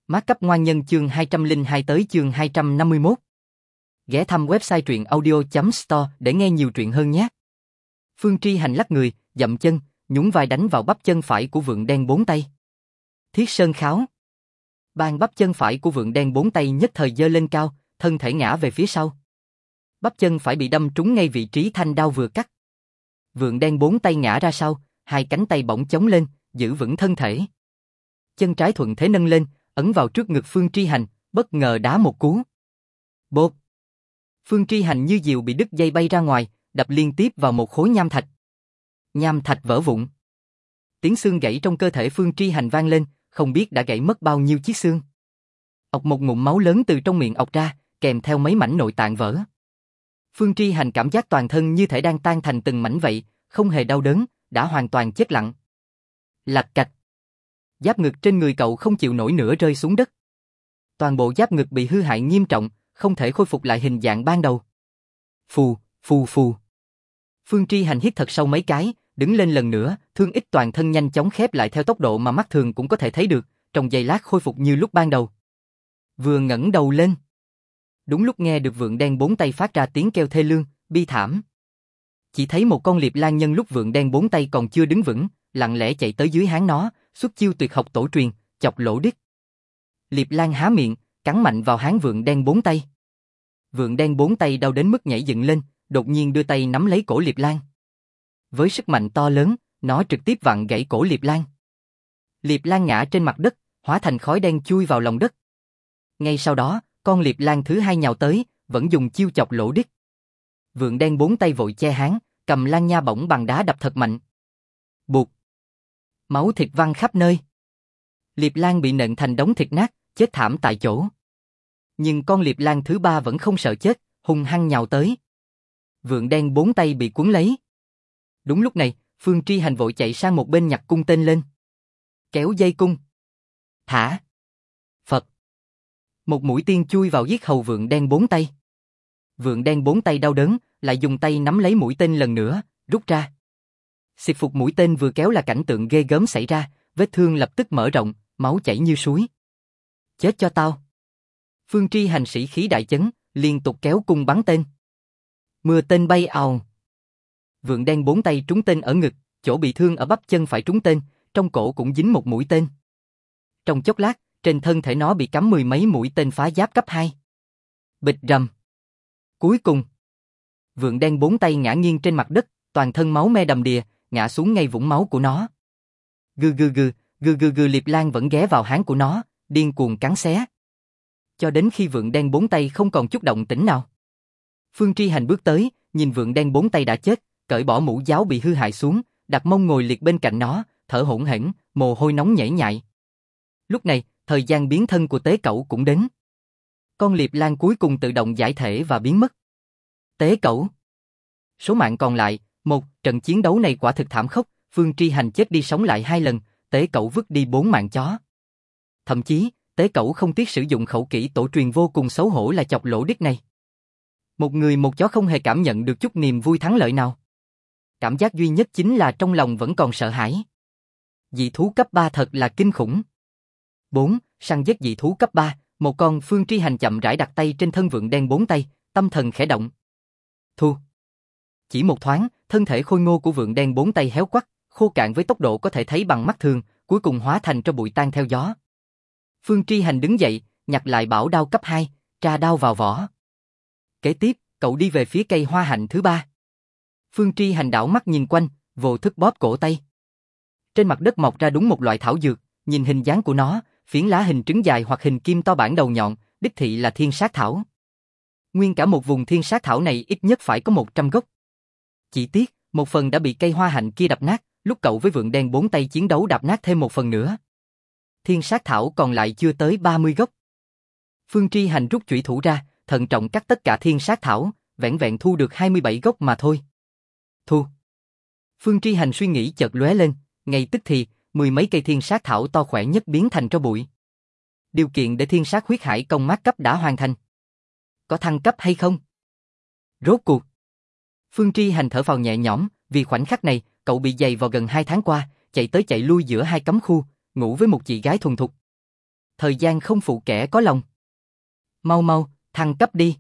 Mác cấp ngoan nhân chương 202 tới chương 251. Ghé thăm website truyện audio.store để nghe nhiều truyện hơn nhé. Phương Tri Hành lắc người, dậm chân, nhún vai đánh vào bắp chân phải của Vượn Đen bốn tay. Thiết Sơn Kháo. Bàn bắp chân phải của Vượn Đen bốn tay nhất thời giơ lên cao, thân thể ngã về phía sau. Bắp chân phải bị đâm trúng ngay vị trí thanh đao vừa cắt. Vượn Đen bốn tay ngã ra sau, hai cánh tay bỗng chống lên, giữ vững thân thể. Chân trái thuận thế nâng lên, ấn vào trước ngực Phương Tri Hành, bất ngờ đá một cú. Bột! Phương Tri Hành như diều bị đứt dây bay ra ngoài, đập liên tiếp vào một khối nham thạch. Nham thạch vỡ vụn. Tiếng xương gãy trong cơ thể Phương Tri Hành vang lên, không biết đã gãy mất bao nhiêu chiếc xương. Ọc một ngụm máu lớn từ trong miệng ọc ra, kèm theo mấy mảnh nội tạng vỡ. Phương Tri Hành cảm giác toàn thân như thể đang tan thành từng mảnh vậy, không hề đau đớn, đã hoàn toàn chết lặng. Lạch cạch. Giáp ngực trên người cậu không chịu nổi nữa rơi xuống đất. Toàn bộ giáp ngực bị hư hại nghiêm trọng, không thể khôi phục lại hình dạng ban đầu. Phù, phù phù. Phương Tri Hành hít thật sâu mấy cái, đứng lên lần nữa, thương tích toàn thân nhanh chóng khép lại theo tốc độ mà mắt thường cũng có thể thấy được, trong giây lát khôi phục như lúc ban đầu. Vừa ngẩng đầu lên, đúng lúc nghe được Vượn Đen bốn tay phát ra tiếng kêu thê lương, bi thảm. Chỉ thấy một con liệp lang nhân lúc Vượn Đen bốn tay còn chưa đứng vững, lặng lẽ chạy tới dưới háng nó, xuất chiêu tuyệt học tổ truyền, chọc lỗ đít. Liệp lang há miệng, cắn mạnh vào háng Vượn Đen bốn tay. Vượn Đen bốn tay đau đến mức nhảy dựng lên, đột nhiên đưa tay nắm lấy cổ liệp lang. Với sức mạnh to lớn, nó trực tiếp vặn gãy cổ liệp lang. Liệp lang ngã trên mặt đất, hóa thành khói đen chui vào lòng đất. Ngay sau đó, con liệp lang thứ hai nhào tới, vẫn dùng chiêu chọc lỗ đít. Vượn Đen bốn tay vội che háng, cầm lang nha bổng bằng đá đập thật mạnh. Bụt! Máu thịt văng khắp nơi. Liệp lang bị nện thành đống thịt nát, chết thảm tại chỗ. Nhưng con liệp lang thứ ba vẫn không sợ chết, hung hăng nhào tới. Vượn Đen bốn tay bị cuốn lấy. Đúng lúc này, Phương Tri Hành vội chạy sang một bên nhặt cung tên lên. Kéo dây cung. Thả. Phật. Một mũi tiên chui vào yết hầu Vượn Đen bốn tay. Vượn Đen bốn tay đau đớn, lại dùng tay nắm lấy mũi tên lần nữa, rút ra. Xịt phục mũi tên vừa kéo là cảnh tượng ghê gớm xảy ra, vết thương lập tức mở rộng, máu chảy như suối. Chết cho tao. Phương Tri Hành sĩ khí đại chấn, liên tục kéo cung bắn tên. Mưa tên bay ào. Vượn Đen bốn tay trúng tên ở ngực, chỗ bị thương ở bắp chân phải trúng tên, trong cổ cũng dính một mũi tên. Trong chốc lát, trên thân thể nó bị cắm mười mấy mũi tên phá giáp cấp 2. Bịch rầm. Cuối cùng, Vượn Đen bốn tay ngã nghiêng trên mặt đất, toàn thân máu me đầm đìa, ngã xuống ngay vũng máu của nó. Gừ gừ gừ, gừ gừ gừ, liệp lang vẫn ghé vào háng của nó, điên cuồng cắn xé. Cho đến khi Vượn Đen bốn tay không còn chút động tĩnh nào. Phương Tri Hành bước tới, nhìn Vượn Đen bốn tay đã chết, cởi bỏ mũ giáo bị hư hại xuống, đặt mông ngồi liệt bên cạnh nó, thở hổn hển, mồ hôi nóng nhễ nhại. Lúc này, thời gian biến thân của Tế Cẩu cũng đến. Con liệp lang cuối cùng tự động giải thể và biến mất. Tế Cẩu. Số mạng còn lại, trận chiến đấu này quả thực thảm khốc, Phương Tri Hành chết đi sống lại 2 lần, Tế Cẩu vứt đi 4 mạng chó. Thậm chí, Tế Cẩu không tiếc sử dụng khẩu kỹ tổ truyền vô cùng xấu hổ là chọc lỗ đít này. Một người một chó không hề cảm nhận được chút niềm vui thắng lợi nào. Cảm giác duy nhất chính là trong lòng vẫn còn sợ hãi. Dị thú cấp 3 thật là kinh khủng. 4. Săn giết dị thú cấp 3, một con. Phương Tri Hành chậm rãi đặt tay trên thân Vượn Đen bốn tay, tâm thần khẽ động. Thu. Chỉ một thoáng, thân thể khôi ngô của Vượn Đen bốn tay héo quắt, khô cạn với tốc độ có thể thấy bằng mắt thường, cuối cùng hóa thành tro bụi tan theo gió. Phương Tri Hành đứng dậy, nhặt lại bảo đao cấp 2, tra đao vào vỏ. Kế tiếp, cậu đi về phía cây hoa hạnh thứ 3. Phương Tri Hành đảo mắt nhìn quanh, vô thức bóp cổ tay. Trên mặt đất mọc ra đúng một loại thảo dược, nhìn hình dáng của nó, phiến lá hình trứng dài hoặc hình kim to bản đầu nhọn, đích thị là thiên sát thảo. Nguyên cả một vùng thiên sát thảo này ít nhất phải có 100 gốc. Chỉ tiếc, một phần đã bị cây hoa hạnh kia đập nát, lúc cậu với Vượn Đen bốn tay chiến đấu đập nát thêm một phần nữa. Thiên sát thảo còn lại chưa tới 30 gốc. Phương Tri Hành rút chủy thủ ra, thận trọng cắt tất cả thiên sát thảo, vẹn vẹn thu được 27 gốc mà thôi. Thu. Phương Tri Hành suy nghĩ chợt lóe lên, ngay tức thì, 10 mấy cây thiên sát thảo to khỏe nhất biến thành tro bụi. Điều kiện để thiên sát huyết hải công mát cấp đã hoàn thành. Có thăng cấp hay không? Rốt cuộc. Phương Tri Hành thở phào nhẹ nhõm, vì khoảnh khắc này, cậu bị dày vào gần 2 tháng qua, chạy tới chạy lui giữa 2 cấm khu, ngủ với một chị gái thuần thục. Thời gian không phụ kẻ có lòng. Mau mau, thăng cấp đi.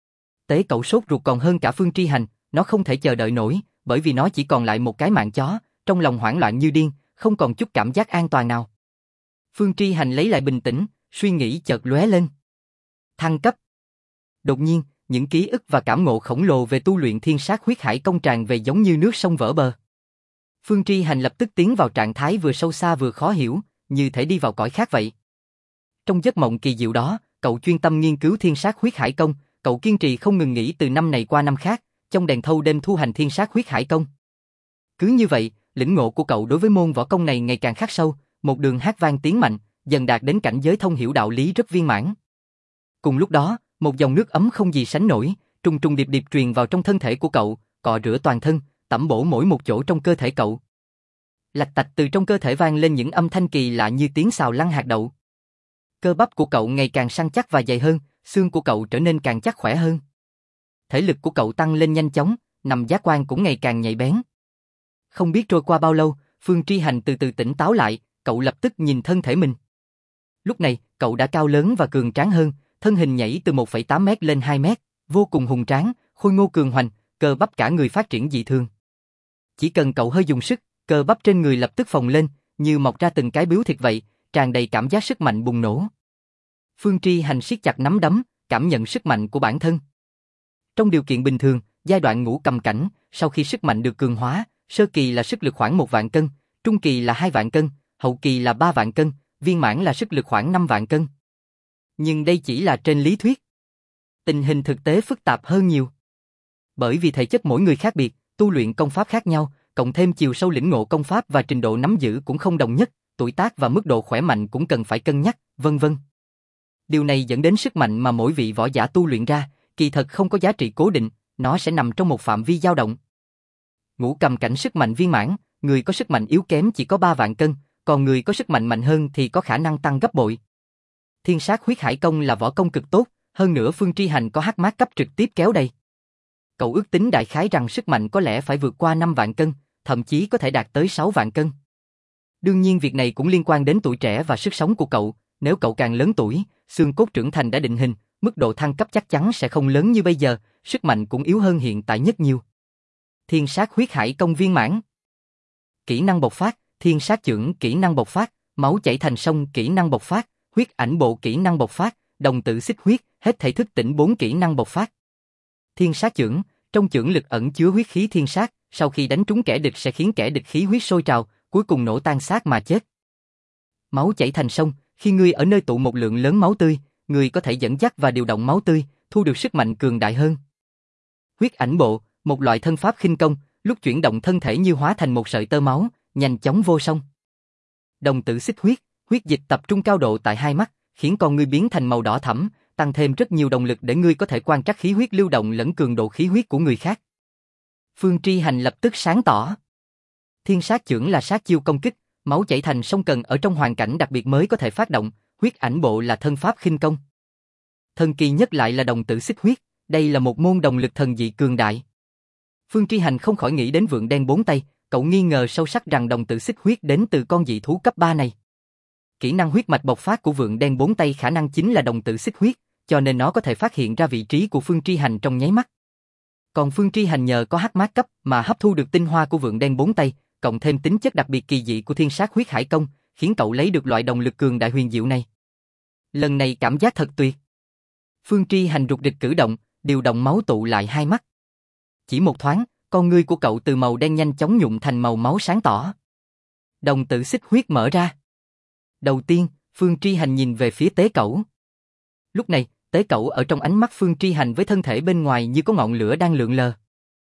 Tế Cẩu sốt ruột còn hơn cả Phương Tri Hành, nó không thể chờ đợi nổi, bởi vì nó chỉ còn lại một cái mạng chó, trong lòng hoảng loạn như điên, không còn chút cảm giác an toàn nào. Phương Tri Hành lấy lại bình tĩnh, suy nghĩ chợt lóe lên. Thăng cấp. Đột nhiên, những ký ức và cảm ngộ khổng lồ về tu luyện thiên sát huyết hải công tràn về giống như nước sông vỡ bờ. Phương Tri Hành lập tức tiến vào trạng thái vừa sâu xa vừa khó hiểu, như thể đi vào cõi khác vậy. Trong giấc mộng kỳ diệu đó, cậu chuyên tâm nghiên cứu thiên sát huyết hải công, cậu kiên trì không ngừng nghỉ từ năm này qua năm khác, trong đèn thâu đêm thu hành thiên sát huyết hải công. Cứ như vậy, lĩnh ngộ của cậu đối với môn võ công này ngày càng khắc sâu, một đường hát vang tiến mạnh, dần đạt đến cảnh giới thông hiểu đạo lý rất viên mãn. Cùng lúc đó, một dòng nước ấm không gì sánh nổi, trùng trùng điệp điệp truyền vào trong thân thể của cậu, cọ rửa toàn thân, tẩm bổ mỗi một chỗ trong cơ thể cậu. Lạch tạch từ trong cơ thể vang lên những âm thanh kỳ lạ như tiếng xào lăn hạt đậu. Cơ bắp của cậu ngày càng săn chắc và dày hơn, xương của cậu trở nên càng chắc khỏe hơn. Thể lực của cậu tăng lên nhanh chóng, nằm giác quan cũng ngày càng nhạy bén. Không biết trôi qua bao lâu, Phương Tri Hành từ từ tỉnh táo lại, cậu lập tức nhìn thân thể mình. Lúc này, cậu đã cao lớn và cường tráng hơn, thân hình nhảy từ 1,8 mét lên 2 mét, vô cùng hùng tráng, khôi ngô cường hoành, cơ bắp cả người phát triển dị thường. Chỉ cần cậu hơi dùng sức, cơ bắp trên người lập tức phồng lên, như mọc ra từng cái bướu thịt vậy, tràn đầy cảm giác sức mạnh bùng nổ. Phương Tri Hành siết chặt nắm đấm, cảm nhận sức mạnh của bản thân. Trong điều kiện bình thường, giai đoạn ngũ cầm cảnh, sau khi sức mạnh được cường hóa, sơ kỳ là sức lực khoảng 1 vạn cân, trung kỳ là 2 vạn cân, hậu kỳ là 3 vạn cân, viên mãn là sức lực khoảng 5 vạn cân. Nhưng đây chỉ là trên lý thuyết. Tình hình thực tế phức tạp hơn nhiều. Bởi vì thể chất mỗi người khác biệt, tu luyện công pháp khác nhau, cộng thêm chiều sâu lĩnh ngộ công pháp và trình độ nắm giữ cũng không đồng nhất, tuổi tác và mức độ khỏe mạnh cũng cần phải cân nhắc, vân vân. Điều này dẫn đến sức mạnh mà mỗi vị võ giả tu luyện ra, kỳ thật không có giá trị cố định, nó sẽ nằm trong một phạm vi dao động. Ngũ cầm cảnh sức mạnh viên mãn, người có sức mạnh yếu kém chỉ có 3 vạn cân, còn người có sức mạnh mạnh hơn thì có khả năng tăng gấp bội. Thiên sát huyết hải công là võ công cực tốt, hơn nữa Phương Tri Hành có hắc mát cấp trực tiếp kéo đầy. Cậu ước tính đại khái rằng sức mạnh có lẽ phải vượt qua 5 vạn cân, thậm chí có thể đạt tới 6 vạn cân. Đương nhiên việc này cũng liên quan đến tuổi trẻ và sức sống của cậu, nếu cậu càng lớn tuổi, xương cốt trưởng thành đã định hình, mức độ thăng cấp chắc chắn sẽ không lớn như bây giờ, sức mạnh cũng yếu hơn hiện tại nhất nhiều. Thiên sát huyết hải công viên mãn. Kỹ năng bộc phát, thiên sát chưởng kỹ năng bộc phát, máu chảy thành sông kỹ năng bộc phát, huyết ảnh bộ kỹ năng bộc phát, đồng tử xích huyết, hết thảy thức tỉnh 4 kỹ năng bộc phát. Thiên sát chưởng, trong chưởng lực ẩn chứa huyết khí thiên sát, sau khi đánh trúng kẻ địch sẽ khiến kẻ địch khí huyết sôi trào, cuối cùng nổ tan xác mà chết. Máu chảy thành sông, khi ngươi ở nơi tụ một lượng lớn máu tươi, ngươi có thể dẫn dắt và điều động máu tươi, thu được sức mạnh cường đại hơn. Huyết ảnh bộ, một loại thân pháp khinh công, lúc chuyển động thân thể như hóa thành một sợi tơ máu, nhanh chóng vô song. Đồng tử xích huyết, huyết dịch tập trung cao độ tại hai mắt, khiến con ngươi biến thành màu đỏ thẫm, tăng thêm rất nhiều động lực để ngươi có thể quan trắc khí huyết lưu động lẫn cường độ khí huyết của người khác. Phương Tri Hành lập tức sáng tỏ. Thiên sát chưởng là sát chiêu công kích, máu chảy thành sông cần ở trong hoàn cảnh đặc biệt mới có thể phát động, huyết ảnh bộ là thân pháp khinh công. Thần kỳ nhất lại là đồng tử xích huyết, đây là một môn đồng lực thần dị cường đại. Phương Tri Hành không khỏi nghĩ đến vượn đen 4 tay, cậu nghi ngờ sâu sắc rằng đồng tử xích huyết đến từ con dị thú cấp 3 này. Kỹ năng huyết mạch bộc phát của vượn đen 4 tay khả năng chính là đồng tử xích huyết, cho nên nó có thể phát hiện ra vị trí của Phương Tri Hành trong nháy mắt. Còn Phương Tri Hành nhờ có hắc mát cấp mà hấp thu được tinh hoa của vượn đen 4 tay, cộng thêm tính chất đặc biệt kỳ dị của thiên sát huyết hải công, khiến cậu lấy được loại động lực cường đại huyền diệu này. Lần này cảm giác thật tuyệt. Phương Tri Hành rụt rịch cử động, điều động máu tụ lại hai mắt. Chỉ một thoáng, con ngươi của cậu từ màu đen nhanh chóng nhuộm thành màu máu sáng tỏ. Đồng tử xích huyết mở ra. Đầu tiên, Phương Tri Hành nhìn về phía Tế Cẩu. Lúc này, Tế Cẩu ở trong ánh mắt Phương Tri Hành với thân thể bên ngoài như có ngọn lửa đang lượn lờ.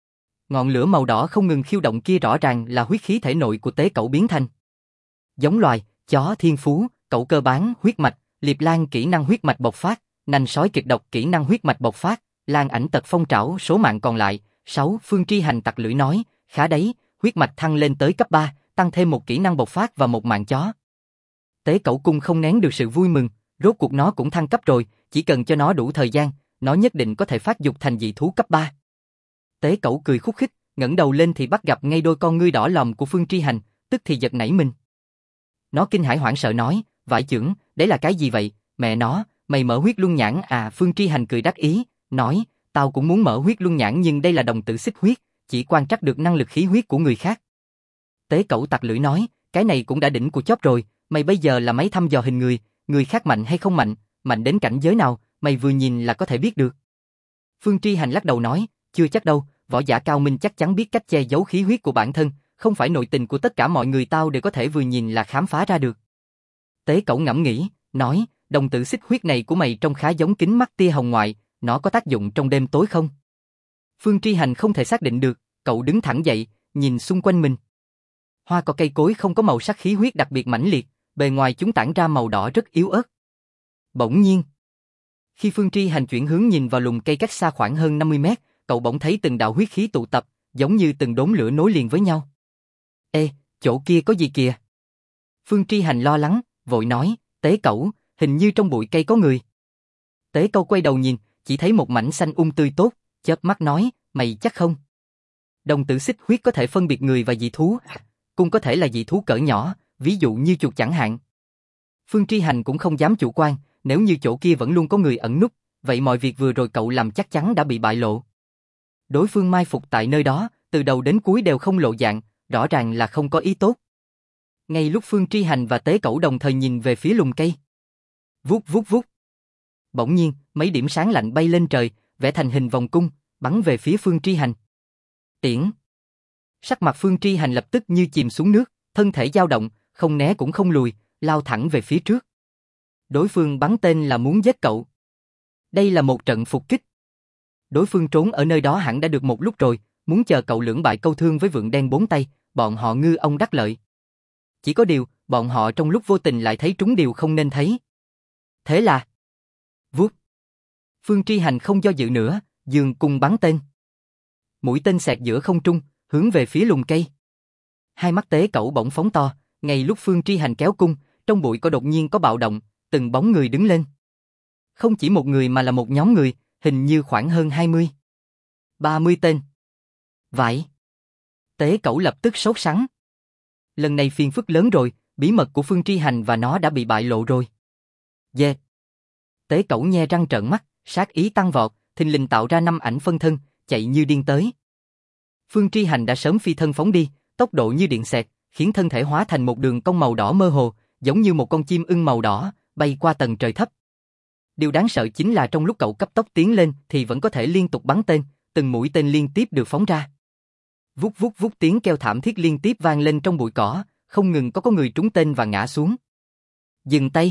Ngọn lửa màu đỏ không ngừng khiêu động kia rõ ràng là huyết khí thể nội của Tế Cẩu biến thành. Giống loài, chó thiên phú, cẩu cơ bán, huyết mạch, liệp lan kỹ năng huyết mạch bộc phát, nanh sói kịch độc kỹ năng huyết mạch bộc phát, lan ảnh tật phong trảo số mạng còn lại, 6. Phương Tri Hành tặc lưỡi nói, khá đấy, huyết mạch thăng lên tới cấp 3, tăng thêm một kỹ năng bộc phát và một mạng chó. Tế Cẩu cung không nén được sự vui mừng, rốt cuộc nó cũng thăng cấp rồi, chỉ cần cho nó đủ thời gian, nó nhất định có thể phát dục thành dị thú cấp 3. Tế Cẩu cười khúc khích, ngẩng đầu lên thì bắt gặp ngay đôi con ngươi đỏ lòm của Phương Tri Hành, tức thì giật nảy mình. Nó kinh hãi hoảng sợ nói, vải chưởng, đấy là cái gì vậy, mẹ nó, mày mở huyết luân nhãn à? Phương Tri Hành cười đắc ý, nói, tao cũng muốn mở huyết luân nhãn nhưng đây là đồng tử xích huyết, chỉ quan trắc được năng lực khí huyết của người khác. Tế Cẩu tặc lưỡi nói, cái này cũng đã đỉnh của chóp rồi, mày bây giờ là máy thăm dò hình người khác mạnh hay không mạnh, mạnh đến cảnh giới nào, mày vừa nhìn là có thể biết được. Phương Tri Hành lắc đầu nói, chưa chắc đâu, võ giả cao minh chắc chắn biết cách che giấu khí huyết của bản thân, không phải nội tình của tất cả mọi người tao đều có thể vừa nhìn là khám phá ra được. Tế Cẩu ngẫm nghĩ, nói, đồng tử xích huyết này của mày trông khá giống kính mắt tia hồng ngoại, nó có tác dụng trong đêm tối không? Phương Tri Hành không thể xác định được, cậu đứng thẳng dậy, nhìn xung quanh mình. Hoa cỏ cây cối không có màu sắc khí huyết đặc biệt mãnh liệt, bề ngoài chúng tản ra màu đỏ rất yếu ớt. Bỗng nhiên, khi Phương Tri Hành chuyển hướng nhìn vào lùm cây cách xa khoảng hơn 50 mét, cậu bỗng thấy từng đạo huyết khí tụ tập, giống như từng đốm lửa nối liền với nhau. Ê, chỗ kia có gì kìa? Phương Tri Hành lo lắng, vội nói, Tế Cẩu, hình như trong bụi cây có người. Tế Cẩu quay đầu nhìn, chỉ thấy một mảnh xanh tươi tốt, chớp mắt nói, mày chắc không? Đồng tử xích huyết có thể phân biệt người và dị thú, cũng có thể là dị thú cỡ nhỏ, ví dụ như chuột chẳng hạn. Phương Tri Hành cũng không dám chủ quan, nếu như chỗ kia vẫn luôn có người ẩn núp, vậy mọi việc vừa rồi cậu làm chắc chắn đã bị bại lộ. Đối phương mai phục tại nơi đó, từ đầu đến cuối đều không lộ dạng, rõ ràng là không có ý tốt. Ngay lúc Phương Tri Hành và Tế Cẩu đồng thời nhìn về phía lùm cây. Vút vút vút. Bỗng nhiên, mấy điểm sáng lạnh bay lên trời, vẽ thành hình vòng cung, bắn về phía Phương Tri Hành. Tiễn. Sắc mặt Phương Tri Hành lập tức như chìm xuống nước, thân thể dao động, không né cũng không lùi, lao thẳng về phía trước. Đối phương bắn tên là muốn giết cậu. Đây là một trận phục kích. Đối phương trốn ở nơi đó hẳn đã được một lúc rồi, muốn chờ cậu lưỡng bại câu thương với vượn đen bốn tay, bọn họ ngư ông đắc lợi. Chỉ có điều, bọn họ trong lúc vô tình lại thấy trúng điều không nên thấy. Thế là... Vút. Phương Tri Hành không do dự nữa, giương cung bắn tên. Mũi tên xẹt giữa không trung, hướng về phía lùm cây. Hai mắt Tế Cẩu bỗng phóng to, ngay lúc Phương Tri Hành kéo cung, trong bụi cỏ đột nhiên có bạo động, từng bóng người đứng lên. Không chỉ một người mà là một nhóm người, hình như khoảng hơn 20. 30 tên. Vậy. Tế Cẩu lập tức sốt sắng. Lần này phiền phức lớn rồi, bí mật của Phương Tri Hành và nó đã bị bại lộ rồi. Yeah. Tế Cẩu nhe răng trợn mắt, sát ý tăng vọt, thình lình tạo ra 5 ảnh phân thân, chạy như điên tới. Phương Tri Hành đã sớm phi thân phóng đi, tốc độ như điện xẹt, khiến thân thể hóa thành một đường cong màu đỏ mơ hồ, giống như một con chim ưng màu đỏ, bay qua tầng trời thấp. Điều đáng sợ chính là trong lúc cậu cấp tốc tiến lên thì vẫn có thể liên tục bắn tên, từng mũi tên liên tiếp được phóng ra. Vút vút vút tiếng kêu thảm thiết liên tiếp vang lên trong bụi cỏ, không ngừng có người trúng tên và ngã xuống. Dừng tay!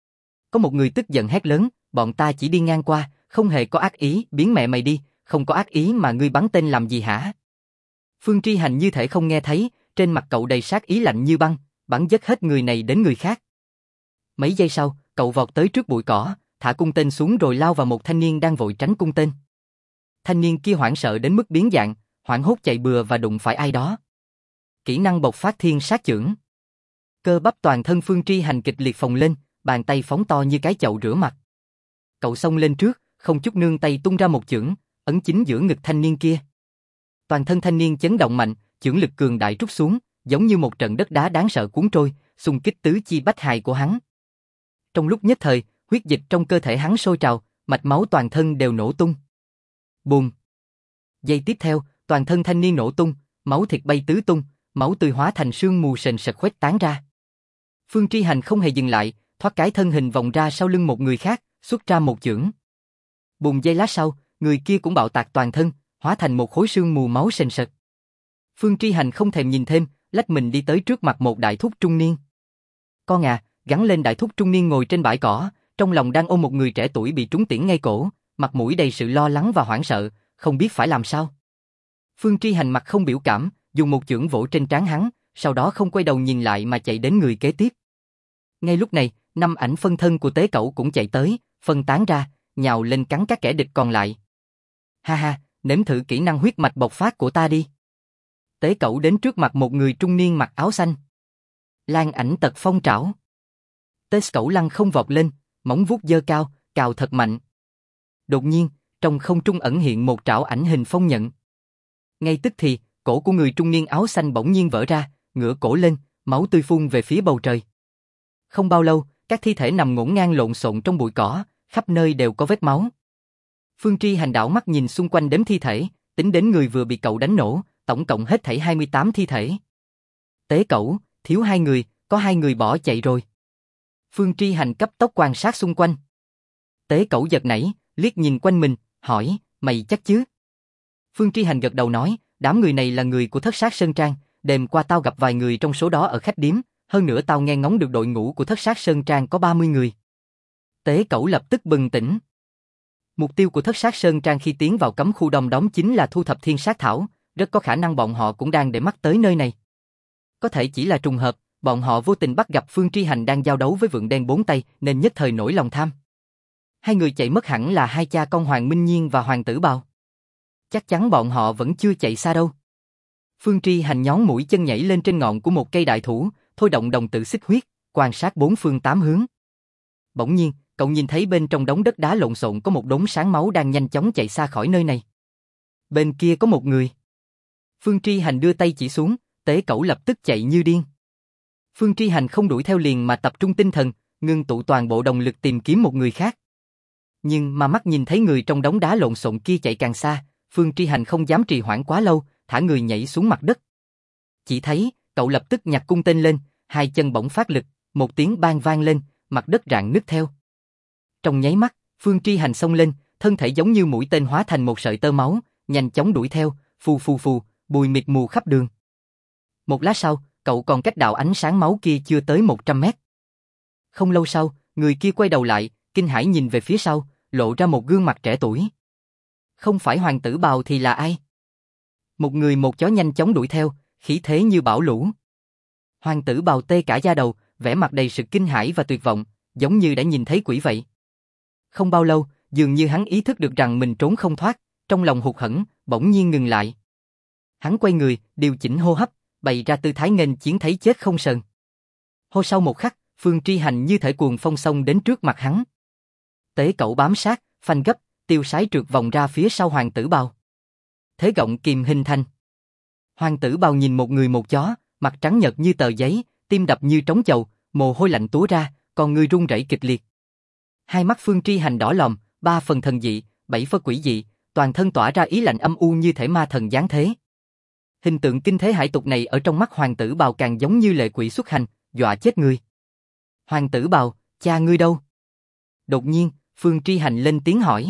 Có một người tức giận hét lớn, bọn ta chỉ đi ngang qua, không hề có ác ý, biến mẹ mày đi, không có ác ý mà ngươi bắn tên làm gì hả? Phương Tri Hành như thể không nghe thấy, trên mặt cậu đầy sát ý lạnh như băng, bắn giết hết người này đến người khác. Mấy giây sau, cậu vọt tới trước bụi cỏ, thả cung tên xuống rồi lao vào một thanh niên đang vội tránh cung tên. Thanh niên kia hoảng sợ đến mức biến dạng, hoảng hốt chạy bừa và đụng phải ai đó. Kỹ năng bộc phát thiên sát chưởng. Cơ bắp toàn thân Phương Tri Hành kịch liệt phồng lên, bàn tay phóng to như cái chậu rửa mặt. Cậu xông lên trước, không chút nương tay tung ra một chưởng, ấn chính giữa ngực thanh niên kia. Toàn thân thanh niên chấn động mạnh, chưởng lực cường đại trút xuống, giống như một trận đất đá đáng sợ cuốn trôi, xung kích tứ chi bách hài của hắn. Trong lúc nhất thời, huyết dịch trong cơ thể hắn sôi trào, mạch máu toàn thân đều nổ tung. Bùm! Giây tiếp theo, toàn thân thanh niên nổ tung, máu thịt bay tứ tung, máu tươi hóa thành sương mù sền sệt khuếch tán ra. Phương Tri Hành không hề dừng lại, thoát cái thân hình vòng ra sau lưng một người khác, xuất ra một chưởng. Bùm, giây lát sau, người kia cũng bạo tạc toàn thân, hóa thành một khối sương mù máu sền sệt. Phương Tri Hành không thèm nhìn thêm, lách mình đi tới trước mặt một đại thúc trung niên. Con à, gắn lên đại thúc trung niên ngồi trên bãi cỏ, trong lòng đang ôm một người trẻ tuổi bị trúng tiễn ngay cổ, mặt mũi đầy sự lo lắng và hoảng sợ, không biết phải làm sao. Phương Tri Hành mặt không biểu cảm, dùng một chưởng vỗ trên trán hắn, sau đó không quay đầu nhìn lại mà chạy đến người kế tiếp. Ngay lúc này, 5 ảnh phân thân của Tế Cẩu cũng chạy tới, phân tán ra, nhào lên cắn các kẻ địch còn lại. Ha ha, nếm thử kỹ năng huyết mạch bộc phát của ta đi. Tế Cẩu đến trước mặt một người trung niên mặc áo xanh. Lan ảnh tật phong trảo. Tế Cẩu lăng không vọt lên, móng vuốt giơ cao, cào thật mạnh. Đột nhiên, trong không trung ẩn hiện một trảo ảnh hình phong nhận. Ngay tức thì, cổ của người trung niên áo xanh bỗng nhiên vỡ ra, ngửa cổ lên, máu tươi phun về phía bầu trời. Không bao lâu, các thi thể nằm ngổn ngang lộn xộn trong bụi cỏ, khắp nơi đều có vết máu. Phương Tri Hành đảo mắt nhìn xung quanh đếm thi thể, tính đến người vừa bị cậu đánh nổ, tổng cộng hết thảy 28 thi thể. Tế Cẩu, thiếu 2 người, có 2 người bỏ chạy rồi. Phương Tri Hành cấp tốc quan sát xung quanh. Tế Cẩu giật nảy, liếc nhìn quanh mình, hỏi, mày chắc chứ? Phương Tri Hành gật đầu nói, đám người này là người của Thất Sát Sơn Trang, đêm qua tao gặp vài người trong số đó ở khách điếm, hơn nữa tao nghe ngóng được đội ngũ của Thất Sát Sơn Trang có 30 người. Tế Cẩu lập tức bừng tỉnh. Mục tiêu của Thất Sát Sơn Trang khi tiến vào cấm khu Đông Đóm chính là thu thập thiên sát thảo, rất có khả năng bọn họ cũng đang để mắt tới nơi này. Có thể chỉ là trùng hợp, bọn họ vô tình bắt gặp Phương Tri Hành đang giao đấu với Vượn Đen 4 tay nên nhất thời nổi lòng tham. 2 người chạy mất hẳn là 2 cha con Hoàng Minh Nhiên và Hoàng Tử Bào. Chắc chắn bọn họ vẫn chưa chạy xa đâu. Phương Tri Hành nhón mũi chân nhảy lên trên ngọn của một cây đại thụ, thôi động đồng tử xích huyết, quan sát 4 phương 8 hướng. Bỗng nhiên, cậu nhìn thấy bên trong đống đất đá lộn xộn có một đống sáng máu đang nhanh chóng chạy xa khỏi nơi này. Bên kia có một người. Phương Tri Hành đưa tay chỉ xuống, Tế Cẩu lập tức chạy như điên. Phương Tri Hành không đuổi theo liền mà tập trung tinh thần, ngưng tụ toàn bộ động lực tìm kiếm một người khác. Nhưng mà mắt nhìn thấy người trong đống đá lộn xộn kia chạy càng xa, Phương Tri Hành không dám trì hoãn quá lâu, thả người nhảy xuống mặt đất. Chỉ thấy, cậu lập tức nhặt cung tên lên, 2 chân bỗng phát lực, một tiếng bang vang lên, mặt đất rạn nứt theo. Trong nháy mắt, Phương Tri Hành xông lên, thân thể giống như mũi tên hóa thành một sợi tơ máu, nhanh chóng đuổi theo, phù phù phù, bụi mịt mù khắp đường. Một lát sau, cậu còn cách đạo ánh sáng máu kia chưa tới 100 mét. Không lâu sau, người kia quay đầu lại, kinh hãi nhìn về phía sau, lộ ra một gương mặt trẻ tuổi. Không phải Hoàng Tử Bào thì là ai? Một người một chó nhanh chóng đuổi theo, khí thế như bão lũ. Hoàng Tử Bào tê cả da đầu, vẻ mặt đầy sự kinh hãi và tuyệt vọng, giống như đã nhìn thấy quỷ vậy. Không bao lâu, dường như hắn ý thức được rằng mình trốn không thoát, trong lòng hụt hẫng, bỗng nhiên ngừng lại. Hắn quay người, điều chỉnh hô hấp, bày ra tư thái nghênh chiến thấy chết không sờn. Hô sau một khắc, Phương Tri Hành như thể cuồng phong xông đến trước mặt hắn. Tế Cẩu bám sát, phanh gấp, tiêu sái trượt vòng ra phía sau Hoàng Tử Bào. Thế gọng kìm hình thành. Hoàng Tử Bào nhìn một người một chó, mặt trắng nhợt như tờ giấy, tim đập như trống chầu, mồ hôi lạnh túa ra, còn người run rẩy kịch liệt. Hai mắt Phương Tri Hành đỏ lòm, 3 phần thần dị, 7 phần quỷ dị, toàn thân tỏa ra ý lạnh âm u như thể ma thần giáng thế. Hình tượng kinh thế hải tục này ở trong mắt Hoàng Tử Bào càng giống như lệ quỷ xuất hành, dọa chết người. Hoàng Tử Bào, cha ngươi đâu? Đột nhiên, Phương Tri Hành lên tiếng hỏi.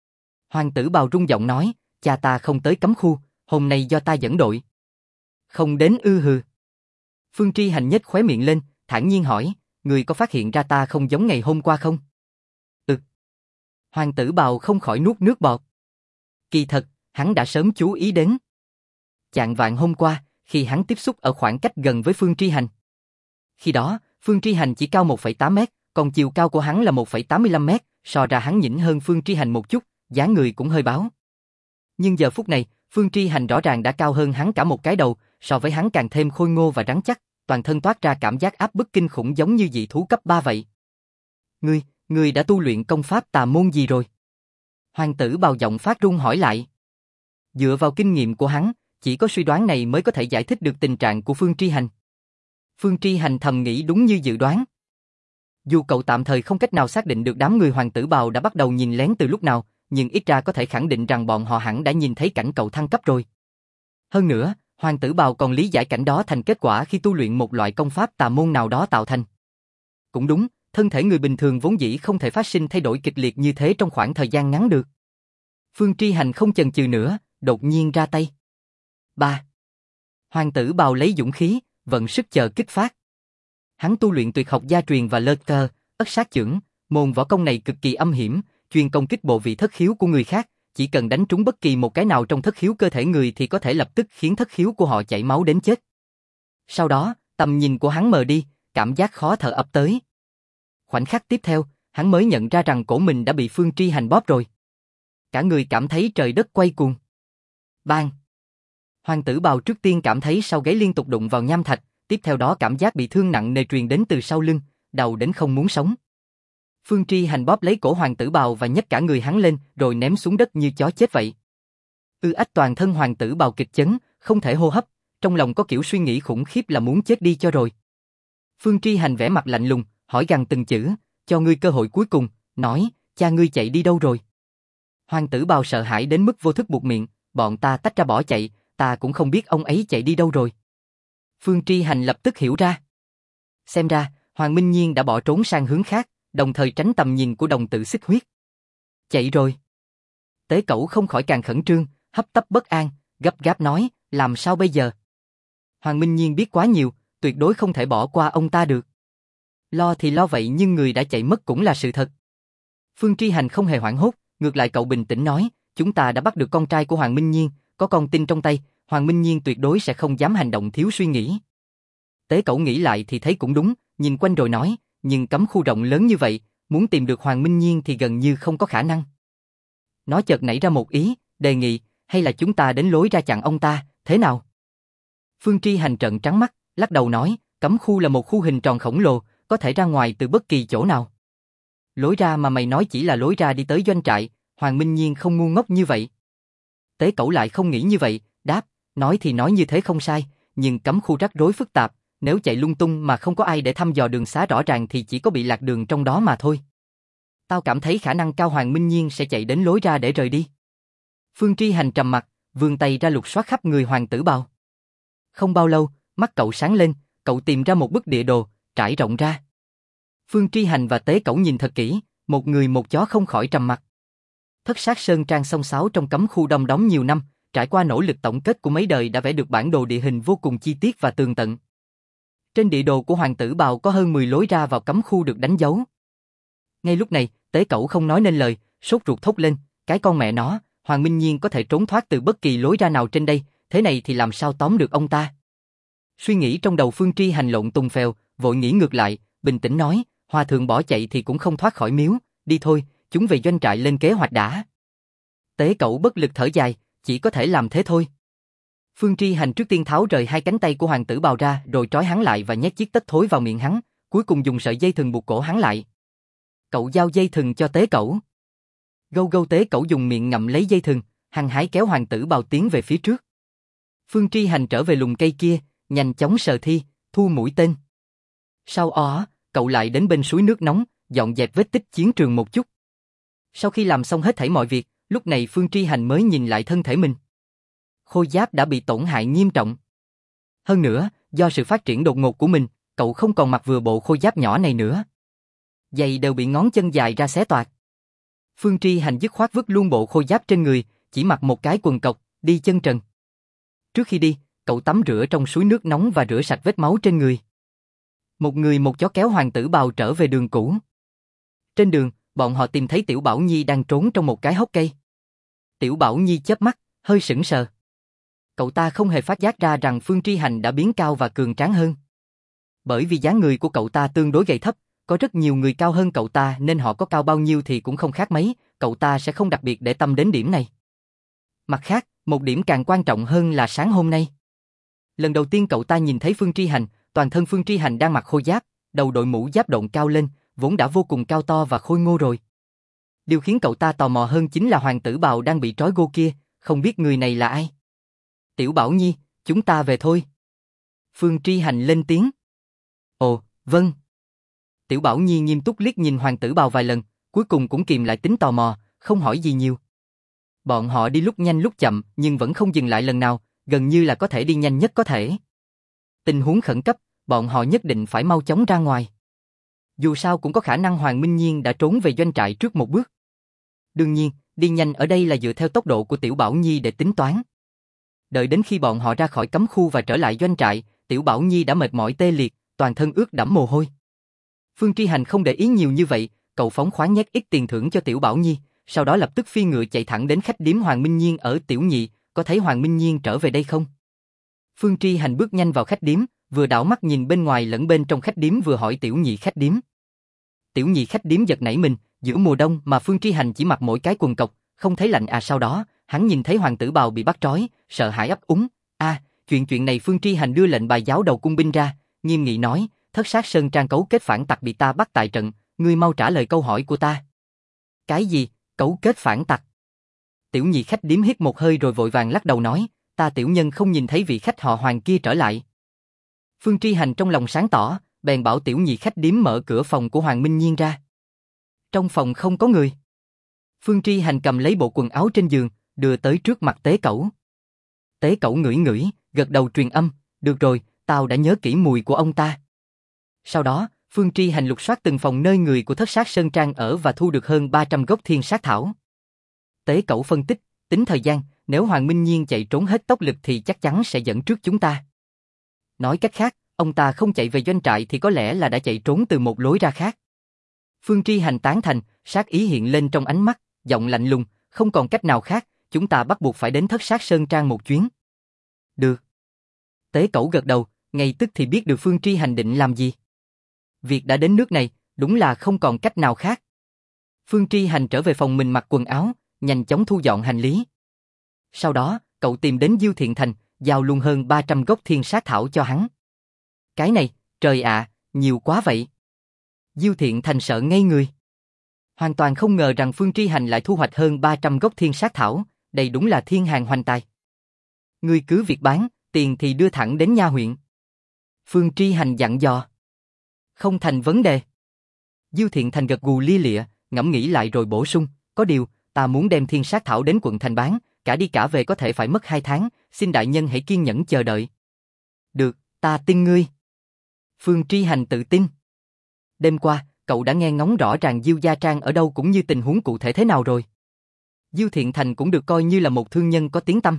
Hoàng Tử Bào rung giọng nói, cha ta không tới cấm khu, hôm nay do ta dẫn đội. Không đến ư hừ. Phương Tri Hành nhếch khóe miệng lên, thản nhiên hỏi, người có phát hiện ra ta không giống ngày hôm qua không? Hoàng Tử Bào không khỏi nuốt nước bọt. Kỳ thật, hắn đã sớm chú ý đến. Chạng vạng hôm qua, khi hắn tiếp xúc ở khoảng cách gần với Phương Tri Hành. Khi đó, Phương Tri Hành chỉ cao 1,8 mét, còn chiều cao của hắn là 1,85 mét, so ra hắn nhỉnh hơn Phương Tri Hành một chút, dáng người cũng hơi báo. Nhưng giờ phút này, Phương Tri Hành rõ ràng đã cao hơn hắn cả một cái đầu, so với hắn càng thêm khôi ngô và rắn chắc, toàn thân toát ra cảm giác áp bức kinh khủng giống như dị thú cấp 3 vậy. Ngươi đã tu luyện công pháp tà môn gì rồi? Hoàng Tử Bào giọng phát run hỏi lại. Dựa vào kinh nghiệm của hắn, chỉ có suy đoán này mới có thể giải thích được tình trạng của Phương Tri Hành. Phương Tri Hành thầm nghĩ đúng như dự đoán. Dù cậu tạm thời không cách nào xác định được đám người Hoàng Tử Bào đã bắt đầu nhìn lén từ lúc nào, nhưng ít ra có thể khẳng định rằng bọn họ hẳn đã nhìn thấy cảnh cậu thăng cấp rồi. Hơn nữa, Hoàng Tử Bào còn lý giải cảnh đó thành kết quả khi tu luyện một loại công pháp tà môn nào đó tạo thành. Cũng đúng, thân thể người bình thường vốn dĩ không thể phát sinh thay đổi kịch liệt như thế trong khoảng thời gian ngắn được. Phương Tri Hành không chần chừ nữa, đột nhiên ra tay. 3. Hoàng Tử Bào lấy dũng khí, vận sức chờ kích phát. Hắn tu luyện tuyệt học gia truyền và lơ cơ, ất sát chưởng, môn võ công này cực kỳ âm hiểm, chuyên công kích bộ vị thất khiếu của người khác, chỉ cần đánh trúng bất kỳ một cái nào trong thất khiếu cơ thể người thì có thể lập tức khiến thất khiếu của họ chảy máu đến chết. Sau đó, tầm nhìn của hắn mờ đi, cảm giác khó thở ập tới. Khoảnh khắc tiếp theo, hắn mới nhận ra rằng cổ mình đã bị Phương Tri Hành bóp rồi. Cả người cảm thấy trời đất quay cuồng. Bang! Hoàng Tử Bào trước tiên cảm thấy sau gáy liên tục đụng vào nham thạch, tiếp theo đó cảm giác bị thương nặng nề truyền đến từ sau lưng, đầu đến không muốn sống. Phương Tri Hành bóp lấy cổ Hoàng Tử Bào và nhấc cả người hắn lên, rồi ném xuống đất như chó chết vậy. Ách toàn thân Hoàng Tử Bào kịch chấn, không thể hô hấp, trong lòng có kiểu suy nghĩ khủng khiếp là muốn chết đi cho rồi. Phương Tri Hành vẻ mặt lạnh lùng, hỏi gằn từng chữ, cho ngươi cơ hội cuối cùng, nói, cha ngươi chạy đi đâu rồi? Hoàng tử Bào sợ hãi đến mức vô thức buột miệng, bọn ta tách ra bỏ chạy, ta cũng không biết ông ấy chạy đi đâu rồi. Phương Tri Hành lập tức hiểu ra. Xem ra, Hoàng Minh Nhiên đã bỏ trốn sang hướng khác, đồng thời tránh tầm nhìn của đồng tử xích huyết. Chạy rồi. Tế Cẩu không khỏi càng khẩn trương, hấp tấp bất an, gấp gáp nói, làm sao bây giờ? Hoàng Minh Nhiên biết quá nhiều, tuyệt đối không thể bỏ qua ông ta được. Lo thì lo vậy nhưng người đã chạy mất cũng là sự thật. Phương Tri Hành không hề hoảng hốt, ngược lại cậu bình tĩnh nói, chúng ta đã bắt được con trai của Hoàng Minh Nhiên, có con tin trong tay, Hoàng Minh Nhiên tuyệt đối sẽ không dám hành động thiếu suy nghĩ. Tế Cẩu nghĩ lại thì thấy cũng đúng, nhìn quanh rồi nói, nhưng cấm khu rộng lớn như vậy, muốn tìm được Hoàng Minh Nhiên thì gần như không có khả năng. Nó chợt nảy ra một ý, đề nghị, hay là chúng ta đến lối ra chặn ông ta, thế nào? Phương Tri Hành trợn trắng mắt, lắc đầu nói, cấm khu là một khu hình tròn khổng lồ, có thể ra ngoài từ bất kỳ chỗ nào. Lối ra mà mày nói chỉ là lối ra đi tới doanh trại, Hoàng Minh Nhiên không ngu ngốc như vậy. Tế Cẩu lại không nghĩ như vậy, đáp, nói thì nói như thế không sai, nhưng cấm khu rắc rối phức tạp, nếu chạy lung tung mà không có ai để thăm dò đường xá rõ ràng thì chỉ có bị lạc đường trong đó mà thôi. Tao cảm thấy khả năng cao Hoàng Minh Nhiên sẽ chạy đến lối ra để rời đi. Phương Tri Hành trầm mặt, vươn tay ra lục soát khắp người Hoàng tử Bào. Không bao lâu, mắt cậu sáng lên, cậu tìm ra một bức địa đồ, trải rộng ra. Phương Tri Hành và Tế Cẩu nhìn thật kỹ, một người một chó không khỏi trầm mặt. Thất Sát Sơn Trang xông xáo trong cấm khu đông đóm nhiều năm, trải qua nỗ lực tổng kết của mấy đời đã vẽ được bản đồ địa hình vô cùng chi tiết và tường tận. Trên địa đồ của Hoàng tử Bào có hơn 10 lối ra vào cấm khu được đánh dấu. Ngay lúc này, Tế Cẩu không nói nên lời, sốt ruột thốt lên, cái con mẹ nó, Hoàng Minh Nhiên có thể trốn thoát từ bất kỳ lối ra nào trên đây, thế này thì làm sao tóm được ông ta? Suy nghĩ trong đầu Phương Tri Hành lộn tung phèo, vội nghĩ ngược lại, bình tĩnh nói, Hòa thượng bỏ chạy thì cũng không thoát khỏi miếu, đi thôi, chúng về doanh trại lên kế hoạch đã. Tế Cẩu bất lực thở dài, chỉ có thể làm thế thôi. Phương Tri Hành trước tiên tháo rời hai cánh tay của Hoàng tử Bào ra rồi trói hắn lại và nhét chiếc tất thối vào miệng hắn, cuối cùng dùng sợi dây thừng buộc cổ hắn lại. Cậu giao dây thừng cho Tế Cẩu. Gâu gâu. Tế Cẩu dùng miệng ngậm lấy dây thừng, hăng hái kéo Hoàng tử Bào tiến về phía trước. Phương Tri Hành trở về lùm cây kia, nhanh chóng sờ thi, thu mũi tên. Sau đó, cậu lại đến bên suối nước nóng, dọn dẹp vết tích chiến trường một chút. Sau khi làm xong hết thảy mọi việc, lúc này Phương Tri Hành mới nhìn lại thân thể mình. Khôi giáp đã bị tổn hại nghiêm trọng. Hơn nữa, do sự phát triển đột ngột của mình, cậu không còn mặc vừa bộ khôi giáp nhỏ này nữa. Giày đều bị ngón chân dài ra xé toạc. Phương Tri Hành dứt khoát vứt luôn bộ khôi giáp trên người, chỉ mặc một cái quần cộc, đi chân trần. Trước khi đi, cậu tắm rửa trong suối nước nóng và rửa sạch vết máu trên người. Một người một chó kéo Hoàng tử Bào trở về đường cũ. Trên đường, bọn họ tìm thấy Tiểu Bảo Nhi đang trốn trong một cái hốc cây. Tiểu Bảo Nhi chớp mắt, hơi sững sờ. Cậu ta không hề phát giác ra rằng Phương Tri Hành đã biến cao và cường tráng hơn. Bởi vì dáng người của cậu ta tương đối gầy thấp, có rất nhiều người cao hơn cậu ta nên họ có cao bao nhiêu thì cũng không khác mấy, cậu ta sẽ không đặc biệt để tâm đến điểm này. Mặt khác, một điểm càng quan trọng hơn là sáng hôm nay. Lần đầu tiên cậu ta nhìn thấy Phương Tri Hành, toàn thân Phương Tri Hành đang mặc khôi giáp, đầu đội mũ giáp độn cao lên, vốn đã vô cùng cao to và khôi ngô rồi. Điều khiến cậu ta tò mò hơn chính là Hoàng tử Bào đang bị trói gô kia, không biết người này là ai. Tiểu Bảo Nhi, chúng ta về thôi. Phương Tri Hành lên tiếng. Ồ, vâng. Tiểu Bảo Nhi nghiêm túc liếc nhìn Hoàng tử Bào vài lần, cuối cùng cũng kìm lại tính tò mò, không hỏi gì nhiều. Bọn họ đi lúc nhanh lúc chậm nhưng vẫn không dừng lại lần nào, gần như là có thể đi nhanh nhất có thể. Tình huống khẩn cấp, bọn họ nhất định phải mau chóng ra ngoài. Dù sao cũng có khả năng Hoàng Minh Nhiên đã trốn về doanh trại trước một bước. Đương nhiên, đi nhanh ở đây là dựa theo tốc độ của Tiểu Bảo Nhi để tính toán. Đợi đến khi bọn họ ra khỏi cấm khu và trở lại doanh trại, Tiểu Bảo Nhi đã mệt mỏi tê liệt, toàn thân ướt đẫm mồ hôi. Phương Tri Hành không để ý nhiều như vậy, cậu phóng khoáng nhét ít tiền thưởng cho Tiểu Bảo Nhi, sau đó lập tức phi ngựa chạy thẳng đến khách điếm Hoàng Minh Nhiên ở Tiểu Nhị, có thấy Hoàng Minh Nhiên trở về đây không? Phương Tri Hành bước nhanh vào khách điếm, vừa đảo mắt nhìn bên ngoài lẫn bên trong khách điếm vừa hỏi Tiểu Nhị khách điếm. Tiểu Nhị khách điếm giật nảy mình, giữa mùa đông mà Phương Tri Hành chỉ mặc mỗi cái quần cộc, không thấy lạnh à? Sau đó, hắn nhìn thấy Hoàng tử Bào bị bắt trói, sợ hãi ấp úng. Chuyện này Phương Tri Hành đưa lệnh bài giáo đầu cung binh ra, nghiêm nghị nói, Thất Sát Sơn Trang cấu kết phản tặc bị ta bắt tại trận, ngươi mau trả lời câu hỏi của ta. Cái gì? Cấu kết phản tặc? Tiểu Nhị khách điếm hít một hơi rồi vội vàng lắc đầu nói, ta tiểu nhân không nhìn thấy vị khách họ Hoàng kia trở lại. Phương Tri Hành trong lòng sáng tỏ, bèn bảo tiểu nhị khách điếm mở cửa phòng của Hoàng Minh Nhiên ra. Trong phòng không có người. Phương Tri Hành cầm lấy bộ quần áo trên giường, đưa tới trước mặt Tế Cẩu. Tế Cẩu ngửi ngửi, gật đầu truyền âm, được rồi, tao đã nhớ kỹ mùi của ông ta. Sau đó, Phương Tri Hành lục soát từng phòng nơi người của Thất Sát Sơn Trang ở và thu được hơn 300 gốc thiên sát thảo. Tế Cẩu phân tích, tính thời gian, nếu Hoàng Minh Nhiên chạy trốn hết tốc lực thì chắc chắn sẽ dẫn trước chúng ta. Nói cách khác, ông ta không chạy về doanh trại thì có lẽ là đã chạy trốn từ một lối ra khác. Phương Tri Hành tán thành, sát ý hiện lên trong ánh mắt, giọng lạnh lùng, không còn cách nào khác, chúng ta bắt buộc phải đến Thất Sát Sơn Trang một chuyến. Được. Tế Cẩu gật đầu, ngay tức thì biết được Phương Tri Hành định làm gì. Việc đã đến nước này, đúng là không còn cách nào khác. Phương Tri Hành trở về phòng mình mặc quần áo, nhanh chóng thu dọn hành lý. Sau đó, cậu tìm đến Diêu Thiện Thành, giao luôn hơn 300 gốc thiên sát thảo cho hắn. Cái này, trời ạ, nhiều quá vậy. Diêu Thiện Thành sợ ngây người. Hoàn toàn không ngờ rằng Phương Tri Hành lại thu hoạch hơn 300 gốc thiên sát thảo, đây đúng là thiên hàng hoành tài. Ngươi cứ việc bán, tiền thì đưa thẳng đến nha huyện. Phương Tri Hành dặn dò. Không thành vấn đề. Diêu Thiện Thành gật gù lia lịa, ngẫm nghĩ lại rồi bổ sung, có điều, ta muốn đem thiên sát thảo đến quận thành bán, cả đi cả về có thể phải mất 2 tháng, xin đại nhân hãy kiên nhẫn chờ đợi. Được, ta tin ngươi. Phương Tri Hành tự tin. Đêm qua, cậu đã nghe ngóng rõ ràng Diêu Gia Trang ở đâu cũng như tình huống cụ thể thế nào rồi. Diêu Thiện Thành cũng được coi như là một thương nhân có tiếng tăm.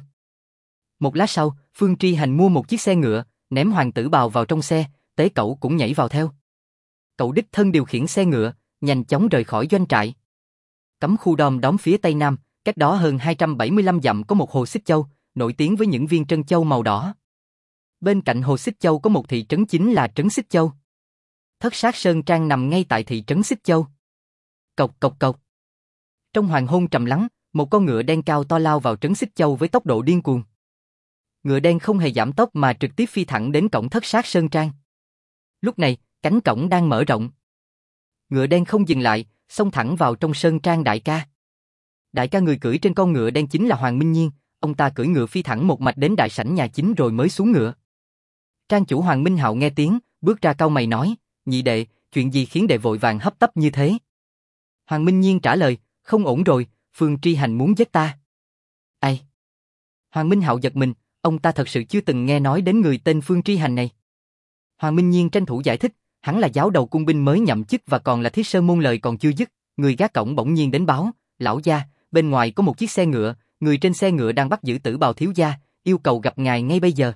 Một lát sau, Phương Tri Hành mua một chiếc xe ngựa, ném Hoàng Tử Bào vào trong xe, Tế Cẩu cũng nhảy vào theo. Cậu đích thân điều khiển xe ngựa, nhanh chóng rời khỏi doanh trại. Cấm khu đom đóm phía tây nam, cách đó hơn 275 dặm có một hồ xích châu, nổi tiếng với những viên trân châu màu đỏ. Bên cạnh hồ xích châu có một thị trấn chính là trấn Xích Châu. Thất Sát Sơn Trang nằm ngay tại thị trấn Xích Châu. Cộc cộc cộc. Trong hoàng hôn trầm lắng, một con ngựa đen cao to lao vào trấn Xích Châu với tốc độ điên cuồng. Ngựa đen không hề giảm tốc mà trực tiếp phi thẳng đến cổng Thất Sát Sơn Trang. Lúc này, cánh cổng đang mở rộng. Ngựa đen không dừng lại, xông thẳng vào trong Sơn Trang đại ca. Đại ca người cưỡi trên con ngựa đen chính là Hoàng Minh Nhiên, ông ta cưỡi ngựa phi thẳng một mạch đến đại sảnh nhà chính rồi mới xuống ngựa. Trang chủ Hoàng Minh Hạo nghe tiếng, bước ra cau mày nói, nhị đệ, chuyện gì khiến đệ vội vàng hấp tấp như thế? Hoàng Minh Nhiên trả lời, không ổn rồi, Phương Tri Hành muốn giết ta. Ai? Hoàng Minh Hạo giật mình, ông ta thật sự chưa từng nghe nói đến người tên Phương Tri Hành này. Hoàng Minh Nhiên tranh thủ giải thích, hắn là giáo đầu cung binh mới nhậm chức và còn là thiết sơn môn lời còn chưa dứt, người gác cổng bỗng nhiên đến báo, lão gia, bên ngoài có một chiếc xe ngựa, người trên xe ngựa đang bắt giữ Tử Bào thiếu gia, yêu cầu gặp ngài ngay bây giờ.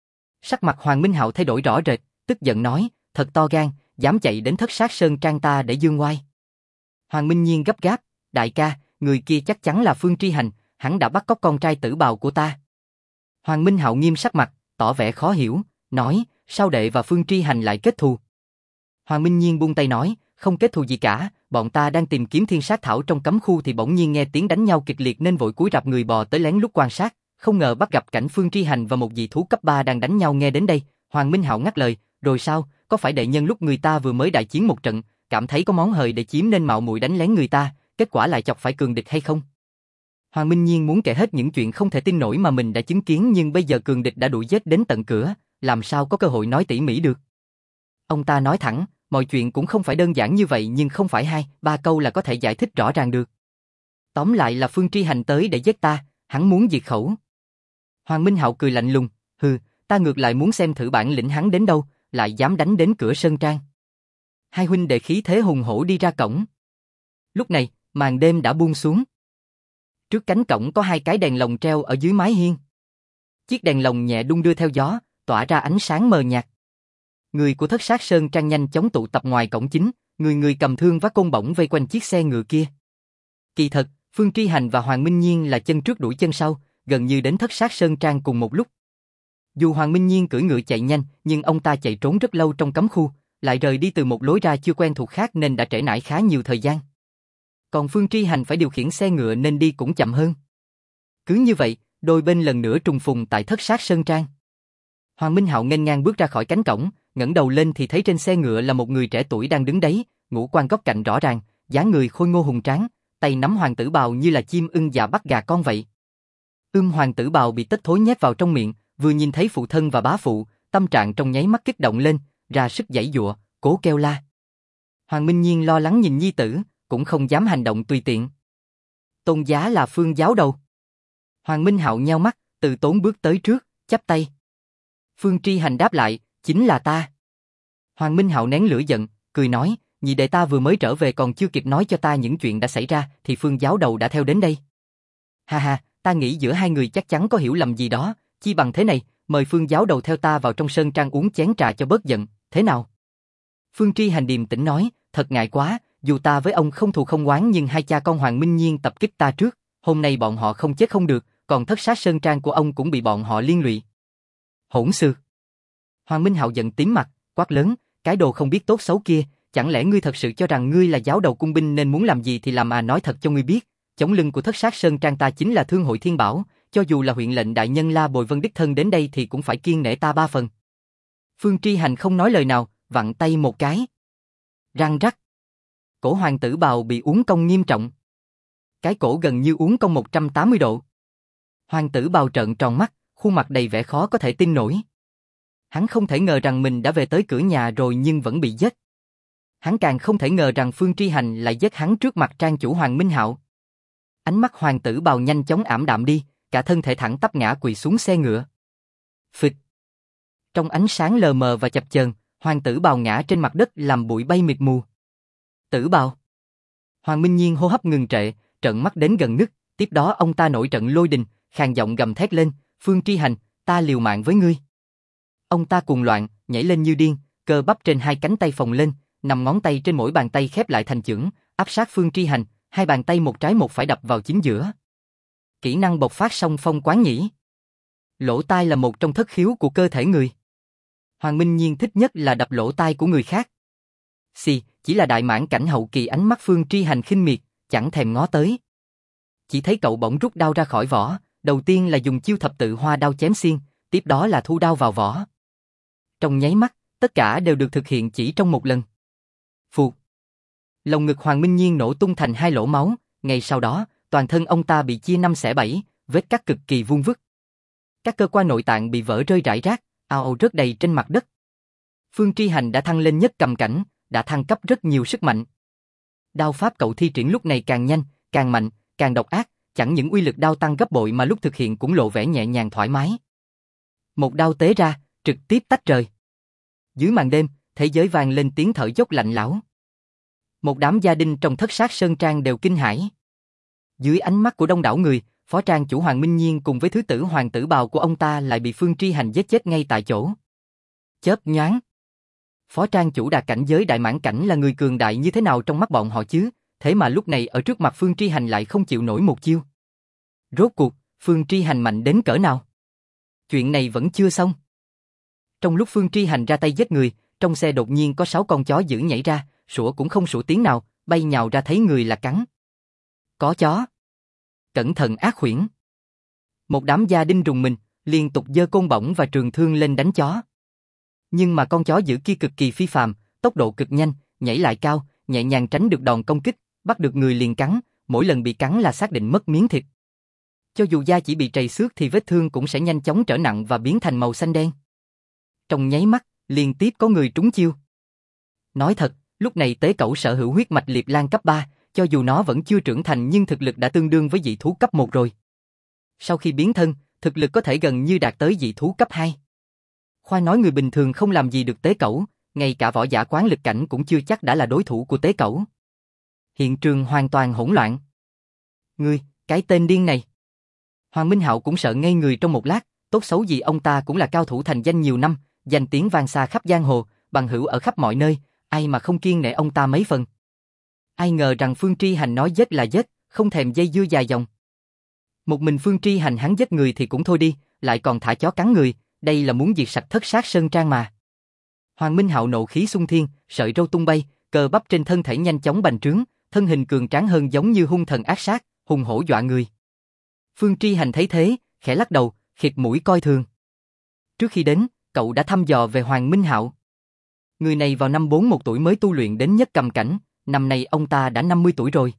Sắc mặt Hoàng Minh Hạo thay đổi rõ rệt, tức giận nói, thật to gan, dám chạy đến Thất Sát Sơn Trang ta để dương oai. Hoàng Minh Nhiên gấp gáp, đại ca, người kia chắc chắn là Phương Tri Hành, hắn đã bắt cóc con trai Tử Bào của ta. Hoàng Minh Hạo nghiêm sắc mặt, tỏ vẻ khó hiểu, nói, sao đệ và Phương Tri Hành lại kết thù? Hoàng Minh Nhiên buông tay nói, không kết thù gì cả, bọn ta đang tìm kiếm thiên sát thảo trong cấm khu thì bỗng nhiên nghe tiếng đánh nhau kịch liệt nên vội cúi rạp người bò tới lén lút quan sát, không ngờ bắt gặp cảnh Phương Tri Hành và một dị thú cấp 3 đang đánh nhau. Nghe đến đây, Hoàng Minh Hạo ngắt lời, rồi sao, có phải đệ nhân lúc người ta vừa mới đại chiến một trận, cảm thấy có món hời để chiếm nên mạo muội đánh lén người ta, kết quả lại chọc phải cường địch hay không? Hoàng Minh Nhiên muốn kể hết những chuyện không thể tin nổi mà mình đã chứng kiến, nhưng bây giờ cường địch đã đuổi giết đến tận cửa, làm sao có cơ hội nói tỉ mỉ được. Ông ta nói thẳng, mọi chuyện cũng không phải đơn giản như vậy, nhưng không phải 2-3 câu là có thể giải thích rõ ràng được. Tóm lại là Phương Tri Hành tới để giết ta, hắn muốn diệt khẩu. Hoàng Minh Hạo cười lạnh lùng, hừ, ta ngược lại muốn xem thử bản lĩnh hắn đến đâu, lại dám đánh đến cửa Sơn Trang. Hai huynh đệ khí thế hùng hổ đi ra cổng. Lúc này, màn đêm đã buông xuống. Trước cánh cổng có 2 cái đèn lồng treo ở dưới mái hiên. Chiếc đèn lồng nhẹ đung đưa theo gió, tỏa ra ánh sáng mờ nhạt. Người của Thất Sát Sơn Trang nhanh chóng tụ tập ngoài cổng chính, người cầm thương vác côn bổng vây quanh chiếc xe ngựa kia. Kỳ thật, Phương Tri Hành và Hoàng Minh Nhiên là chân trước đuổi chân sau, gần như đến Thất Sát Sơn Trang cùng một lúc. Dù Hoàng Minh Nhiên cưỡi ngựa chạy nhanh, nhưng ông ta chạy trốn rất lâu trong cấm khu, lại rời đi từ một lối ra chưa quen thuộc khác nên đã trễ nải khá nhiều thời gian. Còn Phương Tri Hành phải điều khiển xe ngựa nên đi cũng chậm hơn. Cứ như vậy, đôi bên lần nữa trùng phùng tại Thất Sát Sơn Trang. Hoàng Minh Hạo nghênh ngang bước ra khỏi cánh cổng, ngẩng đầu lên thì thấy trên xe ngựa là một người trẻ tuổi đang đứng đấy, ngũ quan góc cạnh rõ ràng, dáng người khôi ngô hùng tráng, tay nắm Hoàng Tử Bào như là chim ưng dạ bắt gà con vậy. Hoàng Tử Bào bị tết thối nhét vào trong miệng, vừa nhìn thấy phụ thân và bá phụ, tâm trạng trong nháy mắt kích động lên, ra sức giãy giụa, cố kêu la. Hoàng Minh Nhiên lo lắng nhìn nhi tử, cũng không dám hành động tùy tiện. Tôn giá là Phương giáo đầu. Hoàng Minh Hạo nheo mắt, từ tốn bước tới trước, chắp tay. Phương Tri Hành đáp lại, chính là ta. Hoàng Minh Hạo nén lửa giận, cười nói, nhị đệ ta vừa mới trở về còn chưa kịp nói cho ta những chuyện đã xảy ra, thì Phương giáo đầu đã theo đến đây. Ha ha, ta nghĩ giữa hai người chắc chắn có hiểu lầm gì đó, chi bằng thế này, mời Phương giáo đầu theo ta vào trong sơn trang uống chén trà cho bớt giận, thế nào? Phương Tri Hành điềm tĩnh nói, thật ngại quá, dù ta với ông không thù không oán nhưng hai cha con Hoàng Minh Nhiên tập kích ta trước, hôm nay bọn họ không chết không được, còn thất sát sơn trang của ông cũng bị bọn họ liên lụy. Hỗn xược! Hoàng Minh Hạo giận tím mặt, quát lớn, cái đồ không biết tốt xấu kia, chẳng lẽ ngươi thật sự cho rằng ngươi là giáo đầu cung binh nên muốn làm gì thì làm à? Nói thật cho ngươi biết, chống lưng của thất sát sơn trang ta chính là Thương hội Thiên Bảo, cho dù là huyện lệnh đại nhân La Bồi Vân đích thân đến đây thì cũng phải kiêng nể ta 3 phần. Phương Tri Hành không nói lời nào, vặn tay một cái. Răng rắc. Cổ hoàng tử bào bị uốn cong nghiêm trọng. Cái cổ gần như uốn cong 180 độ. Hoàng tử bào trợn tròn mắt, khuôn mặt đầy vẻ khó có thể tin nổi. Hắn không thể ngờ rằng mình đã về tới cửa nhà rồi nhưng vẫn bị giết. Hắn càng không thể ngờ rằng Phương Tri Hành lại giết hắn trước mặt trang chủ Hoàng Minh Hạo. Ánh mắt hoàng tử bào nhanh chóng ảm đạm đi, cả thân thể thẳng tắp ngã quỵ xuống xe ngựa. Phịch. Trong ánh sáng lờ mờ và chập chờn, hoàng tử bào ngã trên mặt đất làm bụi bay mịt mù. Tử bào. Hoàng Minh Nhiên hô hấp ngừng trệ, trợn mắt đến gần nứt, tiếp đó ông ta nổi trận lôi đình, khàn giọng gầm thét lên, Phương Tri Hành, ta liều mạng với ngươi. Ông ta cuồng loạn, nhảy lên như điên, cơ bắp trên hai cánh tay phồng lên, 5 ngón tay trên mỗi bàn tay khép lại thành chưởng, áp sát Phương Tri Hành, hai bàn tay một trái một phải đập vào chính giữa. Kỹ năng bộc phát song phong quán nhĩ. Lỗ tai là một trong thất khiếu của cơ thể người. Hoàng Minh Nhiên thích nhất là đập lỗ tai của người khác. Chỉ là đại mãn cảnh hậu kỳ, ánh mắt Phương Tri Hành khinh miệt, chẳng thèm ngó tới. Chỉ thấy cậu bỗng rút đao ra khỏi vỏ, đầu tiên là dùng chiêu thập tự hoa đao chém xiên, tiếp đó là thu đao vào vỏ. Trong nháy mắt, tất cả đều được thực hiện chỉ trong một lần. Phụt. Lồng ngực Hoàng Minh Nhiên nổ tung thành 2 lỗ máu, ngay sau đó, toàn thân ông ta bị chia 5 xẻ 7, vết cắt cực kỳ vuông vức. Các cơ quan nội tạng bị vỡ rơi rải rác, ào ào rớt đầy trên mặt đất. Phương Tri Hành đã thăng lên nhất cầm cảnh, đã thăng cấp rất nhiều sức mạnh. Đao pháp cậu thi triển lúc này càng nhanh, càng mạnh, càng độc ác, chẳng những uy lực đao tăng gấp bội mà lúc thực hiện cũng lộ vẻ nhẹ nhàng thoải mái. Một đao tế ra, trực tiếp tách trời. Dưới màn đêm, thế giới vang lên tiếng thở dốc lạnh lẽo. Một đám gia đình trong thất sát sơn trang đều kinh hãi. Dưới ánh mắt của đông đảo người, phó trang chủ Hoàng Minh Nhiên cùng với thứ tử hoàng tử bào của ông ta lại bị Phương Tri Hành giết chết ngay tại chỗ. Chớp nhoáng. Phó trang chủ đạt cảnh giới đại mãn cảnh là người cường đại như thế nào trong mắt bọn họ chứ, thế mà lúc này ở trước mặt Phương Tri Hành lại không chịu nổi một chiêu. Rốt cuộc, Phương Tri Hành mạnh đến cỡ nào? Chuyện này vẫn chưa xong. Trong lúc Phương Tri Hành ra tay giết người, trong xe đột nhiên có 6 con chó dữ nhảy ra, sủa cũng không sủa tiếng nào, bay nhào ra thấy người là cắn. Có chó. Cẩn thận ác huyễn. Một đám gia đình rùng mình, liên tục giơ côn bổng và trường thương lên đánh chó. Nhưng mà con chó dữ kia cực kỳ phi phàm, tốc độ cực nhanh, nhảy lại cao, nhẹ nhàng tránh được đòn công kích, bắt được người liền cắn, mỗi lần bị cắn là xác định mất miếng thịt. Cho dù da chỉ bị trầy xước thì vết thương cũng sẽ nhanh chóng trở nặng và biến thành màu xanh đen. Trong nháy mắt, liên tiếp có người trúng chiêu. Nói thật, lúc này tế cẩu sở hữu huyết mạch Liệp Lan cấp 3, cho dù nó vẫn chưa trưởng thành nhưng thực lực đã tương đương với dị thú cấp 1 rồi. Sau khi biến thân, thực lực có thể gần như đạt tới dị thú cấp 2. Khoa nói người bình thường không làm gì được tế cẩu, ngay cả võ giả quán lực cảnh cũng chưa chắc đã là đối thủ của tế cẩu. Hiện trường hoàn toàn hỗn loạn. Ngươi, cái tên điên này. Hoàng Minh Hạo cũng sợ ngây người trong một lát, tốt xấu gì ông ta cũng là cao thủ thành danh nhiều năm, danh tiếng vang xa khắp giang hồ, bằng hữu ở khắp mọi nơi, ai mà không kiêng nể ông ta mấy phần. Ai ngờ rằng Phương Tri Hành nói giết là giết, không thèm dây dưa dài dòng. Một mình Phương Tri Hành hắn giết người thì cũng thôi đi, lại còn thả chó cắn người, đây là muốn diệt sạch thất sát sơn trang mà. Hoàng Minh Hạo nộ khí xung thiên, sợi râu tung bay, cơ bắp trên thân thể nhanh chóng bành trướng, thân hình cường tráng hơn giống như hung thần ác sát, hùng hổ dọa người. Phương Tri Hành thấy thế, khẽ lắc đầu, khịt mũi coi thường. Trước khi đến, cậu đã thăm dò về Hoàng Minh Hạo. Người này vào năm 41 tuổi mới tu luyện đến nhất cầm cảnh, năm nay ông ta đã 50 tuổi rồi.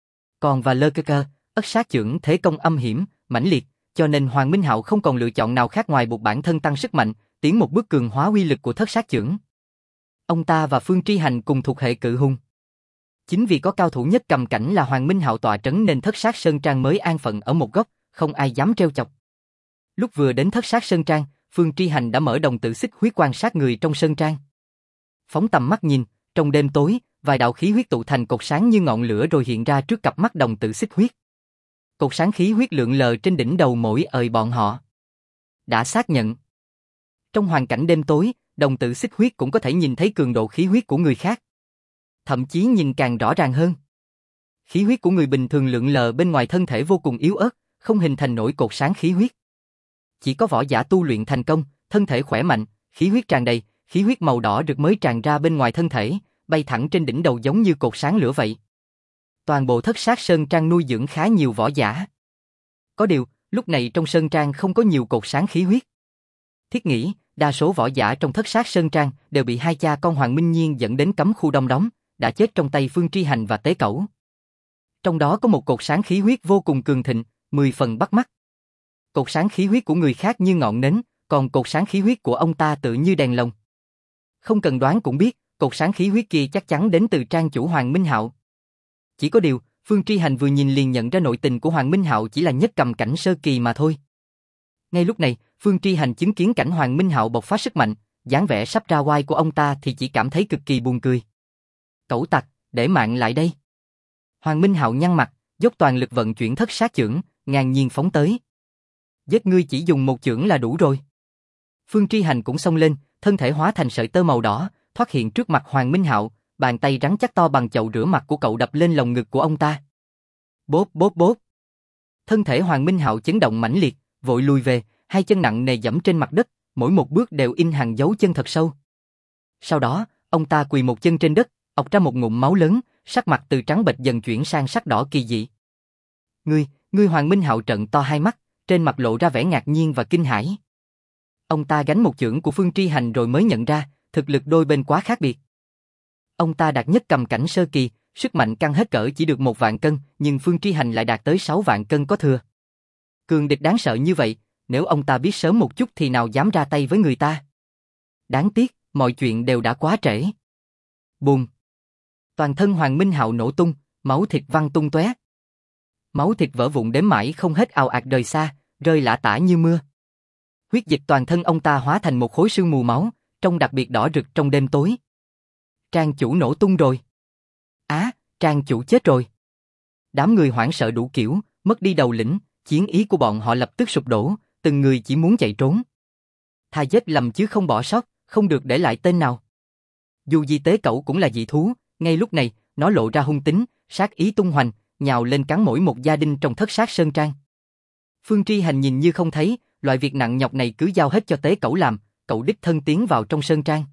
Còn và lơ cơ cơ, ất sát chưởng thế công âm hiểm, mãnh liệt, cho nên Hoàng Minh Hạo không còn lựa chọn nào khác ngoài buộc bản thân tăng sức mạnh, tiến một bước cường hóa uy lực của thất sát chưởng. Ông ta và Phương Tri Hành cùng thuộc hệ cự hung. Chính vì có cao thủ nhất cầm cảnh là Hoàng Minh Hạo tọa trấn nên Thất Sát Sơn Trang mới an phận ở một góc, không ai dám trêu chọc. Lúc vừa đến Thất Sát Sơn Trang, Phương Tri Hành đã mở đồng tử xích huyết quan sát người trong sơn trang. Phóng tầm mắt nhìn, trong đêm tối, vài đạo khí huyết tụ thành cột sáng như ngọn lửa rồi hiện ra trước cặp mắt đồng tử xích huyết. Cột sáng khí huyết lượn lờ trên đỉnh đầu mỗi ời bọn họ. Đã xác nhận. Trong hoàn cảnh đêm tối, đồng tử xích huyết cũng có thể nhìn thấy cường độ khí huyết của người khác. Thậm chí nhìn càng rõ ràng hơn. Khí huyết của người bình thường lượn lờ bên ngoài thân thể vô cùng yếu ớt, không hình thành nổi cột sáng khí huyết. Chỉ có võ giả tu luyện thành công, thân thể khỏe mạnh, khí huyết tràn đầy, khí huyết màu đỏ rực mới tràn ra bên ngoài thân thể, bay thẳng trên đỉnh đầu giống như cột sáng lửa vậy. Toàn bộ Thất Sát Sơn Trang nuôi dưỡng khá nhiều võ giả. Có điều, lúc này trong Sơn Trang không có nhiều cột sáng khí huyết. Thiết nghĩ, đa số võ giả trong Thất Sát Sơn Trang đều bị hai cha con Hoàng Minh Nhiên dẫn đến cấm khu đông đóng, đã chết trong tay Phương Tri Hành và Tế Cẩu. Trong đó có một cột sáng khí huyết vô cùng cường thịnh, 10 phần bắt mắt. Cột sáng khí huyết của người khác như ngọn nến, còn cột sáng khí huyết của ông ta tự như đèn lồng. Không cần đoán cũng biết, cột sáng khí huyết kia chắc chắn đến từ trang chủ Hoàng Minh Hạo. Chỉ có điều, Phương Tri Hành vừa nhìn liền nhận ra nội tình của Hoàng Minh Hạo chỉ là nhất cầm cảnh sơ kỳ mà thôi. Ngay lúc này, Phương Tri Hành chứng kiến cảnh Hoàng Minh Hạo bộc phát sức mạnh, dáng vẻ sắp ra oai của ông ta thì chỉ cảm thấy cực kỳ buồn cười. Cẩu tặc, để mạng lại đây. Hoàng Minh Hạo nhăn mặt, dốc toàn lực vận chuyển thất sát chưởng, ngang nhiên phóng tới. Giết ngươi chỉ dùng một chưởng là đủ rồi. Phương Tri Hành cũng xông lên, thân thể hóa thành sợi tơ màu đỏ, thoát hiện trước mặt Hoàng Minh Hạo, bàn tay rắn chắc to bằng chậu rửa mặt của cậu đập lên lồng ngực của ông ta. Bốp bốp bốp. Thân thể Hoàng Minh Hạo chấn động mãnh liệt, vội lùi về, hai chân nặng nề giẫm trên mặt đất, mỗi một bước đều in hàng dấu chân thật sâu. Sau đó, ông ta quỳ một chân trên đất, ọc ra một ngụm máu lớn, sắc mặt từ trắng bệch dần chuyển sang sắc đỏ kỳ dị. Ngươi Hoàng Minh Hạo trợn to hai mắt, trên mặt lộ ra vẻ ngạc nhiên và kinh hãi. Ông ta gánh một chưởng của Phương Tri Hành rồi mới nhận ra, thực lực đôi bên quá khác biệt. Ông ta đạt nhất cầm cảnh sơ kỳ, sức mạnh căng hết cỡ chỉ được 1 vạn cân, nhưng Phương Tri Hành lại đạt tới 6 vạn cân có thừa. Cường địch đáng sợ như vậy, nếu ông ta biết sớm một chút thì nào dám ra tay với người ta. Đáng tiếc, mọi chuyện đều đã quá trễ. Bùm. Toàn thân Hoàng Minh Hạo nổ tung, máu thịt văng tung tóe. Máu thịt vỡ vụn đếm mãi không hết ào ạt rời xa, rơi lả tả như mưa. Huyết dịch toàn thân ông ta hóa thành một khối sương mù máu, trông đặc biệt đỏ rực trong đêm tối. Trang chủ nổ tung rồi. Trang chủ chết rồi. Đám người hoảng sợ đủ kiểu, mất đi đầu lĩnh, chiến ý của bọn họ lập tức sụp đổ, từng người chỉ muốn chạy trốn. Thà giết lầm chứ không bỏ sót, không được để lại tên nào. Dù gì Tế Cẩu cũng là dị thú, ngay lúc này, nó lộ ra hung tính, sát ý tung hoành, nhào lên cắn mỗi một gia đình trong Thất Sát Sơn Trang. Phương Tri Hành nhìn như không thấy, loại việc nặng nhọc này cứ giao hết cho Tế Cẩu làm, cậu đích thân tiến vào trong sơn trang.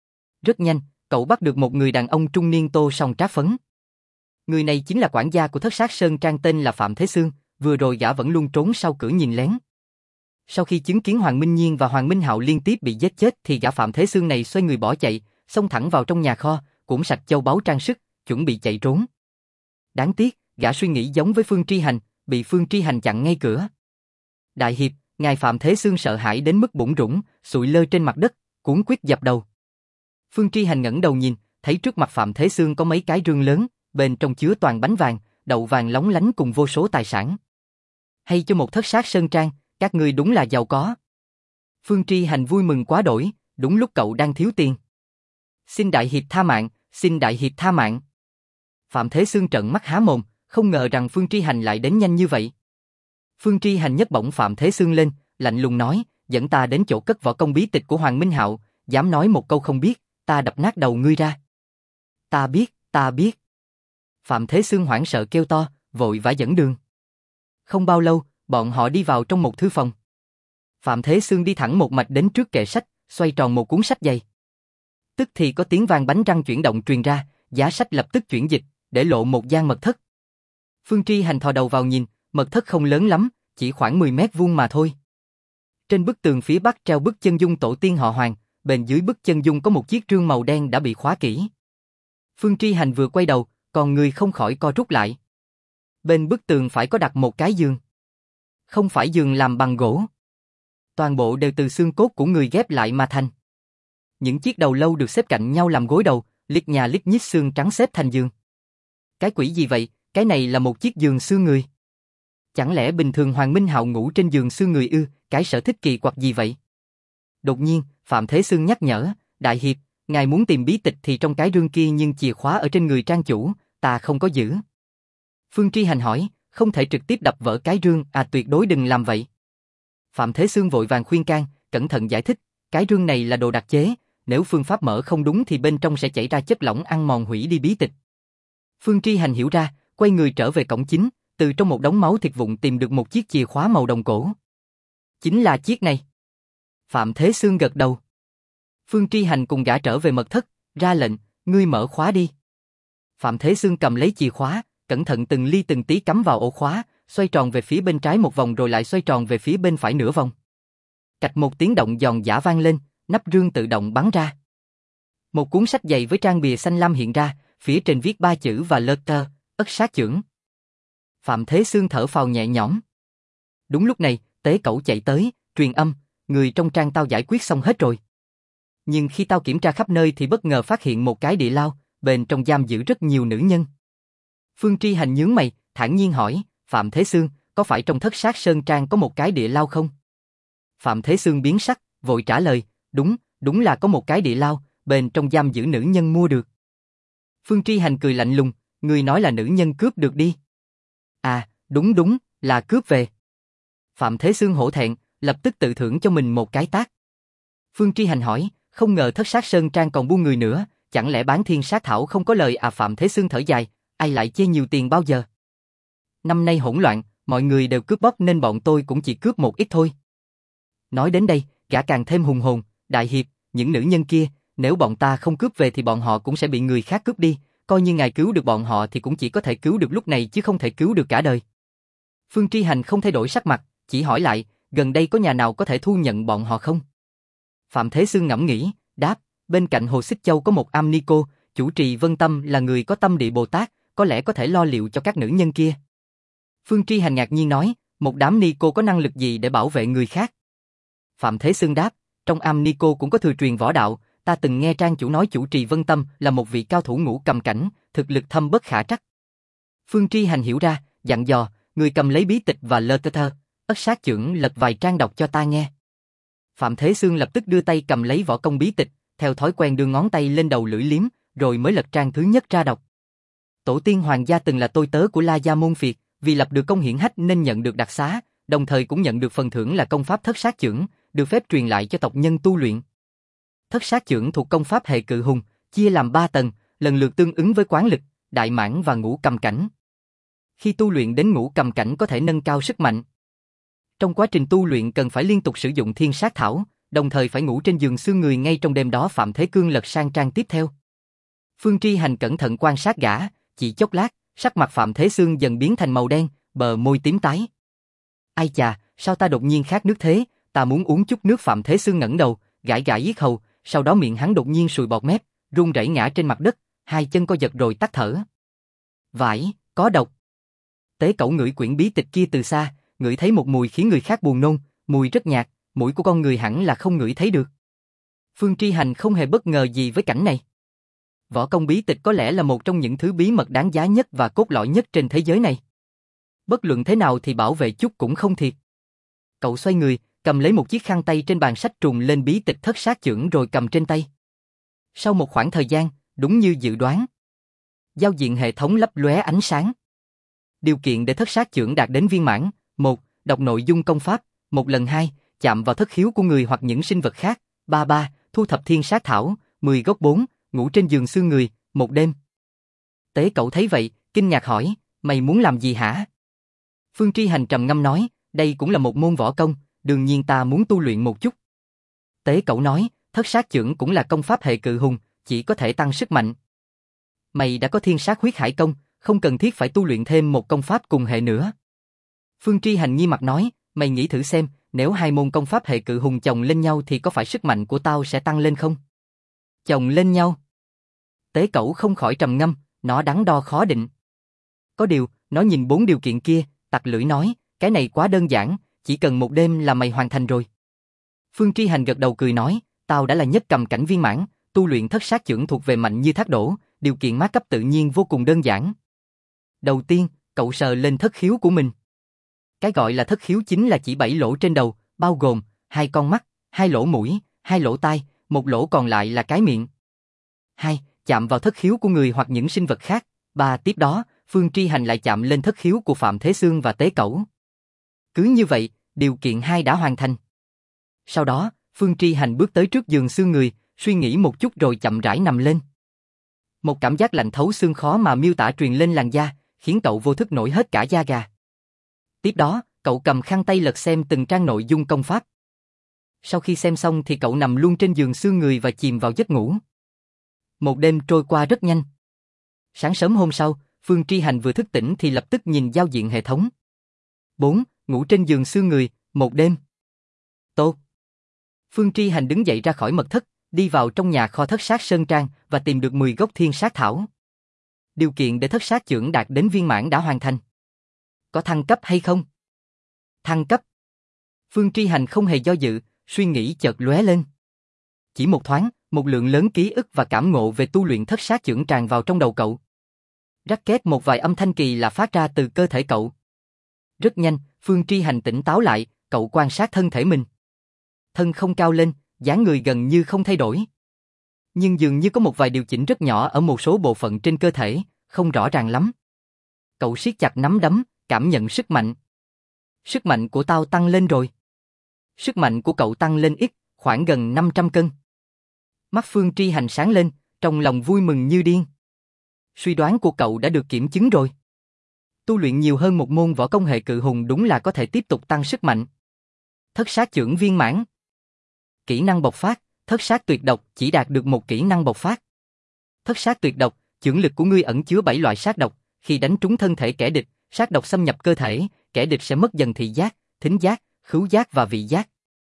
Rất nhanh, cậu bắt được một người đàn ông trung niên tô son tráp phấn. Người này chính là quản gia của Thất Sát Sơn Trang tên là Phạm Thế Xương, vừa rồi gã vẫn luôn trốn sau cửa nhìn lén. Sau khi chứng kiến Hoàng Minh Nhiên và Hoàng Minh Hạo liên tiếp bị giết chết thì gã Phạm Thế Xương này xoay người bỏ chạy, xông thẳng vào trong nhà kho, cũng sạch châu báu trang sức, chuẩn bị chạy trốn. Đáng tiếc, gã suy nghĩ giống với Phương Tri Hành, bị Phương Tri Hành chặn ngay cửa. Đại hiệp, ngài Phạm Thế Xương sợ hãi đến mức bủn rủn, sụi lơ trên mặt đất, cuống quýt dập đầu. Phương Tri Hành ngẩng đầu nhìn, thấy trước mặt Phạm Thế Xương có mấy cái rương lớn, bên trong chứa toàn bánh vàng, đậu vàng lóng lánh cùng vô số tài sản. Hay cho một Thất Sát Sơn Trang, các ngươi đúng là giàu có. Phương Tri Hành vui mừng quá đổi, đúng lúc cậu đang thiếu tiền. Xin đại hiệp tha mạng, xin đại hiệp tha mạng. Phạm Thế Xương trợn mắt há mồm, không ngờ rằng Phương Tri Hành lại đến nhanh như vậy. Phương Tri Hành nhấc bổng Phạm Thế Xương lên, lạnh lùng nói, dẫn ta đến chỗ cất võ công bí tịch của Hoàng Minh Hạo, dám nói một câu không biết, ta đập nát đầu ngươi ra. Ta biết. Phạm Thế Xương hoảng sợ kêu to, vội vã dẫn đường. Không bao lâu, bọn họ đi vào trong một thư phòng. Phạm Thế Xương đi thẳng một mạch đến trước kệ sách, xoay tròn một cuốn sách dày. Tức thì có tiếng vang bánh răng chuyển động truyền ra, giá sách lập tức chuyển dịch, để lộ một gian mật thất. Phương Tri Hành thò đầu vào nhìn, mật thất không lớn lắm, chỉ khoảng 10 mét vuông mà thôi. Trên bức tường phía bắc treo bức chân dung tổ tiên họ Hoàng, bên dưới bức chân dung có một chiếc rương màu đen đã bị khóa kỹ. Phương Tri Hành vừa quay đầu, còn người không khỏi co rút lại. Bên bức tường phải có đặt một cái giường. Không phải giường làm bằng gỗ. Toàn bộ đều từ xương cốt của người ghép lại mà thành. Những chiếc đầu lâu được xếp cạnh nhau làm gối đầu, liệt nhà liệt nhít xương trắng xếp thành giường. Cái quỷ gì vậy, cái này là một chiếc giường xương người. Chẳng lẽ bình thường Hoàng Minh Hạo ngủ trên giường xương người ư, cái sở thích kỳ quặc gì vậy? Đột nhiên, Phạm Thế Xương nhắc nhở, Đại Hiệp, ngài muốn tìm bí tịch thì trong cái rương kia nhưng chìa khóa ở trên người trang chủ, ta không có giữ. Phương Tri Hành hỏi, không thể trực tiếp đập vỡ cái rương, tuyệt đối đừng làm vậy. Phạm Thế Xương vội vàng khuyên can, cẩn thận giải thích, cái rương này là đồ đặc chế, nếu phương pháp mở không đúng thì bên trong sẽ chảy ra chất lỏng ăn mòn hủy đi bí tịch. Phương Tri Hành hiểu ra, quay người trở về cổng chính, từ trong một đống máu thịt vụn tìm được một chiếc chìa khóa màu đồng cổ. Chính là chiếc này. Phạm Thế Xương gật đầu. Phương Tri Hành cùng gã trở về mật thất, ra lệnh, ngươi mở khóa đi. Phạm Thế Xương cầm lấy chìa khóa, cẩn thận từng ly từng tí cắm vào ổ khóa, xoay tròn về phía bên trái một vòng rồi lại xoay tròn về phía bên phải nửa vòng. Cạch một tiếng động giòn giã vang lên, nắp rương tự động bắn ra. Một cuốn sách dày với trang bìa xanh lam hiện ra, phía trên viết 3 chữ và letter, ất sát chưởng. Phạm Thế Xương thở phào nhẹ nhõm. Đúng lúc này, Tế Cẩu chạy tới, truyền âm, người trong trang tao giải quyết xong hết rồi. Nhưng khi tao kiểm tra khắp nơi thì bất ngờ phát hiện một cái địa lao, bên trong giam giữ rất nhiều nữ nhân. Phương Tri Hành nhướng mày, thản nhiên hỏi, Phạm Thế Xương, có phải trong Thất Sát Sơn Trang có một cái địa lao không? Phạm Thế Xương biến sắc, vội trả lời, đúng là có một cái địa lao, bên trong giam giữ nữ nhân mua được. Phương Tri Hành cười lạnh lùng, người nói là nữ nhân cướp được đi. Đúng, là cướp về. Phạm Thế Xương hổ thẹn, lập tức tự thưởng cho mình một cái tát. Phương Tri Hành hỏi, không ngờ Thất Sát Sơn Trang còn buôn người nữa, chẳng lẽ bán thiên sát thảo không có lời Phạm Thế Xương thở dài, ai lại chê nhiều tiền bao giờ? Năm nay hỗn loạn, mọi người đều cướp bóc nên bọn tôi cũng chỉ cướp một ít thôi. Nói đến đây, gã càng thêm hùng hồn, Đại Hiệp, những nữ nhân kia, nếu bọn ta không cướp về thì bọn họ cũng sẽ bị người khác cướp đi, coi như ngài cứu được bọn họ thì cũng chỉ có thể cứu được lúc này chứ không thể cứu được cả đời. Phương Tri Hành không thay đổi sắc mặt, chỉ hỏi lại, gần đây có nhà nào có thể thu nhận bọn họ không? Phạm Thế Xương ngẫm nghĩ, đáp, bên cạnh Hồ Xích Châu có một am ni cô, chủ trì Vân Tâm là người có tâm địa Bồ Tát, có lẽ có thể lo liệu cho các nữ nhân kia. Phương Tri Hành ngạc nhiên nói, một đám ni cô có năng lực gì để bảo vệ người khác? Phạm Thế Xương đáp, trong am ni cô cũng có thừa truyền võ đạo, ta từng nghe trang chủ nói chủ trì Vân Tâm là một vị cao thủ ngũ cầm cảnh, thực lực thâm bất khả trắc. Phương Tri Hành hiểu ra, dặn dò, người cầm lấy bí tịch và letter, ất sát chưởng lật vài trang đọc cho ta nghe. Phạm Thế Xương lập tức đưa tay cầm lấy võ công bí tịch, theo thói quen đưa ngón tay lên đầu lưỡi liếm, rồi mới lật trang thứ nhất ra đọc. Tổ tiên Hoàng gia từng là tôi tớ của La Gia Môn Phiệt, vì lập được công hiển hách nên nhận được đặc xá, đồng thời cũng nhận được phần thưởng là công pháp Thất Sát Chưởng, được phép truyền lại cho tộc nhân tu luyện. Thất Sát Chưởng thuộc công pháp hệ Cự Hùng, chia làm 3 tầng, lần lượt tương ứng với quán lực, đại mãn và ngũ cầm cảnh. Khi tu luyện đến ngũ cầm cảnh có thể nâng cao sức mạnh. Trong quá trình tu luyện cần phải liên tục sử dụng thiên sát thảo, đồng thời phải ngủ trên giường xương người ngay trong đêm đó. Phạm Thế Cương lật sang trang tiếp theo. Phương Tri Hành cẩn thận quan sát gã, chỉ chốc lát, sắc mặt Phạm Thế Xương dần biến thành màu đen, bờ môi tím tái. Ai chà, sao ta đột nhiên khát nước thế, ta muốn uống chút nước. Phạm Thế Xương ngẩng đầu, gãi gãi yết hầu, sau đó miệng hắn đột nhiên sùi bọt mép, run rẩy ngã trên mặt đất, hai chân co giật rồi tắt thở. Vãi, có độc. Tế Cẩu ngửi quyển bí tịch kia từ xa, ngửi thấy một mùi khiến người khác buồn nôn, mùi rất nhạt, mũi của con người hẳn là không ngửi thấy được. Phương Tri Hành không hề bất ngờ gì với cảnh này. Võ công bí tịch có lẽ là một trong những thứ bí mật đáng giá nhất và cốt lõi nhất trên thế giới này. Bất luận thế nào thì bảo vệ chút cũng không thiệt. Cậu xoay người, cầm lấy một chiếc khăn tay trên bàn sách trùng lên bí tịch Thất Sát Chưởng rồi cầm trên tay. Sau một khoảng thời gian, đúng như dự đoán, giao diện hệ thống lấp lóe ánh sáng. Điều kiện để Thất Sát Chưởng đạt đến viên mãn: 1. Đọc nội dung công pháp, một lần. 2. Chạm vào thất khiếu của người hoặc những sinh vật khác. 3. Thu thập thiên sát thảo, 10 gốc. 4. Ngủ trên giường xương người, một đêm. Tế Cẩu thấy vậy, kinh ngạc hỏi, mày muốn làm gì hả? Phương Tri Hành trầm ngâm nói, đây cũng là một môn võ công, đương nhiên ta muốn tu luyện một chút. Tế Cẩu nói, Thất Sát Chưởng cũng là công pháp hệ Cự Hùng, chỉ có thể tăng sức mạnh. Mày đã có thiên sát huyết hải công, không cần thiết phải tu luyện thêm một công pháp cùng hệ nữa. Phương Tri Hành nghi mặt nói, mày nghĩ thử xem, nếu hai môn công pháp hệ Cự Hùng chồng lên nhau thì có phải sức mạnh của tao sẽ tăng lên không? Chồng lên nhau? Tế Cẩu không khỏi trầm ngâm, nó đắn đo khó định. Có điều, nó nhìn 4 điều kiện kia, tặc lưỡi nói, cái này quá đơn giản, chỉ cần một đêm là mày hoàn thành rồi. Phương Tri Hành gật đầu cười nói, Tao đã là nhất cầm cảnh viên mãn, tu luyện thất sát chưởng thuộc về mạnh như thác đổ, điều kiện mát cấp tự nhiên vô cùng đơn giản. Đầu tiên, cậu sờ lên thất khiếu của mình. Cái gọi là thất khiếu chính là chỉ 7 lỗ trên đầu, bao gồm 2 con mắt, 2 lỗ mũi, 2 lỗ tai, một lỗ còn lại là cái miệng. 2. Chạm vào thất khiếu của người hoặc những sinh vật khác. 3. Tiếp đó, Phương Tri Hành lại chạm lên thất khiếu của Phạm Thế Xương và Tế Cẩu. Cứ như vậy, điều kiện 2 đã hoàn thành. Sau đó, Phương Tri Hành bước tới trước giường xương người, suy nghĩ một chút rồi chậm rãi nằm lên. Một cảm giác lạnh thấu xương khó mà miêu tả truyền lên làn da, khiến cậu vô thức nổi hết cả da gà. Tiếp đó, cậu cầm khăn tay lật xem từng trang nội dung công pháp. Sau khi xem xong thì cậu nằm luôn trên giường xương người và chìm vào giấc ngủ. Một đêm trôi qua rất nhanh. Sáng sớm hôm sau, Phương Tri Hành vừa thức tỉnh thì lập tức nhìn giao diện hệ thống. 4. Ngủ trên giường xương người, một đêm. Tốt. Phương Tri Hành đứng dậy ra khỏi mật thất, đi vào trong nhà kho thất sát sơn trang và tìm được 10 gốc thiên sát thảo. Điều kiện để thất sát chưởng đạt đến viên mãn đã hoàn thành. Có thăng cấp hay không? Thăng cấp. Phương Tri Hành không hề do dự, suy nghĩ chợt lóe lên. Chỉ một thoáng, một lượng lớn ký ức và cảm ngộ về tu luyện thất sát chưởng tràn vào trong đầu cậu. Rắc két một vài âm thanh kỳ lạ phát ra từ cơ thể cậu. Rất nhanh, Phương Tri Hành tỉnh táo lại, cậu quan sát thân thể mình. Thân không cao lên, dáng người gần như không thay đổi. Nhưng dường như có một vài điều chỉnh rất nhỏ ở một số bộ phận trên cơ thể, không rõ ràng lắm. Cậu siết chặt nắm đấm, cảm nhận sức mạnh. Sức mạnh của tao tăng lên rồi. Sức mạnh của cậu tăng lên ít, khoảng gần 500 cân. Mắt Phương Tri Hành sáng lên, trong lòng vui mừng như điên. Suy đoán của cậu đã được kiểm chứng rồi. Tu luyện nhiều hơn một môn võ công hệ cự hùng đúng là có thể tiếp tục tăng sức mạnh. Thất sát chưởng viên mãn. Kỹ năng bộc phát, thất sát tuyệt độc, chỉ đạt được một kỹ năng bộc phát. Thất sát tuyệt độc, chưởng lực của ngươi ẩn chứa 7 loại sát độc, khi đánh trúng thân thể kẻ địch, sát độc xâm nhập cơ thể, kẻ địch sẽ mất dần thị giác, thính giác, khứu giác và vị giác.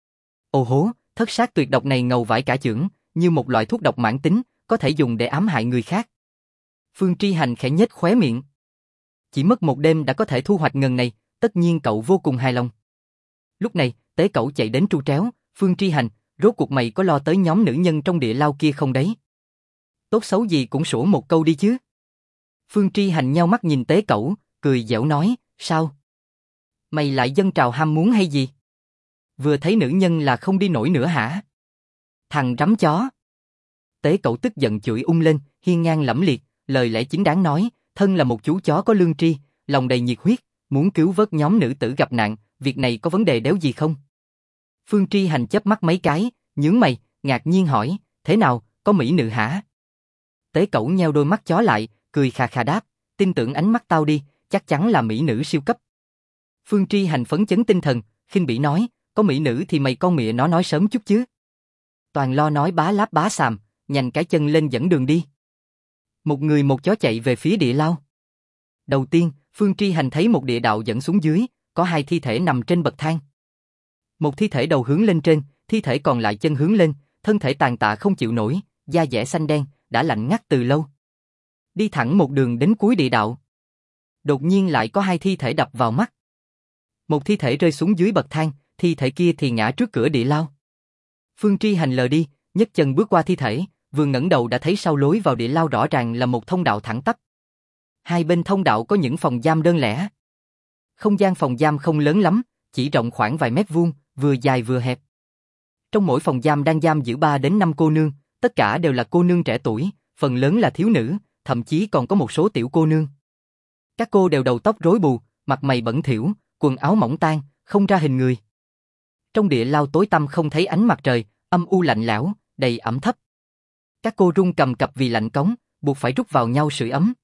Ồ hố, thất sát tuyệt độc này ngầu vãi cả chưởng, như một loại thuốc độc mãn tính, có thể dùng để ám hại người khác. Phương Tri Hành khẽ nhếch khóe miệng. Chỉ mất một đêm đã có thể thu hoạch ngần này, tất nhiên cậu vô cùng hài lòng. Lúc này, Tế Cẩu chạy đến tru tréo, Phương Tri Hành, rốt cuộc mày có lo tới nhóm nữ nhân trong địa lao kia không đấy? Tốt xấu gì cũng sủa một câu đi chứ. Phương Tri Hành nheo mắt nhìn Tế Cẩu, cười dẻo nói, sao? Mày lại dâng trào ham muốn hay gì? Vừa thấy nữ nhân là không đi nổi nữa hả? Thằng rắm chó. Tế Cẩu tức giận chửi lên, hiên ngang lẫm liệt, lời lẽ chính đáng nói, thân là một chú chó có lương tri, lòng đầy nhiệt huyết, muốn cứu vớt nhóm nữ tử gặp nạn, việc này có vấn đề đéo gì không? Phương Tri Hành chớp mắt mấy cái, nhướng mày, ngạc nhiên hỏi, thế nào, có mỹ nữ hả? Tế Cẩu nheo đôi mắt chó lại, cười khà khà đáp, tin tưởng ánh mắt tao đi, chắc chắn là mỹ nữ siêu cấp. Phương Tri Hành phấn chấn tinh thần, khinh bỉ nói, có mỹ nữ thì mày con mẹ nó nói sớm chút chứ. Toàn lo nói bá láp bá xàm, nhanh cái chân lên dẫn đường đi. Một người một chó chạy về phía địa lao. Đầu tiên, Phương Tri Hành thấy một địa đạo dẫn xuống dưới, có 2 thi thể nằm trên bậc thang. Một thi thể đầu hướng lên trên, thi thể còn lại chân hướng lên, thân thể tàn tạ không chịu nổi, da dẻ xanh đen, đã lạnh ngắt từ lâu. Đi thẳng một đường đến cuối địa đạo. Đột nhiên lại có 2 thi thể đập vào mắt. Một thi thể rơi xuống dưới bậc thang, thi thể kia thì ngã trước cửa địa lao. Phương Tri Hành lờ đi, nhấc chân bước qua thi thể, vừa ngẩng đầu đã thấy sau lối vào địa lao rõ ràng là một thông đạo thẳng tắp. Hai bên thông đạo có những phòng giam đơn lẻ. Không gian phòng giam không lớn lắm, chỉ rộng khoảng vài mét vuông, vừa dài vừa hẹp. Trong mỗi phòng giam đang giam giữ 3 đến 5 cô nương, tất cả đều là cô nương trẻ tuổi, phần lớn là thiếu nữ, thậm chí còn có một số tiểu cô nương. Các cô đều đầu tóc rối bù, mặt mày bẩn thỉu, quần áo mỏng tang, không ra hình người. Trong địa lao tối tăm không thấy ánh mặt trời, âm u lạnh lẽo, đầy ẩm thấp. Các cô run cầm cập vì lạnh cống, buộc phải rút vào nhau sưởi ấm.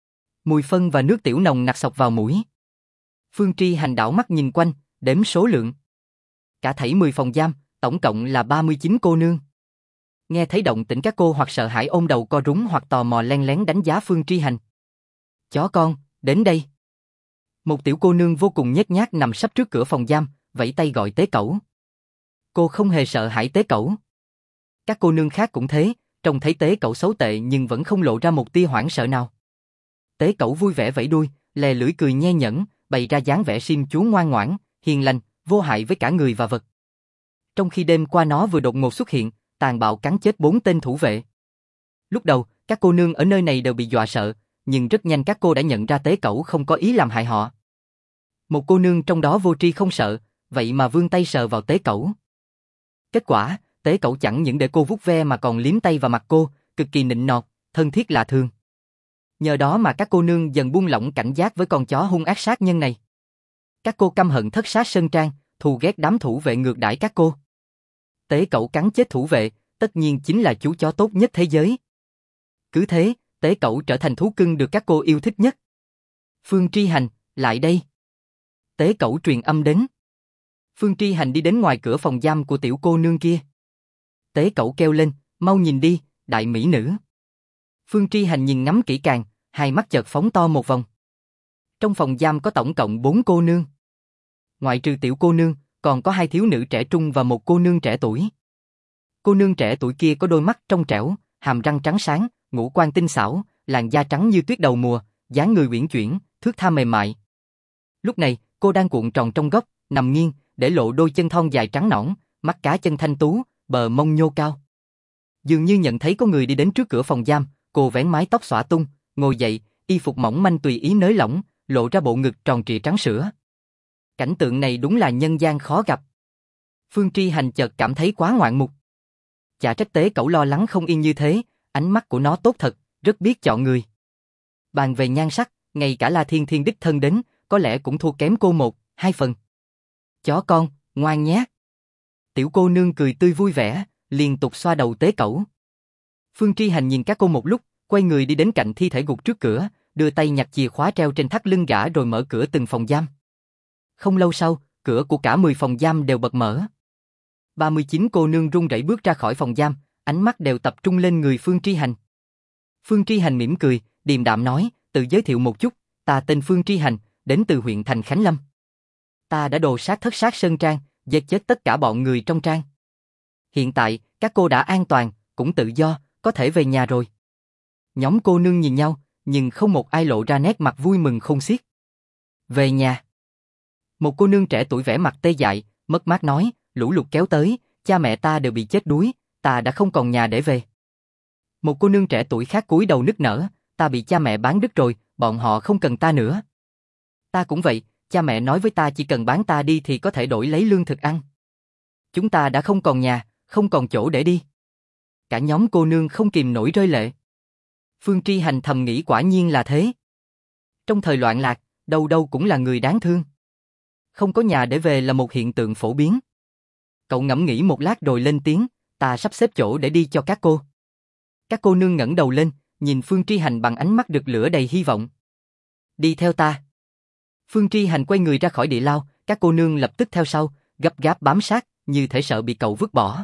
Mùi phân và nước tiểu nồng nặc xộc vào mũi. Phương Tri Hành đảo mắt nhìn quanh, đếm số lượng. Cả thảy 10 phòng giam, tổng cộng là 39 cô nương. Nghe thấy động tĩnh các cô hoặc sợ hãi ôm đầu co rúm hoặc tò mò len lén đánh giá Phương Tri Hành. Chó con, đến đây. Một tiểu cô nương vô cùng nhếch nhác nằm sấp trước cửa phòng giam, vẫy tay gọi Tế Cẩu. Cô không hề sợ hãi Tế Cẩu. Các cô nương khác cũng thế, trông thấy Tế Cẩu xấu tệ nhưng vẫn không lộ ra một tia hoảng sợ nào. Tế Cẩu vui vẻ vẫy đuôi, lè lưỡi cười nhe nhẫn, bày ra dáng vẻ sim chú ngoan ngoãn, hiền lành, vô hại với cả người và vật. Trong khi đêm qua nó vừa đột ngột xuất hiện, tàn bạo cắn chết 4 tên thủ vệ. Lúc đầu, các cô nương ở nơi này đều bị dọa sợ, nhưng rất nhanh các cô đã nhận ra Tế Cẩu không có ý làm hại họ. Một cô nương trong đó vô tri không sợ, vậy mà vươn tay sờ vào Tế Cẩu. Kết quả, Tế Cẩu chẳng những để cô vuốt ve mà còn liếm tay vào mặt cô, cực kỳ nịnh nọt, thân thiết lạ thường. Nhờ đó mà các cô nương dần buông lỏng cảnh giác với con chó hung ác sát nhân này. Các cô căm hận Thất Sát Sơn Trang, thù ghét đám thủ vệ ngược đãi các cô. Tế Cẩu cắn chết thủ vệ, tất nhiên chính là chú chó tốt nhất thế giới. Cứ thế, Tế Cẩu trở thành thú cưng được các cô yêu thích nhất. Phương Tri Hành, lại đây. Tế Cẩu truyền âm đến. Phương Tri Hành đi đến ngoài cửa phòng giam của tiểu cô nương kia. Tế Cẩu kêu lên, mau nhìn đi, đại mỹ nữ. Phương Tri Hành nhìn ngắm kỹ càng, hai mắt chợt phóng to một vòng. Trong phòng giam có tổng cộng 4 cô nương. Ngoại trừ tiểu cô nương, còn có 2 thiếu nữ trẻ trung và một cô nương trẻ tuổi. Cô nương trẻ tuổi kia có đôi mắt trong trẻo, hàm răng trắng sáng, ngũ quan tinh xảo, làn da trắng như tuyết đầu mùa, dáng người uyển chuyển, thướt tha mềm mại. Lúc này, cô đang cuộn tròn trong góc, nằm nghiêng, để lộ đôi chân thon dài trắng nõn, mắt cá chân thanh tú, bờ mông nhô cao. Dường như nhận thấy có người đi đến trước cửa phòng giam, cô vén mái tóc xõa tung, ngồi dậy, y phục mỏng manh tùy ý nới lỏng, lộ ra bộ ngực tròn trịa trắng sữa. Cảnh tượng này đúng là nhân gian khó gặp. Phương Tri Hành chợt cảm thấy quá ngoạn mục. Chả trách Tế Cẩu lo lắng không yên như thế, ánh mắt của nó tốt thật, rất biết chọn người. Bàn về nhan sắc, ngay cả La Thiên Thiên đích thân đến, có lẽ cũng thua kém cô 1-2 phần. Chó con, ngoan nhé. Tiểu cô nương cười tươi vui vẻ, liên tục xoa đầu Tế Cẩu. Phương Tri Hành nhìn các cô một lúc, quay người đi đến cạnh thi thể gục trước cửa, đưa tay nhặt chìa khóa treo trên thắt lưng gã rồi mở cửa từng phòng giam. Không lâu sau, cửa của cả 10 phòng giam đều bật mở. 39 cô nương run rẩy bước ra khỏi phòng giam, ánh mắt đều tập trung lên người Phương Tri Hành. Phương Tri Hành mỉm cười, điềm đạm nói, tự giới thiệu một chút, ta tên Phương Tri Hành, đến từ huyện thành Khánh Lâm. Ta đã đồ sát Thất Sát Sơn Trang, giết chết tất cả bọn người trong trang. Hiện tại, các cô đã an toàn, cũng tự do, có thể về nhà rồi. Nhóm cô nương nhìn nhau, nhưng không một ai lộ ra nét mặt vui mừng khôn xiết. Về nhà. Một cô nương trẻ tuổi vẻ mặt tê dại, mất mát nói, lũ lụt kéo tới, cha mẹ ta đều bị chết đuối, ta đã không còn nhà để về. Một cô nương trẻ tuổi khác cúi đầu nức nở, ta bị cha mẹ bán đứt rồi, bọn họ không cần ta nữa. Ta cũng vậy, cha mẹ nói với ta chỉ cần bán ta đi thì có thể đổi lấy lương thực ăn. Chúng ta đã không còn nhà, không còn chỗ để đi. Cả nhóm cô nương không kìm nổi rơi lệ. Phương Tri Hành thầm nghĩ quả nhiên là thế. Trong thời loạn lạc, đâu đâu cũng là người đáng thương. Không có nhà để về là một hiện tượng phổ biến. Cậu ngẫm nghĩ một lát rồi lên tiếng, ta sắp xếp chỗ để đi cho các cô. Các cô nương ngẩng đầu lên, nhìn Phương Tri Hành bằng ánh mắt rực lửa đầy hy vọng. Đi theo ta. Phương Tri Hành quay người ra khỏi địa lao, các cô nương lập tức theo sau, gấp gáp bám sát, như thể sợ bị cậu vứt bỏ.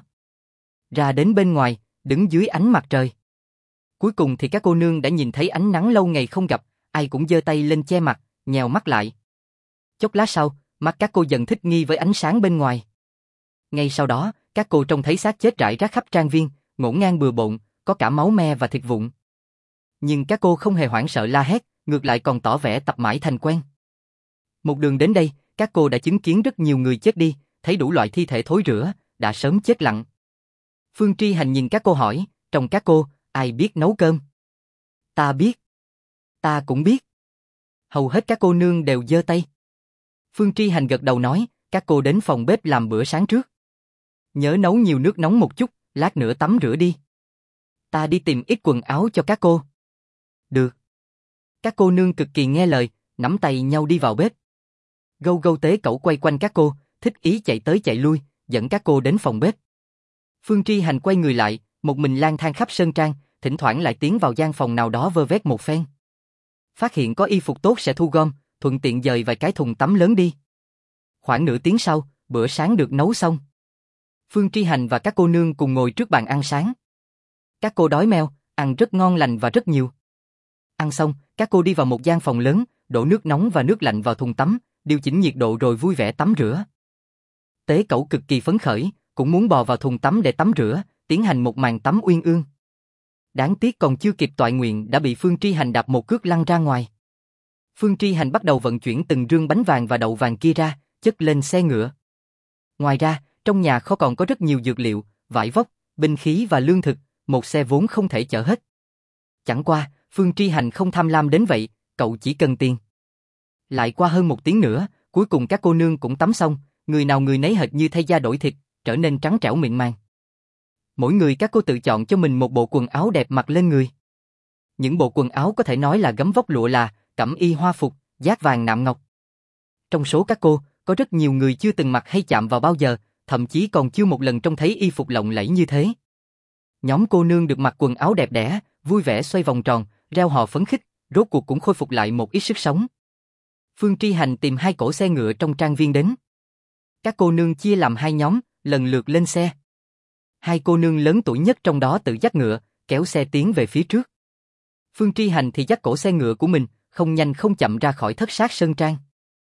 Ra đến bên ngoài, đứng dưới ánh mặt trời. Cuối cùng thì các cô nương đã nhìn thấy ánh nắng lâu ngày không gặp, ai cũng giơ tay lên che mặt, nhèo mắt lại. Chốc lát sau, mắt các cô dần thích nghi với ánh sáng bên ngoài. Ngay sau đó, các cô trông thấy xác chết rải rác khắp trang viên, ngổn ngang bừa bộn, có cả máu me và thịt vụn. Nhưng các cô không hề hoảng sợ la hét, ngược lại còn tỏ vẻ tập mãi thành quen. Một đường đến đây, các cô đã chứng kiến rất nhiều người chết đi, thấy đủ loại thi thể thối rữa, đã sớm chết lặng. Phương Tri Hành nhìn các cô hỏi, trong các cô, ai biết nấu cơm? Ta biết. Ta cũng biết. Hầu hết các cô nương đều giơ tay. Phương Tri Hành gật đầu nói, các cô đến phòng bếp làm bữa sáng trước. Nhớ nấu nhiều nước nóng một chút, lát nữa tắm rửa đi. Ta đi tìm ít quần áo cho các cô. Được. Các cô nương cực kỳ nghe lời, nắm tay nhau đi vào bếp. Gâu gâu Tế Cẩu quay quanh các cô, thích ý chạy tới chạy lui, dẫn các cô đến phòng bếp. Phương Tri Hành quay người lại, một mình lang thang khắp sơn trang, thỉnh thoảng lại tiến vào gian phòng nào đó vơ vét một phen. Phát hiện có y phục tốt sẽ thu gom, thuận tiện dời vài cái thùng tắm lớn đi. Khoảng nửa tiếng sau, bữa sáng được nấu xong. Phương Tri Hành và các cô nương cùng ngồi trước bàn ăn sáng. Các cô đói meo, ăn rất ngon lành và rất nhiều. Ăn xong, các cô đi vào một gian phòng lớn, đổ nước nóng và nước lạnh vào thùng tắm, điều chỉnh nhiệt độ rồi vui vẻ tắm rửa. Tế Cẩu cực kỳ phấn khởi, cũng muốn bò vào thùng tắm để tắm rửa, tiến hành một màn tắm uyên ương. Đáng tiếc còn chưa kịp toại nguyện đã bị Phương Tri Hành đạp một cước lăn ra ngoài. Phương Tri Hành bắt đầu vận chuyển từng rương bánh vàng và đậu vàng kia ra, chất lên xe ngựa. Ngoài ra, trong nhà kho còn có rất nhiều dược liệu, vải vóc, binh khí và lương thực, một xe vốn không thể chở hết. Chẳng qua, Phương Tri Hành không tham lam đến vậy, cậu chỉ cần tiền. Lại qua hơn 1 tiếng nữa, cuối cùng các cô nương cũng tắm xong, người nào người nấy hệt như thay da đổi thịt, trở nên trắng trẻo mịn màng. Mỗi người các cô tự chọn cho mình một bộ quần áo đẹp mặc lên người. Những bộ quần áo có thể nói là gấm vóc lụa là, cẩm y hoa phục, dát vàng nạm ngọc. Trong số các cô, có rất nhiều người chưa từng mặc hay chạm vào bao giờ, thậm chí còn chưa một lần trông thấy y phục lộng lẫy như thế. Nhóm cô nương được mặc quần áo đẹp đẽ, vui vẻ xoay vòng tròn, reo hò phấn khích, rốt cuộc cũng khôi phục lại một ít sức sống. Phương Tri Hành tìm 2 cỗ xe ngựa trong trang viên đến. Các cô nương chia làm 2 nhóm, lần lượt lên xe. 2 cô nương lớn tuổi nhất trong đó tự dắt ngựa, kéo xe tiến về phía trước. Phương Tri Hành thì dắt cỗ xe ngựa của mình, không nhanh không chậm ra khỏi Thất Sát Sơn Trang.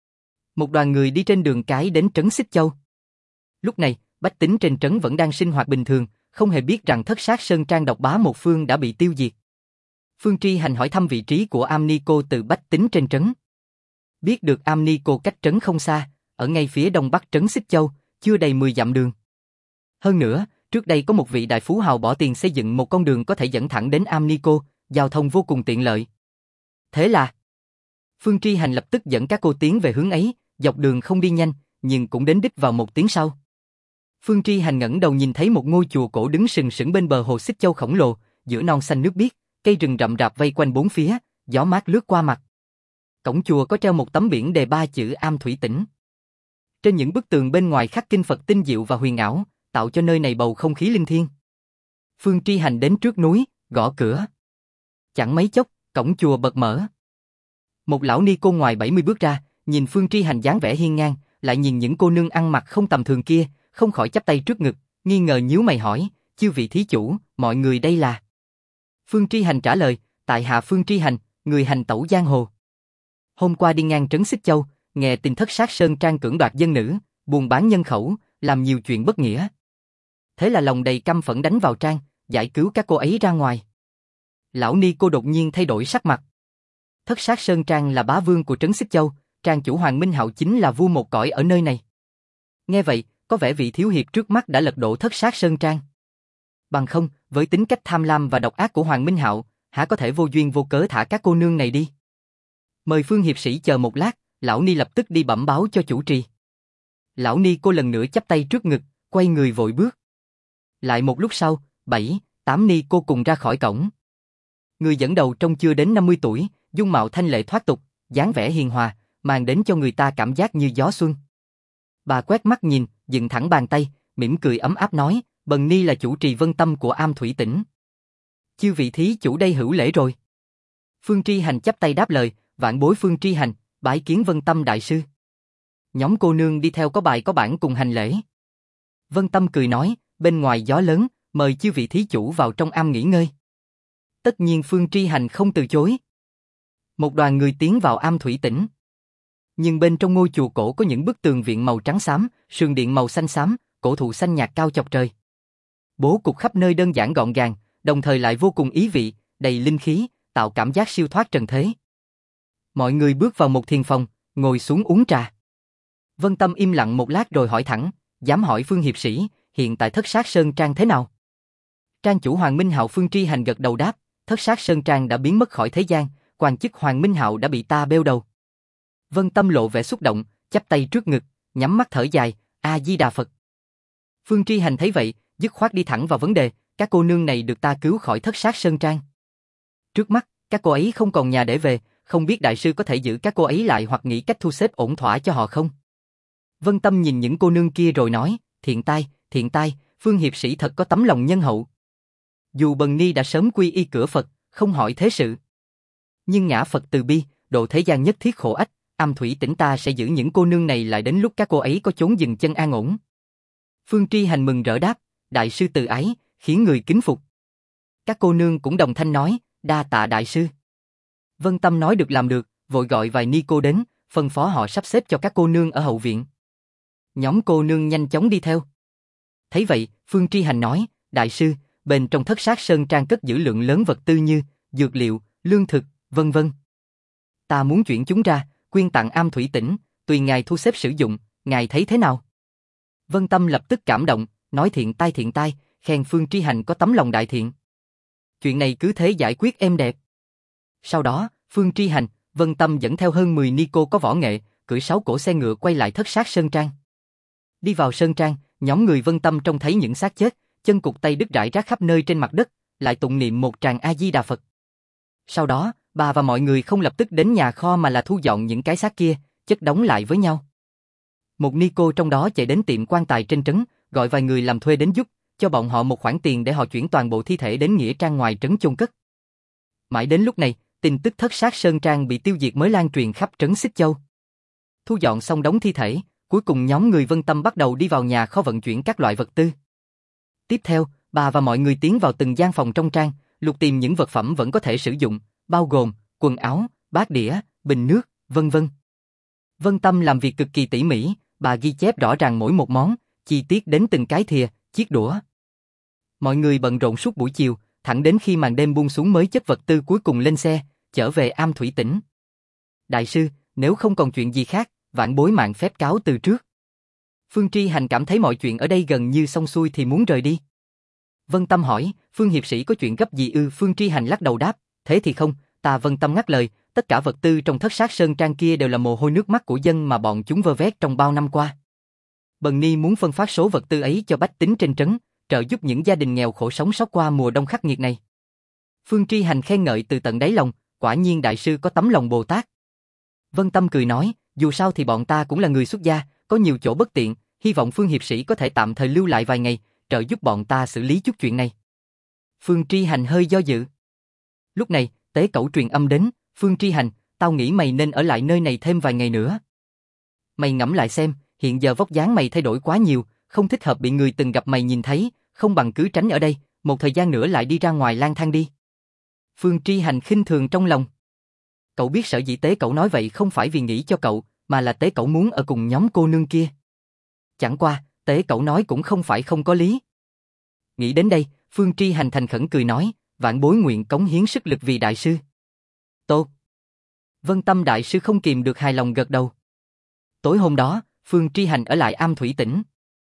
Một đoàn người đi trên đường cái đến trấn Xích Châu. Lúc này, bách tính trên trấn vẫn đang sinh hoạt bình thường, không hề biết rằng Thất Sát Sơn Trang độc bá một phương đã bị tiêu diệt. Phương Tri Hành hỏi thăm vị trí của Am Ni Cô từ bách tính trên trấn. Biết được Am Ni Cô cách trấn không xa, ở ngay phía đông bắc trấn Xích Châu, chưa đầy 10 dặm đường. Hơn nữa, trước đây có một vị đại phú hào bỏ tiền xây dựng một con đường có thể dẫn thẳng đến Am Ni Cô, giao thông vô cùng tiện lợi. Thế là, Phương Tri Hành lập tức dẫn các cô tiến về hướng ấy, dọc đường không đi nhanh, nhưng cũng đến đích vào 1 tiếng sau. Phương Tri Hành ngẩng đầu nhìn thấy một ngôi chùa cổ đứng sừng sững bên bờ hồ Xích Châu khổng lồ, giữa non xanh nước biếc, cây rừng rậm rạp vây quanh bốn phía, gió mát lướt qua mặt. Cổng chùa có treo một tấm biển đề 3 chữ Am Thủy Tỉnh. Trên những bức tường bên ngoài khắc kinh Phật tinh diệu và huyền ảo, tạo cho nơi này bầu không khí linh thiêng. Phương Tri Hành đến trước núi, gõ cửa. Chẳng mấy chốc, cổng chùa bật mở. Một lão ni cô ngoài 70 bước ra, nhìn Phương Tri Hành dáng vẻ hiên ngang, lại nhìn những cô nương ăn mặc không tầm thường kia, không khỏi chắp tay trước ngực, nghi ngờ nhíu mày hỏi, chư vị thí chủ, mọi người đây là? Phương Tri Hành trả lời, tại hạ Phương Tri Hành, người hành tẩu giang hồ. Hôm qua đi ngang trấn Xích Châu, nghe tin Thất Sát Sơn Trang cưỡng đoạt dân nữ, buôn bán nhân khẩu, làm nhiều chuyện bất nghĩa. Thế là lòng đầy căm phẫn đánh vào trang, giải cứu các cô ấy ra ngoài. Lão ni cô đột nhiên thay đổi sắc mặt. Thất Sát Sơn Trang là bá vương của trấn Xích Châu, trang chủ Hoàng Minh Hạo chính là vua một cõi ở nơi này. Nghe vậy, có vẻ vị thiếu hiệp trước mắt đã lật đổ Thất Sát Sơn Trang. Bằng không, với tính cách tham lam và độc ác của Hoàng Minh Hạo, há có thể vô duyên vô cớ thả các cô nương này đi. Mời Phương hiệp sĩ chờ một lát, lão ni lập tức đi bẩm báo cho chủ trì. Lão ni cô lần nữa chắp tay trước ngực, quay người vội bước. Lại một lúc sau, 7, 8 ni cô cùng ra khỏi cổng. Người dẫn đầu trông chưa đến 50 tuổi, dung mạo thanh lệ thoát tục, dáng vẻ hiền hòa, mang đến cho người ta cảm giác như gió xuân. Bà quét mắt nhìn, dựng thẳng bàn tay, mỉm cười ấm áp nói, bần ni là chủ trì Vân Tâm của Am Thủy Tỉnh. Chư vị thí chủ đây hữu lễ rồi. Phương Tri Hành chắp tay đáp lời, vạn bối Phương Tri Hành, bái kiến Vân Tâm đại sư. Nhóm cô nương đi theo có bài có bản cùng hành lễ. Vân Tâm cười nói, bên ngoài gió lớn, mời chư vị thí chủ vào trong am nghỉ ngơi. Tất nhiên Phương Tri Hành không từ chối. Một đoàn người tiến vào Am Thủy Tỉnh. Nhưng bên trong ngôi chùa cổ có những bức tường viện màu trắng xám, sườn điện màu xanh xám, cổ thụ xanh nhạt cao chọc trời. Bố cục khắp nơi đơn giản gọn gàng, đồng thời lại vô cùng ý vị, đầy linh khí, tạo cảm giác siêu thoát trần thế. Mọi người bước vào một thiền phòng, ngồi xuống uống trà. Vân Tâm im lặng một lát rồi hỏi thẳng, dám hỏi Phương hiệp sĩ, hiện tại Thất Sát Sơn Trang thế nào? Trang chủ Hoàng Minh Hạo Phương Tri Hành gật đầu đáp, Thất Sát Sơn Trang đã biến mất khỏi thế gian, quan chức Hoàng Minh Hạo đã bị ta bêu đầu. Vân Tâm lộ vẻ xúc động, chắp tay trước ngực, nhắm mắt thở dài, A Di Đà Phật. Phương Tri Hành thấy vậy, dứt khoát đi thẳng vào vấn đề, các cô nương này được ta cứu khỏi Thất Sát Sơn Trang. Trước mắt, các cô ấy không còn nhà để về, không biết đại sư có thể giữ các cô ấy lại hoặc nghĩ cách thu xếp ổn thỏa cho họ không? Vân Tâm nhìn những cô nương kia rồi nói, thiện tai, Phương hiệp sĩ thật có tấm lòng nhân hậu. Dù bần ni đã sớm quy y cửa Phật, không hỏi thế sự. Nhưng ngã Phật từ bi, độ thế gian nhất thiết khổ ách, Am Thủy Tỉnh ta sẽ giữ những cô nương này lại đến lúc các cô ấy có chốn dừng chân an ổn. Phương Tri Hành mừng rỡ đáp, đại sư từ ái, khiến người kính phục. Các cô nương cũng đồng thanh nói, đa tạ đại sư. Vân Tâm nói được làm được, vội gọi vài ni cô đến, phân phó họ sắp xếp cho các cô nương ở hậu viện. Nhóm cô nương nhanh chóng đi theo. Thấy vậy, Phương Tri Hành nói, đại sư, bên trong Thất Sát Sơn Trang cất giữ lượng lớn vật tư như dược liệu, lương thực, vân vân. Ta muốn chuyển chúng ra, quyên tặng Am Thủy Tỉnh, tùy ngài thu xếp sử dụng, ngài thấy thế nào? Vân Tâm lập tức cảm động, nói thiện tai, khen Phương Tri Hành có tấm lòng đại thiện. Chuyện này cứ thế giải quyết êm đẹp. Sau đó, Phương Tri Hành, Vân Tâm dẫn theo hơn 10 ni cô có võ nghệ, cưỡi 6 cỗ xe ngựa quay lại Thất Sát Sơn Trang. Đi vào Sơn Trang, nhóm người Vân Tâm trông thấy những xác chết, chân cụt tay đứt rải rác khắp nơi trên mặt đất, lại tụng niệm một tràng A Di Đà Phật. Sau đó, bà và mọi người không lập tức đến nhà kho mà là thu dọn những cái xác kia, chất đóng lại với nhau. Một ni cô trong đó chạy đến tiệm quan tài trên trấn, gọi vài người làm thuê đến giúp, cho bọn họ một khoản tiền để họ chuyển toàn bộ thi thể đến nghĩa trang ngoài trấn chôn cất. Mãi đến lúc này, tin tức Thất Sát Sơn Trang bị tiêu diệt mới lan truyền khắp trấn Xích Châu. Thu dọn xong đống thi thể, cuối cùng nhóm người Vân Tâm bắt đầu đi vào nhà kho vận chuyển các loại vật tư. Tiếp theo, bà và mọi người tiến vào từng gian phòng trong trang, lục tìm những vật phẩm vẫn có thể sử dụng, bao gồm quần áo, bát đĩa, bình nước, vân vân. Vân Tâm làm việc cực kỳ tỉ mỉ, bà ghi chép rõ ràng mỗi một món, chi tiết đến từng cái thìa, chiếc đũa. Mọi người bận rộn suốt buổi chiều, thẳng đến khi màn đêm buông xuống mới chất vật tư cuối cùng lên xe, trở về Am Thủy Tỉnh. Đại sư, nếu không còn chuyện gì khác, vãn bối mạng phép cáo từ trước. Phương Tri Hành cảm thấy mọi chuyện ở đây gần như xong xuôi thì muốn rời đi. Vân Tâm hỏi, Phương hiệp sĩ có chuyện gấp gì ư? Phương Tri Hành lắc đầu đáp, thế thì không, ta. Vân Tâm ngắt lời, tất cả vật tư trong Thất Sát Sơn Trang kia đều là mồ hôi nước mắt của dân mà bọn chúng vơ vét trong bao năm qua. Bần Ni muốn phân phát số vật tư ấy cho bách tính trên trấn, trợ giúp những gia đình nghèo khổ sống sót qua mùa đông khắc nghiệt này. Phương Tri Hành khen ngợi từ tận đáy lòng, quả nhiên đại sư có tấm lòng Bồ Tát. Vân Tâm cười nói, dù sao thì bọn ta cũng là người xuất gia, có nhiều chỗ bất tiện, hy vọng Phương hiệp sĩ có thể tạm thời lưu lại vài ngày, trợ giúp bọn ta xử lý chút chuyện này. Phương Tri Hành hơi do dự. Lúc này, Tế Cẩu truyền âm đến, Phương Tri Hành, tao nghĩ mày nên ở lại nơi này thêm vài ngày nữa. Mày ngẫm lại xem, hiện giờ vóc dáng mày thay đổi quá nhiều, không thích hợp bị người từng gặp mày nhìn thấy, không bằng cứ tránh ở đây, một thời gian nữa lại đi ra ngoài lang thang đi. Phương Tri Hành khinh thường trong lòng. Cậu biết sở dĩ Tế Cẩu nói vậy không phải vì nghĩ cho cậu, mà là Tế Cẩu muốn ở cùng nhóm cô nương kia. Chẳng qua, Tế Cẩu nói cũng không phải không có lý. Nghĩ đến đây, Phương Tri Hành thành khẩn cười nói, vãn bối nguyện cống hiến sức lực vì đại sư. Tốt. Vân Tâm đại sư không kìm được hài lòng gật đầu. Tối hôm đó, Phương Tri Hành ở lại Am Thủy Tỉnh.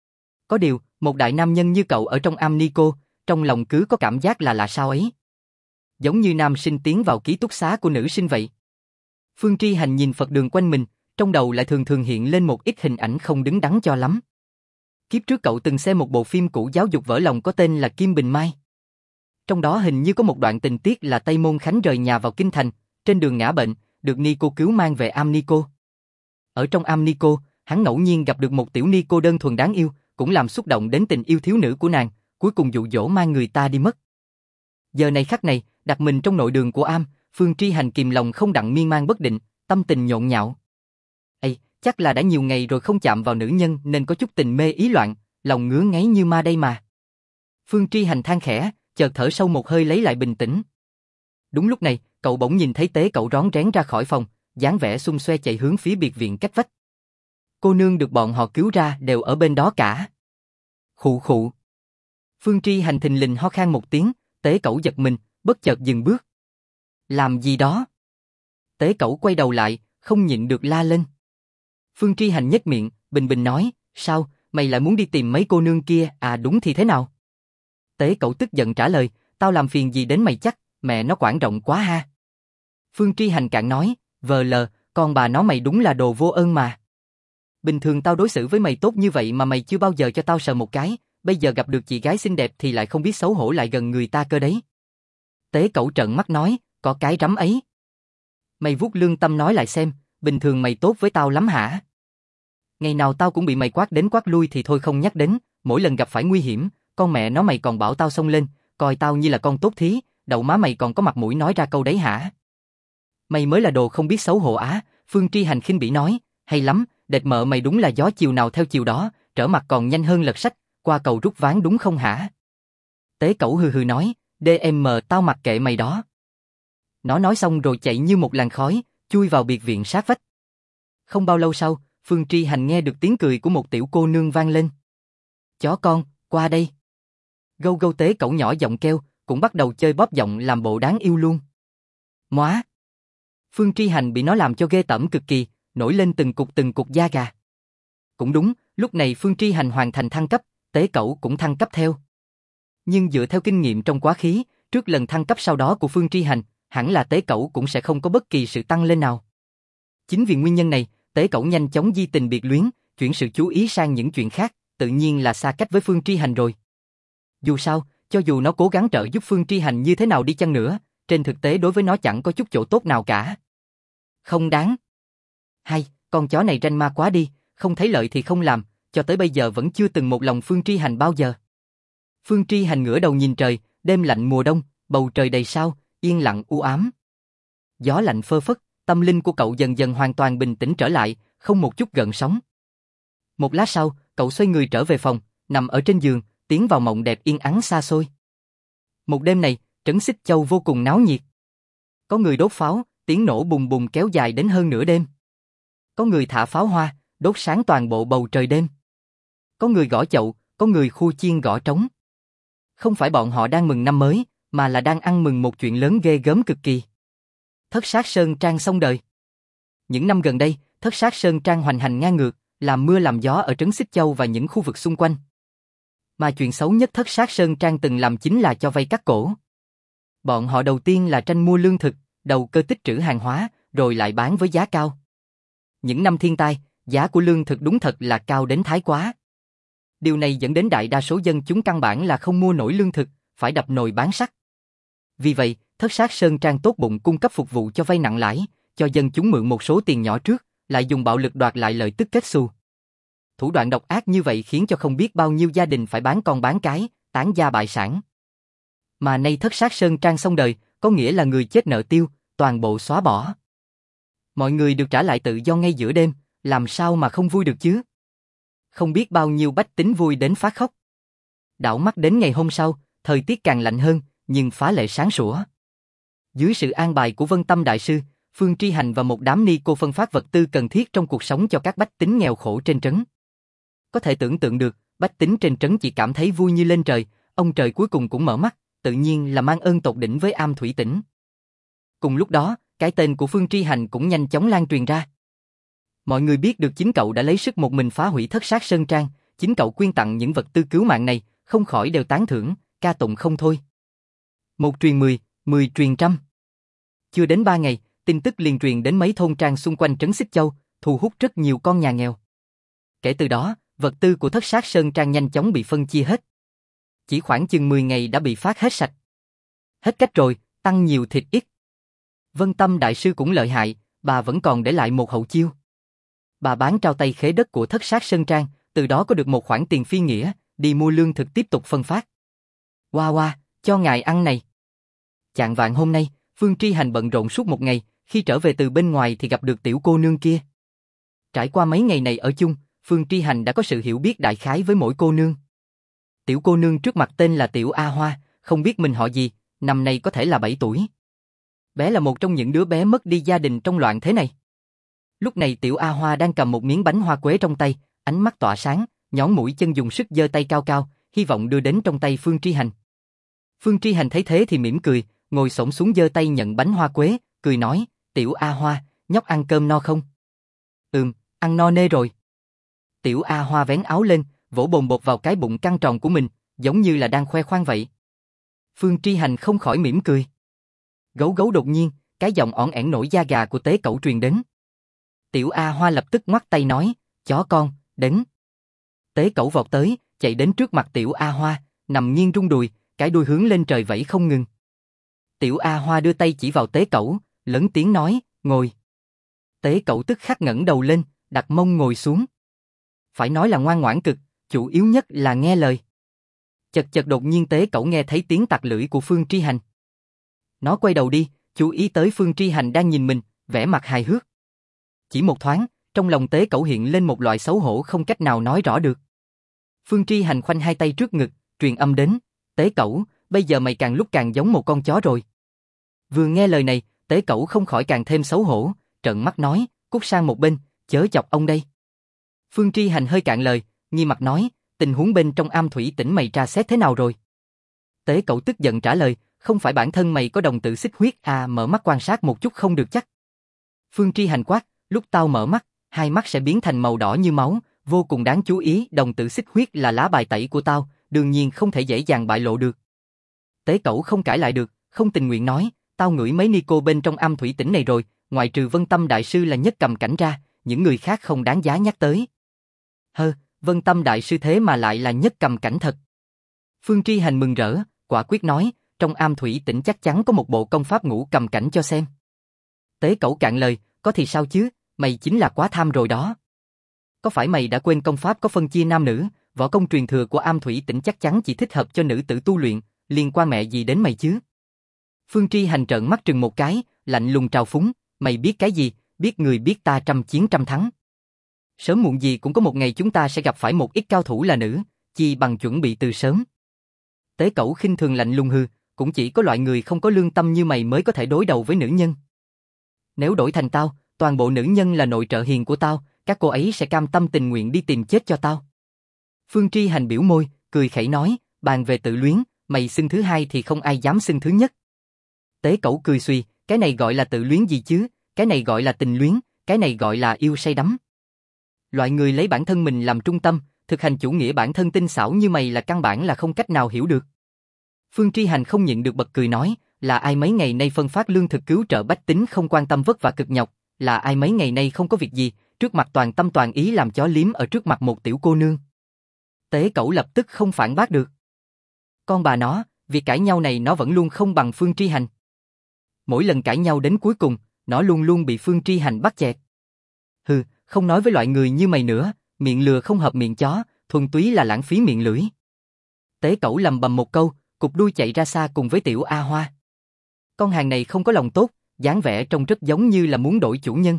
Có điều, một đại nam nhân như cậu ở trong Am Ni Cô, trong lòng cứ có cảm giác là lạ sao ấy. Giống như nam sinh tiến vào ký túc xá của nữ sinh vậy. Phương Tri Hành nhìn Phật đường quanh mình, trong đầu lại thường thường hiện lên một ít hình ảnh không đứng đắn cho lắm. Kiếp trước cậu từng xem một bộ phim cũ giáo dục vỡ lòng có tên là Kim Bình Mai. Trong đó hình như có một đoạn tình tiết là Tây Môn Khánh rời nhà vào Kinh Thành, trên đường ngã bệnh, được ni cô cứu mang về Am Ni Cô. Ở trong Am Ni Cô, hắn ngẫu nhiên gặp được một tiểu ni cô đơn thuần đáng yêu, cũng làm xúc động đến tình yêu thiếu nữ của nàng, cuối cùng dụ dỗ mang người ta đi mất. Giờ này khắc này, đặt mình trong nội đường của Am, Phương Tri Hành kìm lòng không đặng miên man bất định, tâm tình nhộn nhạo. Ây, chắc là đã nhiều ngày rồi không chạm vào nữ nhân nên có chút tình mê ý loạn, lòng ngứa ngáy như ma đây mà. Phương Tri Hành than khẽ, chợt thở sâu một hơi lấy lại bình tĩnh. Đúng lúc này, cậu bỗng nhìn thấy Tế Cậu rón rén ra khỏi phòng, dáng vẻ xung xoe chạy hướng phía biệt viện cách vách. Cô nương được bọn họ cứu ra đều ở bên đó cả. Khụ khụ. Phương Tri Hành thình lình ho khan một tiếng, Tế Cẩu giật mình, bất chợt dừng bước. Làm gì đó? Tế Cẩu quay đầu lại, không nhịn được la lên. Phương Tri Hành nhếch miệng, bình bình nói, sao, mày lại muốn đi tìm mấy cô nương kia, à đúng thì thế nào? Tế Cẩu tức giận trả lời, tao làm phiền gì đến mày chắc, mẹ nó quảng rộng quá ha. Phương Tri Hành cạn nói, vờ lờ, con bà nó mày đúng là đồ vô ơn mà. Bình thường tao đối xử với mày tốt như vậy mà mày chưa bao giờ cho tao sờ một cái, bây giờ gặp được chị gái xinh đẹp thì lại không biết xấu hổ lại gần người ta cơ đấy. Tế Cẩu trợn mắt nói, có cái rắm ấy. Mày vuốt lương tâm nói lại xem, bình thường mày tốt với tao lắm hả? Ngày nào tao cũng bị mày quát đến quát lui thì thôi không nhắc đến, mỗi lần gặp phải nguy hiểm, con mẹ nó mày còn bảo tao xông lên, coi tao như là con tốt thí, đậu má mày còn có mặt mũi nói ra câu đấy hả? Mày mới là đồ không biết xấu hổ á, Phương Tri Hành khinh bỉ nói, hay lắm, đệt mợ mày đúng là gió chiều nào theo chiều đó, trở mặt còn nhanh hơn lật sách, qua cầu rút ván đúng không hả? Tế Cẩu hừ hừ nói, DM tao mặc kệ mày đó. Nó nói xong rồi chạy như một làn khói, chui vào biệt viện sát vách. Không bao lâu sau, Phương Tri Hành nghe được tiếng cười của một tiểu cô nương vang lên. Chó con, qua đây. Gâu gâu. Tế Cẩu nhỏ giọng kêu, cũng bắt đầu chơi bóp giọng làm bộ đáng yêu luôn. Móa. Phương Tri Hành bị nó làm cho ghê tởm cực kỳ, nổi lên từng cục da gà. Cũng đúng, lúc này Phương Tri Hành hoàn thành thăng cấp, Tế Cẩu cũng thăng cấp theo. Nhưng dựa theo kinh nghiệm trong quá khứ, trước lần thăng cấp sau đó của Phương Tri Hành, hẳn là Tế Cẩu cũng sẽ không có bất kỳ sự tăng lên nào. Chính vì nguyên nhân này, Tế Cẩu nhanh chóng di tình biệt luyến, chuyển sự chú ý sang những chuyện khác, tự nhiên là xa cách với Phương Tri Hành rồi. Dù sao, cho dù nó cố gắng trợ giúp Phương Tri Hành như thế nào đi chăng nữa, trên thực tế đối với nó chẳng có chút chỗ tốt nào cả. Không đáng. Hay, con chó này ranh ma quá đi, không thấy lợi thì không làm, cho tới bây giờ vẫn chưa từng một lòng Phương Tri Hành bao giờ. Phương Tri Hành ngửa đầu nhìn trời, đêm lạnh mùa đông, bầu trời đầy sao, yên lặng u ám. Gió lạnh phơ phất, tâm linh của cậu dần dần hoàn toàn bình tĩnh trở lại, không một chút gợn sóng. Một lát sau, cậu xoay người trở về phòng, nằm ở trên giường, tiến vào mộng đẹp yên ắng xa xôi. Một đêm này, trấn Xích Châu vô cùng náo nhiệt. Có người đốt pháo, tiếng nổ bùng bùng kéo dài đến hơn nửa đêm. Có người thả pháo hoa, đốt sáng toàn bộ bầu trời đêm. Có người gõ chậu, có người khu chiên gõ trống. Không phải bọn họ đang mừng năm mới, mà là đang ăn mừng một chuyện lớn ghê gớm cực kỳ. Thất Sát Sơn Trang xong đời. Những năm gần đây, Thất Sát Sơn Trang hoành hành ngang ngược, làm mưa làm gió ở trấn Xích Châu và những khu vực xung quanh. Mà chuyện xấu nhất Thất Sát Sơn Trang từng làm chính là cho vay cắt cổ. Bọn họ đầu tiên là tranh mua lương thực, đầu cơ tích trữ hàng hóa, rồi lại bán với giá cao. Những năm thiên tai, giá của lương thực đúng thật là cao đến thái quá. Điều này dẫn đến đại đa số dân chúng căn bản là không mua nổi lương thực, phải đập nồi bán sắt. Vì vậy, Thất Sát Sơn Trang tốt bụng cung cấp phục vụ cho vay nặng lãi, cho dân chúng mượn một số tiền nhỏ trước, lại dùng bạo lực đoạt lại lợi tức kết xù. Thủ đoạn độc ác như vậy khiến cho không biết bao nhiêu gia đình phải bán con bán cái, tán gia bại sản. Mà nay Thất Sát Sơn Trang xong đời, có nghĩa là người chết nợ tiêu, toàn bộ xóa bỏ. Mọi người được trả lại tự do ngay giữa đêm, làm sao mà không vui được chứ? Không biết bao nhiêu bách tính vui đến phát khóc. Đảo mắt đến ngày hôm sau, thời tiết càng lạnh hơn, nhưng phá lệ sáng sủa. Dưới sự an bài của Vân Tâm Đại Sư, Phương Tri Hành và một đám ni cô phân phát vật tư cần thiết trong cuộc sống cho các bách tính nghèo khổ trên trấn. Có thể tưởng tượng được, bách tính trên trấn chỉ cảm thấy vui như lên trời, ông trời cuối cùng cũng mở mắt, tự nhiên là mang ơn tột đỉnh với Am Thủy Tỉnh. Cùng lúc đó, cái tên của Phương Tri Hành cũng nhanh chóng lan truyền ra. Mọi người biết được chính cậu đã lấy sức một mình phá hủy Thất Sát Sơn Trang, chính cậu quyên tặng những vật tư cứu mạng này, không khỏi đều tán thưởng, ca tụng không thôi. Một truyền 10, 10 truyền trăm. Chưa đến 3 ngày, tin tức liền truyền đến mấy thôn trang xung quanh trấn Xích Châu, thu hút rất nhiều con nhà nghèo. Kể từ đó, vật tư của Thất Sát Sơn Trang nhanh chóng bị phân chia hết. Chỉ khoảng chừng 10 ngày đã bị phát hết sạch. Hết cách rồi, tăng nhiều thịt ít. Vân Tâm Đại Sư cũng lợi hại, bà vẫn còn để lại một hậu chiêu. Bà bán trao tay khế đất của Thất Sát Sơn Trang, từ đó có được một khoản tiền phi nghĩa, đi mua lương thực tiếp tục phân phát. Hoa hoa, cho ngài ăn này. Chạng vạng hôm nay, Phương Tri Hành bận rộn suốt một ngày, khi trở về từ bên ngoài thì gặp được tiểu cô nương kia. Trải qua mấy ngày này ở chung, Phương Tri Hành đã có sự hiểu biết đại khái với mỗi cô nương. Tiểu cô nương trước mặt tên là Tiểu A Hoa, không biết mình họ gì, năm nay có thể là 7 tuổi. Bé là một trong những đứa bé mất đi gia đình trong loạn thế này. Lúc này Tiểu A Hoa đang cầm một miếng bánh hoa quế trong tay, ánh mắt tỏa sáng, nhón mũi chân dùng sức giơ tay cao cao, hy vọng đưa đến trong tay Phương Tri Hành. Phương Tri Hành thấy thế thì mỉm cười, ngồi xổm xuống giơ tay nhận bánh hoa quế, cười nói, Tiểu A Hoa, nhóc ăn cơm no không? Ăn no nê rồi. Tiểu A Hoa vén áo lên, vỗ bồn bột vào cái bụng căng tròn của mình, giống như là đang khoe khoang vậy. Phương Tri Hành không khỏi mỉm cười. Gấu gấu đột nhiên, cái giọng ỏn ẻn nổi da gà của Tế Cẩu truyền đến. Tiểu A Hoa lập tức ngoắc tay nói, chó con, đến. Tế Cẩu vọt tới, chạy đến trước mặt Tiểu A Hoa, nằm nghiêng rung đùi, cái đuôi hướng lên trời vẫy không ngừng. Tiểu A Hoa đưa tay chỉ vào Tế Cẩu, lớn tiếng nói, ngồi. Tế Cẩu tức khắc ngẩng đầu lên, đặt mông ngồi xuống. Phải nói là ngoan ngoãn cực, chủ yếu nhất là nghe lời. Chật chật đột nhiên Tế Cẩu nghe thấy tiếng tặc lưỡi của Phương Tri Hành. Nó quay đầu đi, chú ý tới Phương Tri Hành đang nhìn mình, vẻ mặt hài hước. Chỉ một thoáng, trong lòng Tế Cẩu hiện lên một loại xấu hổ không cách nào nói rõ được. Phương Tri Hành khoanh hai tay trước ngực, truyền âm đến, Tế Cẩu, bây giờ mày càng lúc càng giống một con chó rồi. Vừa nghe lời này, Tế Cẩu không khỏi càng thêm xấu hổ, trợn mắt nói, cút sang một bên, chớ chọc ông đây. Phương Tri Hành hơi cạn lời, nghiêm mặt nói, tình huống bên trong Am Thủy Tỉnh mày tra xét thế nào rồi? Tế Cẩu tức giận trả lời, không phải bản thân mày có đồng tử xích huyết à, mở mắt quan sát một chút không được chắc. Phương Tri Hành quát, lúc tao mở mắt, hai mắt sẽ biến thành màu đỏ như máu, vô cùng đáng chú ý, đồng tử xích huyết là lá bài tẩy của tao, đương nhiên không thể dễ dàng bại lộ được. Tế Cẩu không cãi lại được, không tình nguyện nói, tao ngửi mấy ni cô bên trong am thủy tỉnh này rồi, ngoại trừ Vân Tâm Đại Sư là nhất cầm cảnh ra, những người khác không đáng giá nhắc tới. Vân Tâm Đại Sư thế mà lại là nhất cầm cảnh thật. Phương Tri Hành mừng rỡ, quả quyết nói, trong am thủy tỉnh chắc chắn có một bộ công pháp ngũ cầm cảnh cho xem. Tế Cẩu cạn lời, có thì sao chứ, mày chính là quá tham rồi đó. Có phải mày đã quên công pháp có phân chia nam nữ, võ công truyền thừa của am thủy tỉnh chắc chắn chỉ thích hợp cho nữ tử tu luyện, liên quan mẹ gì đến mày chứ? Phương Tri Hành trợn mắt trừng một cái, lạnh lùng trào phúng, mày biết cái gì, biết người biết ta trăm chiến trăm thắng. Sớm muộn gì cũng có một ngày chúng ta sẽ gặp phải một ít cao thủ là nữ, chi bằng chuẩn bị từ sớm. Tế Cẩu khinh thường lạnh lùng hừ, cũng chỉ có loại người không có lương tâm như mày mới có thể đối đầu với nữ nhân. Nếu đổi thành tao, toàn bộ nữ nhân là nội trợ hiền của tao, các cô ấy sẽ cam tâm tình nguyện đi tìm chết cho tao. Phương Tri Hành biểu môi, cười khẩy nói, bàn về tự luyến, mày xưng thứ hai thì không ai dám xưng thứ nhất. Tế Cẩu cười suy, cái này gọi là tự luyến gì chứ, cái này gọi là tình luyến, cái này gọi là yêu say đắm. Loại người lấy bản thân mình làm trung tâm, thực hành chủ nghĩa bản thân tinh xảo như mày là căn bản là không cách nào hiểu được. Phương Tri Hành không nhịn được bật cười nói, là ai mấy ngày nay phân phát lương thực cứu trợ bách tính không quan tâm vất vả cực nhọc, là ai mấy ngày nay không có việc gì, trước mặt toàn tâm toàn ý làm chó liếm ở trước mặt một tiểu cô nương. Tế Cẩu lập tức không phản bác được. Con bà nó, việc cãi nhau này nó vẫn luôn không bằng Phương Tri Hành. Mỗi lần cãi nhau đến cuối cùng, nó luôn luôn bị Phương Tri Hành bắt chẹt. Không nói với loại người như mày nữa, miệng lừa không hợp miệng chó, thuần túy là lãng phí miệng lưỡi. Tế Cẩu lầm bầm một câu, cụp đuôi chạy ra xa cùng với tiểu A Hoa. Con hàng này không có lòng tốt, dáng vẻ trông rất giống như là muốn đổi chủ nhân.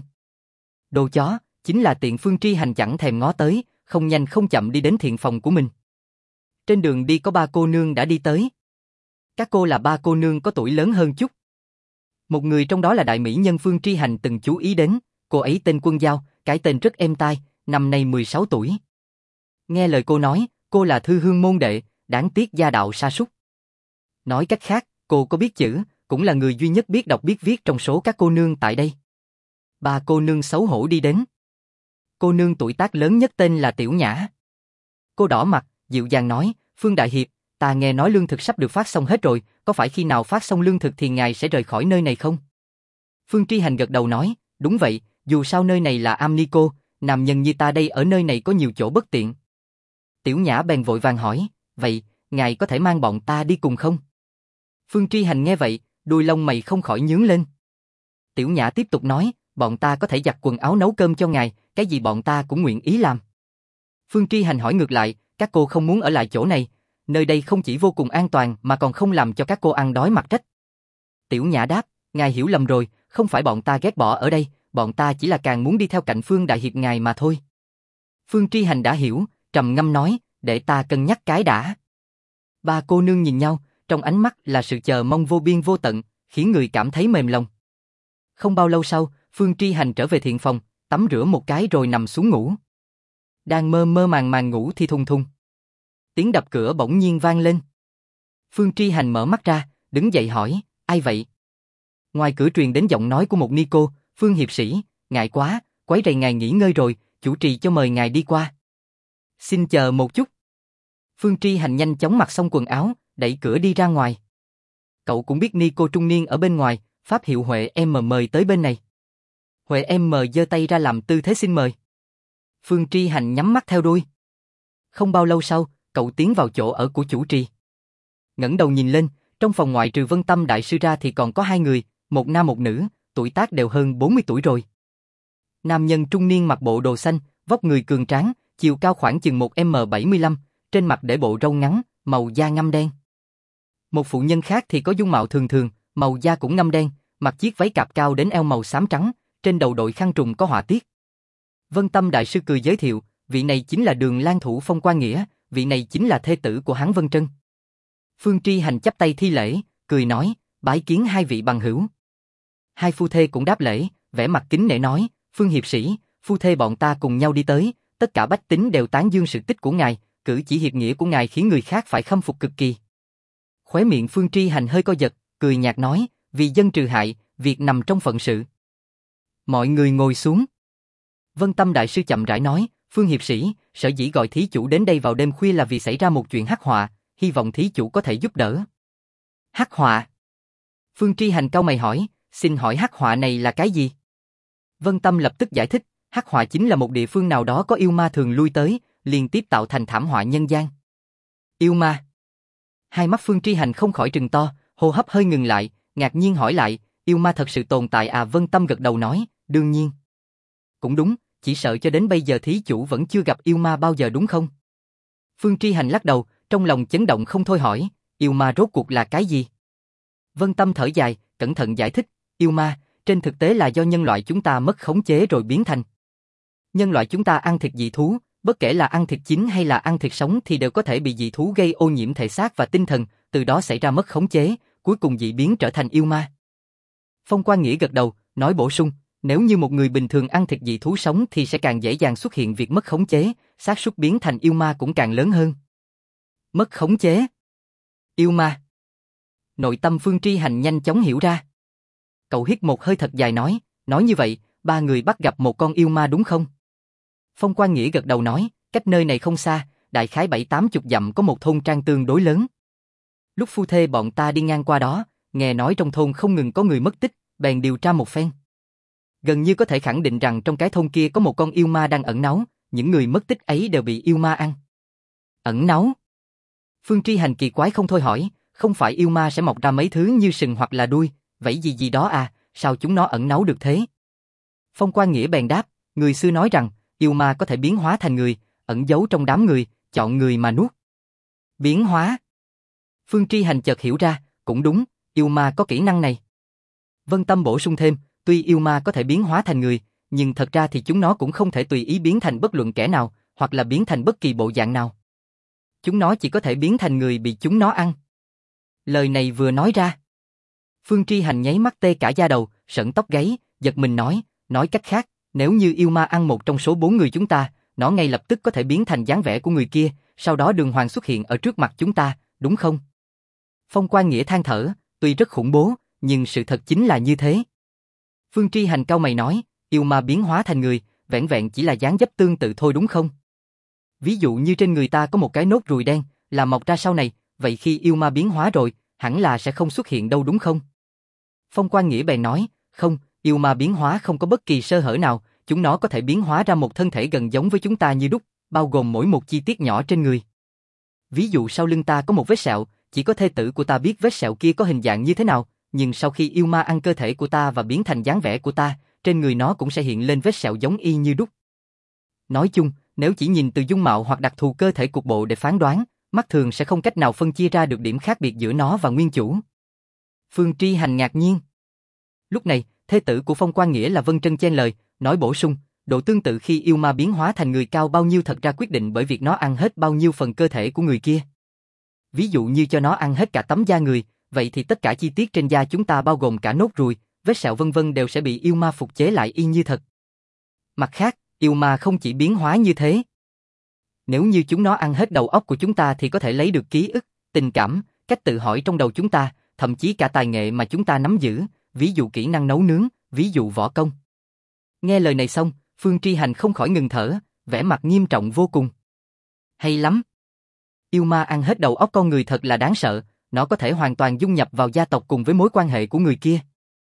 Đồ chó, chính là tiện Phương Tri Hành chẳng thèm ngó tới, không nhanh không chậm đi đến thiện phòng của mình. Trên đường đi có ba cô nương đã đi tới. Các cô là ba cô nương có tuổi lớn hơn chút. Một người trong đó là đại mỹ nhân Phương Tri Hành từng chú ý đến, cô ấy tên Quân Giao, cái tên rất êm tai, năm nay 16 tuổi. Nghe lời cô nói, cô là thư hương môn đệ, đáng tiếc gia đạo sa sút. Nói cách khác, cô có biết chữ, cũng là người duy nhất biết đọc biết viết trong số các cô nương tại đây. Ba cô nương xấu hổ đi đến. Cô nương tuổi tác lớn nhất tên là Tiểu Nhã. Cô đỏ mặt, dịu dàng nói, Phương Đại Hiệp, ta nghe nói lương thực sắp được phát xong hết rồi, có phải khi nào phát xong lương thực thì ngài sẽ rời khỏi nơi này không? Phương Tri Hành gật đầu nói, đúng vậy, dù sao nơi này là am ni cô, nam nhân như ta đây ở nơi này có nhiều chỗ bất tiện. Tiểu Nhã bèn vội vàng hỏi, vậy, ngài có thể mang bọn ta đi cùng không? Phương Tri Hành nghe vậy, đuôi lông mày không khỏi nhướng lên. Tiểu Nhã tiếp tục nói, bọn ta có thể giặt quần áo nấu cơm cho ngài, cái gì bọn ta cũng nguyện ý làm. Phương Tri Hành hỏi ngược lại, các cô không muốn ở lại chỗ này, nơi đây không chỉ vô cùng an toàn mà còn không làm cho các cô ăn đói mặc rách. Tiểu Nhã đáp, ngài hiểu lầm rồi, không phải bọn ta ghét bỏ ở đây, bọn ta chỉ là càng muốn đi theo cạnh Phương Đại Hiệp ngài mà thôi. Phương Tri Hành đã hiểu, trầm ngâm nói, để ta cân nhắc cái đã. Ba cô nương nhìn nhau, trong ánh mắt là sự chờ mong vô biên vô tận, khiến người cảm thấy mềm lòng. Không bao lâu sau, Phương Tri Hành trở về thiện phòng, tắm rửa một cái rồi nằm xuống ngủ. Đang mơ mơ màng màng ngủ thì thùng thùng. Tiếng đập cửa bỗng nhiên vang lên. Phương Tri Hành mở mắt ra, đứng dậy hỏi, ai vậy? Ngoài cửa truyền đến giọng nói của một ni cô, Phương Hiệp Sĩ, ngại quá, quấy rầy ngài nghỉ ngơi rồi, chủ trì cho mời ngài đi qua. Xin chờ một chút. Phương Tri Hành nhanh chóng mặc xong quần áo, đẩy cửa đi ra ngoài. Cậu cũng biết ni cô trung niên ở bên ngoài, pháp hiệu Huệ em mời tới bên này. Huệ em giơ tay ra làm tư thế xin mời. Phương Tri Hành nhắm mắt theo đuôi. Không bao lâu sau, cậu tiến vào chỗ ở của chủ trì. Ngẩng đầu nhìn lên, trong phòng ngoại trừ Vân Tâm Đại Sư ra thì còn có hai người, một nam một nữ, tuổi tác đều hơn 40 tuổi rồi. Nam nhân trung niên mặc bộ đồ xanh, vóc người cường tráng, chiều cao khoảng chừng 1m75, trên mặt để bộ râu ngắn, màu da ngăm đen. Một phụ nhân khác thì có dung mạo thường thường, màu da cũng ngăm đen, mặc chiếc váy cạp cao đến eo màu xám trắng, trên đầu đội khăn trùng có họa tiết. Vân Tâm Đại Sư cười giới thiệu, vị này chính là Đường Lan Thủ Phong Quan Nghĩa, vị này chính là thê tử của hắn Vân Trân. Phương Tri Hành chắp tay thi lễ, cười nói, bái kiến hai vị bằng hữu. Hai phu thê cũng đáp lễ, vẻ mặt kính nể nói, Phương Hiệp Sĩ, phu thê bọn ta cùng nhau đi tới, tất cả bách tính đều tán dương sự tích của ngài, cử chỉ hiệp nghĩa của ngài khiến người khác phải khâm phục cực kỳ. Khóe miệng Phương Tri Hành hơi co giật, cười nhạt nói, vì dân trừ hại, việc nằm trong phận sự. Mọi người ngồi xuống. Vân Tâm Đại Sư chậm rãi nói, Phương hiệp sĩ, sở dĩ gọi thí chủ đến đây vào đêm khuya là vì xảy ra một chuyện hắc họa, hy vọng thí chủ có thể giúp đỡ. Hắc họa? Phương Tri Hành cau mày hỏi, xin hỏi hắc họa này là cái gì? Vân Tâm lập tức giải thích, hắc họa chính là một địa phương nào đó có yêu ma thường lui tới, liên tiếp tạo thành thảm họa nhân gian. Yêu ma? Hai mắt Phương Tri Hành không khỏi trừng to, hô hấp hơi ngừng lại, ngạc nhiên hỏi lại, yêu ma thật sự tồn tại à? Vân Tâm gật đầu nói, đương nhiên. Cũng đúng, chỉ sợ cho đến bây giờ thí chủ vẫn chưa gặp yêu ma bao giờ đúng không? Phương Tri Hành lắc đầu, trong lòng chấn động không thôi hỏi, yêu ma rốt cuộc là cái gì? Vân Tâm thở dài, cẩn thận giải thích, yêu ma, trên thực tế là do nhân loại chúng ta mất khống chế rồi biến thành. Nhân loại chúng ta ăn thịt dị thú, bất kể là ăn thịt chín hay là ăn thịt sống thì đều có thể bị dị thú gây ô nhiễm thể xác và tinh thần, từ đó xảy ra mất khống chế, cuối cùng dị biến trở thành yêu ma. Phong Quan Nghĩa gật đầu, nói bổ sung, nếu như một người bình thường ăn thịt dị thú sống thì sẽ càng dễ dàng xuất hiện việc mất khống chế, xác suất biến thành yêu ma cũng càng lớn hơn. Mất khống chế? Yêu ma? Nội tâm Phương Tri Hành nhanh chóng hiểu ra. Cậu hít một hơi thật dài nói như vậy, ba người bắt gặp một con yêu ma đúng không? Phong Quan Nghĩa gật đầu nói, cách nơi này không xa, đại khái 7-80 dặm có một thôn trang tương đối lớn. Lúc phu thê bọn ta đi ngang qua đó, nghe nói trong thôn không ngừng có người mất tích, bèn điều tra một phen. Gần như có thể khẳng định rằng trong cái thôn kia có một con yêu ma đang ẩn náu, những người mất tích ấy đều bị yêu ma ăn. Ẩn náu? Phương Tri Hành kỳ quái không thôi hỏi, không phải yêu ma sẽ mọc ra mấy thứ như sừng hoặc là đuôi, vảy gì đó à, sao chúng nó ẩn náu được thế? Phong Quan Nghĩa bèn đáp, người xưa nói rằng, yêu ma có thể biến hóa thành người, ẩn giấu trong đám người, chọn người mà nuốt. Biến hóa? Phương Tri Hành chợt hiểu ra, cũng đúng, yêu ma có kỹ năng này. Vân Tâm bổ sung thêm, tuy yêu ma có thể biến hóa thành người, nhưng thật ra thì chúng nó cũng không thể tùy ý biến thành bất luận kẻ nào, hoặc là biến thành bất kỳ bộ dạng nào. Chúng nó chỉ có thể biến thành người bị chúng nó ăn. Lời này vừa nói ra, Phương Tri Hành nháy mắt tê cả da đầu, sởn tóc gáy, giật mình nói cách khác, nếu như yêu ma ăn một trong số 4 người chúng ta, nó ngay lập tức có thể biến thành dáng vẻ của người kia, sau đó đường hoàng xuất hiện ở trước mặt chúng ta, đúng không? Phong Quan Nghĩa than thở, tuy rất khủng bố, nhưng sự thật chính là như thế. Phương Tri Hành cau mày nói, yêu ma biến hóa thành người, vẻn vẹn chỉ là dáng dấp tương tự thôi đúng không? Ví dụ như trên người ta có một cái nốt ruồi đen, là mọc ra sau này, vậy khi yêu ma biến hóa rồi, hẳn là sẽ không xuất hiện đâu đúng không? Phong Quan Nghĩa bèn nói, không, yêu ma biến hóa không có bất kỳ sơ hở nào, chúng nó có thể biến hóa ra một thân thể gần giống với chúng ta như đúc, bao gồm mỗi một chi tiết nhỏ trên người. Ví dụ sau lưng ta có một vết sẹo, chỉ có thê tử của ta biết vết sẹo kia có hình dạng như thế nào, nhưng sau khi yêu ma ăn cơ thể của ta và biến thành dáng vẻ của ta, trên người nó cũng sẽ hiện lên vết sẹo giống y như đúc. Nói chung, nếu chỉ nhìn từ dung mạo hoặc đặc thù cơ thể cục bộ để phán đoán, mắt thường sẽ không cách nào phân chia ra được điểm khác biệt giữa nó và nguyên chủ. Phương Tri Hành ngạc nhiên. Lúc này, thê tử của Phong Quan Nghĩa là Vân Trân chen lời, nói bổ sung, độ tương tự khi yêu ma biến hóa thành người cao bao nhiêu thật ra quyết định bởi việc nó ăn hết bao nhiêu phần cơ thể của người kia. Ví dụ như cho nó ăn hết cả tấm da người, vậy thì tất cả chi tiết trên da chúng ta bao gồm cả nốt ruồi, vết sẹo vân vân đều sẽ bị yêu ma phục chế lại y như thật. Mặt khác, yêu ma không chỉ biến hóa như thế. Nếu như chúng nó ăn hết đầu óc của chúng ta thì có thể lấy được ký ức, tình cảm, cách tự hỏi trong đầu chúng ta, thậm chí cả tài nghệ mà chúng ta nắm giữ, ví dụ kỹ năng nấu nướng, ví dụ võ công. Nghe lời này xong, Phương Tri Hành không khỏi ngừng thở, vẻ mặt nghiêm trọng vô cùng. Hay lắm. Yêu ma ăn hết đầu óc con người thật là đáng sợ, nó có thể hoàn toàn dung nhập vào gia tộc cùng với mối quan hệ của người kia.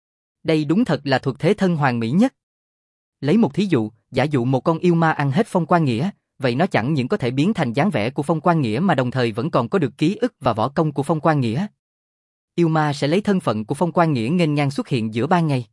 Đây đúng thật là thuật thế thân hoàn mỹ nhất. Lấy một thí dụ, giả dụ một con yêu ma ăn hết Phong Quan Nghĩa, vậy nó chẳng những có thể biến thành dáng vẻ của Phong Quan Nghĩa mà đồng thời vẫn còn có được ký ức và võ công của Phong Quan Nghĩa. Yêu ma sẽ lấy thân phận của Phong Quan Nghĩa nghênh ngang xuất hiện giữa ban ngày.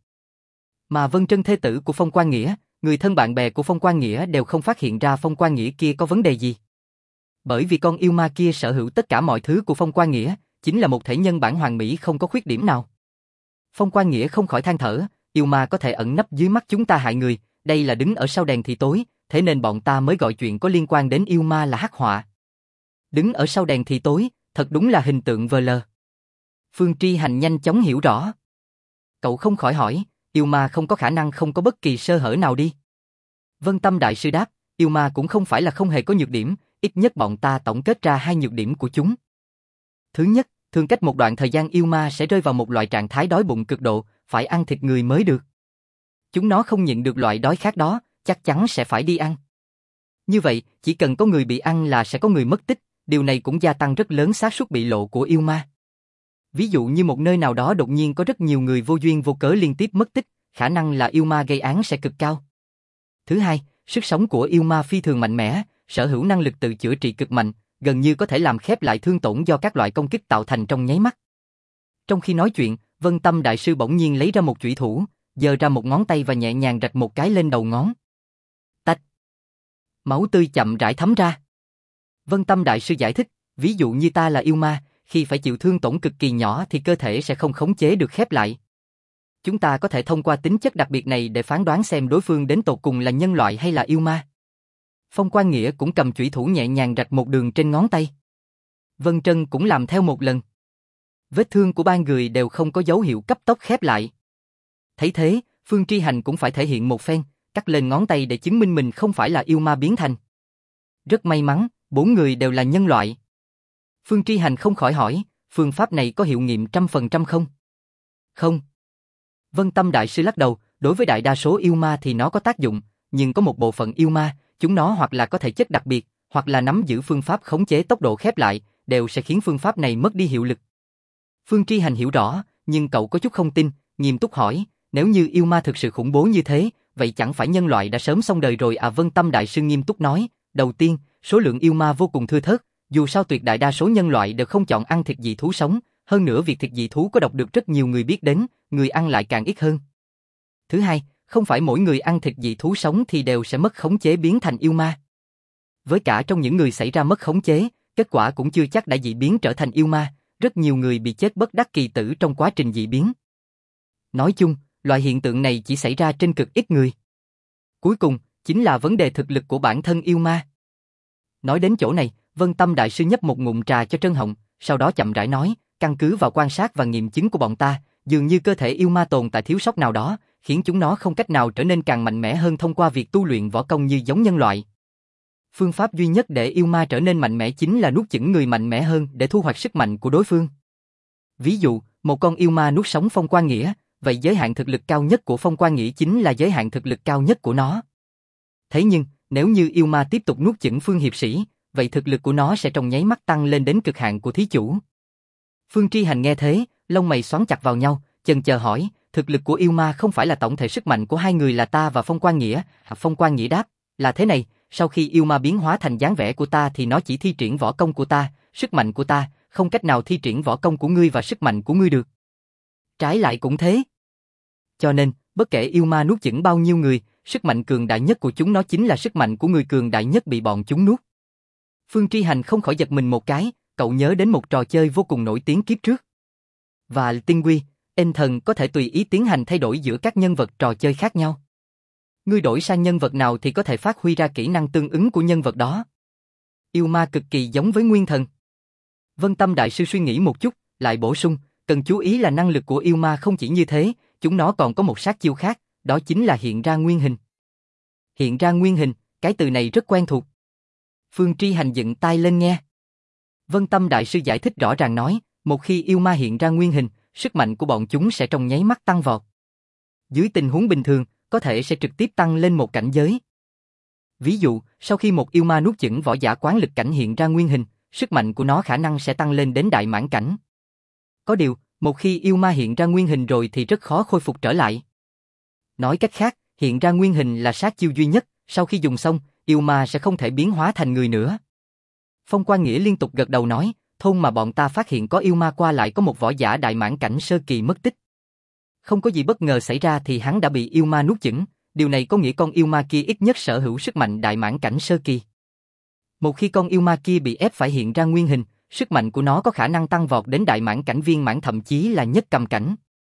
Mà Vân Trân thê tử của Phong Quan Nghĩa, người thân bạn bè của Phong Quan Nghĩa đều không phát hiện ra Phong Quan Nghĩa kia có vấn đề gì. Bởi vì con yêu ma kia sở hữu tất cả mọi thứ của Phong Quan Nghĩa, chính là một thể nhân bản hoàn mỹ không có khuyết điểm nào. Phong Quan Nghĩa không khỏi than thở, yêu ma có thể ẩn nấp dưới mắt chúng ta hại người, đây là đứng ở sau đèn thì tối, thế nên bọn ta mới gọi chuyện có liên quan đến yêu ma là hắc họa. Đứng ở sau đèn thì tối, thật đúng là hình tượng vờ lờ. Phương Tri Hành nhanh chóng hiểu rõ. Cậu không khỏi hỏi, yêu ma không có khả năng không có bất kỳ sơ hở nào đi. Vân Tâm Đại Sư đáp, yêu ma cũng không phải là không hề có nhược điểm, ít nhất bọn ta tổng kết ra 2 nhược điểm của chúng. Thứ nhất, thường cách một đoạn thời gian yêu ma sẽ rơi vào một loại trạng thái đói bụng cực độ, phải ăn thịt người mới được. Chúng nó không nhịn được loại đói khát đó, chắc chắn sẽ phải đi ăn. Như vậy, chỉ cần có người bị ăn là sẽ có người mất tích, điều này cũng gia tăng rất lớn xác suất bị lộ của yêu ma. Ví dụ như một nơi nào đó đột nhiên có rất nhiều người vô duyên vô cớ liên tiếp mất tích, khả năng là yêu ma gây án sẽ cực cao. Thứ hai, sức sống của yêu ma phi thường mạnh mẽ, sở hữu năng lực tự chữa trị cực mạnh, gần như có thể làm khép lại thương tổn do các loại công kích tạo thành trong nháy mắt. Trong khi nói chuyện, Vân Tâm Đại Sư bỗng nhiên lấy ra một chủy thủ, giơ ra một ngón tay và nhẹ nhàng rạch một cái lên đầu ngón. Tạch. Máu tươi chậm rãi thấm ra. Vân Tâm Đại Sư giải thích, ví dụ như ta là yêu ma, khi phải chịu thương tổn cực kỳ nhỏ thì cơ thể sẽ không khống chế được khép lại. Chúng ta có thể thông qua tính chất đặc biệt này để phán đoán xem đối phương đến tột cùng là nhân loại hay là yêu ma. Phong Quang Nghĩa cũng cầm chủy thủ nhẹ nhàng rạch một đường trên ngón tay. Vân Trân cũng làm theo một lần. Vết thương của ba người đều không có dấu hiệu cấp tốc khép lại. Thấy thế, Phương Tri Hành cũng phải thể hiện một phen, cắt lên ngón tay để chứng minh mình không phải là yêu ma biến thành. Rất may mắn, 4 người đều là nhân loại. Phương Tri Hành không khỏi hỏi, phương pháp này có hiệu nghiệm 100% không? Không. Vân Tâm Đại Sư lắc đầu, đối với đại đa số yêu ma thì nó có tác dụng, nhưng có một bộ phận yêu ma, chúng nó hoặc là có thể chất đặc biệt, hoặc là nắm giữ phương pháp khống chế tốc độ khép lại, đều sẽ khiến phương pháp này mất đi hiệu lực. Phương Tri Hành hiểu rõ, nhưng cậu có chút không tin, nghiêm túc hỏi, nếu như yêu ma thực sự khủng bố như thế, vậy chẳng phải nhân loại đã sớm xong đời rồi à? Vân Tâm Đại Sư nghiêm túc nói, đầu tiên, số lượng yêu ma vô cùng thưa thớt, dù sao tuyệt đại đa số nhân loại đều không chọn ăn thịt dị thú sống, hơn nữa việc thịt dị thú có độc được rất nhiều người biết đến, người ăn lại càng ít hơn. Thứ hai, không phải mỗi người ăn thịt dị thú sống thì đều sẽ mất khống chế biến thành yêu ma. Với cả trong những người xảy ra mất khống chế, kết quả cũng chưa chắc đã dị biến trở thành yêu ma, rất nhiều người bị chết bất đắc kỳ tử trong quá trình dị biến. Nói chung, loại hiện tượng này chỉ xảy ra trên cực ít người. Cuối cùng, chính là vấn đề thực lực của bản thân yêu ma. Nói đến chỗ này, Vân Tâm Đại Sư nhấp một ngụm trà cho Trân Họng, sau đó chậm rãi nói, căn cứ vào quan sát và nghiệm chứng của bọn ta, dường như cơ thể yêu ma tồn tại thiếu sót nào đó, khiến chúng nó không cách nào trở nên càng mạnh mẽ hơn thông qua việc tu luyện võ công như giống nhân loại. Phương pháp duy nhất để yêu ma trở nên mạnh mẽ chính là nuốt chửng người mạnh mẽ hơn để thu hoạch sức mạnh của đối phương. Ví dụ, một con yêu ma nuốt sống Phong Quang Nghĩa, vậy giới hạn thực lực cao nhất của Phong Quang Nghĩa chính là giới hạn thực lực cao nhất của nó. Thế nhưng, nếu như yêu ma tiếp tục nuốt chửng Phương Hiệp Sĩ, vậy thực lực của nó sẽ trong nháy mắt tăng lên đến cực hạn của thí chủ. Phương Tri Hành nghe thế, lông mày xoắn chặt vào nhau, chần chờ hỏi, thực lực của yêu ma không phải là tổng thể sức mạnh của hai người là ta và Phong Quang Nghĩa. Phong Quang Nghĩa đáp, là thế này, sau khi yêu ma biến hóa thành dáng vẻ của ta thì nó chỉ thi triển võ công của ta, sức mạnh của ta, không cách nào thi triển võ công của ngươi và sức mạnh của ngươi được. Trái lại cũng thế. Cho nên, bất kể yêu ma nuốt chửng bao nhiêu người, sức mạnh cường đại nhất của chúng nó chính là sức mạnh của người cường đại nhất bị bọn chúng nuốt. Phương Tri Hành không khỏi giật mình một cái, cậu nhớ đến một trò chơi vô cùng nổi tiếng kiếp trước. Và Tinh Quy, Ên Thần có thể tùy ý tiến hành thay đổi giữa các nhân vật trò chơi khác nhau. Ngươi đổi sang nhân vật nào thì có thể phát huy ra kỹ năng tương ứng của nhân vật đó. Yêu ma cực kỳ giống với nguyên thần. Vân Tâm Đại Sư suy nghĩ một chút, lại bổ sung, cần chú ý là năng lực của yêu ma không chỉ như thế, chúng nó còn có một sát chiêu khác, đó chính là hiện ra nguyên hình. Hiện ra nguyên hình, cái từ này rất quen thuộc. Phương Tri Hành dựng tai lên nghe. Vân Tâm Đại Sư giải thích rõ ràng nói, một khi yêu ma hiện ra nguyên hình, sức mạnh của bọn chúng sẽ trong nháy mắt tăng vọt. Dưới tình huống bình thường, có thể sẽ trực tiếp tăng lên một cảnh giới. Ví dụ, sau khi một yêu ma nuốt chửng võ giả quán lực cảnh hiện ra nguyên hình, sức mạnh của nó khả năng sẽ tăng lên đến đại mãn cảnh. Có điều, một khi yêu ma hiện ra nguyên hình rồi thì rất khó khôi phục trở lại. Nói cách khác, hiện ra nguyên hình là sát chiêu duy nhất, sau khi dùng xong, yêu ma sẽ không thể biến hóa thành người nữa. Phong Quang Nghĩa liên tục gật đầu nói, thôn mà bọn ta phát hiện có yêu ma qua lại có một võ giả đại mãn cảnh sơ kỳ mất tích. Không có gì bất ngờ xảy ra thì hắn đã bị yêu ma nuốt chửng, điều này có nghĩa con yêu ma kia ít nhất sở hữu sức mạnh đại mãn cảnh sơ kỳ. Một khi con yêu ma kia bị ép phải hiện ra nguyên hình, sức mạnh của nó có khả năng tăng vọt đến đại mãn cảnh viên mãn thậm chí là nhất cầm cảnh.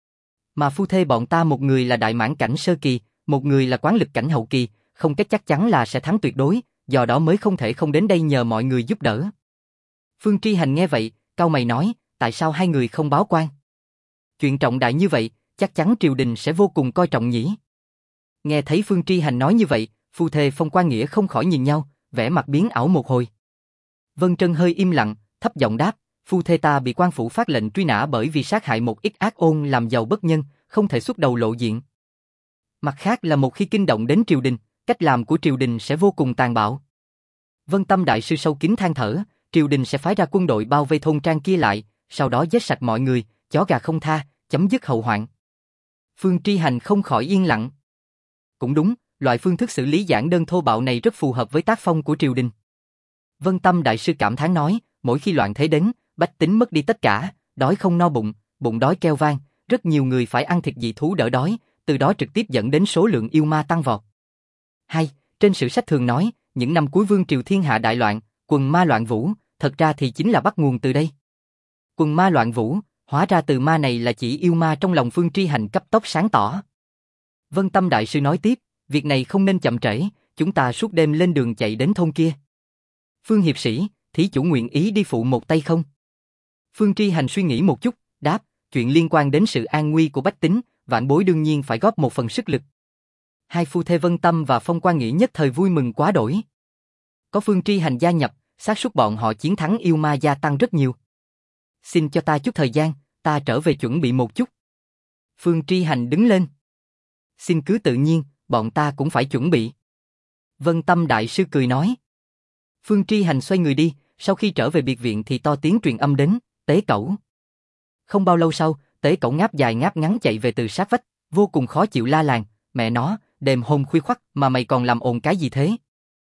Mà phu thê bọn ta một người là đại mãn cảnh sơ kỳ, một người là quán lực cảnh hậu kỳ, không cách chắc chắn là sẽ thắng tuyệt đối, do đó mới không thể không đến đây nhờ mọi người giúp đỡ. Phương Tri Hành nghe vậy, cau mày nói, tại sao hai người không báo quan? Chuyện trọng đại như vậy, chắc chắn triều đình sẽ vô cùng coi trọng nhỉ. Nghe thấy Phương Tri Hành nói như vậy, phu thê Phong Quang Nghĩa không khỏi nhìn nhau, vẻ mặt biến ảo một hồi. Vân Trân hơi im lặng, thấp giọng đáp, phu thê ta bị quan phủ phát lệnh truy nã bởi vì sát hại một ít ác ôn làm giàu bất nhân, không thể xuất đầu lộ diện. Mặt khác là một khi kinh động đến triều đình, cách làm của triều đình sẽ vô cùng tàn bạo. Vân Tâm Đại Sư sâu kín than thở, triều đình sẽ phái ra quân đội bao vây thôn trang kia lại, sau đó giết sạch mọi người, chó gà không tha, chấm dứt hậu hoạn. Phương Tri Hành không khỏi yên lặng. Cũng đúng, loại phương thức xử lý giản đơn thô bạo này rất phù hợp với tác phong của triều đình. Vân Tâm Đại Sư cảm thán nói, mỗi khi loạn thế đến, bách tính mất đi tất cả, đói không no bụng, bụng đói kêu vang, rất nhiều người phải ăn thịt dị thú đỡ đói, từ đó trực tiếp dẫn đến số lượng yêu ma tăng vọt. Hay, trên sử sách thường nói, những năm cuối vương triều thiên hạ đại loạn, quần ma loạn vũ, thật ra thì chính là bắt nguồn từ đây. Quần ma loạn vũ, hóa ra từ ma này là chỉ yêu ma trong lòng Phương Tri Hành cấp tốc sáng tỏ. Vân Tâm Đại Sư nói tiếp, việc này không nên chậm trễ, chúng ta suốt đêm lên đường chạy đến thôn kia. Phương Hiệp Sĩ, thí chủ nguyện ý đi phụ một tay không? Phương Tri Hành suy nghĩ một chút, đáp, chuyện liên quan đến sự an nguy của bách tính, vạn bối đương nhiên phải góp một phần sức lực. Hai phu thê Vân Tâm và Phong Quan Nghĩa nhất thời vui mừng quá đổi. Có Phương Tri Hành gia nhập, xác suất bọn họ chiến thắng yêu ma gia tăng rất nhiều. Xin cho ta chút thời gian, ta trở về chuẩn bị một chút. Phương Tri Hành đứng lên. Xin cứ tự nhiên, bọn ta cũng phải chuẩn bị. Vân Tâm Đại Sư cười nói. Phương Tri Hành xoay người đi, sau khi trở về biệt viện thì to tiếng truyền âm đến, Tế Cẩu. Không bao lâu sau, Tế Cẩu ngáp dài ngáp ngắn chạy về từ sát vách, vô cùng khó chịu la làng, mẹ nó, đêm hôm khuya khoắt mà mày còn làm ồn cái gì thế?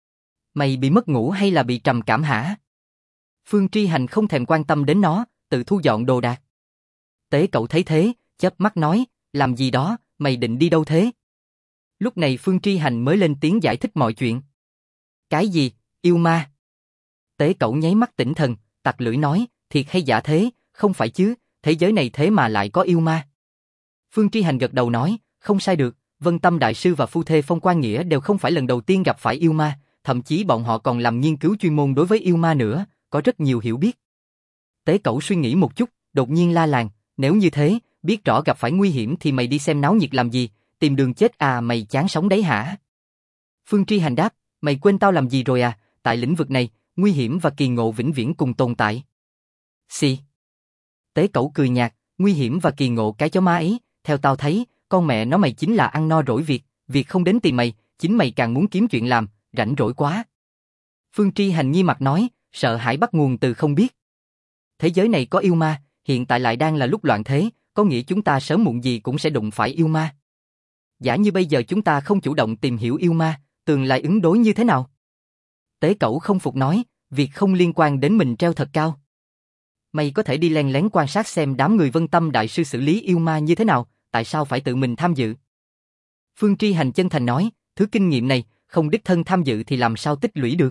Mày bị mất ngủ hay là bị trầm cảm hả? Phương Tri Hành không thèm quan tâm đến nó, tự thu dọn đồ đạc. Tế Cẩu thấy thế, chớp mắt nói, làm gì đó, mày định đi đâu thế? Lúc này Phương Tri Hành mới lên tiếng giải thích mọi chuyện. Cái gì, yêu ma? Tế Cẩu nháy mắt tỉnh thần, tặc lưỡi nói, thiệt hay giả thế, không phải chứ, thế giới này thế mà lại có yêu ma. Phương Tri Hành gật đầu nói, không sai được, Vân Tâm Đại Sư và phu thê Phong Quan Nghĩa đều không phải lần đầu tiên gặp phải yêu ma, thậm chí bọn họ còn làm nghiên cứu chuyên môn đối với yêu ma nữa, có rất nhiều hiểu biết. Tế Cẩu suy nghĩ một chút, đột nhiên la làng, nếu như thế, biết rõ gặp phải nguy hiểm thì mày đi xem náo nhiệt làm gì, tìm đường chết à, mày chán sống đấy hả? Phương Tri Hành đáp, mày quên tao làm gì rồi à, tại lĩnh vực này, nguy hiểm và kỳ ngộ vĩnh viễn cùng tồn tại. Xì. Tế Cẩu cười nhạt, nguy hiểm và kỳ ngộ cái chó má ấy, theo tao thấy, con mẹ nó mày chính là ăn no rỗi việc không đến tìm mày, chính mày càng muốn kiếm chuyện làm, rảnh rỗi quá. Phương Tri Hành nghi mặt nói, sợ hãi bắt nguồn từ không biết. Thế giới này có yêu ma, hiện tại lại đang là lúc loạn thế, có nghĩa chúng ta sớm muộn gì cũng sẽ đụng phải yêu ma. Giả như bây giờ chúng ta không chủ động tìm hiểu yêu ma, tương lai ứng đối như thế nào? Tế Cẩu không phục nói, việc không liên quan đến mình treo thật cao. Mày có thể đi len lén quan sát xem đám người Vân Tâm Đại Sư xử lý yêu ma như thế nào, tại sao phải tự mình tham dự? Phương Tri Hành chân thành nói, thứ kinh nghiệm này, không đích thân tham dự thì làm sao tích lũy được?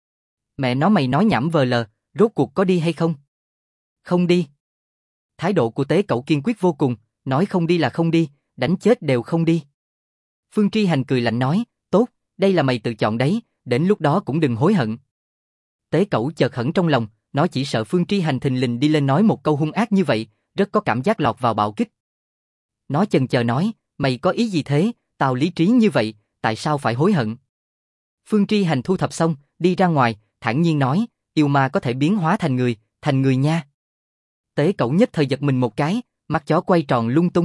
Mẹ nó mày nói nhảm vờ lờ, rốt cuộc có đi hay không? Không đi. Thái độ của Tế Cẩu kiên quyết vô cùng, nói không đi là không đi, đánh chết đều không đi. Phương Tri Hành cười lạnh nói, tốt, đây là mày tự chọn đấy, đến lúc đó cũng đừng hối hận. Tế Cẩu chợt hững trong lòng, nó chỉ sợ Phương Tri Hành thình lình đi lên nói một câu hung ác như vậy, rất có cảm giác lọt vào bạo kích. Nó chần chờ nói, mày có ý gì thế, tao lý trí như vậy, tại sao phải hối hận? Phương Tri Hành thu thập xong, đi ra ngoài, thản nhiên nói, yêu ma có thể biến hóa thành người nha. Tế Cẩu nhất thời giật mình một cái, mắt chó quay tròn lung tung.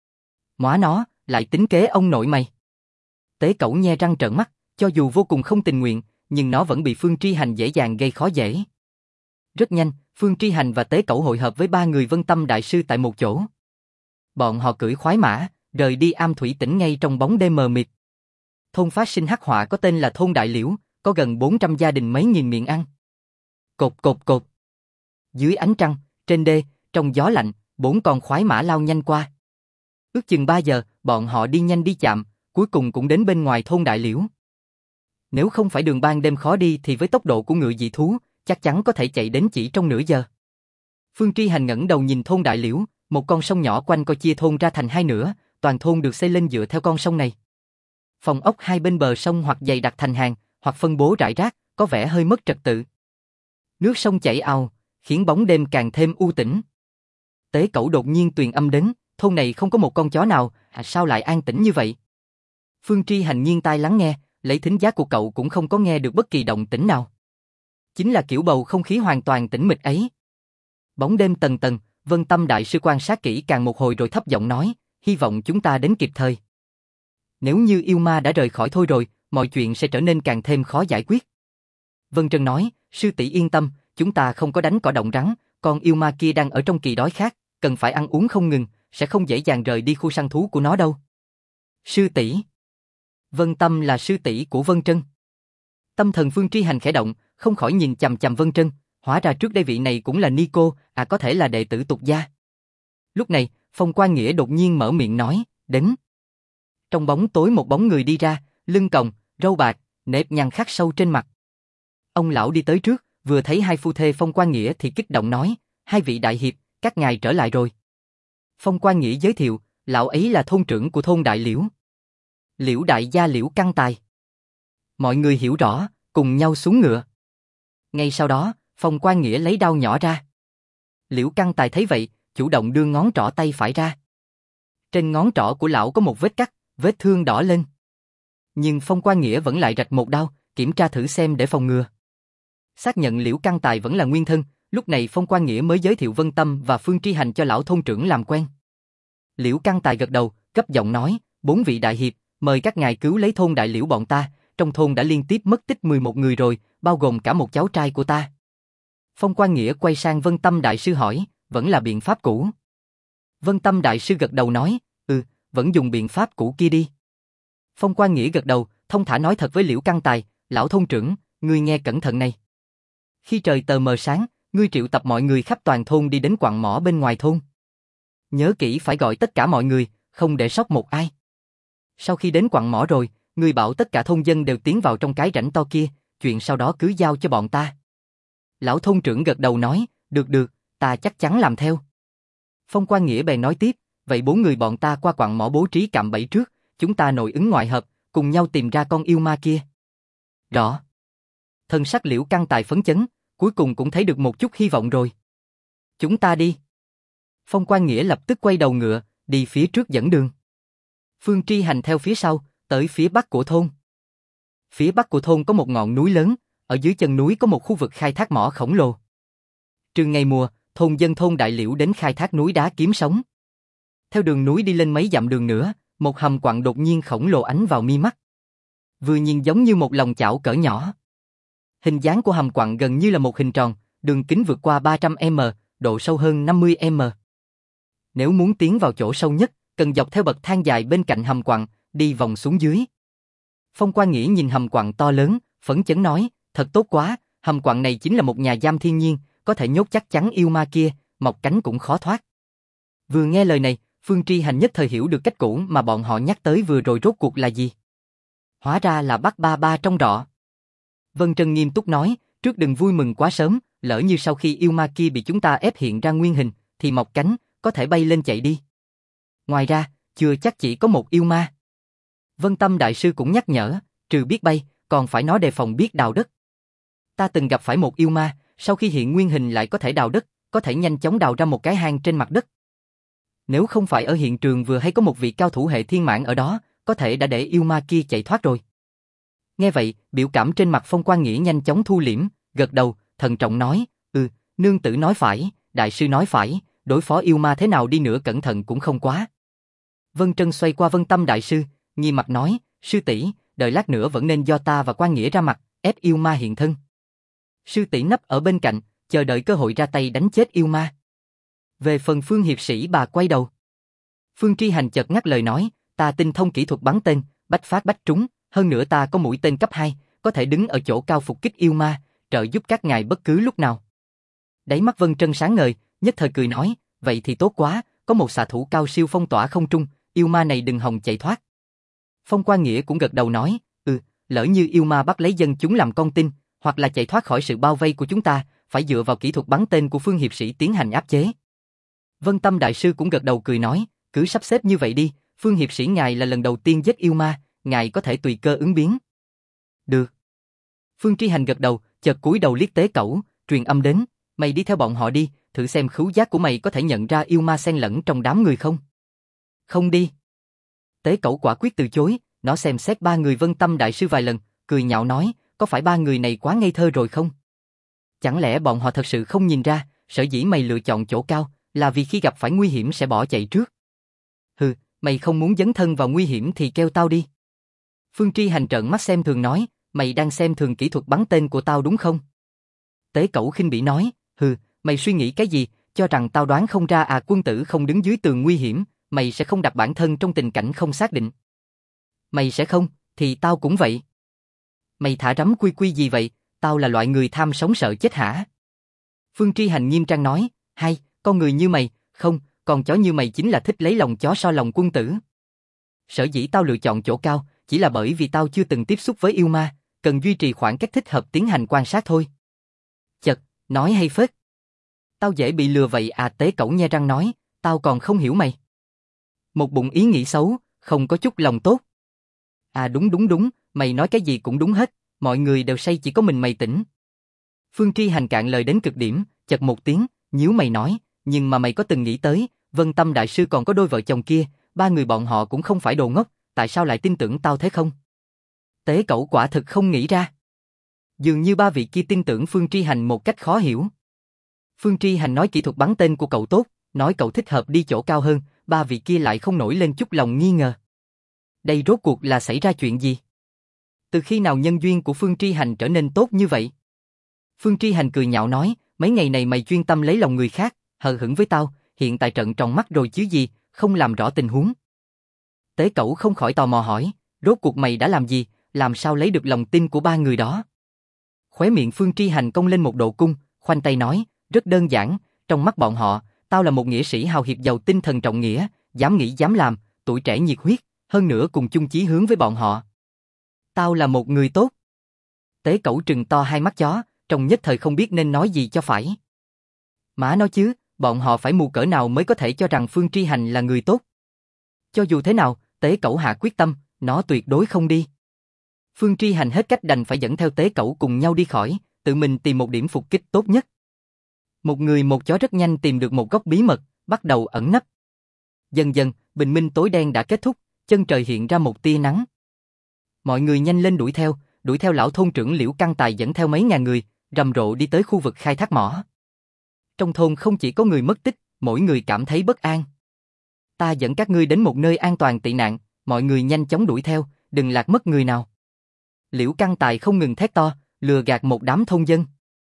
Móa nó, lại tính kế ông nội mày. Tế Cẩu nhe răng trợn mắt, cho dù vô cùng không tình nguyện, nhưng nó vẫn bị Phương Tri Hành dễ dàng gây khó dễ. Rất nhanh, Phương Tri Hành và Tế Cẩu hội hợp với ba người Vân Tâm Đại Sư tại một chỗ. Bọn họ cưỡi khoái mã, rời đi Am Thủy Tỉnh ngay trong bóng đêm mờ mịt. Thôn phát sinh hắc họa có tên là thôn Đại Liễu, có gần 400 gia đình mấy nghìn miệng ăn. Cột cột cột. Dưới ánh trăng, trên đê, trong gió lạnh, 4 con khoái mã lao nhanh qua. Ước chừng 3 giờ, bọn họ đi nhanh đi chậm, cuối cùng cũng đến bên ngoài thôn Đại Liễu. Nếu không phải đường ban đêm khó đi thì với tốc độ của ngựa dị thú, chắc chắn có thể chạy đến chỉ trong nửa giờ. Phương Tri Hành ngẩng đầu nhìn thôn Đại Liễu, một con sông nhỏ quanh co chia thôn ra thành hai nửa, toàn thôn được xây lên dựa theo con sông này. Phòng ốc hai bên bờ sông hoặc dày đặc thành hàng, hoặc phân bố rải rác, có vẻ hơi mất trật tự. Nước sông chảy ào, khiến bóng đêm càng thêm u tĩnh. Tế Cẩu đột nhiên truyền âm đến, thôn này không có một con chó nào, sao lại an tĩnh như vậy? Phương Tri Hành nghiêng tai lắng nghe, lấy thính giác của cậu cũng không có nghe được bất kỳ động tĩnh nào. Chính là kiểu bầu không khí hoàn toàn tĩnh mịch ấy. Bóng đêm tầng tầng, Vân Tâm Đại Sư quan sát kỹ càng một hồi rồi thấp giọng nói, hy vọng chúng ta đến kịp thời. Nếu như yêu ma đã rời khỏi thôi rồi, mọi chuyện sẽ trở nên càng thêm khó giải quyết. Vân Trân nói, sư tỷ yên tâm, chúng ta không có đánh cỏ động rắn, con yêu ma kia đang ở trong kỳ đói khát, cần phải ăn uống không ngừng, sẽ không dễ dàng rời đi khu săn thú của nó đâu. Sư tỷ. Vân Tâm là sư tỷ của Vân Trân. Tâm thần Phương Tri Hành khẽ động, không khỏi nhìn chằm chằm Vân Trân, hóa ra trước đây vị này cũng là ni cô, có thể là đệ tử tục gia. Lúc này, Phong Quan Nghĩa đột nhiên mở miệng nói, đến. Trong bóng tối một bóng người đi ra, lưng còng, râu bạc, nếp nhăn khắc sâu trên mặt. Ông lão đi tới trước, vừa thấy hai phu thê Phong Quan Nghĩa thì kích động nói, hai vị đại hiệp, các ngài trở lại rồi. Phong Quan Nghĩa giới thiệu, lão ấy là thôn trưởng của thôn Đại Liễu. Liễu đại gia Liễu Căn Tài. Mọi người hiểu rõ, cùng nhau xuống ngựa. Ngay sau đó, Phong Quan Nghĩa lấy đao nhỏ ra. Liễu Căn Tài thấy vậy, chủ động đưa ngón trỏ tay phải ra. Trên ngón trỏ của lão có một vết cắt, vết thương đỏ lên. Nhưng Phong Quan Nghĩa vẫn lại rạch một đao, kiểm tra thử xem để phòng ngừa. Xác nhận Liễu Căn Tài vẫn là nguyên thân, lúc này Phong Quan Nghĩa mới giới thiệu Vân Tâm và Phương Tri Hành cho lão thôn trưởng làm quen. Liễu Căn Tài gật đầu, cấp giọng nói, bốn vị đại hiệp, mời các ngài cứu lấy thôn Đại Liễu bọn ta, trong thôn đã liên tiếp mất tích 11 người rồi, bao gồm cả một cháu trai của ta. Phong Quan Nghĩa quay sang Vân Tâm đại sư hỏi, vẫn là biện pháp cũ. Vân Tâm đại sư gật đầu nói, vẫn dùng biện pháp cũ kia đi. Phong Quan Nghĩa gật đầu, thông thả nói thật với Liễu Căn Tài, lão thôn trưởng, ngươi nghe cẩn thận này. Khi trời tờ mờ sáng, ngươi triệu tập mọi người khắp toàn thôn đi đến quặng mỏ bên ngoài thôn. Nhớ kỹ phải gọi tất cả mọi người, không để sót một ai. Sau khi đến quặng mỏ rồi, ngươi bảo tất cả thôn dân đều tiến vào trong cái rãnh to kia, chuyện sau đó cứ giao cho bọn ta. Lão thôn trưởng gật đầu nói, được, ta chắc chắn làm theo. Phong Quan Nghĩa bèn nói tiếp, vậy bốn người bọn ta qua quặng mỏ bố trí cạm bẫy trước, chúng ta nội ứng ngoại hợp, cùng nhau tìm ra con yêu ma kia. Rõ. Thân sắc Liễu Căn Tài phấn chấn, cuối cùng cũng thấy được một chút hy vọng rồi. Chúng ta đi. Phong Quan Nghĩa lập tức quay đầu ngựa, đi phía trước dẫn đường. Phương Tri Hành theo phía sau, tới phía bắc của thôn. Phía bắc của thôn có một ngọn núi lớn, ở dưới chân núi có một khu vực khai thác mỏ khổng lồ. Trừ ngày mùa, thôn dân thôn Đại Liễu đến khai thác núi đá kiếm sống. Theo đường núi đi lên mấy dặm đường nữa, một hầm quặng đột nhiên khổng lồ ánh vào mi mắt. Vừa nhìn giống như một lòng chảo cỡ nhỏ. Hình dáng của hầm quặng gần như là một hình tròn, đường kính vượt qua 300m, độ sâu hơn 50m. Nếu muốn tiến vào chỗ sâu nhất, cần dọc theo bậc thang dài bên cạnh hầm quặng, đi vòng xuống dưới. Phong Quan Nghĩa nhìn hầm quặng to lớn, phấn chấn nói, thật tốt quá, hầm quặng này chính là một nhà giam thiên nhiên, có thể nhốt chắc chắn yêu ma kia, mọc cánh cũng khó thoát. Vừa nghe lời này, Phương Tri Hành nhất thời hiểu được cách cũ mà bọn họ nhắc tới vừa rồi rốt cuộc là gì. Hóa ra là bắt ba ba trong rọ. Vân Trân nghiêm túc nói, trước đừng vui mừng quá sớm, lỡ như sau khi yêu ma kia bị chúng ta ép hiện ra nguyên hình, thì mọc cánh, có thể bay lên chạy đi. Ngoài ra, chưa chắc chỉ có một yêu ma. Vân Tâm đại sư cũng nhắc nhở, trừ biết bay, còn phải nói đề phòng biết đào đất. Ta từng gặp phải một yêu ma, sau khi hiện nguyên hình lại có thể đào đất, có thể nhanh chóng đào ra một cái hang trên mặt đất. Nếu không phải ở hiện trường vừa hay có một vị cao thủ hệ thiên mãn ở đó, có thể đã để yêu ma kia chạy thoát rồi. Nghe vậy, biểu cảm trên mặt Phong Quan Nghĩa nhanh chóng thu liễm, gật đầu, thận trọng nói, nương tử nói phải, đại sư nói phải, đối phó yêu ma thế nào đi nữa cẩn thận cũng không quá. Vân Trân xoay qua Vân Tâm đại sư, nghiêm mặt nói, sư tỷ, đợi lát nữa vẫn nên do ta và Quan Nghĩa ra mặt, ép yêu ma hiện thân. Sư tỷ nấp ở bên cạnh, chờ đợi cơ hội ra tay đánh chết yêu ma. Về phần Phương hiệp sĩ bà quay đầu. Phương Tri Hành chợt ngắt lời nói, ta tinh thông kỹ thuật bắn tên, bách phát bách trúng, hơn nữa ta có mũi tên cấp 2, có thể đứng ở chỗ cao phục kích yêu ma, trợ giúp các ngài bất cứ lúc nào. Đáy mắt Vân Trân sáng ngời, nhất thời cười nói, vậy thì tốt quá, có một xạ thủ cao siêu phong tỏa không trung, yêu ma này đừng hòng chạy thoát. Phong Quan Nghĩa cũng gật đầu nói, lỡ như yêu ma bắt lấy dân chúng làm con tin, hoặc là chạy thoát khỏi sự bao vây của chúng ta, phải dựa vào kỹ thuật bắn tên của Phương hiệp sĩ tiến hành áp chế. Vân Tâm đại sư cũng gật đầu cười nói, cứ sắp xếp như vậy đi, Phương hiệp sĩ ngài là lần đầu tiên giết yêu ma, ngài có thể tùy cơ ứng biến. Được. Phương Tri Hành gật đầu, chợt cúi đầu liếc Tế Cẩu, truyền âm đến, mày đi theo bọn họ đi, thử xem khứu giác của mày có thể nhận ra yêu ma xen lẫn trong đám người không. Không đi. Tế Cẩu quả quyết từ chối, nó xem xét ba người Vân Tâm đại sư vài lần, cười nhạo nói, có phải ba người này quá ngây thơ rồi không? Chẳng lẽ bọn họ thật sự không nhìn ra, sở dĩ mày lựa chọn chỗ cao, là vì khi gặp phải nguy hiểm sẽ bỏ chạy trước. Mày không muốn dấn thân vào nguy hiểm thì kêu tao đi. Phương Tri Hành trợn mắt xem thường nói, mày đang xem thường kỹ thuật bắn tên của tao đúng không? Tế Cẩu khinh bỉ nói, hừ, mày suy nghĩ cái gì, cho rằng tao đoán không ra à? Quân tử không đứng dưới tường nguy hiểm, mày sẽ không đặt bản thân trong tình cảnh không xác định. Mày sẽ không, thì tao cũng vậy. Mày thả rắm quy quy gì vậy, tao là loại người tham sống sợ chết hả? Phương Tri Hành nghiêm trang nói, hay, con người như mày, không, con chó như mày chính là thích lấy lòng chó so lòng quân tử. Sở dĩ tao lựa chọn chỗ cao, chỉ là bởi vì tao chưa từng tiếp xúc với yêu ma, cần duy trì khoảng cách thích hợp tiến hành quan sát thôi. Chật, nói hay phết. Tao dễ bị lừa vậy à? Tế Cẩu nhe răng nói, tao còn không hiểu mày. Một bụng ý nghĩ xấu, không có chút lòng tốt. À đúng, mày nói cái gì cũng đúng hết, mọi người đều say chỉ có mình mày tỉnh. Phương Tri Hành cạn lời đến cực điểm, chật một tiếng, nhíu mày nói, nhưng mà mày có từng nghĩ tới, Vân Tâm Đại Sư còn có đôi vợ chồng kia, ba người bọn họ cũng không phải đồ ngốc, tại sao lại tin tưởng tao thế không? Tế Cẩu quả thực không nghĩ ra. Dường như ba vị kia tin tưởng Phương Tri Hành một cách khó hiểu. Phương Tri Hành nói kỹ thuật bắn tên của cậu tốt, nói cậu thích hợp đi chỗ cao hơn, ba vị kia lại không nổi lên chút lòng nghi ngờ. Đây rốt cuộc là xảy ra chuyện gì? Từ khi nào nhân duyên của Phương Tri Hành trở nên tốt như vậy? Phương Tri Hành cười nhạo nói, mấy ngày này mày chuyên tâm lấy lòng người khác, hờ hững với tao, hiện tại trận tròn mắt rồi chứ gì, không làm rõ tình huống. Tế Cẩu không khỏi tò mò hỏi, rốt cuộc mày đã làm gì, làm sao lấy được lòng tin của ba người đó? Khóe miệng Phương Tri Hành cong lên một độ cung, khoanh tay nói, rất đơn giản, trong mắt bọn họ, tao là một nghĩa sĩ hào hiệp giàu tinh thần trọng nghĩa, dám nghĩ dám làm, tuổi trẻ nhiệt huyết, hơn nữa cùng chung chí hướng với bọn họ. Tao là một người tốt. Tế Cẩu trừng to hai mắt chó, trong nhất thời không biết nên nói gì cho phải. Má nói chứ, bọn họ phải mù cỡ nào mới có thể cho rằng Phương Tri Hành là người tốt. Cho dù thế nào, Tế Cẩu hạ quyết tâm, nó tuyệt đối không đi. Phương Tri Hành hết cách đành phải dẫn theo Tế Cẩu cùng nhau đi khỏi, tự mình tìm một điểm phục kích tốt nhất. Một người một chó rất nhanh tìm được một góc bí mật, bắt đầu ẩn nấp. Dần dần, bình minh tối đen đã kết thúc, chân trời hiện ra một tia nắng. Mọi người nhanh lên đuổi theo lão thôn trưởng Liễu Căn Tài dẫn theo mấy ngàn người, rầm rộ đi tới khu vực khai thác mỏ. Trong thôn không chỉ có người mất tích, mỗi người cảm thấy bất an. Ta dẫn các ngươi đến một nơi an toàn tị nạn, mọi người nhanh chóng đuổi theo, đừng lạc mất người nào. Liễu Căn Tài không ngừng thét to, lừa gạt một đám thôn dân.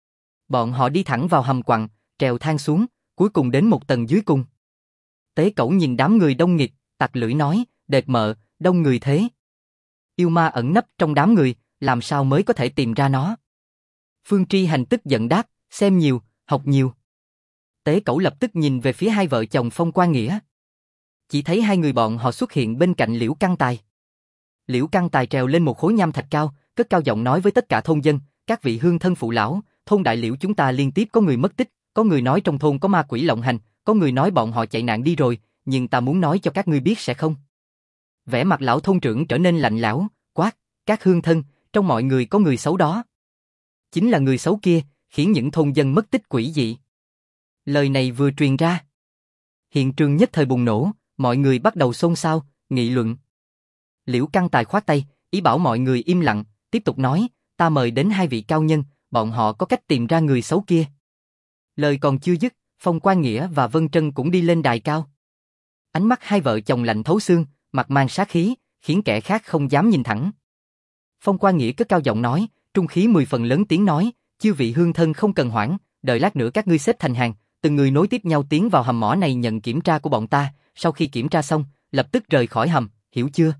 Bọn họ đi thẳng vào hầm quặng, trèo thang xuống, cuối cùng đến một tầng dưới cùng. Tế Cẩu nhìn đám người đông nghịt, tặc lưỡi nói, đệt mợ, đông người thế. Yêu ma ẩn nấp trong đám người, làm sao mới có thể tìm ra nó? Phương Tri Hành tức giận đáp, xem nhiều, học nhiều. Tế Cẩu lập tức nhìn về phía hai vợ chồng Phong Quan Nghĩa. Chỉ thấy hai người bọn họ xuất hiện bên cạnh Liễu Căn Tài. Liễu Căn Tài trèo lên một khối nham thạch cao, cất cao giọng nói với tất cả thôn dân, các vị hương thân phụ lão, thôn Đại Liễu chúng ta liên tiếp có người mất tích, có người nói trong thôn có ma quỷ lộng hành, có người nói bọn họ chạy nạn đi rồi, nhưng ta muốn nói cho các ngươi biết sẽ không. Vẻ mặt lão thôn trưởng trở nên lạnh lẽo, quát, các hương thân, trong mọi người có người xấu đó. Chính là người xấu kia, khiến những thôn dân mất tích quỷ dị. Lời này vừa truyền ra, hiện trường nhất thời bùng nổ, mọi người bắt đầu xôn xao, nghị luận. Liễu Căn Tài khoát tay, ý bảo mọi người im lặng, tiếp tục nói, ta mời đến hai vị cao nhân, bọn họ có cách tìm ra người xấu kia. Lời còn chưa dứt, Phong Quan Nghĩa và Vân Trân cũng đi lên đài cao. Ánh mắt hai vợ chồng lạnh thấu xương, mặt mang sát khí, khiến kẻ khác không dám nhìn thẳng. Phong Quan Nghĩa cất cao giọng nói, trung khí 10 phần lớn tiếng nói, chư vị hương thân không cần hoảng, đợi lát nữa các ngươi xếp thành hàng, từng người nối tiếp nhau tiến vào hầm mỏ này nhận kiểm tra của bọn ta, sau khi kiểm tra xong, lập tức rời khỏi hầm, hiểu chưa?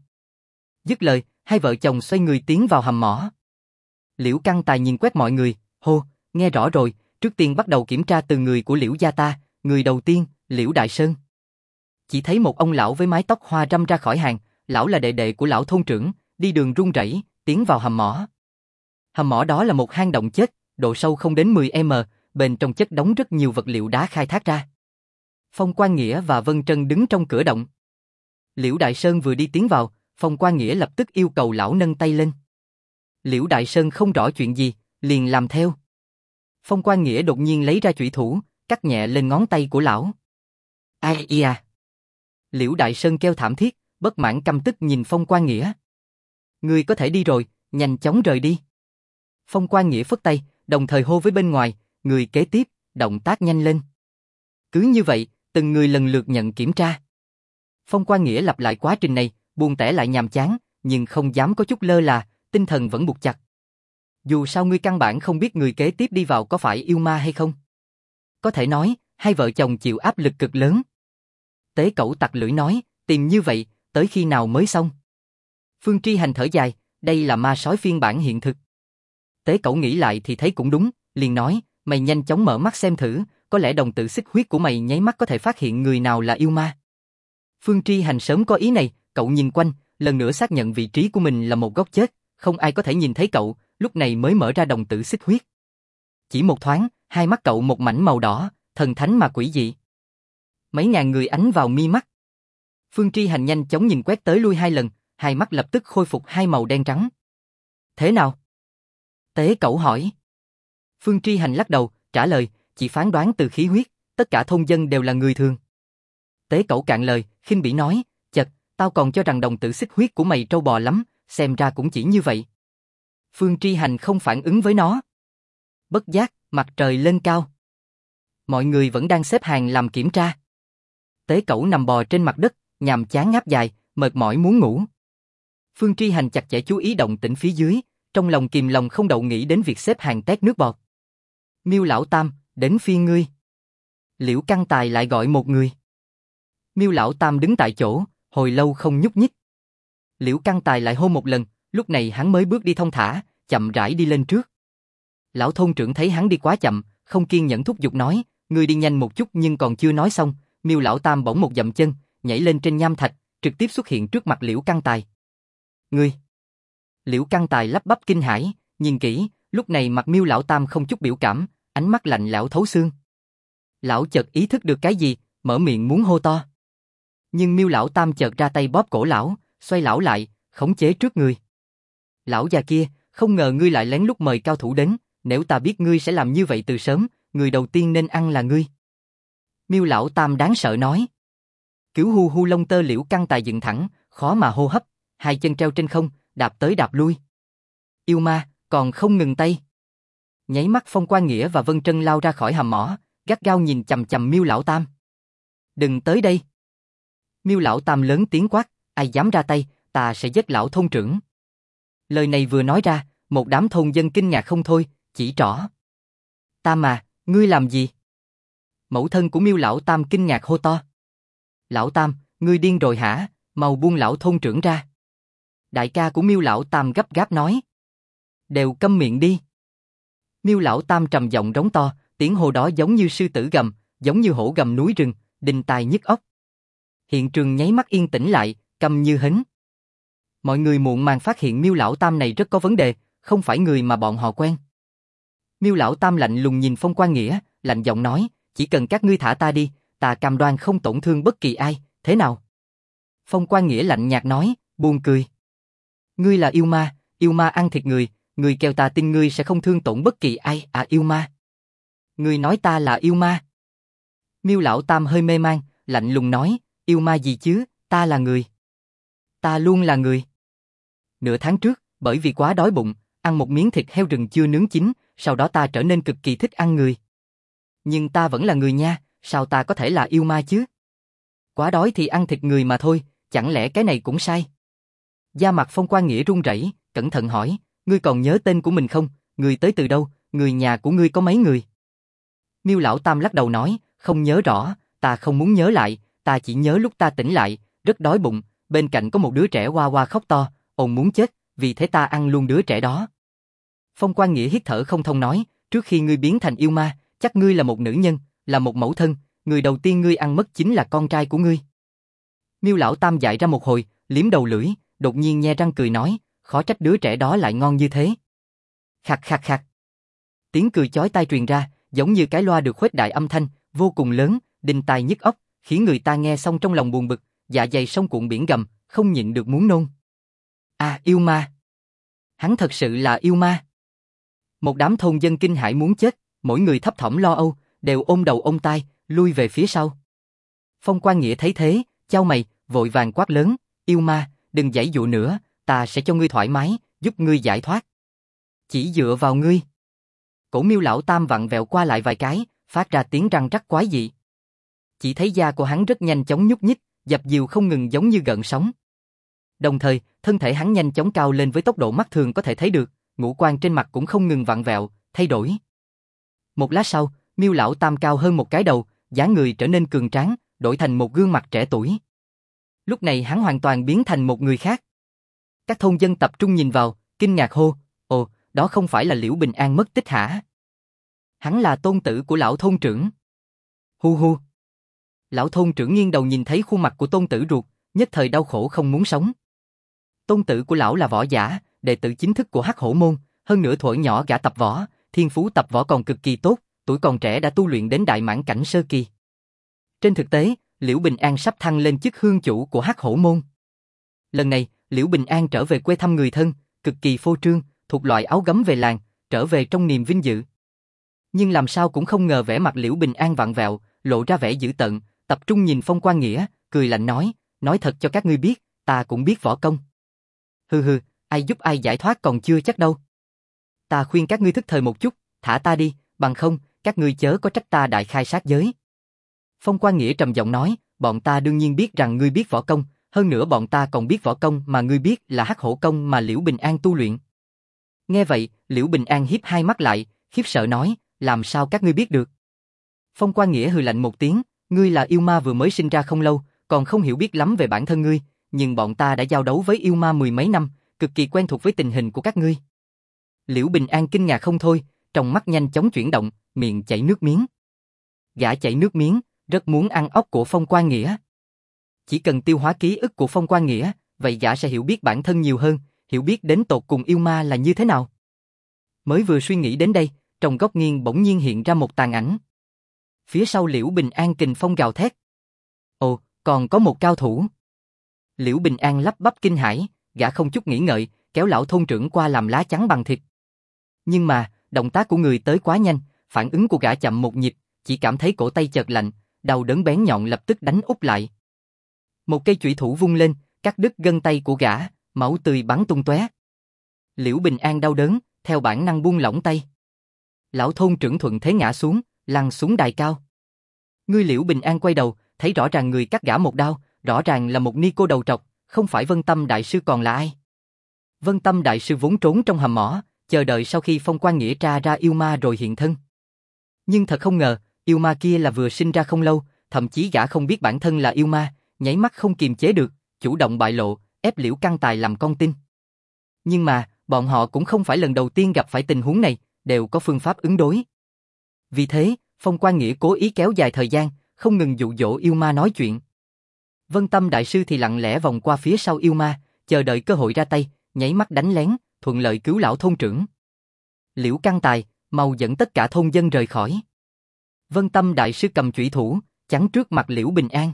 Dứt lời, hai vợ chồng xoay người tiến vào hầm mỏ. Liễu Căn Tài nhìn quét mọi người, hô, nghe rõ rồi, trước tiên bắt đầu kiểm tra từng người của Liễu gia ta, người đầu tiên, Liễu Đại Sơn. Chỉ thấy một ông lão với mái tóc hoa râm ra khỏi hàng, lão là đệ đệ của lão thôn trưởng, đi đường run rẩy, tiến vào hầm mỏ. Hầm mỏ đó là một hang động chết, độ sâu không đến 10m, bên trong chất đống rất nhiều vật liệu đá khai thác ra. Phong Quan Nghĩa và Vân Trân đứng trong cửa động. Liễu Đại Sơn vừa đi tiến vào, Phong Quan Nghĩa lập tức yêu cầu lão nâng tay lên. Liễu Đại Sơn không rõ chuyện gì, liền làm theo. Phong Quan Nghĩa đột nhiên lấy ra chủy thủ, cắt nhẹ lên ngón tay của lão. Ai da! Liễu Đại Sơn kêu thảm thiết, bất mãn căm tức nhìn Phong Quan Nghĩa. Ngươi có thể đi rồi, nhanh chóng rời đi. Phong Quan Nghĩa phất tay, đồng thời hô với bên ngoài, người kế tiếp, động tác nhanh lên. Cứ như vậy, từng người lần lượt nhận kiểm tra. Phong Quan Nghĩa lặp lại quá trình này, buồn tẻ lại nhàm chán, nhưng không dám có chút lơ là, tinh thần vẫn buộc chặt, Dù sao ngươi căn bản không biết người kế tiếp đi vào có phải yêu ma hay không. Có thể nói, hai vợ chồng chịu áp lực cực lớn. Tế Cẩu tặc lưỡi nói, tìm như vậy, tới khi nào mới xong? Phương Tri Hành thở dài, đây là ma sói phiên bản hiện thực. Tế Cẩu nghĩ lại thì thấy cũng đúng, liền nói, mày nhanh chóng mở mắt xem thử, có lẽ đồng tử xích huyết của mày nháy mắt có thể phát hiện người nào là yêu ma. Phương Tri Hành sớm có ý này, cậu nhìn quanh, lần nữa xác nhận vị trí của mình là một góc chết, không ai có thể nhìn thấy cậu, lúc này mới mở ra đồng tử xích huyết. Chỉ một thoáng, hai mắt cậu một mảnh màu đỏ, thần thánh mà quỷ dị. Mấy ngàn người ánh vào mi mắt. Phương Tri Hành nhanh chóng nhìn quét tới lui hai lần, hai mắt lập tức khôi phục hai màu đen trắng. Thế nào? Tế Cẩu hỏi. Phương Tri Hành lắc đầu, trả lời, chỉ phán đoán từ khí huyết, tất cả thôn dân đều là người thường. Tế Cẩu cạn lời, khinh bỉ nói, chật, tao còn cho rằng đồng tử xích huyết của mày trâu bò lắm, xem ra cũng chỉ như vậy. Phương Tri Hành không phản ứng với nó. Bất giác, mặt trời lên cao. Mọi người vẫn đang xếp hàng làm kiểm tra. Tế Cẩu nằm bò trên mặt đất, nhàm chán ngáp dài, mệt mỏi muốn ngủ. Phương Tri Hành chặt chẽ chú ý động tĩnh phía dưới, trong lòng kìm lòng không đậu nghĩ đến việc xếp hàng tét nước bọt. Miêu lão tam, đến phiên ngươi. Liễu Căn Tài lại gọi một người. Miêu lão tam đứng tại chỗ, hồi lâu không nhúc nhích. Liễu Căn Tài lại hô một lần, lúc này hắn mới bước đi thong thả, chậm rãi đi lên trước. Lão thôn trưởng thấy hắn đi quá chậm, không kiên nhẫn thúc giục nói, ngươi đi nhanh một chút, nhưng còn chưa nói xong, Miêu lão tam bỗng một dậm chân, nhảy lên trên nham thạch, trực tiếp xuất hiện trước mặt Liễu Căn Tài. Ngươi! Liễu Căn Tài lắp bắp kinh hãi, nhìn kỹ, lúc này mặt Miêu lão tam không chút biểu cảm, ánh mắt lạnh lẽo thấu xương. Lão chợt ý thức được cái gì, mở miệng muốn hô to. Nhưng Miêu lão tam chợt ra tay bóp cổ lão, xoay lão lại, khống chế trước người. Lão già kia, không ngờ ngươi lại lén lút mời cao thủ đến, nếu ta biết ngươi sẽ làm như vậy từ sớm, người đầu tiên nên ăn là ngươi. Miêu lão tam đáng sợ nói. Cứu hu hu lông tơ Liễu Căn Tài dựng thẳng, khó mà hô hấp, hai chân treo trên không, đạp tới đạp lui. Yêu ma, còn không ngừng tay. Nháy mắt Phong Quang Nghĩa và Vân Trân lao ra khỏi hầm mỏ, gắt gao nhìn chằm chằm Miêu lão tam. Đừng tới đây. Miêu lão tam lớn tiếng quát, ai dám ra tay, ta sẽ giết lão thôn trưởng. Lời này vừa nói ra, một đám thôn dân kinh ngạc không thôi, chỉ trỏ. Tam à, ngươi làm gì? Mẫu thân của Miêu lão tam kinh ngạc hô to. Lão tam, ngươi điên rồi hả, mau buông lão thôn trưởng ra. Đại ca của Miêu lão tam gấp gáp nói. Đều câm miệng đi. Miêu lão tam trầm giọng rống to, tiếng hô đó giống như sư tử gầm, giống như hổ gầm núi rừng, đinh tai nhức óc. Hiện trường nháy mắt yên tĩnh lại, câm như hến. Mọi người muộn màng phát hiện Miêu lão tam này rất có vấn đề, không phải người mà bọn họ quen. Miêu lão tam lạnh lùng nhìn Phong Quang Nghĩa, lạnh giọng nói, chỉ cần các ngươi thả ta đi, ta cam đoan không tổn thương bất kỳ ai, thế nào? Phong Quang Nghĩa lạnh nhạt nói, buồn cười. Ngươi là yêu ma ăn thịt người, ngươi kêu ta tin ngươi sẽ không thương tổn bất kỳ ai, à yêu ma. Ngươi nói ta là yêu ma. Miêu lão tam hơi mê man, lạnh lùng nói, yêu ma gì chứ, ta là người. Ta luôn là người. Nửa tháng trước, bởi vì quá đói bụng, ăn một miếng thịt heo rừng chưa nướng chín, sau đó ta trở nên cực kỳ thích ăn người. Nhưng ta vẫn là người nha, sao ta có thể là yêu ma chứ? Quá đói thì ăn thịt người mà thôi, chẳng lẽ cái này cũng sai? Da mặt Phong Quang Nghĩa run rẩy, cẩn thận hỏi, ngươi còn nhớ tên của mình không? Ngươi tới từ đâu? Người nhà của ngươi có mấy người? Miêu lão tam lắc đầu nói, không nhớ rõ, ta không muốn nhớ lại, ta chỉ nhớ lúc ta tỉnh lại, rất đói bụng, bên cạnh có một đứa trẻ oa oa khóc to, ồn muốn chết, vì thế ta ăn luôn đứa trẻ đó. Phong Quang Nghĩa hít thở không thông nói, trước khi ngươi biến thành yêu ma, chắc ngươi là một nữ nhân, là một mẫu thân, người đầu tiên ngươi ăn mất chính là con trai của ngươi. Miêu lão tam dại ra một hồi, liếm đầu lưỡi, đột nhiên nhe răng cười nói, khó trách đứa trẻ đó lại ngon như thế. Khạc khạc khạc. Tiếng cười chói tai truyền ra, giống như cái loa được khuếch đại âm thanh, vô cùng lớn, đinh tai nhức óc, khiến người ta nghe xong trong lòng buồn bực, dạ dày sông cuộn biển gầm, không nhịn được muốn nôn. À, yêu ma. Hắn thật sự là yêu ma. Một đám thôn dân kinh hãi muốn chết, mỗi người thấp thỏm lo âu, đều ôm đầu ôm tai, lui về phía sau. Phong Quang Nghĩa thấy thế, chau mày, vội vàng quát lớn, yêu ma, đừng giãy giụa nữa, ta sẽ cho ngươi thoải mái, giúp ngươi giải thoát. Chỉ dựa vào ngươi. Cổ Miêu lão tam vặn vẹo qua lại vài cái, phát ra tiếng răng rắc quái dị. Chỉ thấy da của hắn rất nhanh chóng nhúc nhích, dập dìu không ngừng giống như gợn sóng. Đồng thời, thân thể hắn nhanh chóng cao lên với tốc độ mắt thường có thể thấy được, ngũ quan trên mặt cũng không ngừng vặn vẹo, thay đổi. Một lát sau, Miêu lão tam cao hơn một cái đầu, dáng người trở nên cường tráng, đổi thành một gương mặt trẻ tuổi. Lúc này hắn hoàn toàn biến thành một người khác. Các thôn dân tập trung nhìn vào, kinh ngạc hô, ồ, đó không phải là Liễu Bình An mất tích hả? Hắn là tôn tử của lão thôn trưởng. Hu hu. Lão thôn trưởng nghiêng đầu nhìn thấy khuôn mặt của tôn tử ruột, nhất thời đau khổ không muốn sống. Tôn tử của lão là võ giả, đệ tử chính thức của Hắc Hổ môn, hơn nữa thuở nhỏ gã tập võ, thiên phú tập võ còn cực kỳ tốt, tuổi còn trẻ đã tu luyện đến đại mãn cảnh sơ kỳ. Trên thực tế, Liễu Bình An sắp thăng lên chức hương chủ của Hắc Hổ môn. Lần này, Liễu Bình An trở về quê thăm người thân, cực kỳ phô trương, thuộc loại áo gấm về làng, trở về trong niềm vinh dự. Nhưng làm sao cũng không ngờ vẻ mặt Liễu Bình An vặn vẹo, lộ ra vẻ dữ tợn, tập trung nhìn Phong Quan Nghĩa, cười lạnh nói thật cho các ngươi biết, ta cũng biết võ công. Hừ hừ, ai giúp ai giải thoát còn chưa chắc đâu. Ta khuyên các ngươi thức thời một chút, thả ta đi, bằng không, các ngươi chớ có trách ta đại khai sát giới. Phong Quan Nghĩa trầm giọng nói, bọn ta đương nhiên biết rằng ngươi biết võ công, hơn nữa bọn ta còn biết võ công mà ngươi biết là Hắc Hổ công mà Liễu Bình An tu luyện. Nghe vậy, Liễu Bình An hiếp hai mắt lại, khiếp sợ nói, làm sao các ngươi biết được? Phong Quan Nghĩa hừ lạnh một tiếng, ngươi là yêu ma vừa mới sinh ra không lâu, còn không hiểu biết lắm về bản thân ngươi, nhưng bọn ta đã giao đấu với yêu ma mười mấy năm, cực kỳ quen thuộc với tình hình của các ngươi. Liễu Bình An kinh ngạc không thôi, trong mắt nhanh chóng chuyển động, miệng chảy nước miếng. Gã chảy nước miếng, rất muốn ăn óc của Phong Quan Nghĩa. Chỉ cần tiêu hóa ký ức của Phong Quan Nghĩa, vậy gã sẽ hiểu biết bản thân nhiều hơn, hiểu biết đến tột cùng yêu ma là như thế nào. Mới vừa suy nghĩ đến đây, trong góc nghiêng bỗng nhiên hiện ra một tàn ảnh. Phía sau Liễu Bình An kình phong gào thét. Ồ, còn có một cao thủ. Liễu Bình An lắp bắp kinh hãi, gã không chút nghĩ ngợi, kéo lão thôn trưởng qua làm lá chắn bằng thịt. Nhưng mà, động tác của người tới quá nhanh, phản ứng của gã chậm một nhịp, chỉ cảm thấy cổ tay chợt lạnh, đau đớn bén nhọn lập tức đánh úp lại. Một cây chủy thủ vung lên, cắt đứt gân tay của gã, máu tươi bắn tung tóe. Liễu Bình An đau đớn, theo bản năng buông lỏng tay. Lão thôn trưởng thuận thế ngã xuống, lăn xuống đài cao. Ngươi Liễu Bình An quay đầu, thấy rõ ràng người cắt gã một đao, rõ ràng là một ni cô đầu trọc, không phải Vân Tâm đại sư còn là ai? Vân Tâm đại sư vốn trốn trong hầm mỏ, chờ đợi sau khi Phong Quan Nghĩa tra ra yêu ma rồi hiện thân. Nhưng thật không ngờ, yêu ma kia là vừa sinh ra không lâu, thậm chí gã không biết bản thân là yêu ma, nháy mắt không kiềm chế được, chủ động bại lộ, ép Liễu Căn Tài làm con tin. Nhưng mà, bọn họ cũng không phải lần đầu tiên gặp phải tình huống này, đều có phương pháp ứng đối. Vì thế, Phong Quan Nghĩa cố ý kéo dài thời gian, không ngừng dụ dỗ yêu ma nói chuyện. Vân Tâm đại sư thì lặng lẽ vòng qua phía sau yêu ma, chờ đợi cơ hội ra tay, nháy mắt đánh lén, thuận lợi cứu lão thôn trưởng. Liễu Căn Tài, mau dẫn tất cả thôn dân rời khỏi. Vân Tâm đại sư cầm chủy thủ, chắn trước mặt Liễu Bình An.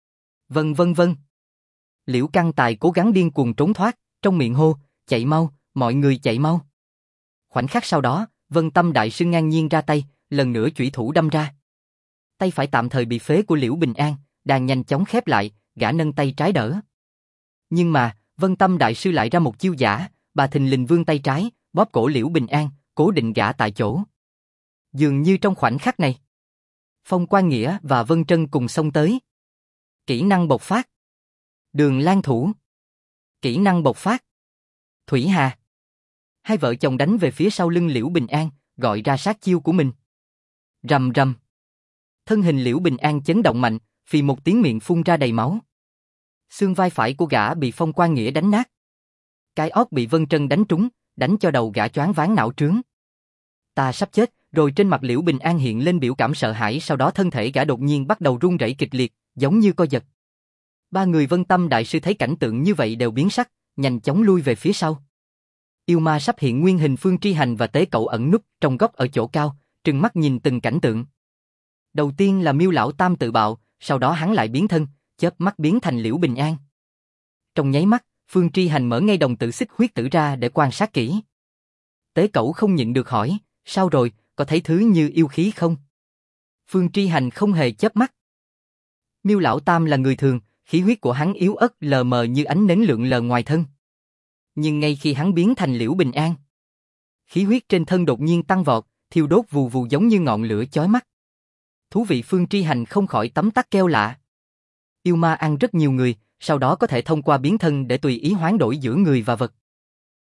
Vâng. Liễu Căn Tài cố gắng điên cuồng trốn thoát, trong miệng hô, chạy mau, mọi người chạy mau. Khoảnh khắc sau đó, Vân Tâm đại sư ngang nhiên ra tay, lần nữa chủy thủ đâm ra. Tay phải tạm thời bị phế của Liễu Bình An, đang nhanh chóng khép lại, gã nâng tay trái đỡ. Nhưng mà, Vân Tâm đại sư lại ra một chiêu giả, bà thình lình vươn tay trái, bóp cổ Liễu Bình An, cố định gã tại chỗ. Dường như trong khoảnh khắc này, Phong Quan Nghĩa và Vân Trân cùng xông tới. Kỹ năng bộc phát. Đường Lan thủ. Kỹ năng bộc phát. Thủy Hà. Hai vợ chồng đánh về phía sau lưng Liễu Bình An, gọi ra sát chiêu của mình. Rầm rầm. Thân hình Liễu Bình An chấn động mạnh, phì một tiếng miệng phun ra đầy máu. Xương vai phải của gã bị Phong Quan Nghĩa đánh nát. Cái óc bị Vân Trân đánh trúng, đánh cho đầu gã choáng váng não trướng. Ta sắp chết, rồi trên mặt Liễu Bình An hiện lên biểu cảm sợ hãi, sau đó thân thể gã đột nhiên bắt đầu run rẩy kịch liệt, giống như co giật. Ba người Vân Tâm đại sư thấy cảnh tượng như vậy đều biến sắc, nhanh chóng lui về phía sau. Yêu ma sắp hiện nguyên hình Phương Tri Hành và Tế Cậu ẩn núp trong góc ở chỗ cao, trừng mắt nhìn từng cảnh tượng. Đầu tiên là Miêu lão tam tự bạo, sau đó hắn lại biến thân, chớp mắt biến thành Liễu Bình An. Trong nháy mắt, Phương Tri Hành mở ngay đồng tử xích huyết tử ra để quan sát kỹ. Tế Cậu không nhịn được hỏi, sao rồi, có thấy thứ như yêu khí không? Phương Tri Hành không hề chớp mắt. Miêu lão tam là người thường, khí huyết của hắn yếu ớt lờ mờ như ánh nến lượn lờ ngoài thân. Nhưng ngay khi hắn biến thành Liễu Bình An, khí huyết trên thân đột nhiên tăng vọt, thiêu đốt vù vù giống như ngọn lửa chói mắt. Thú vị. Phương Tri Hành không khỏi tấm tắc kêu lạ. Yêu ma ăn rất nhiều người, sau đó có thể thông qua biến thân để tùy ý hoán đổi giữa người và vật.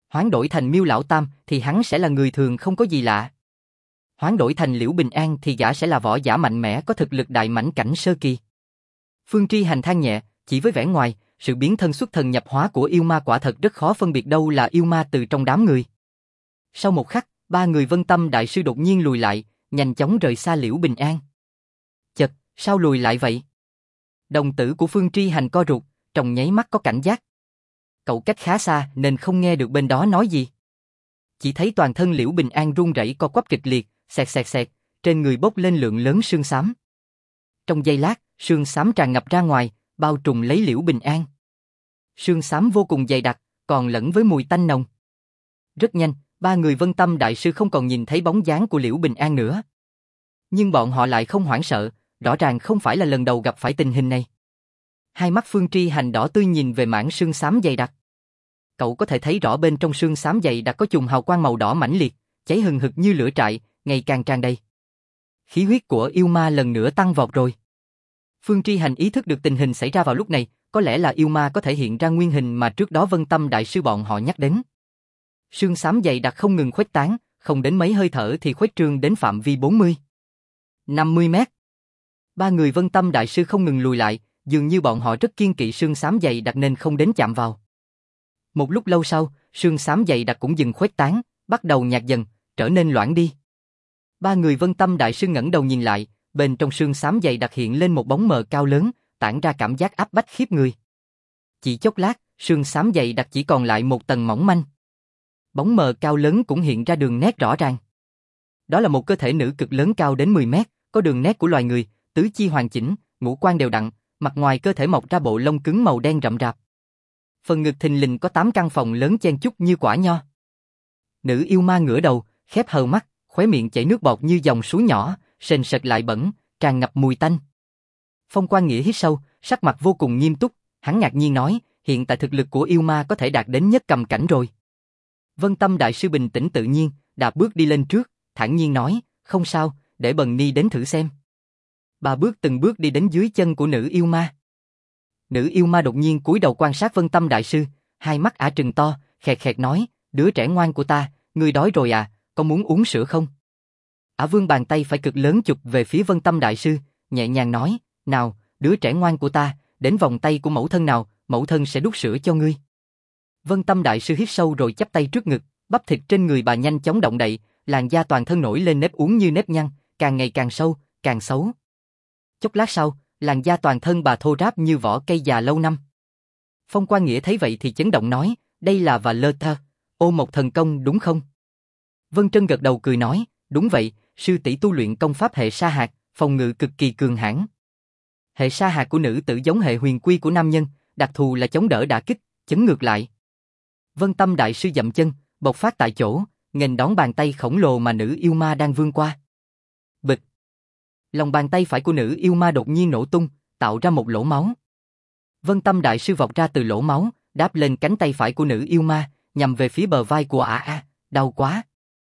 Hoán đổi thành Miêu Lão Tam thì hắn sẽ là người thường không có gì lạ. Hoán đổi thành Liễu Bình An thì gã sẽ là võ giả mạnh mẽ có thực lực đại mãnh cảnh sơ kỳ. Phương Tri Hành than nhẹ, chỉ với vẻ ngoài, sự biến thân xuất thần nhập hóa của yêu ma quả thật rất khó phân biệt đâu là yêu ma từ trong đám người. Sau một khắc, ba người Vân Tâm Đại Sư đột nhiên lùi lại, nhanh chóng rời xa Liễu Bình An. Chật, sao lùi lại vậy? Đồng tử của Phương Tri Hành co rụt, trong nháy mắt có cảnh giác. Cậu cách khá xa nên không nghe được bên đó nói gì. Chỉ thấy toàn thân Liễu Bình An run rẩy co quắp kịch liệt, xẹt xẹt xẹt, trên người bốc lên lượng lớn sương xám. Trong giây lát, sương xám tràn ngập ra ngoài, bao trùm lấy Liễu Bình An. Sương xám vô cùng dày đặc, còn lẫn với mùi tanh nồng. Rất nhanh, ba người Vân Tâm Đại Sư không còn nhìn thấy bóng dáng của Liễu Bình An nữa. Nhưng bọn họ lại không hoảng sợ, rõ ràng không phải là lần đầu gặp phải tình hình này. Hai mắt Phương Tri Hành đỏ tươi nhìn về mảng sương xám dày đặc. Cậu có thể thấy rõ bên trong sương xám dày đặc có chùm hào quang màu đỏ mãnh liệt, cháy hừng hực như lửa trại, ngày càng tràn đầy. Khí huyết của yêu ma lần nữa tăng vọt rồi. Phương Tri Hành ý thức được tình hình xảy ra vào lúc này, có lẽ là yêu ma có thể hiện ra nguyên hình mà trước đó Vân Tâm Đại Sư bọn họ nhắc đến. Sương xám dày đặc không ngừng khuếch tán, không đến mấy hơi thở thì khuếch trương đến phạm vi 40, 50 mét. Ba người Vân Tâm Đại Sư không ngừng lùi lại, dường như bọn họ rất kiêng kỵ sương xám dày đặc nên không đến chạm vào. Một lúc lâu sau, sương xám dày đặc cũng dừng khuếch tán, bắt đầu nhạt dần, trở nên loãng đi. Ba người Vân Tâm Đại Sư ngẩng đầu nhìn lại, bên trong sương xám dày đặc hiện lên một bóng mờ cao lớn, tản ra cảm giác áp bách khiếp người. Chỉ chốc lát, sương xám dày đặc chỉ còn lại một tầng mỏng manh. Bóng mờ cao lớn cũng hiện ra đường nét rõ ràng. Đó là một cơ thể nữ cực lớn cao đến 10 mét, có đường nét của loài người, tứ chi hoàn chỉnh, ngũ quan đều đặn, mặt ngoài cơ thể mọc ra bộ lông cứng màu đen rậm rạp. Phần ngực thình lình có 8 căn phòng lớn chen chúc như quả nho. Nữ yêu ma ngửa đầu, khép hờ mắt, khóe miệng chảy nước bọt như dòng suối nhỏ, sền sệt lại bẩn, tràn ngập mùi tanh. Phong Quan Nghĩa hít sâu, sắc mặt vô cùng nghiêm túc, hắn ngạc nhiên nói, hiện tại thực lực của yêu ma có thể đạt đến nhất cầm cảnh rồi. Vân Tâm Đại Sư bình tĩnh tự nhiên, đạp bước đi lên trước, thản nhiên nói, không sao, để Bần Ni đến thử xem. Ba bước từng bước đi đến dưới chân của nữ yêu ma. Nữ yêu ma đột nhiên cúi đầu quan sát Vân Tâm Đại Sư, hai mắt ả trừng to, khẹt khẹt nói, đứa trẻ ngoan của ta, ngươi đói rồi à, có muốn uống sữa không? Ả vươn bàn tay phải cực lớn chụp về phía Vân Tâm Đại Sư, nhẹ nhàng nói, nào, đứa trẻ ngoan của ta, đến vòng tay của mẫu thân nào, mẫu thân sẽ đút sữa cho ngươi. Vân Tâm Đại Sư hít sâu rồi chắp tay trước ngực, bắp thịt trên người bà nhanh chóng động đậy, làn da toàn thân nổi lên nếp uốn như nếp nhăn, càng ngày càng sâu, càng xấu. Chốc lát sau, làn da toàn thân bà thô ráp như vỏ cây già lâu năm. Phong Quan Nghĩa thấy vậy thì chấn động nói, đây là và lơ thơ, ô một thần công đúng không? Vân Trân gật đầu cười nói, đúng vậy, sư tỷ tu luyện công pháp hệ sa hạt, phòng ngự cực kỳ cường hãn. Hệ sa hạt của nữ tử giống hệ huyền quy của nam nhân, đặc thù là chống đỡ đả kích, chấn ngược lại. Vân Tâm Đại Sư dậm chân, bộc phát tại chỗ, nghênh đón bàn tay khổng lồ mà nữ yêu ma đang vươn qua. Bịch. Lòng bàn tay phải của nữ yêu ma đột nhiên nổ tung, tạo ra một lỗ máu. Vân Tâm Đại Sư vọt ra từ lỗ máu, đáp lên cánh tay phải của nữ yêu ma, nhằm về phía bờ vai của ả. Đau quá.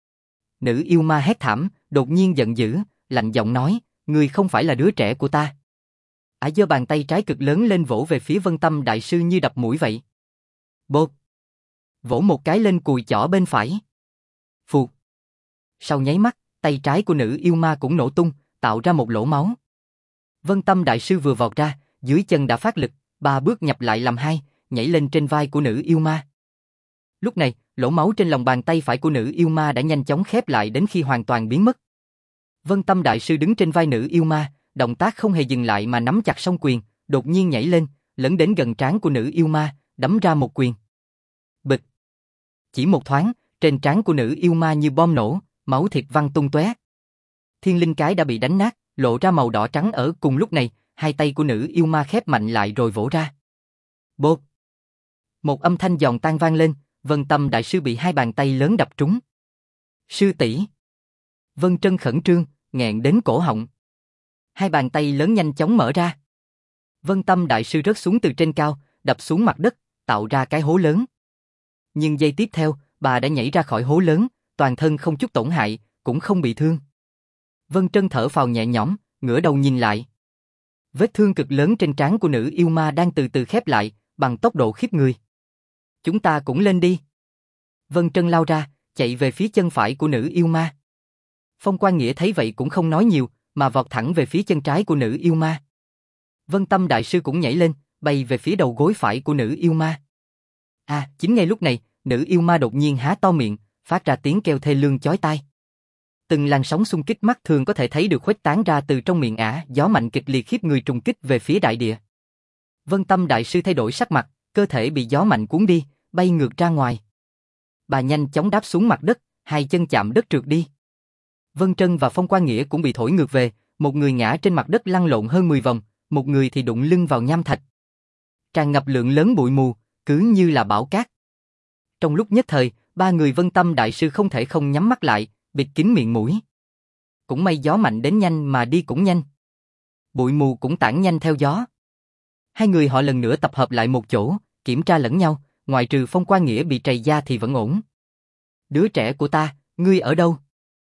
Nữ yêu ma hét thảm, đột nhiên giận dữ, lạnh giọng nói, ngươi không phải là đứa trẻ của ta. Ả giơ bàn tay trái cực lớn lên vỗ về phía Vân Tâm Đại Sư như đập mũi vậy. Bột. Vỗ một cái lên cùi chỏ bên phải. Phụt. Sau nháy mắt, tay trái của nữ yêu ma cũng nổ tung, tạo ra một lỗ máu. Vân Tâm Đại Sư vừa vọt ra, dưới chân đã phát lực, 3 bước nhập lại làm 2, nhảy lên trên vai của nữ yêu ma. Lúc này, lỗ máu trên lòng bàn tay phải của nữ yêu ma đã nhanh chóng khép lại đến khi hoàn toàn biến mất. Vân Tâm Đại Sư đứng trên vai nữ yêu ma, động tác không hề dừng lại mà nắm chặt song quyền, đột nhiên nhảy lên, lấn đến gần trán của nữ yêu ma, đấm ra một quyền. Bịch. Chỉ một thoáng, trên trán của nữ yêu ma như bom nổ, máu thịt văng tung tóe. Thiên linh cái đã bị đánh nát, lộ ra màu đỏ trắng ở cùng lúc này, hai tay của nữ yêu ma khép mạnh lại rồi vỗ ra. Bột. Một âm thanh giòn tan vang lên, Vân Tâm Đại Sư bị hai bàn tay lớn đập trúng. Sư tỷ. Vân Trân khẩn trương, nghẹn đến cổ họng. Hai bàn tay lớn nhanh chóng mở ra. Vân Tâm Đại Sư rớt xuống từ trên cao, đập xuống mặt đất, tạo ra cái hố lớn. Nhưng giây tiếp theo, bà đã nhảy ra khỏi hố lớn, toàn thân không chút tổn hại, cũng không bị thương. Vân Trân thở phào nhẹ nhõm, ngửa đầu nhìn lại. Vết thương cực lớn trên trán của nữ yêu ma đang từ từ khép lại, bằng tốc độ khiếp người. Chúng ta cũng lên đi. Vân Trân lao ra, chạy về phía chân phải của nữ yêu ma. Phong Quan Nghĩa thấy vậy cũng không nói nhiều, mà vọt thẳng về phía chân trái của nữ yêu ma. Vân Tâm Đại Sư cũng nhảy lên, bay về phía đầu gối phải của nữ yêu ma. Chính ngay lúc này, nữ yêu ma đột nhiên há to miệng, phát ra tiếng kêu thê lương chói tai. Từng làn sóng xung kích mắt thường có thể thấy được khuếch tán ra từ trong miệng ả, gió mạnh kịch liệt khiếp người trùng kích về phía đại địa. Vân Tâm Đại Sư thay đổi sắc mặt, cơ thể bị gió mạnh cuốn đi, bay ngược ra ngoài. Bà nhanh chóng đáp xuống mặt đất, hai chân chạm đất trượt đi. Vân Trân và Phong Quan Nghĩa cũng bị thổi ngược về, một người ngã trên mặt đất lăn lộn hơn 10 vòng, một người thì đụng lưng vào nham thạch. Tràn ngập lượng lớn bụi mù, cứ như là bão cát. Trong lúc nhất thời, ba người Vân Tâm Đại Sư không thể không nhắm mắt lại, bịt kín miệng mũi. Cũng may gió mạnh đến nhanh mà đi cũng nhanh. Bụi mù cũng tản nhanh theo gió. Hai người họ lần nữa tập hợp lại một chỗ, kiểm tra lẫn nhau, ngoại trừ Phong Quan Nghĩa bị trầy da thì vẫn ổn. Đứa trẻ của ta, ngươi ở đâu?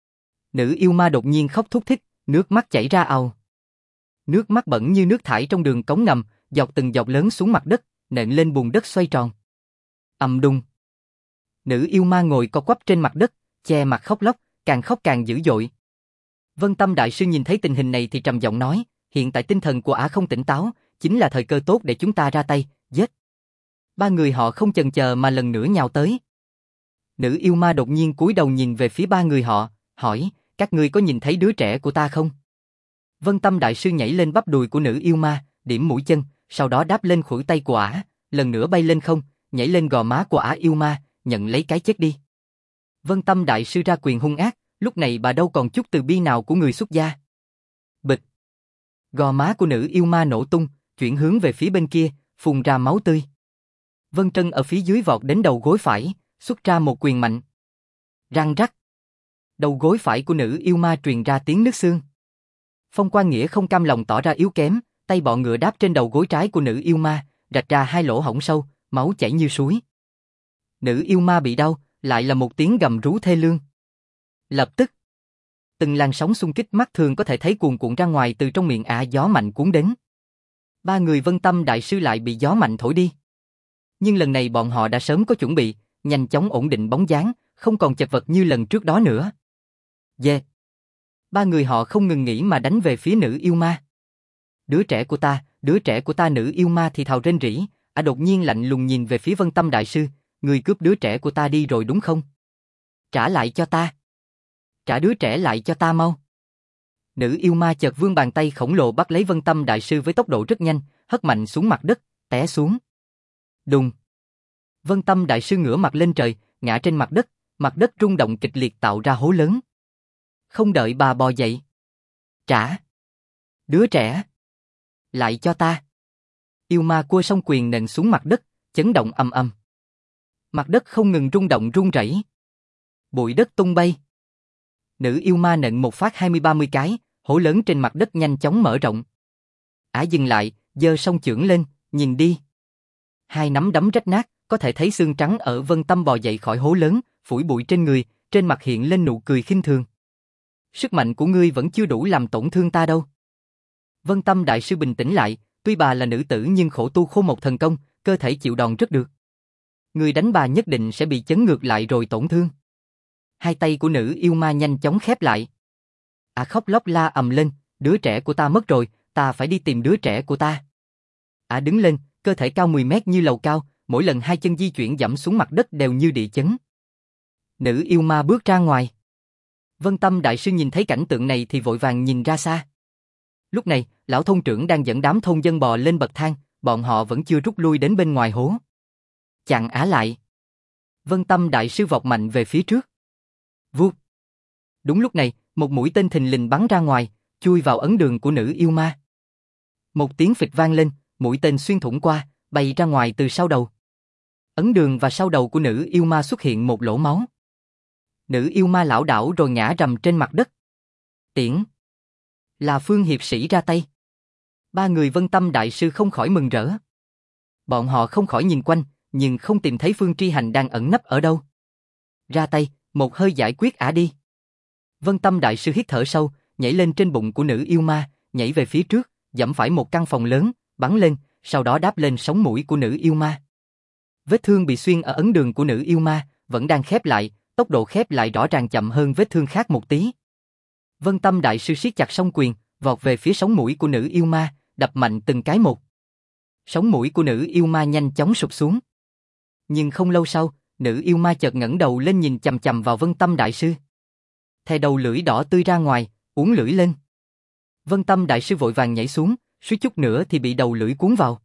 Nữ yêu ma đột nhiên khóc thút thít, nước mắt chảy ra ào. Nước mắt bẩn như nước thải trong đường cống ngầm, giọt từng giọt lớn xuống mặt đất, nện lên bùn đất xoay tròn. Ầm đùng. Nữ yêu ma ngồi co quắp trên mặt đất, che mặt khóc lóc, càng khóc càng dữ dội. Vân Tâm Đại Sư nhìn thấy tình hình này thì trầm giọng nói, hiện tại tinh thần của ả không tỉnh táo, chính là thời cơ tốt để chúng ta ra tay, giết. Ba người họ không chần chờ mà lần nữa nhào tới. Nữ yêu ma đột nhiên cúi đầu nhìn về phía ba người họ, hỏi, các ngươi có nhìn thấy đứa trẻ của ta không? Vân Tâm Đại Sư nhảy lên bắp đùi của nữ yêu ma, điểm mũi chân, sau đó đáp lên khuỷu tay của ả, lần nữa bay lên không, nhảy lên gò má của ả yêu ma, nhận lấy cái chết đi. Vân Tâm Đại Sư ra quyền hung ác, lúc này bà đâu còn chút từ bi nào của người xuất gia. Bịch. Gò má của nữ yêu ma nổ tung, chuyển hướng về phía bên kia, phun ra máu tươi. Vân Trân ở phía dưới vọt đến đầu gối phải, xuất ra một quyền mạnh. Răng rắc. Đầu gối phải của nữ yêu ma truyền ra tiếng nứt xương. Phong Quan Nghĩa không cam lòng tỏ ra yếu kém, tay bọ ngựa đáp trên đầu gối trái của nữ yêu ma, rạch ra hai lỗ hổng sâu, máu chảy như suối. Nữ yêu ma bị đau, lại là một tiếng gầm rú thê lương. Lập tức, từng làn sóng xung kích mắt thường có thể thấy cuồn cuộn ra ngoài từ trong miệng ả, gió mạnh cuốn đến. Ba người Vân Tâm Đại Sư lại bị gió mạnh thổi đi. Nhưng lần này bọn họ đã sớm có chuẩn bị, nhanh chóng ổn định bóng dáng, không còn chật vật như lần trước đó nữa. Ba người họ không ngừng nghỉ mà đánh về phía nữ yêu ma. Đứa trẻ của ta, nữ yêu ma thì thào rên rỉ, đột nhiên lạnh lùng nhìn về phía Vân Tâm Đại Sư, ngươi cướp đứa trẻ của ta đi rồi đúng không? Trả lại cho ta. Trả đứa trẻ lại cho ta mau. Nữ yêu ma chợt vươn bàn tay khổng lồ bắt lấy Vân Tâm Đại Sư với tốc độ rất nhanh, hất mạnh xuống mặt đất, té xuống. Đùng. Vân Tâm Đại Sư ngửa mặt lên trời, ngã trên mặt đất rung động kịch liệt tạo ra hố lớn. Không đợi bà bò dậy. Trả. Đứa trẻ. Lại cho ta. Yêu ma cua song quyền nện xuống mặt đất, chấn động ầm ầm. Mặt đất không ngừng rung động rung rẩy. Bụi đất tung bay. Nữ yêu ma nện một phát 20-30 cái, hố lớn trên mặt đất nhanh chóng mở rộng. Ả dừng lại, giơ song chưởng lên, nhìn đi. Hai nắm đấm rách nát, có thể thấy xương trắng ở Vân Tâm bò dậy khỏi hố lớn, phủi bụi trên người, trên mặt hiện lên nụ cười khinh thường. Sức mạnh của ngươi vẫn chưa đủ làm tổn thương ta đâu. Vân Tâm Đại Sư bình tĩnh lại, tuy bà là nữ tử nhưng khổ tu khô một thần công, cơ thể chịu đòn rất được. Người đánh bà nhất định sẽ bị chấn ngược lại rồi tổn thương. Hai tay của nữ yêu ma nhanh chóng khép lại. Khóc lóc la ầm lên, đứa trẻ của ta mất rồi, ta phải đi tìm đứa trẻ của ta. Đứng lên, cơ thể cao 10 mét như lầu cao, mỗi lần hai chân di chuyển dẫm xuống mặt đất đều như địa chấn. Nữ yêu ma bước ra ngoài. Vân Tâm Đại Sư nhìn thấy cảnh tượng này thì vội vàng nhìn ra xa. Lúc này, lão thôn trưởng đang dẫn đám thôn dân bò lên bậc thang, bọn họ vẫn chưa rút lui đến bên ngoài hố. Chặn ả lại. Vân Tâm Đại Sư vọt mạnh về phía trước. Vút. Đúng lúc này, một mũi tên thình lình bắn ra ngoài, chui vào ấn đường của nữ yêu ma. Một tiếng phịch vang lên, mũi tên xuyên thủng qua, bay ra ngoài từ sau đầu. Ấn đường và sau đầu của nữ yêu ma xuất hiện một lỗ máu. Nữ yêu ma lảo đảo rồi ngã rầm trên mặt đất. Tiễn. Là Phương Hiệp Sĩ ra tay. Ba người Vân Tâm Đại Sư không khỏi mừng rỡ. Bọn họ không khỏi nhìn quanh, nhưng không tìm thấy Phương Tri Hành đang ẩn nấp ở đâu. Ra tay, một hơi giải quyết ả đi. Vân Tâm Đại Sư hít thở sâu, nhảy lên trên bụng của nữ yêu ma, nhảy về phía trước, giẫm phải một căn phòng lớn, bắn lên, sau đó đáp lên sống mũi của nữ yêu ma. Vết thương bị xuyên ở ấn đường của nữ yêu ma, vẫn đang khép lại, tốc độ khép lại rõ ràng chậm hơn vết thương khác một tí. Vân Tâm Đại Sư siết chặt song quyền, vọt về phía sống mũi của nữ yêu ma, đập mạnh từng cái một. Sống mũi của nữ yêu ma nhanh chóng sụp xuống. Nhưng không lâu sau, nữ yêu ma chợt ngẩng đầu lên nhìn chằm chằm vào Vân Tâm Đại Sư. Thè đầu lưỡi đỏ tươi ra ngoài, uốn lưỡi lên. Vân Tâm Đại Sư vội vàng nhảy xuống, suýt chút nữa thì bị đầu lưỡi cuốn vào.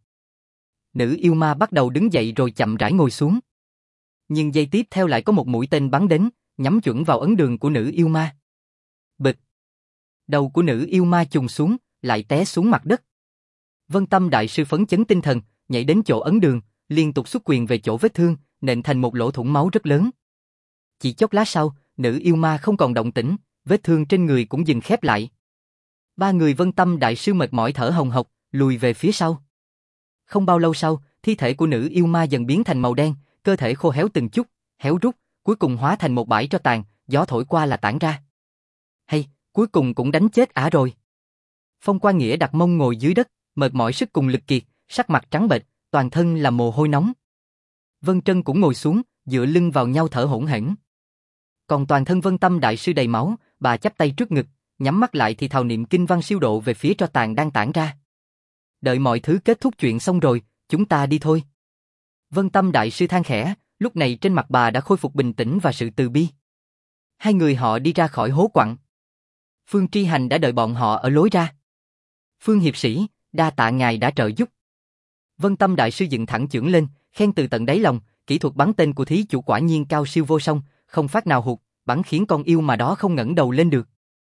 Nữ yêu ma bắt đầu đứng dậy rồi chậm rãi ngồi xuống. Nhưng giây tiếp theo lại có một mũi tên bắn đến, nhắm chuẩn vào ấn đường của nữ yêu ma. Bịch! Đầu của nữ yêu ma chùng xuống, lại té xuống mặt đất. Vân Tâm Đại Sư phấn chấn tinh thần, nhảy đến chỗ ấn đường, liên tục xuất quyền về chỗ vết thương, nện thành một lỗ thủng máu rất lớn. Chỉ chốc lát sau, nữ yêu ma không còn động tĩnh, vết thương trên người cũng dừng khép lại. Ba người Vân Tâm Đại Sư mệt mỏi thở hồng hộc, lùi về phía sau. Không bao lâu sau, thi thể của nữ yêu ma dần biến thành màu đen, cơ thể khô héo từng chút, héo rút, cuối cùng hóa thành một bãi tro tàn, gió thổi qua là tản ra. Hay, cuối cùng cũng đánh chết ả rồi. Phong Qua Nghĩa đặt mông ngồi dưới đất, mệt mỏi sức cùng lực kiệt, sắc mặt trắng bệch, toàn thân là mồ hôi nóng. Vân Trân cũng ngồi xuống, dựa lưng vào nhau thở hổn hển. Còn toàn thân Vân Tâm Đại Sư đầy máu, bà chắp tay trước ngực, nhắm mắt lại thì thào niệm kinh văn siêu độ về phía tro tàn đang tản ra. Đợi mọi thứ kết thúc chuyện xong rồi, chúng ta đi thôi. Vân Tâm Đại Sư than khẽ, lúc này trên mặt bà đã khôi phục bình tĩnh và sự từ bi. Hai người họ đi ra khỏi hố quặng. Phương Tri Hành đã đợi bọn họ ở lối ra. Phương Hiệp Sĩ, đa tạ ngài đã trợ giúp. Vân Tâm Đại Sư dựng thẳng chưởng lên, khen từ tận đáy lòng, kỹ thuật bắn tên của thí chủ quả nhiên cao siêu vô song, không phát nào hụt, bắn khiến con yêu mà đó không ngẩng đầu lên được.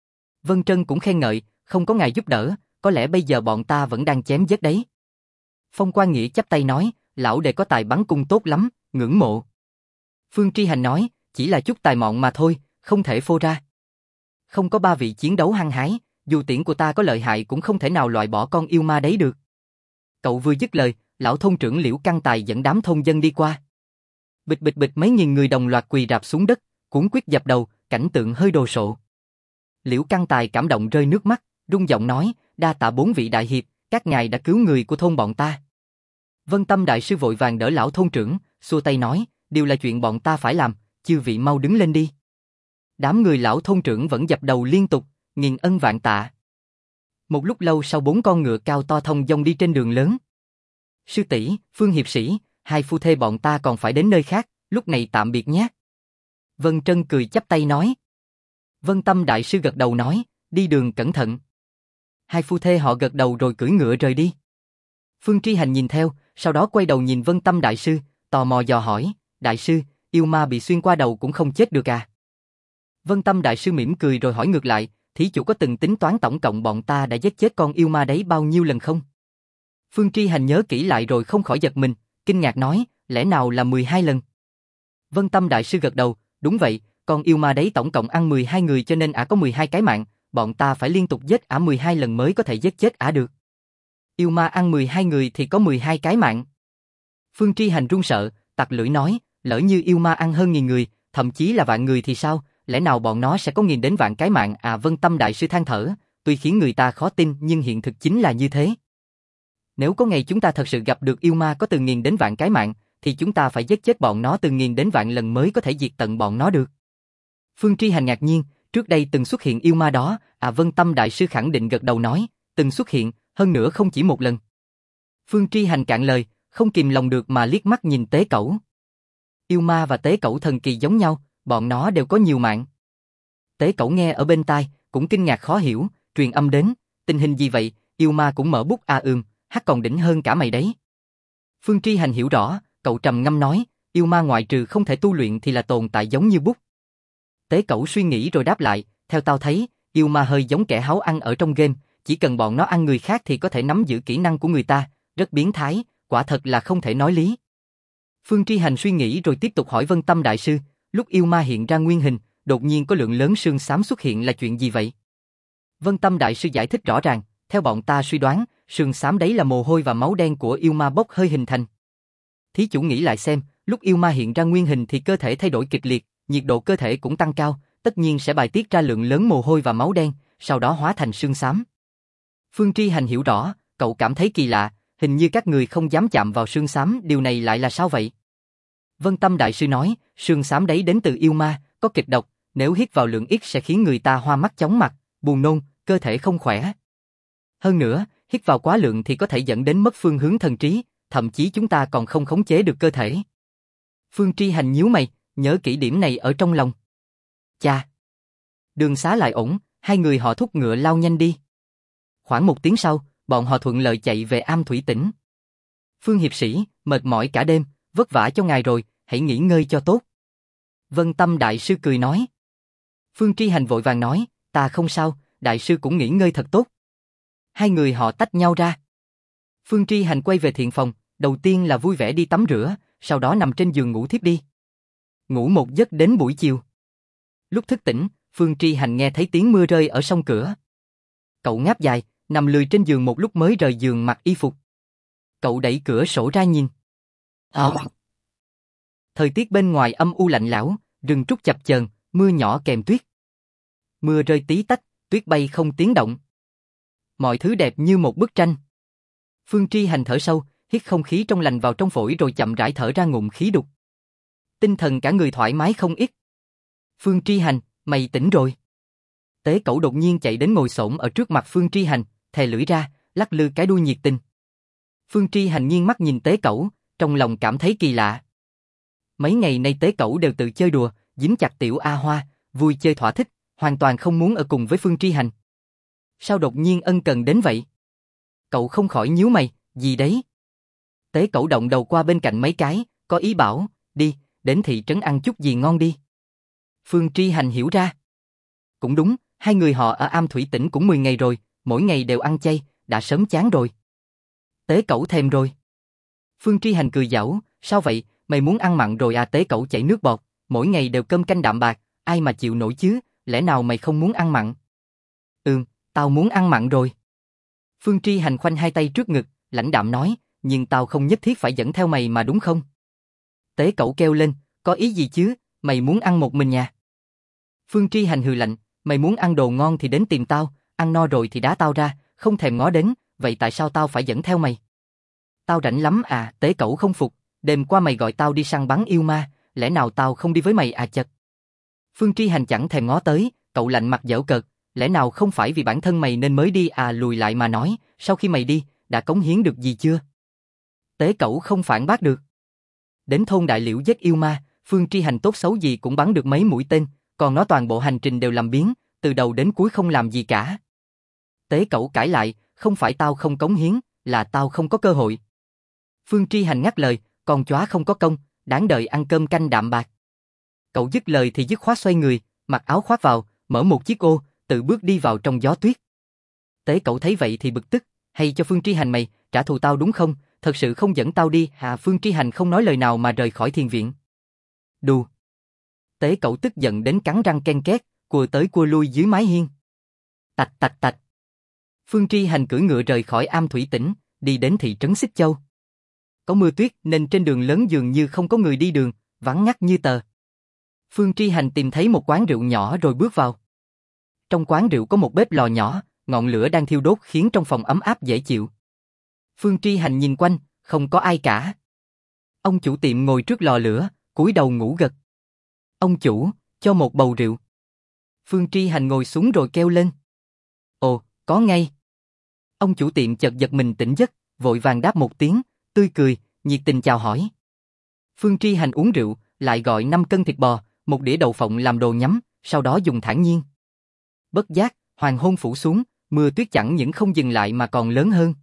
Vân Trân cũng khen ngợi, không có ngài giúp đỡ, có lẽ bây giờ bọn ta vẫn đang chém giết đấy. Phong Qua Nghĩa chắp tay nói, lão đệ có tài bắn cung tốt lắm, ngưỡng mộ. Phương Tri Hành nói, chỉ là chút tài mọn mà thôi, không thể phô ra. Không có ba vị chiến đấu hăng hái, dù tiễn của ta có lợi hại cũng không thể nào loại bỏ con yêu ma đấy được. Cậu vừa dứt lời, lão thôn trưởng Liễu Căn Tài dẫn đám thôn dân đi qua. Bịch bịch bịch mấy nghìn người đồng loạt quỳ rạp xuống đất, cuống quýt dập đầu, cảnh tượng hơi đồ sộ. Liễu Căn Tài cảm động rơi nước mắt, rung giọng nói, đa tạ bốn vị đại hiệp, các ngài đã cứu người của thôn bọn ta. Vân Tâm Đại Sư vội vàng đỡ lão thôn trưởng, xua tay nói, đều là chuyện bọn ta phải làm, chư vị mau đứng lên đi. Đám người lão thôn trưởng vẫn dập đầu liên tục, nghìn ân vạn tạ. Một lúc lâu sau bốn con ngựa cao to thông dong đi trên đường lớn. Sư tỷ, Phương Hiệp Sĩ, hai phu thê bọn ta còn phải đến nơi khác, lúc này tạm biệt nhé. Vân Trân cười chắp tay nói. Vân Tâm Đại Sư gật đầu nói, đi đường cẩn thận. Hai phu thê họ gật đầu rồi cưỡi ngựa rời đi. Phương Tri Hành nhìn theo, sau đó quay đầu nhìn Vân Tâm Đại Sư, tò mò dò hỏi, Đại Sư, yêu ma bị xuyên qua đầu cũng không chết được à? Vân Tâm Đại Sư mỉm cười rồi hỏi ngược lại, thí chủ có từng tính toán tổng cộng bọn ta đã giết chết con yêu ma đấy bao nhiêu lần không? Phương Tri Hành nhớ kỹ lại rồi không khỏi giật mình, kinh ngạc nói, lẽ nào là 12 lần? Vân Tâm Đại Sư gật đầu, đúng vậy, con yêu ma đấy tổng cộng ăn 12 người cho nên ả có 12 cái mạng, bọn ta phải liên tục giết ả 12 lần mới có thể giết chết ả được. Yêu ma ăn 12 người thì có 12 cái mạng. Phương Tri Hành run sợ, tặc lưỡi nói, lỡ như yêu ma ăn hơn 1000 người, thậm chí là vạn người thì sao, lẽ nào bọn nó sẽ có 1000 đến vạn cái mạng à? Vân Tâm Đại Sư than thở, tuy khiến người ta khó tin nhưng hiện thực chính là như thế. Nếu có ngày chúng ta thật sự gặp được yêu ma có từ 1000 đến vạn cái mạng, thì chúng ta phải giết chết bọn nó từ 1000 đến vạn lần mới có thể diệt tận bọn nó được. Phương Tri Hành ngạc nhiên, trước đây từng xuất hiện yêu ma đó, Vân Tâm Đại Sư khẳng định gật đầu nói, từng xuất hiện, hơn nữa không chỉ một lần. Phương Tri Hành cạn lời, không kìm lòng được mà liếc mắt nhìn Tế Cẩu. Yêu ma và Tế Cẩu thần kỳ giống nhau, bọn nó đều có nhiều mạng. Tế Cẩu nghe ở bên tai, cũng kinh ngạc khó hiểu, truyền âm đến, tình hình gì vậy, yêu ma cũng mở bút hắc còn đỉnh hơn cả mày đấy. Phương Tri Hành hiểu rõ, cậu trầm ngâm nói, yêu ma ngoại trừ không thể tu luyện thì là tồn tại giống như bút. Tế Cẩu suy nghĩ rồi đáp lại, theo tao thấy, yêu ma hơi giống kẻ háu ăn ở trong game, chỉ cần bọn nó ăn người khác thì có thể nắm giữ kỹ năng của người ta, rất biến thái, quả thật là không thể nói lý. Phương Tri Hành suy nghĩ rồi tiếp tục hỏi Vân Tâm Đại Sư, lúc yêu ma hiện ra nguyên hình, đột nhiên có lượng lớn sương xám xuất hiện là chuyện gì vậy? Vân Tâm Đại Sư giải thích rõ ràng, theo bọn ta suy đoán, sương xám đấy là mồ hôi và máu đen của yêu ma bốc hơi hình thành. Thí chủ nghĩ lại xem, lúc yêu ma hiện ra nguyên hình thì cơ thể thay đổi kịch liệt, nhiệt độ cơ thể cũng tăng cao, tất nhiên sẽ bài tiết ra lượng lớn mồ hôi và máu đen, sau đó hóa thành sương xám. Phương Tri Hành hiểu rõ, cậu cảm thấy kỳ lạ, hình như các người không dám chạm vào sương xám, điều này lại là sao vậy? Vân Tâm Đại Sư nói, sương xám đấy đến từ yêu ma, có kịch độc, nếu hít vào lượng ít sẽ khiến người ta hoa mắt chóng mặt, buồn nôn, cơ thể không khỏe. Hơn nữa, hít vào quá lượng thì có thể dẫn đến mất phương hướng thần trí, thậm chí chúng ta còn không khống chế được cơ thể. Phương Tri Hành nhíu mày, nhớ kỹ điểm này ở trong lòng. Cha! Đường xá lại ổn, hai người họ thúc ngựa lao nhanh đi. Khoảng 1 tiếng sau, bọn họ thuận lợi chạy về Am Thủy Tỉnh. Phương Hiệp Sĩ, mệt mỏi cả đêm, vất vả cho ngài rồi, hãy nghỉ ngơi cho tốt. Vân Tâm Đại Sư cười nói. Phương Tri Hành vội vàng nói, ta không sao, Đại Sư cũng nghỉ ngơi thật tốt. Hai người họ tách nhau ra. Phương Tri Hành quay về thiện phòng, đầu tiên là vui vẻ đi tắm rửa, sau đó nằm trên giường ngủ thiếp đi. Ngủ một giấc đến buổi chiều. Lúc thức tỉnh, Phương Tri Hành nghe thấy tiếng mưa rơi ở song cửa. Cậu ngáp dài, nằm lười trên giường một lúc mới rời giường mặc y phục. Cậu đẩy cửa sổ ra nhìn. Thời tiết bên ngoài âm u lạnh lẽo, rừng trúc chập chờn, mưa nhỏ kèm tuyết. Mưa rơi tí tách, tuyết bay không tiếng động. Mọi thứ đẹp như một bức tranh. Phương Tri Hành thở sâu, hít không khí trong lành vào trong phổi rồi chậm rãi thở ra ngụm khí đục. Tinh thần cả người thoải mái không ít. Phương Tri Hành, mày tỉnh rồi. Tế Cẩu đột nhiên chạy đến ngồi xổm ở trước mặt Phương Tri Hành, thè lưỡi ra, lắc lư cái đuôi nhiệt tình. Phương Tri Hành nghiêng mắt nhìn Tế Cẩu, trong lòng cảm thấy kỳ lạ. Mấy ngày nay Tế Cẩu đều tự chơi đùa, dính chặt tiểu A Hoa, vui chơi thỏa thích, hoàn toàn không muốn ở cùng với Phương Tri Hành. Sao đột nhiên ân cần đến vậy? Cậu không khỏi nhíu mày, gì đấy? Tế Cẩu động đầu qua bên cạnh mấy cái, có ý bảo, đi, đến thị trấn ăn chút gì ngon đi. Phương Tri Hành hiểu ra. Cũng đúng, hai người họ ở Am Thủy Tỉnh cũng 10 ngày rồi, mỗi ngày đều ăn chay, đã sớm chán rồi. Tế Cẩu thèm rồi. Phương Tri Hành cười giảo, sao vậy, mày muốn ăn mặn rồi à? Tế Cẩu chảy nước bọt, mỗi ngày đều cơm canh đạm bạc, ai mà chịu nổi chứ, lẽ nào mày không muốn ăn mặn? Tao muốn ăn mặn rồi. Phương Tri Hành khoanh hai tay trước ngực, lãnh đạm nói, nhưng tao không nhất thiết phải dẫn theo mày mà đúng không? Tế Cẩu kêu lên, có ý gì chứ, mày muốn ăn một mình nhà? Phương Tri Hành hừ lạnh, mày muốn ăn đồ ngon thì đến tìm tao, ăn no rồi thì đá tao ra, không thèm ngó đến, vậy tại sao tao phải dẫn theo mày? Tao rảnh lắm à? Tế Cẩu không phục, đêm qua mày gọi tao đi săn bắn yêu ma, lẽ nào tao không đi với mày à? Chật. Phương Tri Hành chẳng thèm ngó tới, cậu lạnh mặt giễu cợt, lẽ nào không phải vì bản thân mày nên mới đi à? Lùi lại mà nói, sau khi mày đi, đã cống hiến được gì chưa? Tế Cẩu không phản bác được. Đến thôn Đại Liễu giết yêu ma, Phương Tri Hành tốt xấu gì cũng bắn được mấy mũi tên, còn nó toàn bộ hành trình đều làm biếng, từ đầu đến cuối không làm gì cả. Tế Cẩu cãi lại, không phải tao không cống hiến, là tao không có cơ hội. Phương Tri Hành ngắt lời, con chó không có công, đáng đợi ăn cơm canh đạm bạc. Cậu dứt lời thì dứt khoát xoay người, mặc áo khoác vào, mở một chiếc ô, tự bước đi vào trong gió tuyết. Tế Cẩu thấy vậy thì bực tức, hay cho Phương Tri Hành mày, trả thù tao đúng không, thật sự không dẫn tao đi hả? Phương Tri Hành không nói lời nào mà rời khỏi thiền viện. Đù. Tế Cẩu tức giận đến cắn răng ken két, cua tới cua lui dưới mái hiên. Tạch tạch tạch. Phương Tri Hành cưỡi ngựa rời khỏi Am Thủy Tỉnh, đi đến thị trấn Xích Châu. Có mưa tuyết nên trên đường lớn dường như không có người đi đường, vắng ngắt như tờ. Phương Tri Hành tìm thấy một quán rượu nhỏ rồi bước vào. Trong quán rượu có một bếp lò nhỏ, ngọn lửa đang thiêu đốt khiến trong phòng ấm áp dễ chịu. Phương Tri Hành nhìn quanh, không có ai cả. Ông chủ tiệm ngồi trước lò lửa, cúi đầu ngủ gật. Ông chủ, cho một bầu rượu. Phương Tri Hành ngồi xuống rồi kêu lên. Ồ, có ngay. Ông chủ tiệm chợt giật mình tỉnh giấc, vội vàng đáp một tiếng, tươi cười, nhiệt tình chào hỏi. Phương Tri Hành uống rượu, lại gọi 5 cân thịt bò, một đĩa đậu phộng làm đồ nhắm, sau đó dùng thản nhiên. Bất giác, hoàng hôn phủ xuống, mưa tuyết chẳng những không dừng lại mà còn lớn hơn.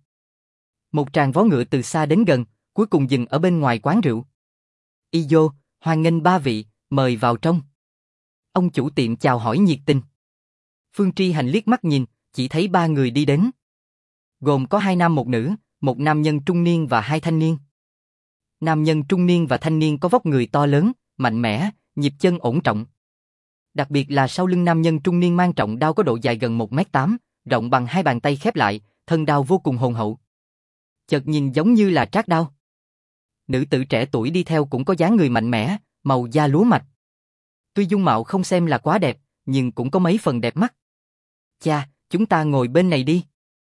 Một tràng vó ngựa từ xa đến gần, cuối cùng dừng ở bên ngoài quán rượu. Y vô, hoan nghênh ba vị, mời vào trong. Ông chủ tiệm chào hỏi nhiệt tình. Phương Tri Hành liếc mắt nhìn, chỉ thấy 3 người đi đến. Gồm có 2 nam một nữ, một nam nhân trung niên và 2 thanh niên. Nam nhân trung niên và thanh niên có vóc người to lớn, mạnh mẽ, nhịp chân ổn trọng. Đặc biệt là sau lưng nam nhân trung niên mang trọng đao có độ dài gần 1m8, rộng bằng 2 bàn tay khép lại, thân đao vô cùng hùng hậu. Chợt nhìn giống như là trát đao. Nữ tử trẻ tuổi đi theo cũng có dáng người mạnh mẽ, màu da lúa mạch. Tuy dung mạo không xem là quá đẹp, nhưng cũng có mấy phần đẹp mắt. Cha, chúng ta ngồi bên này đi.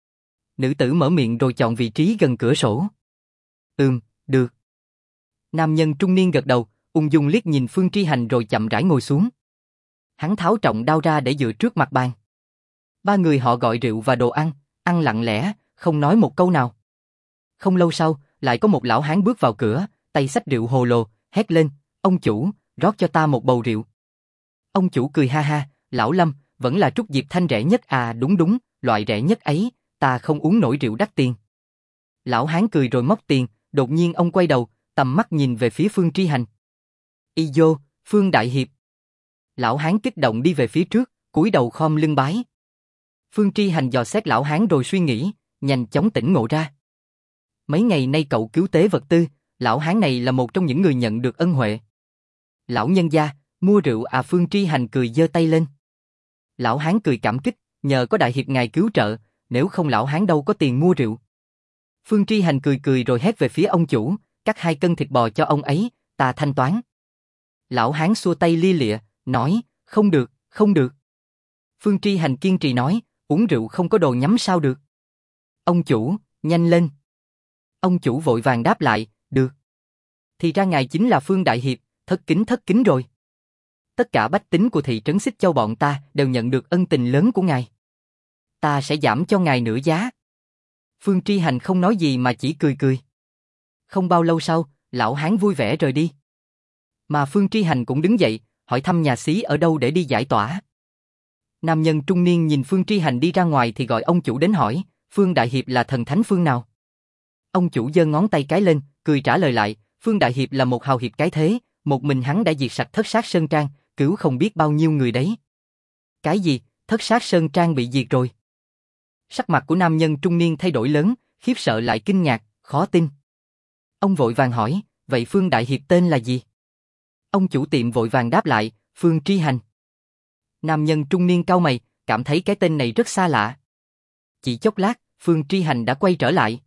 Nữ tử mở miệng rồi chọn vị trí gần cửa sổ. Được. Nam nhân trung niên gật đầu, ung dung liếc nhìn Phương Tri Hành rồi chậm rãi ngồi xuống. Hắn tháo trọng đao ra để dựa trước mặt bàn. Ba người họ gọi rượu và đồ ăn lặng lẽ, không nói một câu nào. Không lâu sau, lại có một lão hán bước vào cửa, tay xách rượu hồ lô, hét lên, ông chủ, rót cho ta một bầu rượu. Ông chủ cười ha ha, lão Lâm, vẫn là Trúc Diệp Thanh rẻ nhất à? Đúng, loại rẻ nhất ấy, ta không uống nổi rượu đắt tiền. Lão hán cười rồi móc tiền, đột nhiên ông quay đầu, tầm mắt nhìn về phía Phương Tri Hành. Y vô, Phương Đại Hiệp. Lão hán kích động đi về phía trước, cúi đầu khom lưng bái. Phương Tri Hành dò xét lão hán rồi suy nghĩ, nhanh chóng tỉnh ngộ ra. Mấy ngày nay cậu cứu tế vật tư, lão hán này là một trong những người nhận được ân huệ. Lão nhân gia, mua rượu à? Phương Tri Hành cười giơ tay lên. Lão hán cười cảm kích, nhờ có đại hiệp ngài cứu trợ, nếu không lão hán đâu có tiền mua rượu. Phương Tri Hành cười rồi hét về phía ông chủ, cắt 2 cân thịt bò cho ông ấy, ta thanh toán. Lão hán xua tay lia lịa, nói, không được. Phương Tri Hành kiên trì nói, uống rượu không có đồ nhắm sao được. Ông chủ, nhanh lên. Ông chủ vội vàng đáp lại, được. Thì ra ngài chính là Phương Đại Hiệp, thất kính rồi. Tất cả bách tính của thị trấn Xích Châu bọn ta đều nhận được ân tình lớn của ngài. Ta sẽ giảm cho ngài nửa giá. Phương Tri Hành không nói gì mà chỉ cười. Không bao lâu sau, lão hán vui vẻ rời đi. Mà Phương Tri Hành cũng đứng dậy, hỏi thăm nhà xí ở đâu để đi giải tỏa. Nam nhân trung niên nhìn Phương Tri Hành đi ra ngoài thì gọi ông chủ đến hỏi, Phương Đại Hiệp là thần thánh phương nào? Ông chủ giơ ngón tay cái lên, cười trả lời lại, Phương Đại Hiệp là một hào hiệp cái thế, một mình hắn đã diệt sạch Thất Sát Sơn Trang, cứu không biết bao nhiêu người đấy. Cái gì, Thất Sát Sơn Trang bị diệt rồi? Sắc mặt của nam nhân trung niên thay đổi lớn, khiếp sợ lại kinh ngạc, khó tin. Ông vội vàng hỏi, vậy Phương Đại Hiệp tên là gì? Ông chủ tiệm vội vàng đáp lại, Phương Tri Hành. Nam nhân trung niên cau mày, cảm thấy cái tên này rất xa lạ. Chỉ chốc lát, Phương Tri Hành đã quay trở lại.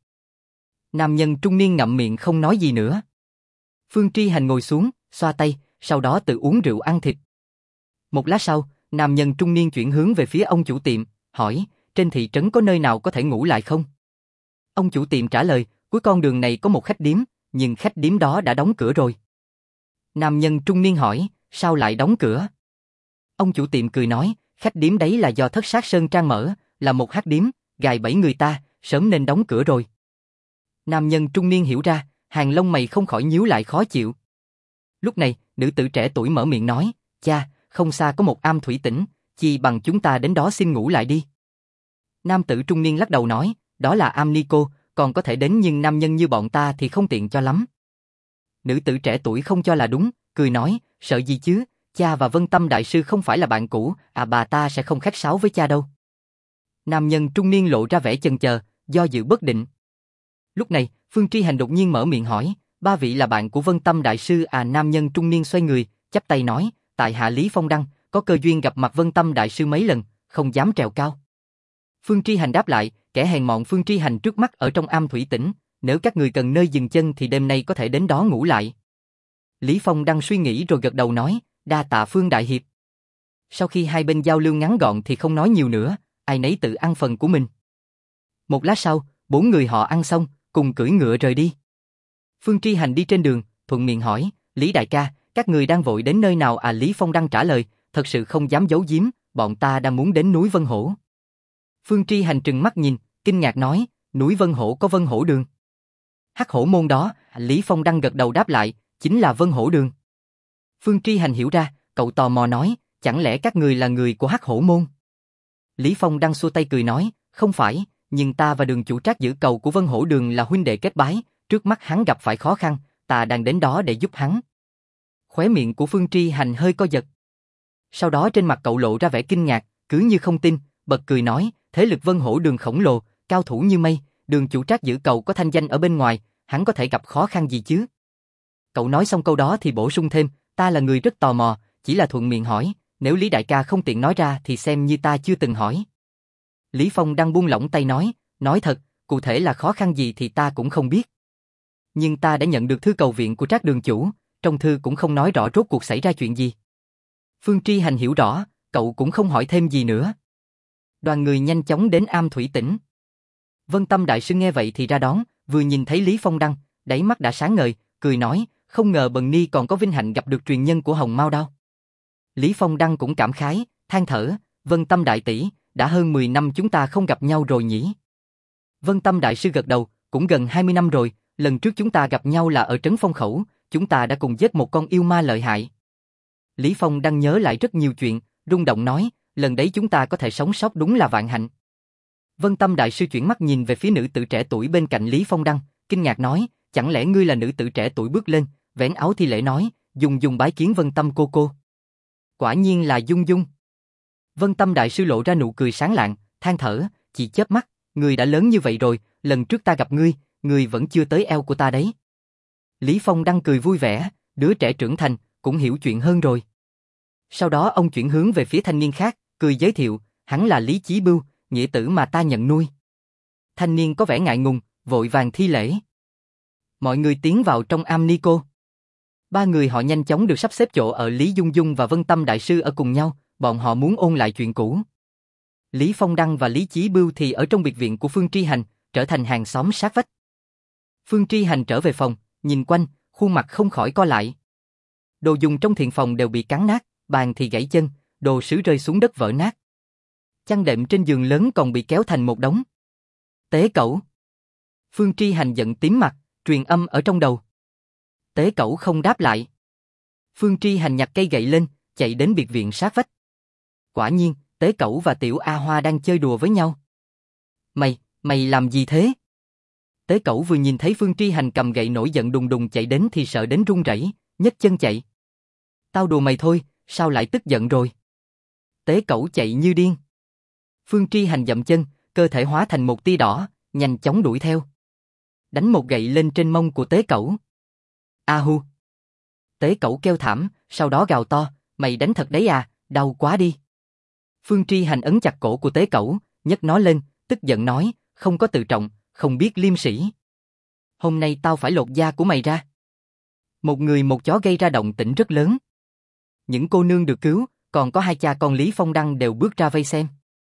Nam nhân trung niên ngậm miệng không nói gì nữa. Phương Tri Hành ngồi xuống, xoa tay, sau đó tự uống rượu ăn thịt. Một lát sau, nam nhân trung niên chuyển hướng về phía ông chủ tiệm, hỏi, trên thị trấn có nơi nào có thể ngủ lại không? Ông chủ tiệm trả lời, cuối con đường này có một khách điếm, nhưng khách điếm đó đã đóng cửa rồi. Nam nhân trung niên hỏi, sao lại đóng cửa? Ông chủ tiệm cười nói, khách điếm đấy là do Thất Sát Sơn Trang mở, là một hắc điếm, gài bẫy người ta, sớm nên đóng cửa rồi. Nam nhân trung niên hiểu ra, hàng lông mày không khỏi nhíu lại khó chịu. Lúc này, nữ tử trẻ tuổi mở miệng nói, cha, không xa có một am thủy tĩnh, chi bằng chúng ta đến đó xin ngủ lại đi. Nam tử trung niên lắc đầu nói, đó là am ni cô, còn có thể đến nhưng nam nhân như bọn ta thì không tiện cho lắm. Nữ tử trẻ tuổi không cho là đúng, cười nói, sợ gì chứ, cha và Vân Tâm Đại Sư không phải là bạn cũ, bà ta sẽ không khách sáo với cha đâu. Nam nhân trung niên lộ ra vẻ chần chờ, do dự bất định. Lúc này, Phương Tri Hành đột nhiên mở miệng hỏi, ba vị là bạn của Vân Tâm Đại Sư à? Nam nhân trung niên xoay người, chắp tay nói, tại hạ Lý Phong Đăng, có cơ duyên gặp mặt Vân Tâm Đại Sư mấy lần, không dám trèo cao. Phương Tri Hành đáp lại, kẻ hèn mọn Phương Tri Hành trước mắt ở trong am thủy tĩnh, nếu các người cần nơi dừng chân thì đêm nay có thể đến đó ngủ lại. Lý Phong Đăng suy nghĩ rồi gật đầu nói, đa tạ Phương Đại Hiệp. Sau khi hai bên giao lưu ngắn gọn thì không nói nhiều nữa, ai nấy tự ăn phần của mình. Một lát sau, 4 người họ ăn xong, cùng cưỡi ngựa rời đi. Phương Tri Hành đi trên đường, thuận miệng hỏi, Lý đại ca, các người đang vội đến nơi nào à? Lý Phong Đăng trả lời, thật sự không dám giấu giếm, bọn ta đang muốn đến núi Vân Hổ. Phương Tri Hành trừng mắt nhìn, kinh ngạc nói, núi Vân Hổ có Vân Hổ Đường. Hắc Hổ Môn đó, Lý Phong Đăng gật đầu đáp lại, chính là Vân Hổ Đường. Phương Tri Hành hiểu ra, cậu tò mò nói, chẳng lẽ các người là người của Hắc Hổ Môn? Lý Phong Đăng xua tay cười nói, không phải, nhưng ta và đường chủ trác giữ cầu của Vân Hổ Đường là huynh đệ kết bái, trước mắt hắn gặp phải khó khăn, ta đang đến đó để giúp hắn. Khóe miệng của Phương Tri Hành hơi co giật. Sau đó trên mặt cậu lộ ra vẻ kinh ngạc, cứ như không tin, bật cười nói, thế lực Vân Hổ Đường khổng lồ, cao thủ như mây, đường chủ trác giữ cầu có thanh danh ở bên ngoài, hắn có thể gặp khó khăn gì chứ? Cậu nói xong câu đó thì bổ sung thêm, ta là người rất tò mò, chỉ là thuận miệng hỏi, nếu Lý đại ca không tiện nói ra thì xem như ta chưa từng hỏi. Lý Phong đang buông lỏng tay nói thật, cụ thể là khó khăn gì thì ta cũng không biết. Nhưng ta đã nhận được thư cầu viện của Trác đường chủ, trong thư cũng không nói rõ rốt cuộc xảy ra chuyện gì. Phương Tri Hành hiểu rõ, cậu cũng không hỏi thêm gì nữa. Đoàn người nhanh chóng đến am thủy tĩnh. Vân Tâm Đại Sư nghe vậy thì ra đón, vừa nhìn thấy Lý Phong Đăng, đáy mắt đã sáng ngời, cười nói, không ngờ Bần Ni còn có vinh hạnh gặp được truyền nhân của Hồng Mao Đao. Lý Phong Đăng cũng cảm khái, than thở, Vân Tâm đại tỷ, đã hơn 10 năm chúng ta không gặp nhau rồi nhỉ? Vân Tâm đại sư gật đầu, cũng gần 20 năm rồi, lần trước chúng ta gặp nhau là ở Trấn Phong Khẩu, chúng ta đã cùng giết một con yêu ma lợi hại. Lý Phong Đăng nhớ lại rất nhiều chuyện, rung động nói, lần đấy chúng ta có thể sống sót đúng là vạn hạnh. Vân Tâm đại sư chuyển mắt nhìn về phía nữ tử trẻ tuổi bên cạnh Lý Phong Đăng, kinh ngạc nói, chẳng lẽ ngươi là nữ tử trẻ tuổi bước lên, vén áo thi lễ nói, Dung Dung bái kiến Vân Tâm cô cô. Quả nhiên là Dung Dung. Vân Tâm đại sư lộ ra nụ cười sáng lạng, than thở, chỉ chớp mắt, ngươi đã lớn như vậy rồi, lần trước ta gặp ngươi, ngươi vẫn chưa tới eo của ta đấy. Lý Phong Đăng cười vui vẻ, đứa trẻ trưởng thành, cũng hiểu chuyện hơn rồi. Sau đó ông chuyển hướng về phía thanh niên khác, cười giới thiệu, hắn là Lý Chí Bưu, nghĩa tử mà ta nhận nuôi. Thanh niên có vẻ ngại ngùng, vội vàng thi lễ. Mọi người tiến vào trong am ni cô. Ba người họ nhanh chóng được sắp xếp chỗ ở Lý Dung Dung và Vân Tâm đại sư ở cùng nhau, bọn họ muốn ôn lại chuyện cũ. Lý Phong Đăng và Lý Chí Bưu thì ở trong biệt viện của Phương Tri Hành, trở thành hàng xóm sát vách. Phương Tri Hành trở về phòng, nhìn quanh, khuôn mặt không khỏi co lại. Đồ dùng trong thiện phòng đều bị cắn nát, bàn thì gãy chân, đồ sứ rơi xuống đất vỡ nát. Chăn đệm trên giường lớn còn bị kéo thành một đống. Tế Cẩu. Phương Tri Hành giận tím mặt, truyền âm ở trong đầu. Tế Cẩu không đáp lại. Phương Tri Hành nhặt cây gậy lên, chạy đến biệt viện sát vách. Quả nhiên, Tế Cẩu và Tiểu A Hoa đang chơi đùa với nhau. Mày làm gì thế? Tế Cẩu vừa nhìn thấy Phương Tri Hành cầm gậy nổi giận đùng đùng chạy đến thì sợ đến run rẩy, nhấc chân chạy. Tao đùa mày thôi, sao lại tức giận rồi? Tế Cẩu chạy như điên. Phương Tri Hành dậm chân, cơ thể hóa thành một tia đỏ, nhanh chóng đuổi theo. Đánh một gậy lên trên mông của Tế Cẩu. A hu. Tế Cẩu kêu thảm, sau đó gào to, mày đánh thật đấy à, đau quá đi. Phương Tri Hành ấn chặt cổ của Tế Cẩu, nhấc nó lên, tức giận nói, không có tự trọng, không biết liêm sỉ. Hôm nay tao phải lột da của mày ra. Một người một chó gây ra động tĩnh rất lớn. Những cô nương được cứu, còn có hai cha con Lý Phong Đăng đều bước ra vây xem.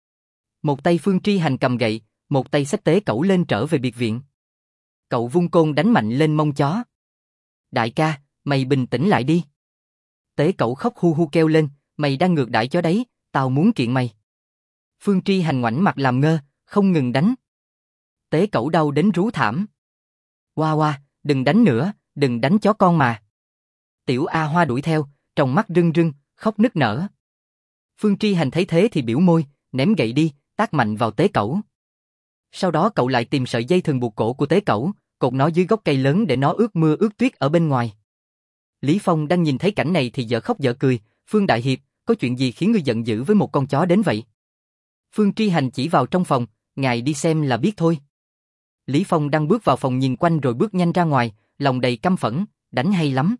Một tay Phương Tri Hành cầm gậy, một tay xách Tế Cẩu lên trở về biệt viện. Cậu vung côn đánh mạnh lên mông chó. Đại ca, mày bình tĩnh lại đi. Tế Cẩu khóc hu hu kêu lên, mày đang ngược đãi chó đấy, tao muốn kiện mày. Phương Tri Hành ngoảnh mặt làm ngơ, không ngừng đánh. Tế Cẩu đau đến rú thảm. Hoa hoa, đừng đánh nữa, đừng đánh chó con mà. Tiểu A Hoa đuổi theo, trong mắt rưng rưng, khóc nức nở. Phương Tri Hành thấy thế thì biểu môi, ném gậy đi, tát mạnh vào Tế Cẩu. Sau đó cậu lại tìm sợi dây thừng buộc cổ của Tế Cẩu, cột nó dưới gốc cây lớn để nó ướt mưa ướt tuyết ở bên ngoài. Lý Phong đang nhìn thấy cảnh này thì dở khóc dở cười, Phương Đại Hiệp, có chuyện gì khiến ngươi giận dữ với một con chó đến vậy? Phương Tri Hành chỉ vào trong phòng, ngài đi xem là biết thôi. Lý Phong đang bước vào phòng nhìn quanh rồi bước nhanh ra ngoài, lòng đầy căm phẫn, đánh hay lắm.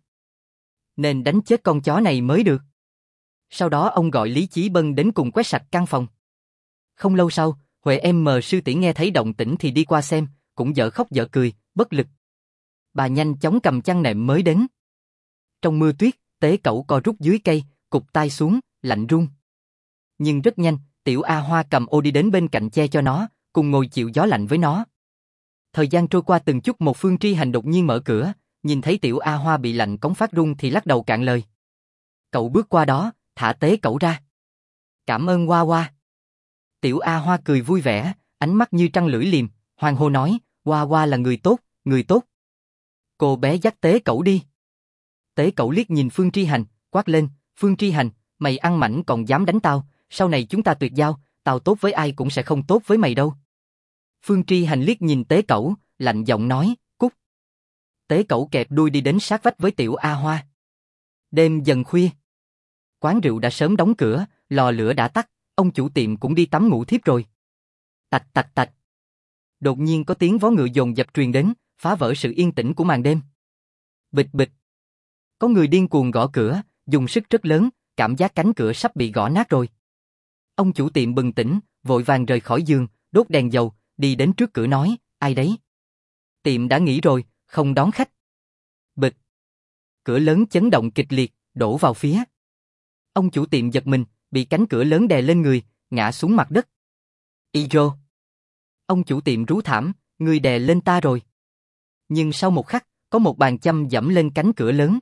Nên đánh chết con chó này mới được. Sau đó ông gọi Lý Chí Bân đến cùng quét sạch căn phòng. Không lâu sau, Huệ em mờ sư tỷ nghe thấy động tĩnh thì đi qua xem, cũng dở khóc dở cười, bất lực. Bà nhanh chóng cầm chăn nệm mới đến. Trong mưa tuyết, Tế Cẩu co rút dưới cây, cụp tai xuống, lạnh run. Nhưng rất nhanh, Tiểu A Hoa cầm ô đi đến bên cạnh che cho nó, cùng ngồi chịu gió lạnh với nó. Thời gian trôi qua từng chút một, Phương Tri Hành đột nhiên mở cửa, nhìn thấy Tiểu A Hoa bị lạnh cống phát run thì lắc đầu cạn lời. Cậu bước qua đó, thả Tế Cẩu ra. Cảm ơn Hoa Hoa. Tiểu A Hoa cười vui vẻ, ánh mắt như trăng lưỡi liềm, hoan hô nói, Hoa Hoa là người tốt, người tốt. Cô bé dắt Tế Cẩu đi. Tế Cẩu liếc nhìn Phương Tri Hành, quát lên, Phương Tri Hành, mày ăn mảnh còn dám đánh tao, sau này chúng ta tuyệt giao, tao tốt với ai cũng sẽ không tốt với mày đâu. Phương Tri Hành liếc nhìn Tế Cẩu, lạnh giọng nói, cút. Tế Cẩu kẹp đuôi đi đến sát vách với Tiểu A Hoa. Đêm dần khuya. Quán rượu đã sớm đóng cửa, lò lửa đã tắt, ông chủ tiệm cũng đi tắm ngủ thiếp rồi. Tạch tạch tạch. Đột nhiên có tiếng vó ngựa dồn dập truyền đến, phá vỡ sự yên tĩnh của màn đêm. Bịch bịch. Có người điên cuồng gõ cửa, dùng sức rất lớn, cảm giác cánh cửa sắp bị gõ nát rồi. Ông chủ tiệm bừng tỉnh, vội vàng rời khỏi giường, đốt đèn dầu, đi đến trước cửa nói, ai đấy? Tiệm đã nghỉ rồi, không đón khách. Bịch. Cửa lớn chấn động kịch liệt, đổ vào phía. Ông chủ tiệm giật mình, bị cánh cửa lớn đè lên người, ngã xuống mặt đất. Ijo. Ông chủ tiệm rú thảm, người đè lên ta rồi. Nhưng sau một khắc, có một bàn châm dẫm lên cánh cửa lớn.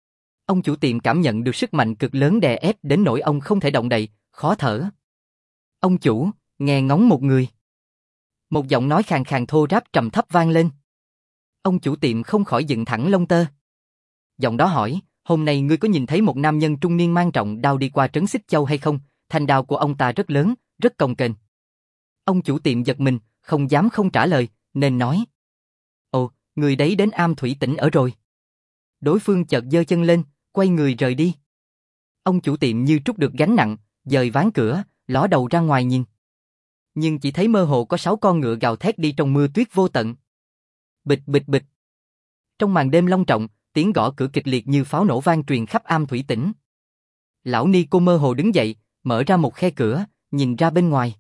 Ông chủ tiệm cảm nhận được sức mạnh cực lớn đè ép đến nỗi ông không thể động đậy, khó thở. Ông chủ, nghe ngóng một người. Một giọng nói khàn khàn thô ráp trầm thấp vang lên. Ông chủ tiệm không khỏi dựng thẳng lông tơ. Giọng đó hỏi, hôm nay ngươi có nhìn thấy một nam nhân trung niên mang trọng đao đi qua trấn Xích Châu hay không? Thanh đao của ông ta rất lớn, rất cồng kềnh. Ông chủ tiệm giật mình, không dám không trả lời, nên nói. Ồ, người đấy đến Am Thủy Tỉnh ở rồi. Đối phương chợt giơ chân lên, quay người rời đi. Ông chủ tiệm như trút được gánh nặng, dời ván cửa, ló đầu ra ngoài nhìn. Nhưng chỉ thấy mơ hồ có 6 con ngựa gào thét đi trong mưa tuyết vô tận. Bịch bịch bịch. Trong màn đêm long trọng, tiếng gõ cửa kịch liệt như pháo nổ vang truyền khắp Am Thủy Tỉnh. Lão Ni cô mơ hồ đứng dậy, mở ra một khe cửa, nhìn ra bên ngoài.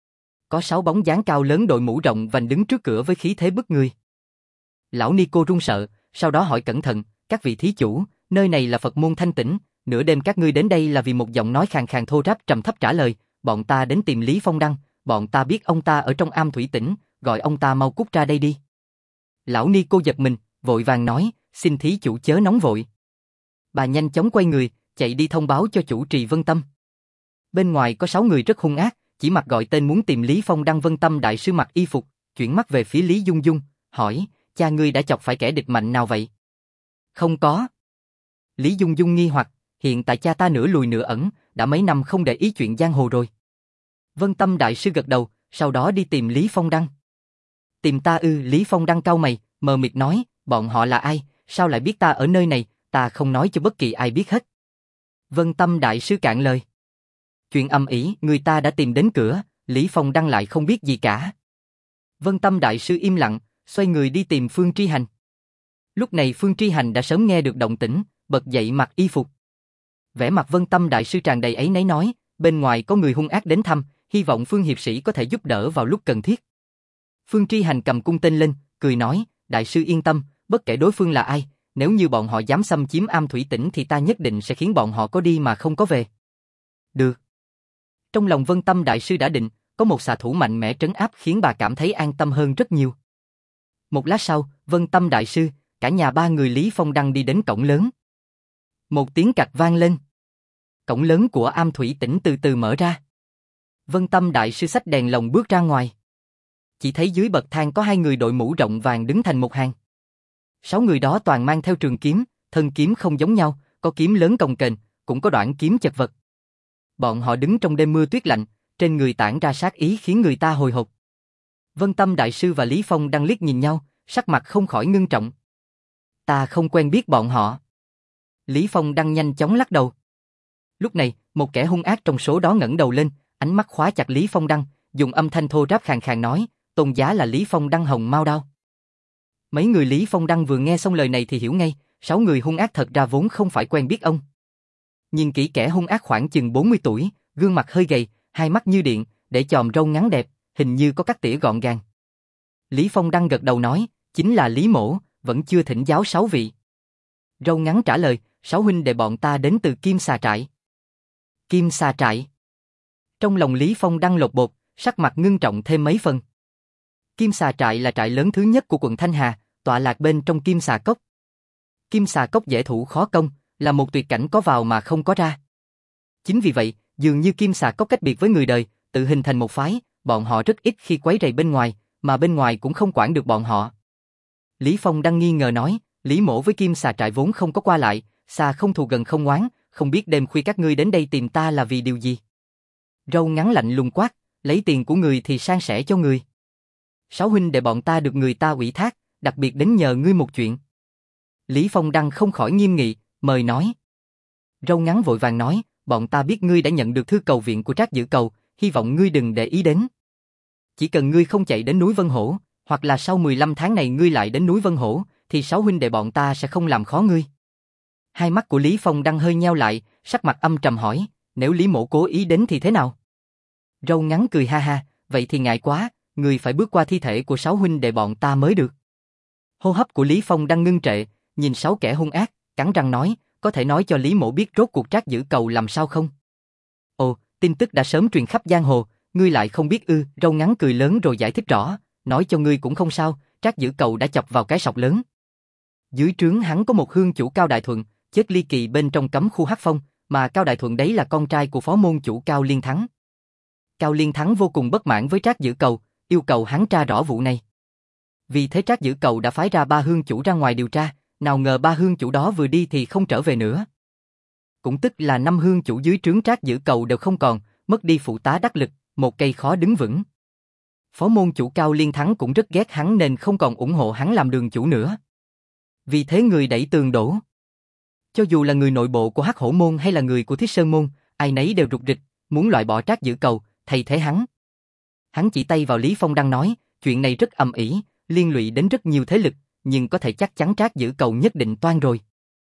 Có 6 bóng dáng cao lớn đội mũ rộng vành đứng trước cửa với khí thế bức người. Lão Ni cô run sợ, sau đó hỏi cẩn thận, các vị thí chủ, nơi này là Phật môn Thanh Tĩnh, nửa đêm các ngươi đến đây là vì một giọng nói khàn khàn thô ráp trầm thấp trả lời, bọn ta đến tìm Lý Phong Đăng, bọn ta biết ông ta ở trong Am Thủy Tỉnh, gọi ông ta mau cút ra đây đi. Lão Ni cô giật mình, vội vàng nói, xin thí chủ chớ nóng vội. Bà nhanh chóng quay người, chạy đi thông báo cho chủ trì Vân Tâm. Bên ngoài có 6 người rất hung ác, chỉ mặc gọi tên muốn tìm Lý Phong Đăng. Vân Tâm đại sư mặc y phục, chuyển mắt về phía Lý Dung Dung, hỏi, cha ngươi đã chọc phải kẻ địch mạnh nào vậy? Không có. Lý Dung Dung nghi hoặc, hiện tại cha ta nửa lùi nửa ẩn, đã mấy năm không để ý chuyện giang hồ rồi. Vân Tâm đại sư gật đầu, sau đó đi tìm Lý Phong Đăng. Tìm ta ư? Lý Phong Đăng cau mày, mờ mịt nói, bọn họ là ai, sao lại biết ta ở nơi này, ta không nói cho bất kỳ ai biết hết. Vân Tâm đại sư cạn lời. Chuyện ầm ĩ, người ta đã tìm đến cửa, Lý Phong Đăng lại không biết gì cả. Vân Tâm đại sư im lặng, xoay người đi tìm Phương Tri Hành. Lúc này Phương Tri Hành đã sớm nghe được động tĩnh, bật dậy mặc y phục. Vẻ mặt Vân Tâm đại sư tràn đầy áy náy nói, bên ngoài có người hung ác đến thăm, hy vọng Phương hiệp sĩ có thể giúp đỡ vào lúc cần thiết. Phương Tri Hành cầm cung tên lên, cười nói, đại sư yên tâm, bất kể đối phương là ai, nếu như bọn họ dám xâm chiếm Am Thủy Tỉnh thì ta nhất định sẽ khiến bọn họ có đi mà không có về. Được. Trong lòng Vân Tâm đại sư đã định, có một xạ thủ mạnh mẽ trấn áp khiến bà cảm thấy an tâm hơn rất nhiều. Một lát sau, Vân Tâm đại sư, cả nhà 3 người Lý Phong Đăng đi đến cổng lớn. Một tiếng cạch vang lên. Cổng lớn của Am Thủy Tỉnh từ từ mở ra. Vân Tâm đại sư xách đèn lồng bước ra ngoài. Chỉ thấy dưới bậc thang có 2 người đội mũ rộng vàng đứng thành một hàng. 6 người đó toàn mang theo trường kiếm, thân kiếm không giống nhau, có kiếm lớn cồng kềnh, cũng có đoạn kiếm chật vật. Bọn họ đứng trong đêm mưa tuyết lạnh, trên người tản ra sát ý khiến người ta hồi hộp. Vân Tâm đại sư và Lý Phong đang liếc nhìn nhau, sắc mặt không khỏi ngưng trọng. Ta không quen biết bọn họ. Lý Phong đang nhanh chóng lắc đầu. Lúc này, một kẻ hung ác trong số đó ngẩng đầu lên, ánh mắt khóa chặt Lý Phong Đăng, dùng âm thanh thô ráp khàn khàn nói, tôn giá là Lý Phong Đăng Hồng Mao Đao. Mấy người Lý Phong Đăng vừa nghe xong lời này thì hiểu ngay, 6 người hung ác thật ra vốn không phải quen biết ông. Nhìn kỹ kẻ hung ác khoảng chừng 40 tuổi, gương mặt hơi gầy, hai mắt như điện, để chòm râu ngắn đẹp, hình như có cắt tỉa gọn gàng. Lý Phong Đăng gật đầu nói, chính là Lý Mỗ, vẫn chưa thỉnh giáo 6 vị. Râu ngắn trả lời, 6 huynh đệ bọn ta đến từ Kim Xà Trại. Kim Xà Trại. Trong lòng Lý Phong Đăng lột bột, sắc mặt ngưng trọng thêm mấy phần. Kim Xà Trại là trại lớn thứ nhất của quận Thanh Hà, tọa lạc bên trong Kim Xà Cốc. Kim Xà Cốc dễ thủ khó công, là một tuyệt cảnh có vào mà không có ra. Chính vì vậy, dường như Kim Xà Cốc cách biệt với người đời, tự hình thành một phái, bọn họ rất ít khi quấy rầy bên ngoài, mà bên ngoài cũng không quản được bọn họ. Lý Phong đang nghi ngờ nói, Lý Mỗ với Kim Xà Trại vốn không có qua lại, xa không thù gần không oán, không biết đêm khuya các ngươi đến đây tìm ta là vì điều gì. Râu ngắn lạnh lùng quát, lấy tiền của người thì san sẻ cho người. 6 huynh đệ bọn ta được người ta ủy thác, đặc biệt đến nhờ ngươi một chuyện. Lý Phong Đăng không khỏi nghiêm nghị, mời nói. Râu ngắn vội vàng nói, bọn ta biết ngươi đã nhận được thư cầu viện của Trác Giữ Cầu, hy vọng ngươi đừng để ý đến. Chỉ cần ngươi không chạy đến núi Vân Hổ, hoặc là sau 15 tháng này ngươi lại đến núi Vân Hổ, thì 6 huynh đệ bọn ta sẽ không làm khó ngươi. Hai mắt của Lý Phong Đăng hơi nheo lại, sắc mặt âm trầm hỏi, nếu Lý Mỗ cố ý đến thì thế nào? Râu ngắn cười ha ha, vậy thì ngại quá, ngươi phải bước qua thi thể của 6 huynh đệ bọn ta mới được. Hô hấp của Lý Phong Đăng ngưng trệ, nhìn 6 kẻ hung ác, cắn răng nói, có thể nói cho Lý Mỗ biết rốt cuộc Trác Giữ Cầu làm sao không? Ồ, tin tức đã sớm truyền khắp giang hồ, ngươi lại không biết ư? Râu ngắn cười lớn rồi giải thích rõ, nói cho ngươi cũng không sao, Trác Giữ Cầu đã chọc vào cái sọc lớn. Dưới trướng hắn có một hương chủ Cao Đại Thuận, chết ly kỳ bên trong cấm khu Hắc Phong, mà Cao Đại Thuận đấy là con trai của phó môn chủ Cao Liên Thắng. Cao Liên Thắng vô cùng bất mãn với Trác Dữ Cầu, yêu cầu hắn tra rõ vụ này. Vì thế Trác Dữ Cầu đã phái ra 3 hương chủ ra ngoài điều tra, nào ngờ 3 hương chủ đó vừa đi thì không trở về nữa. Cũng tức là 5 hương chủ dưới trướng Trác Dữ Cầu đều không còn, mất đi phụ tá đắc lực, một cây khó đứng vững. Phó môn chủ Cao Liên Thắng cũng rất ghét hắn nên không còn ủng hộ hắn làm đường chủ nữa. Vì thế người đẩy tường đổ. Cho dù là người nội bộ của Hắc Hổ môn hay là người của Thiết Sơn môn, ai nấy đều rục rịch, muốn loại bỏ Trác Dữ Cầu, thay thế hắn. Hắn chỉ tay vào Lý Phong đang nói, chuyện này rất ầm ĩ, liên lụy đến rất nhiều thế lực, nhưng có thể chắc chắn Trác Dữ Cầu nhất định toan rồi.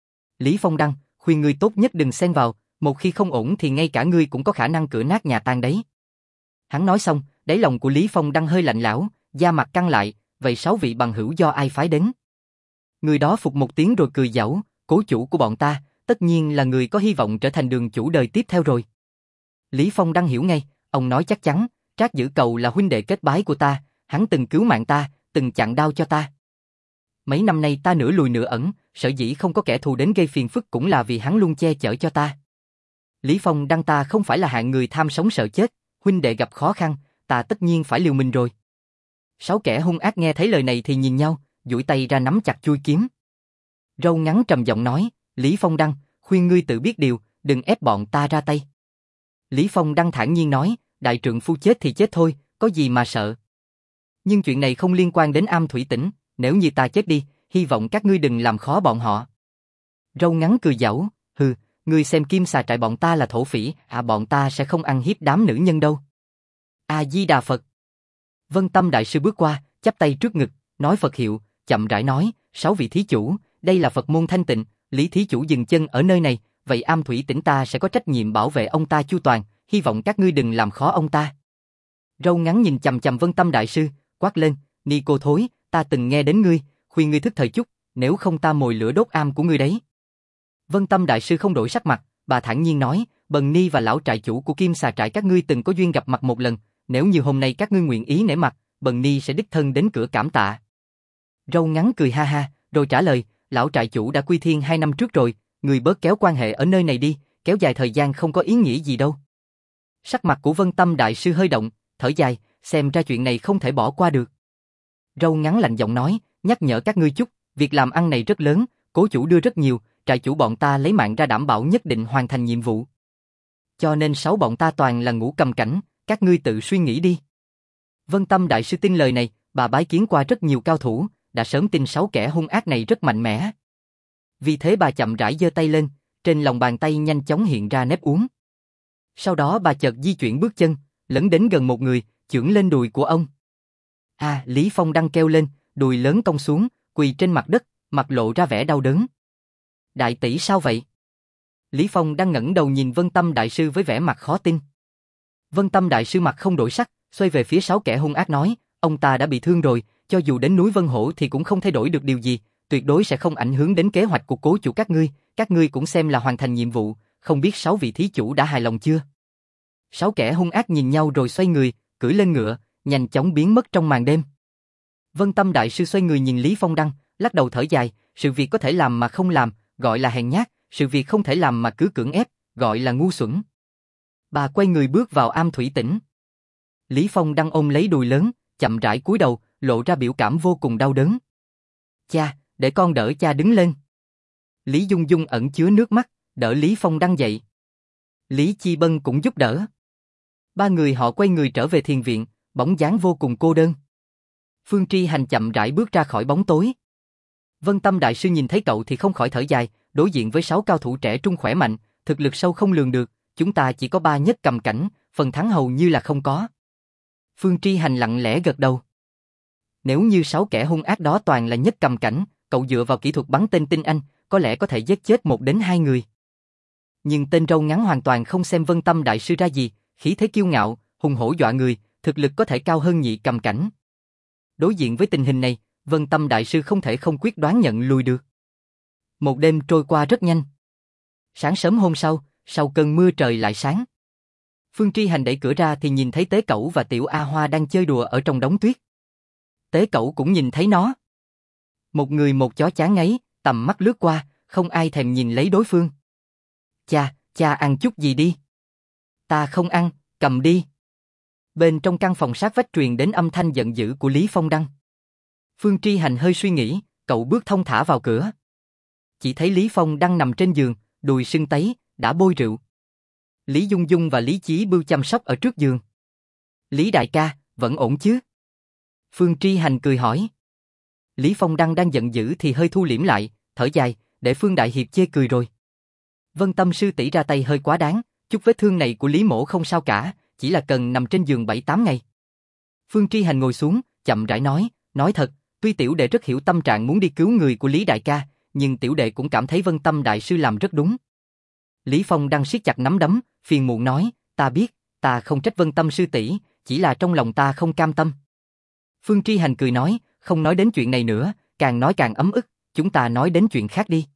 Lý Phong Đăng, khuyên ngươi tốt nhất đừng xen vào, một khi không ổn thì ngay cả ngươi cũng có khả năng cửa nát nhà tan đấy. Hắn nói xong, đáy lòng của Lý Phong Đăng hơi lạnh lẽo, da mặt căng lại, vậy 6 vị bằng hữu do ai phái đến? Người đó phục một tiếng rồi cười giảo, cố chủ của bọn ta, tất nhiên là người có hy vọng trở thành đường chủ đời tiếp theo rồi. Lý Phong Đăng hiểu ngay, ông nói chắc chắn, Trác Dữ Cầu là huynh đệ kết bái của ta, hắn từng cứu mạng ta, từng chặn đao cho ta. Mấy năm nay ta nửa lùi nửa ẩn, sở dĩ không có kẻ thù đến gây phiền phức cũng là vì hắn luôn che chở cho ta. Lý Phong Đăng ta không phải là hạng người tham sống sợ chết, huynh đệ gặp khó khăn, ta tất nhiên phải liều mình rồi. 6 kẻ hung ác nghe thấy lời này thì nhìn nhau, duỗi tay ra nắm chặt chuôi kiếm. Râu ngắn trầm giọng nói, Lý Phong Đăng, khuyên ngươi tự biết điều, đừng ép bọn ta ra tay. Lý Phong Đăng thản nhiên nói, đại trượng phu chết thì chết thôi, có gì mà sợ. Nhưng chuyện này không liên quan đến Am Thủy Tỉnh, nếu như ta chết đi, hy vọng các ngươi đừng làm khó bọn họ. Râu ngắn cười giảo, hừ, ngươi xem Kim Xà trại bọn ta là thổ phỉ, bọn ta sẽ không ăn hiếp đám nữ nhân đâu. A-di-đà Phật. Vân Tâm Đại Sư bước qua, chắp tay trước ngực, nói Phật hiệu, chậm rãi nói, 6 vị thí chủ, đây là Phật môn thanh tịnh, Lý thí chủ dừng chân ở nơi này, vậy Am Thủy Tỉnh ta sẽ có trách nhiệm bảo vệ ông ta chu toàn, hy vọng các ngươi đừng làm khó ông ta. Râu ngắn nhìn chằm chằm Vân Tâm Đại Sư, quát lên, ni cô thối, ta từng nghe đến ngươi, khuyên ngươi thức thời chút, nếu không ta mồi lửa đốt am của ngươi đấy. Vân Tâm Đại Sư không đổi sắc mặt, bà thản nhiên nói, Bần Ni và lão trại chủ của Kim Xà trại các ngươi từng có duyên gặp mặt một lần, nếu như hôm nay các ngươi nguyện ý nể mặt, Bần Ni sẽ đích thân đến cửa cảm tạ. Râu ngắn cười ha ha, rồi trả lời, lão trại chủ đã quy thiên 2 năm trước rồi, người bớt kéo quan hệ ở nơi này đi, kéo dài thời gian không có ý nghĩa gì đâu. Sắc mặt của Vân Tâm Đại Sư hơi động, thở dài, xem ra chuyện này không thể bỏ qua được. Râu ngắn lạnh giọng nói, nhắc nhở các ngươi chút, việc làm ăn này rất lớn, cố chủ đưa rất nhiều, trại chủ bọn ta lấy mạng ra đảm bảo nhất định hoàn thành nhiệm vụ. Cho nên 6 bọn ta toàn là ngũ cầm cảnh, các ngươi tự suy nghĩ đi. Vân Tâm Đại Sư tin lời này, bà bái kiến qua rất nhiều cao thủ, đã sớm tin 6 kẻ hung ác này rất mạnh mẽ. Vì thế bà chậm rãi giơ tay lên, trên lòng bàn tay nhanh chóng hiện ra nếp uốn. Sau đó bà chợt di chuyển bước chân, lấn đến gần một người, chưởng lên đùi của ông. Lý Phong Đăng kêu lên, đùi lớn cong xuống, quỳ trên mặt đất, mặt lộ ra vẻ đau đớn. Đại tỷ sao vậy? Lý Phong đang ngẩng đầu nhìn Vân Tâm Đại Sư với vẻ mặt khó tin. Vân Tâm Đại Sư mặt không đổi sắc, xoay về phía 6 kẻ hung ác nói, ông ta đã bị thương rồi, cho dù đến núi Vân Hổ thì cũng không thay đổi được điều gì, tuyệt đối sẽ không ảnh hưởng đến kế hoạch của cố chủ các ngươi cũng xem là hoàn thành nhiệm vụ, không biết 6 vị thí chủ đã hài lòng chưa? 6 kẻ hung ác nhìn nhau rồi xoay người, cưỡi lên ngựa, nhanh chóng biến mất trong màn đêm. Vân Tâm Đại Sư xoay người nhìn Lý Phong Đăng, lắc đầu thở dài, sự việc có thể làm mà không làm, gọi là hèn nhát, sự việc không thể làm mà cứ cưỡng ép, gọi là ngu xuẩn. Bà quay người bước vào Am Thủy Tỉnh. Lý Phong Đăng ôm lấy đùi lớn, chậm rãi cúi đầu, lộ ra biểu cảm vô cùng đau đớn. Cha, để con đỡ cha đứng lên. Lý Dung Dung ẩn chứa nước mắt, đỡ Lý Phong Đăng dậy. Lý Chi Bân cũng giúp đỡ. 3 người họ quay người trở về thiền viện, bóng dáng vô cùng cô đơn. Phương Tri Hành chậm rãi bước ra khỏi bóng tối. Vân Tâm Đại Sư nhìn thấy cậu thì không khỏi thở dài, đối diện với 6 cao thủ trẻ trung khỏe mạnh, thực lực sâu không lường được, chúng ta chỉ có 3 nhất cầm cảnh, phần thắng hầu như là không có. Phương Tri Hành lặng lẽ gật đầu. Nếu như 6 kẻ hung ác đó toàn là nhất cầm cảnh, cậu dựa vào kỹ thuật bắn tên tinh anh, có lẽ có thể giết chết 1 đến 2 người. Nhưng tên râu ngắn hoàn toàn không xem Vân Tâm Đại Sư ra gì, khí thế kiêu ngạo, hùng hổ dọa người, thực lực có thể cao hơn nhị cầm cảnh. Đối diện với tình hình này, Vân Tâm Đại Sư không thể không quyết đoán nhận lùi được. Một đêm trôi qua rất nhanh. Sáng sớm hôm sau, sau cơn mưa trời lại sáng. Phương Tri Hành đẩy cửa ra thì nhìn thấy Tế Cẩu và Tiểu A Hoa đang chơi đùa ở trong đống tuyết. Tế Cẩu cũng nhìn thấy nó. Một người một chó chán ngấy, tầm mắt lướt qua, không ai thèm nhìn lấy đối phương. Cha ăn chút gì đi. Ta không ăn, cầm đi. Bên trong căn phòng sát vách truyền đến âm thanh giận dữ của Lý Phong Đăng. Phương Tri Hành hơi suy nghĩ, cậu bước thong thả vào cửa. Chỉ thấy Lý Phong Đăng nằm trên giường, đùi sưng tấy, đã bôi rượu. Lý Dung Dung và Lý Chí Bưu chăm sóc ở trước giường. Lý đại ca, vẫn ổn chứ? Phương Tri Hành cười hỏi. Lý Phong Đăng đang giận dữ thì hơi thu liễm lại, thở dài, để Phương Đại Hiệp chê cười rồi. Vân Tâm sư tỷ ra tay hơi quá đáng, chút vết thương này của Lý mỗ không sao cả, chỉ là cần nằm trên giường 7-8 ngày. Phương Tri Hành ngồi xuống, chậm rãi nói thật, tuy tiểu đệ rất hiểu tâm trạng muốn đi cứu người của Lý đại ca, nhưng tiểu đệ cũng cảm thấy Vân Tâm đại sư làm rất đúng. Lý Phong Đăng siết chặt nắm đấm, phiền muộn nói, ta biết, ta không trách Vân Tâm sư tỷ, chỉ là trong lòng ta không cam tâm. Phương Tri Hành cười nói, không nói đến chuyện này nữa, càng nói càng ấm ức, chúng ta nói đến chuyện khác đi.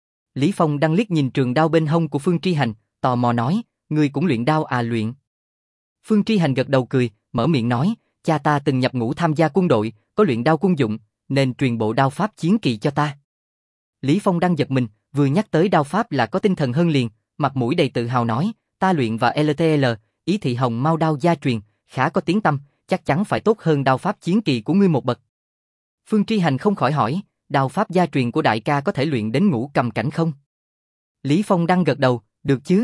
Lý Phong Đăng liếc nhìn trường đao bên hông của Phương Tri Hành, tò mò nói, ngươi cũng luyện đao à? Luyện. Phương Tri Hành gật đầu cười, mở miệng nói, cha ta từng nhập ngũ tham gia quân đội, có luyện đao quân dụng, nên truyền bộ đao pháp chiến kỳ cho ta. Lý Phong Đăng giật mình, vừa nhắc tới đao pháp là có tinh thần hơn liền, mặt mũi đầy tự hào nói, ta luyện và LTL, Ý Thị Hồng Mao đao gia truyền, khá có tiếng tăm, chắc chắn phải tốt hơn đao pháp chiến kỳ của ngươi một bậc. Phương Tri Hành không khỏi hỏi, đao pháp gia truyền của đại ca có thể luyện đến ngũ cầm cảnh không? Lý Phong Đăng gật đầu, được chứ.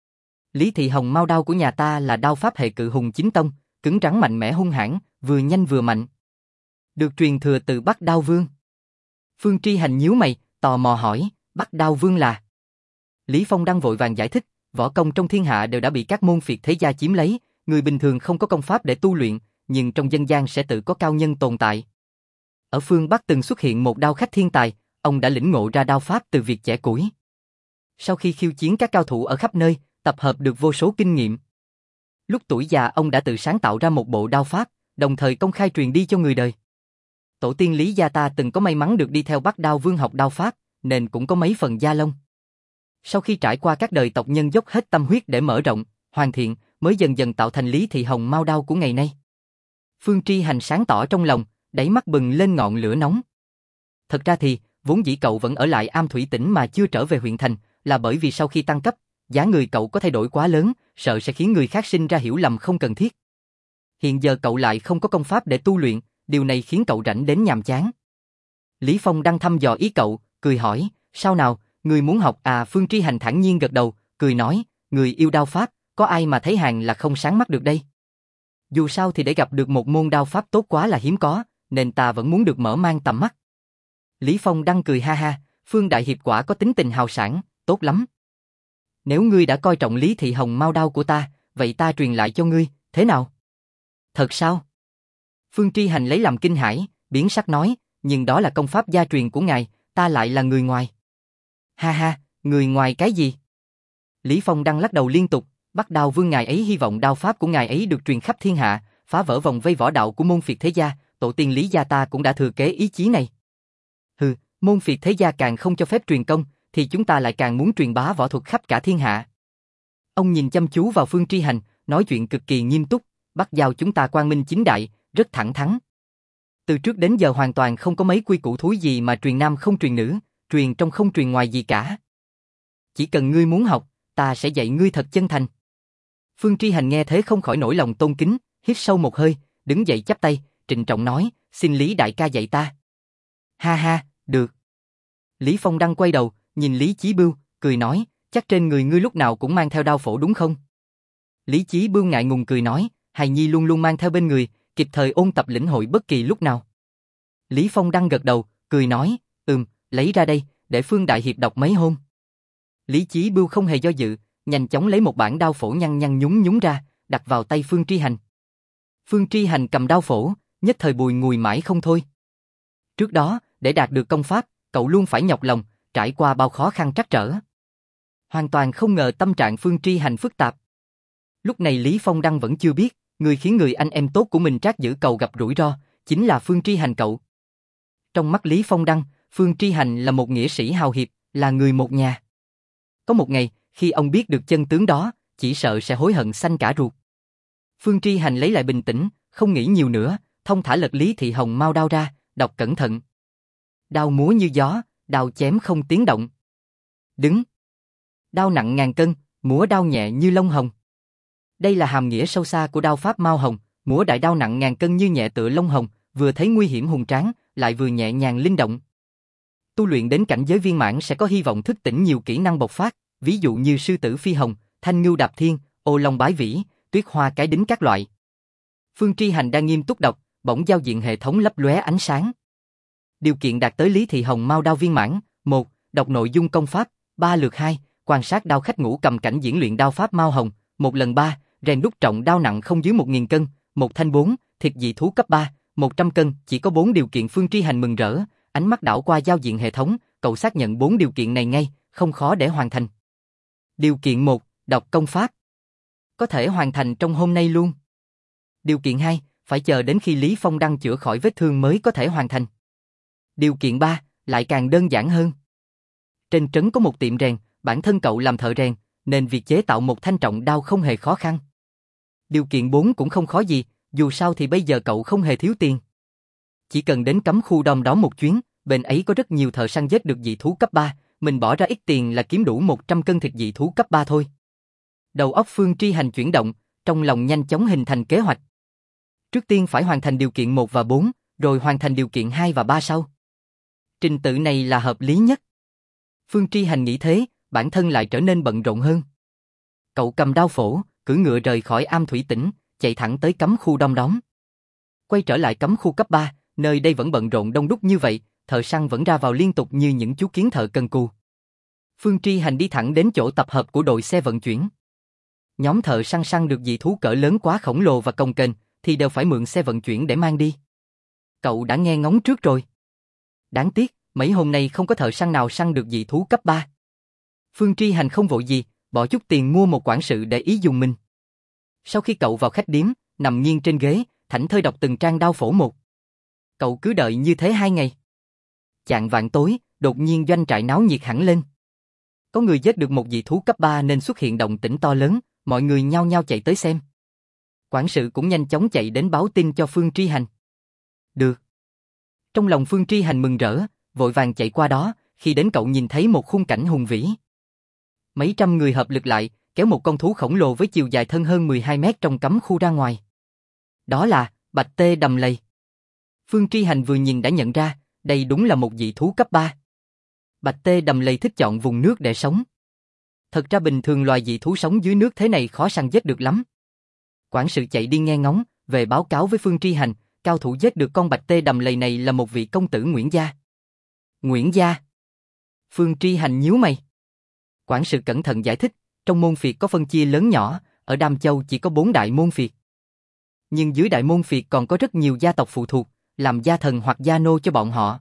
Lý Thị Hồng Mao đao của nhà ta là đao pháp hệ Cự Hùng chính tông, cứng rắn mạnh mẽ hung hãn, vừa nhanh vừa mạnh. Được truyền thừa từ Bắc Đao Vương. Phương Tri Hành nhíu mày, tò mò hỏi, Bắc Đao Vương là? Lý Phong Đăng vội vàng giải thích, võ công trong thiên hạ đều đã bị các môn phiệt thế gia chiếm lấy, người bình thường không có công pháp để tu luyện, nhưng trong dân gian sẽ tự có cao nhân tồn tại. Ở phương Bắc từng xuất hiện một đao khách thiên tài, ông đã lĩnh ngộ ra đao pháp từ việc chẻ củi. Sau khi khiêu chiến các cao thủ ở khắp nơi, tập hợp được vô số kinh nghiệm. Lúc tuổi già ông đã tự sáng tạo ra một bộ đao pháp, đồng thời công khai truyền đi cho người đời. Tổ tiên Lý gia ta từng có may mắn được đi theo Bắc Đao Vương học đao pháp, nên cũng có mấy phần gia lông. Sau khi trải qua các đời tộc nhân dốc hết tâm huyết để mở rộng, hoàn thiện, mới dần dần tạo thành Lý Thị Hồng Mao đao của ngày nay. Phương Tri Hành sáng tỏ trong lòng, đáy mắt bừng lên ngọn lửa nóng. Thật ra thì, vốn dĩ cậu vẫn ở lại Am Thủy Tỉnh mà chưa trở về huyện thành, là bởi vì sau khi tăng cấp, giá người cậu có thay đổi quá lớn, sợ sẽ khiến người khác sinh ra hiểu lầm không cần thiết. Hiện giờ cậu lại không có công pháp để tu luyện, điều này khiến cậu rảnh đến nhàm chán. Lý Phong đang thăm dò ý cậu, cười hỏi, sao nào, người muốn học à? Phương Tri Hành thản nhiên gật đầu, cười nói, người yêu đao pháp, có ai mà thấy hàng là không sáng mắt được đây. Dù sao thì để gặp được một môn đao pháp tốt quá là hiếm có, nên ta vẫn muốn được mở mang tầm mắt. Lý Phong đang cười ha ha, Phương Đại Hiệp quả có tính tình hào sảng, tốt lắm. Nếu ngươi đã coi trọng Lý Thị Hồng Mao đao của ta, vậy ta truyền lại cho ngươi, thế nào? Thật sao? Phương Tri Hành lấy làm kinh hãi, biến sắc nói, nhưng đó là công pháp gia truyền của ngài, ta lại là người ngoài. Ha ha, người ngoài cái gì? Lý Phong đang lắc đầu liên tục, Bắc Đao Vương ngài ấy hy vọng đao pháp của ngài ấy được truyền khắp thiên hạ, phá vỡ vòng vây võ đạo của môn phiệt thế gia, tổ tiên Lý gia ta cũng đã thừa kế ý chí này. Hừ, môn phiệt thế gia càng không cho phép truyền công, thì chúng ta lại càng muốn truyền bá võ thuật khắp cả thiên hạ. Ông nhìn chăm chú vào Phương Tri Hành, nói chuyện cực kỳ nghiêm túc, Bắc Giao chúng ta quang minh chính đại, rất thẳng thắn. Từ trước đến giờ hoàn toàn không có mấy quy củ thúi gì mà truyền nam không truyền nữ, truyền trong không truyền ngoài gì cả. Chỉ cần ngươi muốn học, ta sẽ dạy ngươi thật chân thành. Phương Tri Hành nghe thế không khỏi nổi lòng tôn kính, hít sâu một hơi, đứng dậy chắp tay, trịnh trọng nói, xin Lý đại ca dạy ta. Ha ha, được. Lý Phong Đăng quay đầu, nhìn Lý Chí Bưu, cười nói, chắc trên người ngươi lúc nào cũng mang theo đao phổ đúng không? Lý Chí Bưu ngại ngùng cười nói, hài nhi luôn luôn mang theo bên người, kịp thời ôn tập lĩnh hội bất kỳ lúc nào. Lý Phong Đăng gật đầu, cười nói, lấy ra đây, để Phương Đại Hiệp đọc mấy hôm. Lý Chí Bưu không hề do dự, nhanh chóng lấy một bản đao phổ nhăn nhăn nhúng nhúng ra, đặt vào tay Phương Tri Hành. Phương Tri Hành cầm đao phổ, nhất thời bùi ngùi mãi không thôi. Trước đó, để đạt được công pháp, cậu luôn phải nhọc lòng, trải qua bao khó khăn trắc trở. Hoàn toàn không ngờ tâm trạng Phương Tri Hành phức tạp. Lúc này Lý Phong Đăng vẫn chưa biết, người khiến người anh em tốt của mình trát giữ cầu gặp rủi ro, chính là Phương Tri Hành cậu. Trong mắt Lý Phong Đăng, Phương Tri Hành là một nghĩa sĩ hào hiệp, là người một nhà. Có một ngày, khi ông biết được chân tướng đó, chỉ sợ sẽ hối hận xanh cả ruột. Phương Tri Hành lấy lại bình tĩnh, không nghĩ nhiều nữa, thong thả lật Lý Thị Hồng Mao đao ra, đọc cẩn thận. Đao múa như gió, đao chém không tiếng động. Đứng. Đao nặng ngàn cân, múa đao nhẹ như lông hồng. Đây là hàm nghĩa sâu xa của đao pháp Mao Hồng, múa đại đao nặng ngàn cân như nhẹ tựa lông hồng, vừa thấy nguy hiểm hùng tráng, lại vừa nhẹ nhàng linh động. Tu luyện đến cảnh giới viên mãn sẽ có hy vọng thức tỉnh nhiều kỹ năng bộc phát, ví dụ như sư tử phi hồng, thanh ngưu đạp thiên, ô long bái vĩ, tuyết hoa cái đính các loại. Phương Tri Hành đang nghiêm túc đọc, bỗng giao diện hệ thống lấp lóe ánh sáng. Điều kiện đạt tới Lý Thị Hồng Mao đao viên mãn: 1. Đọc nội dung công pháp, 3 lượt 2, quan sát đao khách ngũ cầm cảnh diễn luyện đao pháp Mao Hồng, 1 lần 3, rèn đúc trọng đao nặng không dưới 1000 cân, 1 thanh 4, thịt dị thú cấp 3, 100 cân, chỉ có 4 điều kiện. Phương Tri Hành mừng rỡ, ánh mắt đảo qua giao diện hệ thống, cậu xác nhận 4 điều kiện này ngay, không khó để hoàn thành. Điều kiện 1, đọc công pháp. Có thể hoàn thành trong hôm nay luôn. Điều kiện 2, phải chờ đến khi Lý Phong Đăng chữa khỏi vết thương mới có thể hoàn thành. Điều kiện 3, lại càng đơn giản hơn. Trên trấn có một tiệm rèn, bản thân cậu làm thợ rèn, nên việc chế tạo một thanh trọng đao không hề khó khăn. Điều kiện 4 cũng không khó gì, dù sao thì bây giờ cậu không hề thiếu tiền. Chỉ cần đến cấm khu Đom Đóm một chuyến, bên ấy có rất nhiều thợ săn giết được dị thú cấp 3, mình bỏ ra ít tiền là kiếm đủ 100 cân thịt dị thú cấp 3 thôi. Đầu óc Phương Tri Hành chuyển động, trong lòng nhanh chóng hình thành kế hoạch. Trước tiên phải hoàn thành điều kiện 1 và 4, rồi hoàn thành điều kiện 2 và 3 sau. Trình tự này là hợp lý nhất. Phương Tri Hành nghĩ thế, bản thân lại trở nên bận rộn hơn. Cậu cầm đao phổ, cưỡi ngựa rời khỏi Am Thủy Tỉnh, chạy thẳng tới cấm khu Đom Đóm. Quay trở lại cấm khu cấp 3, nơi đây vẫn bận rộn đông đúc như vậy, thợ săn vẫn ra vào liên tục như những chú kiến thợ cần cù. Phương Tri Hành đi thẳng đến chỗ tập hợp của đội xe vận chuyển. Nhóm thợ săn được dị thú cỡ lớn quá khổng lồ và cồng kềnh, thì đều phải mượn xe vận chuyển để mang đi. Cậu đã nghe ngóng trước rồi. Đáng tiếc, mấy hôm nay không có thợ săn nào săn được dị thú cấp 3. Phương Tri Hành không vội gì, bỏ chút tiền mua một quản sự để ý dùng mình. Sau khi cậu vào khách điếm, nằm nghiêng trên ghế, thảnh thơi đọc từng trang đao phổ một. Cậu cứ đợi như thế 2 ngày. Chạng vạng tối, đột nhiên doanh trại náo nhiệt hẳn lên. Có người giết được một dị thú cấp 3 nên xuất hiện động tĩnh to lớn, mọi người nhao nhao chạy tới xem. Quản sự cũng nhanh chóng chạy đến báo tin cho Phương Tri Hành. Được. Trong lòng Phương Tri Hành mừng rỡ, vội vàng chạy qua đó, khi đến cậu nhìn thấy một khung cảnh hùng vĩ. Mấy trăm người hợp lực lại, kéo một con thú khổng lồ với chiều dài thân hơn 12 mét trong cấm khu ra ngoài. Đó là Bạch Tê Đầm Lầy. Phương Tri Hành vừa nhìn đã nhận ra, đây đúng là một dị thú cấp 3. Bạch Tê Đầm Lầy thích chọn vùng nước để sống. Thật ra bình thường loài dị thú sống dưới nước thế này khó săn giết được lắm. Quản sự chạy đi nghe ngóng, về báo cáo với Phương Tri Hành, cao thủ giết được con Bạch Tê Đầm Lầy này là một vị công tử Nguyễn Gia. Nguyễn Gia? Phương Tri Hành nhíu mày. Quản sự cẩn thận giải thích, trong môn phiệt có phân chia lớn nhỏ, ở Đam Châu chỉ có 4 đại môn phiệt. Nhưng dưới đại môn phiệt còn có rất nhiều gia tộc phụ thuộc, làm gia thần hoặc gia nô cho bọn họ.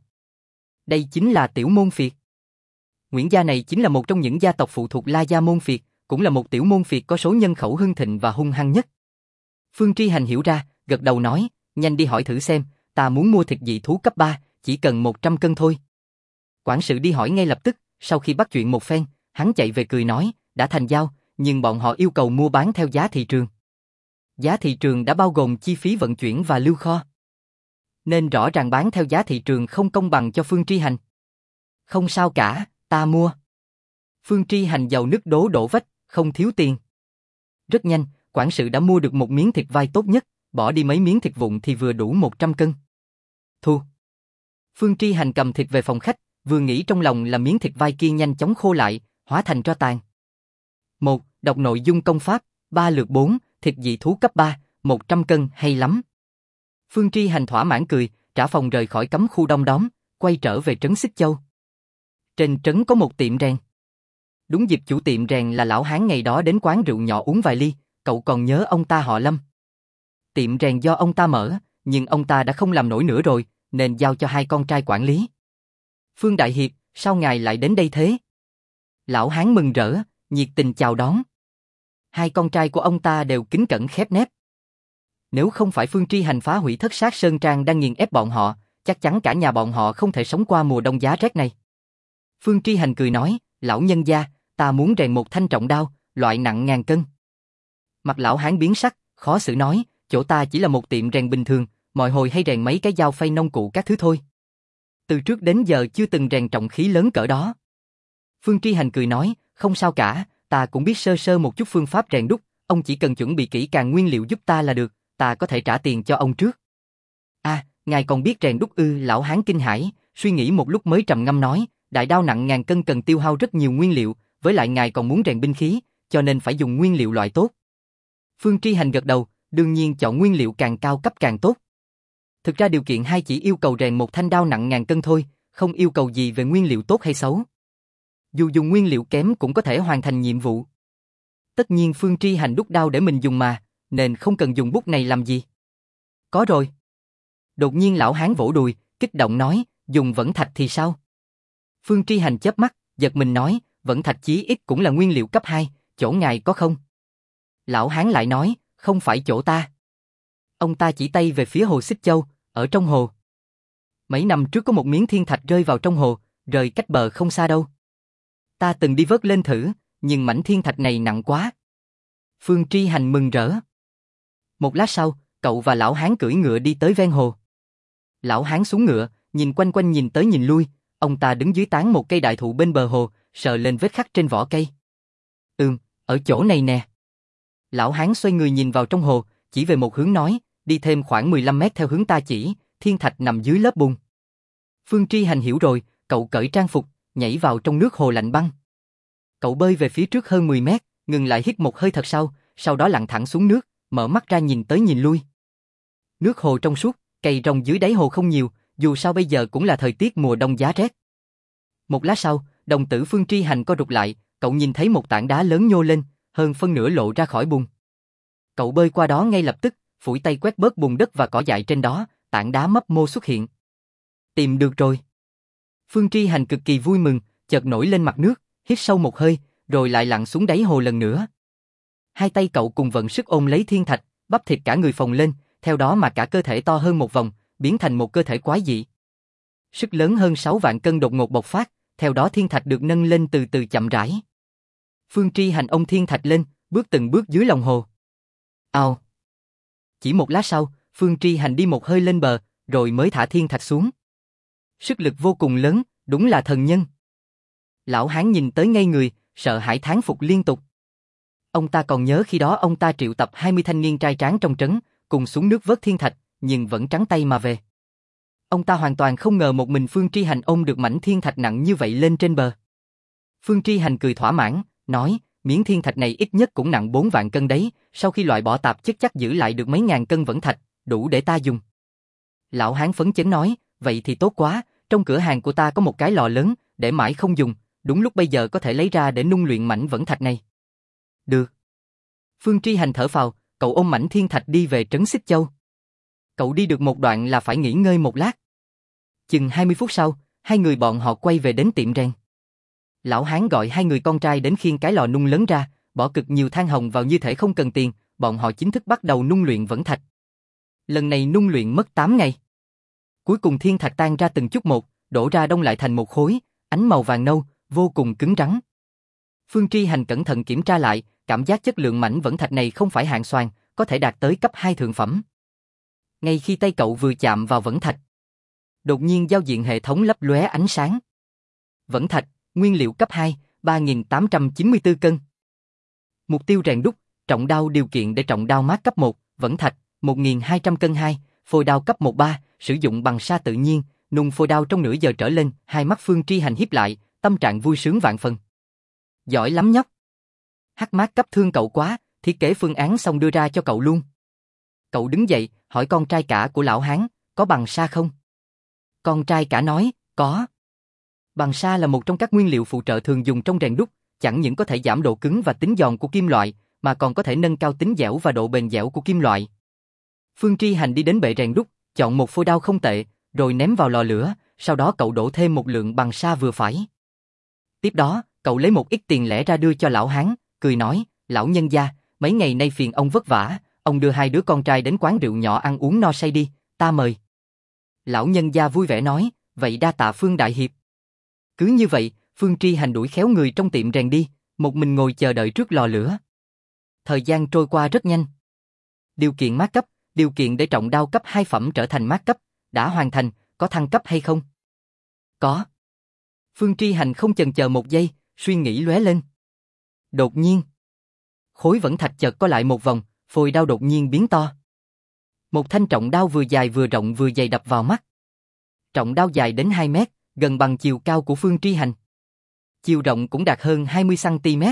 Đây chính là tiểu môn phiệt. Nguyễn Gia này chính là một trong những gia tộc phụ thuộc La Gia môn phiệt, cũng là một tiểu môn phiệt có số nhân khẩu hưng thịnh và hung hăng nhất. Phương Tri Hành hiểu ra, gật đầu nói, nhanh đi hỏi thử xem, ta muốn mua thịt dị thú cấp 3, chỉ cần 100 cân thôi. Quản sự đi hỏi ngay lập tức, sau khi bắt chuyện một phen, hắn chạy về cười nói, đã thành giao, nhưng bọn họ yêu cầu mua bán theo giá thị trường. Giá thị trường đã bao gồm chi phí vận chuyển và lưu kho. Nên rõ ràng bán theo giá thị trường không công bằng cho Phương Tri Hành. Không sao cả, ta mua. Phương Tri Hành giàu nứt đổ vách, không thiếu tiền. Rất nhanh, quản sự đã mua được một miếng thịt vai tốt nhất, bỏ đi mấy miếng thịt vụn thì vừa đủ 100 cân. Thu. Phương Tri Hành cầm thịt về phòng khách, vừa nghĩ trong lòng là miếng thịt vai kia nhanh chóng khô lại, hóa thành tro tàn. 1. Đọc nội dung công pháp, 3 lượt 4, thịt dị thú cấp 3, 100 cân hay lắm. Phương Tri Hành thỏa mãn cười, trả phòng rời khỏi cấm khu Đom Đóm, quay trở về trấn Xích Châu. Trên trấn có một tiệm rèn. Đúng dịp chủ tiệm rèn là lão hán ngày đó đến quán rượu nhỏ uống vài ly, cậu còn nhớ ông ta họ Lâm. Tiệm rèn do ông ta mở, nhưng ông ta đã không làm nổi nữa rồi, nên giao cho 2 con trai quản lý. Phương Đại Hiệp, sao ngài lại đến đây thế? Lão hán mừng rỡ, nhiệt tình chào đón. 2 con trai của ông ta đều kính cẩn khép nép. Nếu không phải Phương Tri Hành phá hủy Thất Sát Sơn Trang đang nghiền ép bọn họ, chắc chắn cả nhà bọn họ không thể sống qua mùa đông giá rét này. Phương Tri Hành cười nói, lão nhân gia, ta muốn rèn một thanh trọng đao, loại nặng ngàn cân. Mặt lão hán biến sắc, khó xử nói, chỗ ta chỉ là một tiệm rèn bình thường, mọi hồi hay rèn mấy cái dao phay nông cụ các thứ thôi. Từ trước đến giờ chưa từng rèn trọng khí lớn cỡ đó. Phương Tri Hành cười nói, không sao cả, ta cũng biết sơ sơ một chút phương pháp rèn đúc, ông chỉ cần chuẩn bị kỹ càng nguyên liệu giúp ta là được, ta có thể trả tiền cho ông trước. À, ngài còn biết rèn đúc ư? Lão hán kinh hãi, suy nghĩ một lúc mới trầm ngâm nói, đại đao nặng ngàn cân cần tiêu hao rất nhiều nguyên liệu, với lại ngài còn muốn rèn binh khí, cho nên phải dùng nguyên liệu loại tốt. Phương Tri Hành gật đầu, đương nhiên chọn nguyên liệu càng cao cấp càng tốt. Thực ra điều kiện hai chỉ yêu cầu rèn một thanh đao nặng ngàn cân thôi, không yêu cầu gì về nguyên liệu tốt hay xấu. Dù dùng nguyên liệu kém cũng có thể hoàn thành nhiệm vụ. Tất nhiên Phương Tri Hành đúc đao để mình dùng mà, nên không cần dùng bút này làm gì. Có rồi. Đột nhiên lão hán vỗ đùi, kích động nói, dùng vẫn thạch thì sao? Phương Tri Hành chớp mắt, giật mình nói, vẫn thạch chí ít cũng là nguyên liệu cấp 2, chỗ ngài có không? Lão hán lại nói, không phải chỗ ta. Ông ta chỉ tay về phía hồ Xích Châu, ở trong hồ. Mấy năm trước có một miếng thiên thạch rơi vào trong hồ, rời cách bờ không xa đâu. Ta từng đi vớt lên thử, nhưng mảnh thiên thạch này nặng quá. Phương Tri Hành mừng rỡ. Một lát sau, cậu và lão hán cưỡi ngựa đi tới ven hồ. Lão hán xuống ngựa, nhìn quanh quanh nhìn tới nhìn lui, ông ta đứng dưới tán một cây đại thụ bên bờ hồ, sờ lên vết khắc trên vỏ cây. Ở chỗ này nè. Lão hán xoay người nhìn vào trong hồ, chỉ về một hướng nói, đi thêm khoảng 15 mét theo hướng ta chỉ, thiên thạch nằm dưới lớp bùn. Phương Tri Hành hiểu rồi, cậu cởi trang phục, nhảy vào trong nước hồ lạnh băng. Cậu bơi về phía trước hơn 10 mét, ngừng lại hít một hơi thật sâu, sau đó lặn thẳng xuống nước, mở mắt ra nhìn tới nhìn lui. Nước hồ trong suốt, cây rong dưới đáy hồ không nhiều, dù sao bây giờ cũng là thời tiết mùa đông giá rét. Một lát sau, đồng tử Phương Tri Hành co rụt lại, cậu nhìn thấy một tảng đá lớn nhô lên, hơn phân nửa lộ ra khỏi bùn. Cậu bơi qua đó ngay lập tức, phủi tay quét bớt bùn đất và cỏ dại trên đó, tảng đá mấp mô xuất hiện. Tìm được rồi. Phương Tri Hành cực kỳ vui mừng, chợt nổi lên mặt nước, hít sâu một hơi, rồi lại lặn xuống đáy hồ lần nữa. Hai tay cậu cùng vận sức ôm lấy thiên thạch, bắp thịt cả người phồng lên, theo đó mà cả cơ thể to hơn một vòng, biến thành một cơ thể quái dị. Sức lớn hơn 6 vạn cân đột ngột bộc phát, theo đó thiên thạch được nâng lên từ từ chậm rãi. Phương Tri Hành ôm thiên thạch lên, bước từng bước dưới lòng hồ. Ao. Chỉ một lát sau, Phương Tri Hành đi một hơi lên bờ, rồi mới thả thiên thạch xuống. Sức lực vô cùng lớn, đúng là thần nhân. Lão hán nhìn tới ngây người, sợ hãi thán phục liên tục. Ông ta còn nhớ khi đó ông ta triệu tập 20 thanh niên trai tráng trong trấn, cùng xuống nước vớt thiên thạch, nhưng vẫn trắng tay mà về. Ông ta hoàn toàn không ngờ một mình Phương Tri Hành ôm được mảnh thiên thạch nặng như vậy lên trên bờ. Phương Tri Hành cười thỏa mãn, nói, miếng thiên thạch này ít nhất cũng nặng 4 vạn cân đấy, sau khi loại bỏ tạp chất chắc giữ lại được mấy ngàn cân vẫn thạch, đủ để ta dùng. Lão hán phấn chấn nói, vậy thì tốt quá, trong cửa hàng của ta có một cái lò lớn, để mãi không dùng, đúng lúc bây giờ có thể lấy ra để nung luyện mảnh vẫn thạch này. Được. Phương Tri Hành thở phào, cậu ôm mảnh thiên thạch đi về trấn Xích Châu. Cậu đi được một đoạn là phải nghỉ ngơi một lát. Chừng 20 phút sau, hai người bọn họ quay về đến tiệm rèn. Lão hán gọi hai người con trai đến khiêng cái lò nung lớn ra, bỏ cực nhiều than hồng vào như thể không cần tiền, bọn họ chính thức bắt đầu nung luyện vẫn thạch. Lần này nung luyện mất 8 ngày. Cuối cùng thiên thạch tan ra từng chút một, đổ ra đông lại thành một khối, ánh màu vàng nâu, vô cùng cứng rắn. Phương Tri Hành cẩn thận kiểm tra lại, cảm giác chất lượng mảnh vẫn thạch này không phải hạng xoàn, có thể đạt tới cấp 2 thượng phẩm. Ngay khi tay cậu vừa chạm vào vẫn thạch, đột nhiên giao diện hệ thống lấp lóe ánh sáng. Vẫn thạch, nguyên liệu cấp 2, 3.894 cân. Mục tiêu rèn đúc, trọng đao điều kiện để trọng đao mát cấp 1, vẫn thạch, 1.200 cân 2, phôi đao cấp 1-3, sử dụng bằng sa tự nhiên, nung phôi đao trong nửa giờ trở lên, hai mắt Phương Tri Hành híp lại, tâm trạng vui sướng vạn phần. Giỏi lắm nhóc. Hắc mát cấp thương cậu quá, thiết kế phương án xong đưa ra cho cậu luôn. Cậu đứng dậy, hỏi con trai cả của lão hán, có bằng sa không? Con trai cả nói, có. Bằng sa là một trong các nguyên liệu phụ trợ thường dùng trong rèn đúc, chẳng những có thể giảm độ cứng và tính giòn của kim loại, mà còn có thể nâng cao tính dẻo và độ bền dẻo của kim loại. Phương Tri Hành đi đến bệ rèn đúc, chọn một phôi đao không tệ, rồi ném vào lò lửa, sau đó cậu đổ thêm một lượng bằng sa vừa phải. Tiếp đó, cậu lấy một ít tiền lẻ ra đưa cho lão hán, cười nói, lão nhân gia, mấy ngày nay phiền ông vất vả, ông đưa hai đứa con trai đến quán rượu nhỏ ăn uống no say đi, ta mời. Lão nhân gia vui vẻ nói, vậy đa tạ Phương đại hiệp. Cứ như vậy, Phương Tri Hành đuổi khéo người trong tiệm rèn đi, một mình ngồi chờ đợi trước lò lửa. Thời gian trôi qua rất nhanh. Điều kiện mát cấp, điều kiện để trọng đao cấp 2 phẩm trở thành mát cấp, đã hoàn thành, có thăng cấp hay không? Có. Phương Tri Hành không chần chờ một giây, suy nghĩ lóe lên. Đột nhiên, khối vẫn thạch chợt co lại một vòng, phôi đao đột nhiên biến to. Một thanh trọng đao vừa dài vừa rộng vừa dày đập vào mắt. Trọng đao dài đến 2 mét, gần bằng chiều cao của Phương Tri Hành. Chiều rộng cũng đạt hơn 20 cm.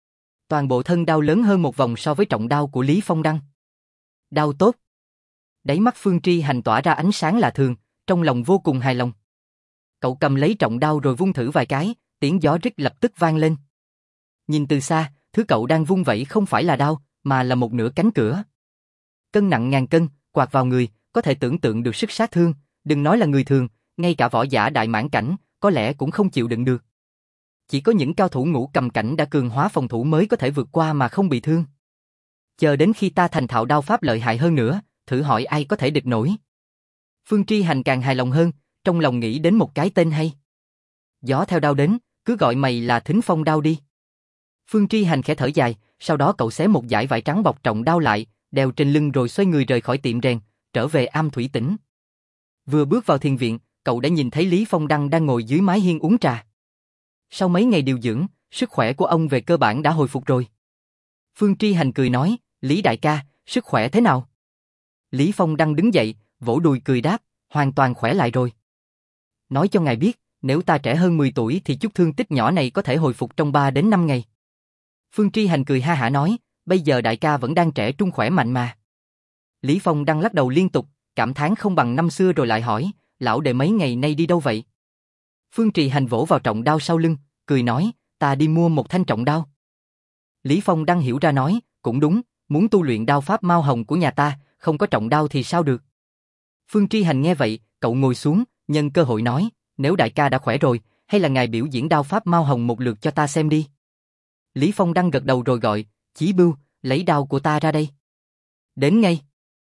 Toàn bộ thân đao lớn hơn một vòng so với trọng đao của Lý Phong Đăng. Đao tốt. Đáy mắt Phương Tri Hành tỏa ra ánh sáng lạ thường, trong lòng vô cùng hài lòng. Cậu cầm lấy trọng đao rồi vung thử vài cái, tiếng gió rít lập tức vang lên. Nhìn từ xa, thứ cậu đang vung vẩy không phải là đao, mà là một nửa cánh cửa. Cân nặng ngàn cân, quạt vào người, có thể tưởng tượng được sức sát thương, đừng nói là người thường, ngay cả võ giả đại mãn cảnh, có lẽ cũng không chịu đựng được. Chỉ có những cao thủ ngũ cầm cảnh đã cường hóa phòng thủ mới có thể vượt qua mà không bị thương. Chờ đến khi ta thành thạo đao pháp lợi hại hơn nữa, thử hỏi ai có thể địch nổi. Phương Tri Hành càng hài lòng hơn, trong lòng nghĩ đến một cái tên hay. Gió theo đao đến, cứ gọi mày là Thính Phong đao đi. Phương Tri Hành khẽ thở dài, sau đó cậu xé một dải vải trắng bọc trọng đao lại, đeo trên lưng rồi xoay người rời khỏi tiệm rèn, trở về am thủy tỉnh. Vừa bước vào thiền viện, cậu đã nhìn thấy Lý Phong Đăng đang ngồi dưới mái hiên uống trà. Sau mấy ngày điều dưỡng, sức khỏe của ông về cơ bản đã hồi phục rồi. Phương Tri Hành cười nói, Lý đại ca, sức khỏe thế nào? Lý Phong Đăng đứng dậy, vỗ đùi cười đáp, hoàn toàn khỏe lại rồi. Nói cho ngài biết, nếu ta trẻ hơn 10 tuổi thì chút thương tích nhỏ này có thể hồi phục trong 3 đến 5 ngày. Phương Tri Hành cười ha hả nói, bây giờ đại ca vẫn đang trẻ trung khỏe mạnh mà. Lý Phong Đăng lắc đầu liên tục, cảm thán không bằng năm xưa rồi lại hỏi, lão đệ mấy ngày nay đi đâu vậy? Phương Tri Hành vỗ vào trọng đao sau lưng, cười nói, ta đi mua một thanh trọng đao. Lý Phong Đăng hiểu ra nói, cũng đúng, muốn tu luyện đao pháp Mao Hồng của nhà ta, không có trọng đao thì sao được. Phương Tri Hành nghe vậy, cậu ngồi xuống, nhân cơ hội nói, nếu đại ca đã khỏe rồi, hay là ngài biểu diễn đao pháp Mao Hồng một lượt cho ta xem đi. Lý Phong Đăng gật đầu rồi gọi, Chí Bưu, lấy đao của ta ra đây. Đến ngay.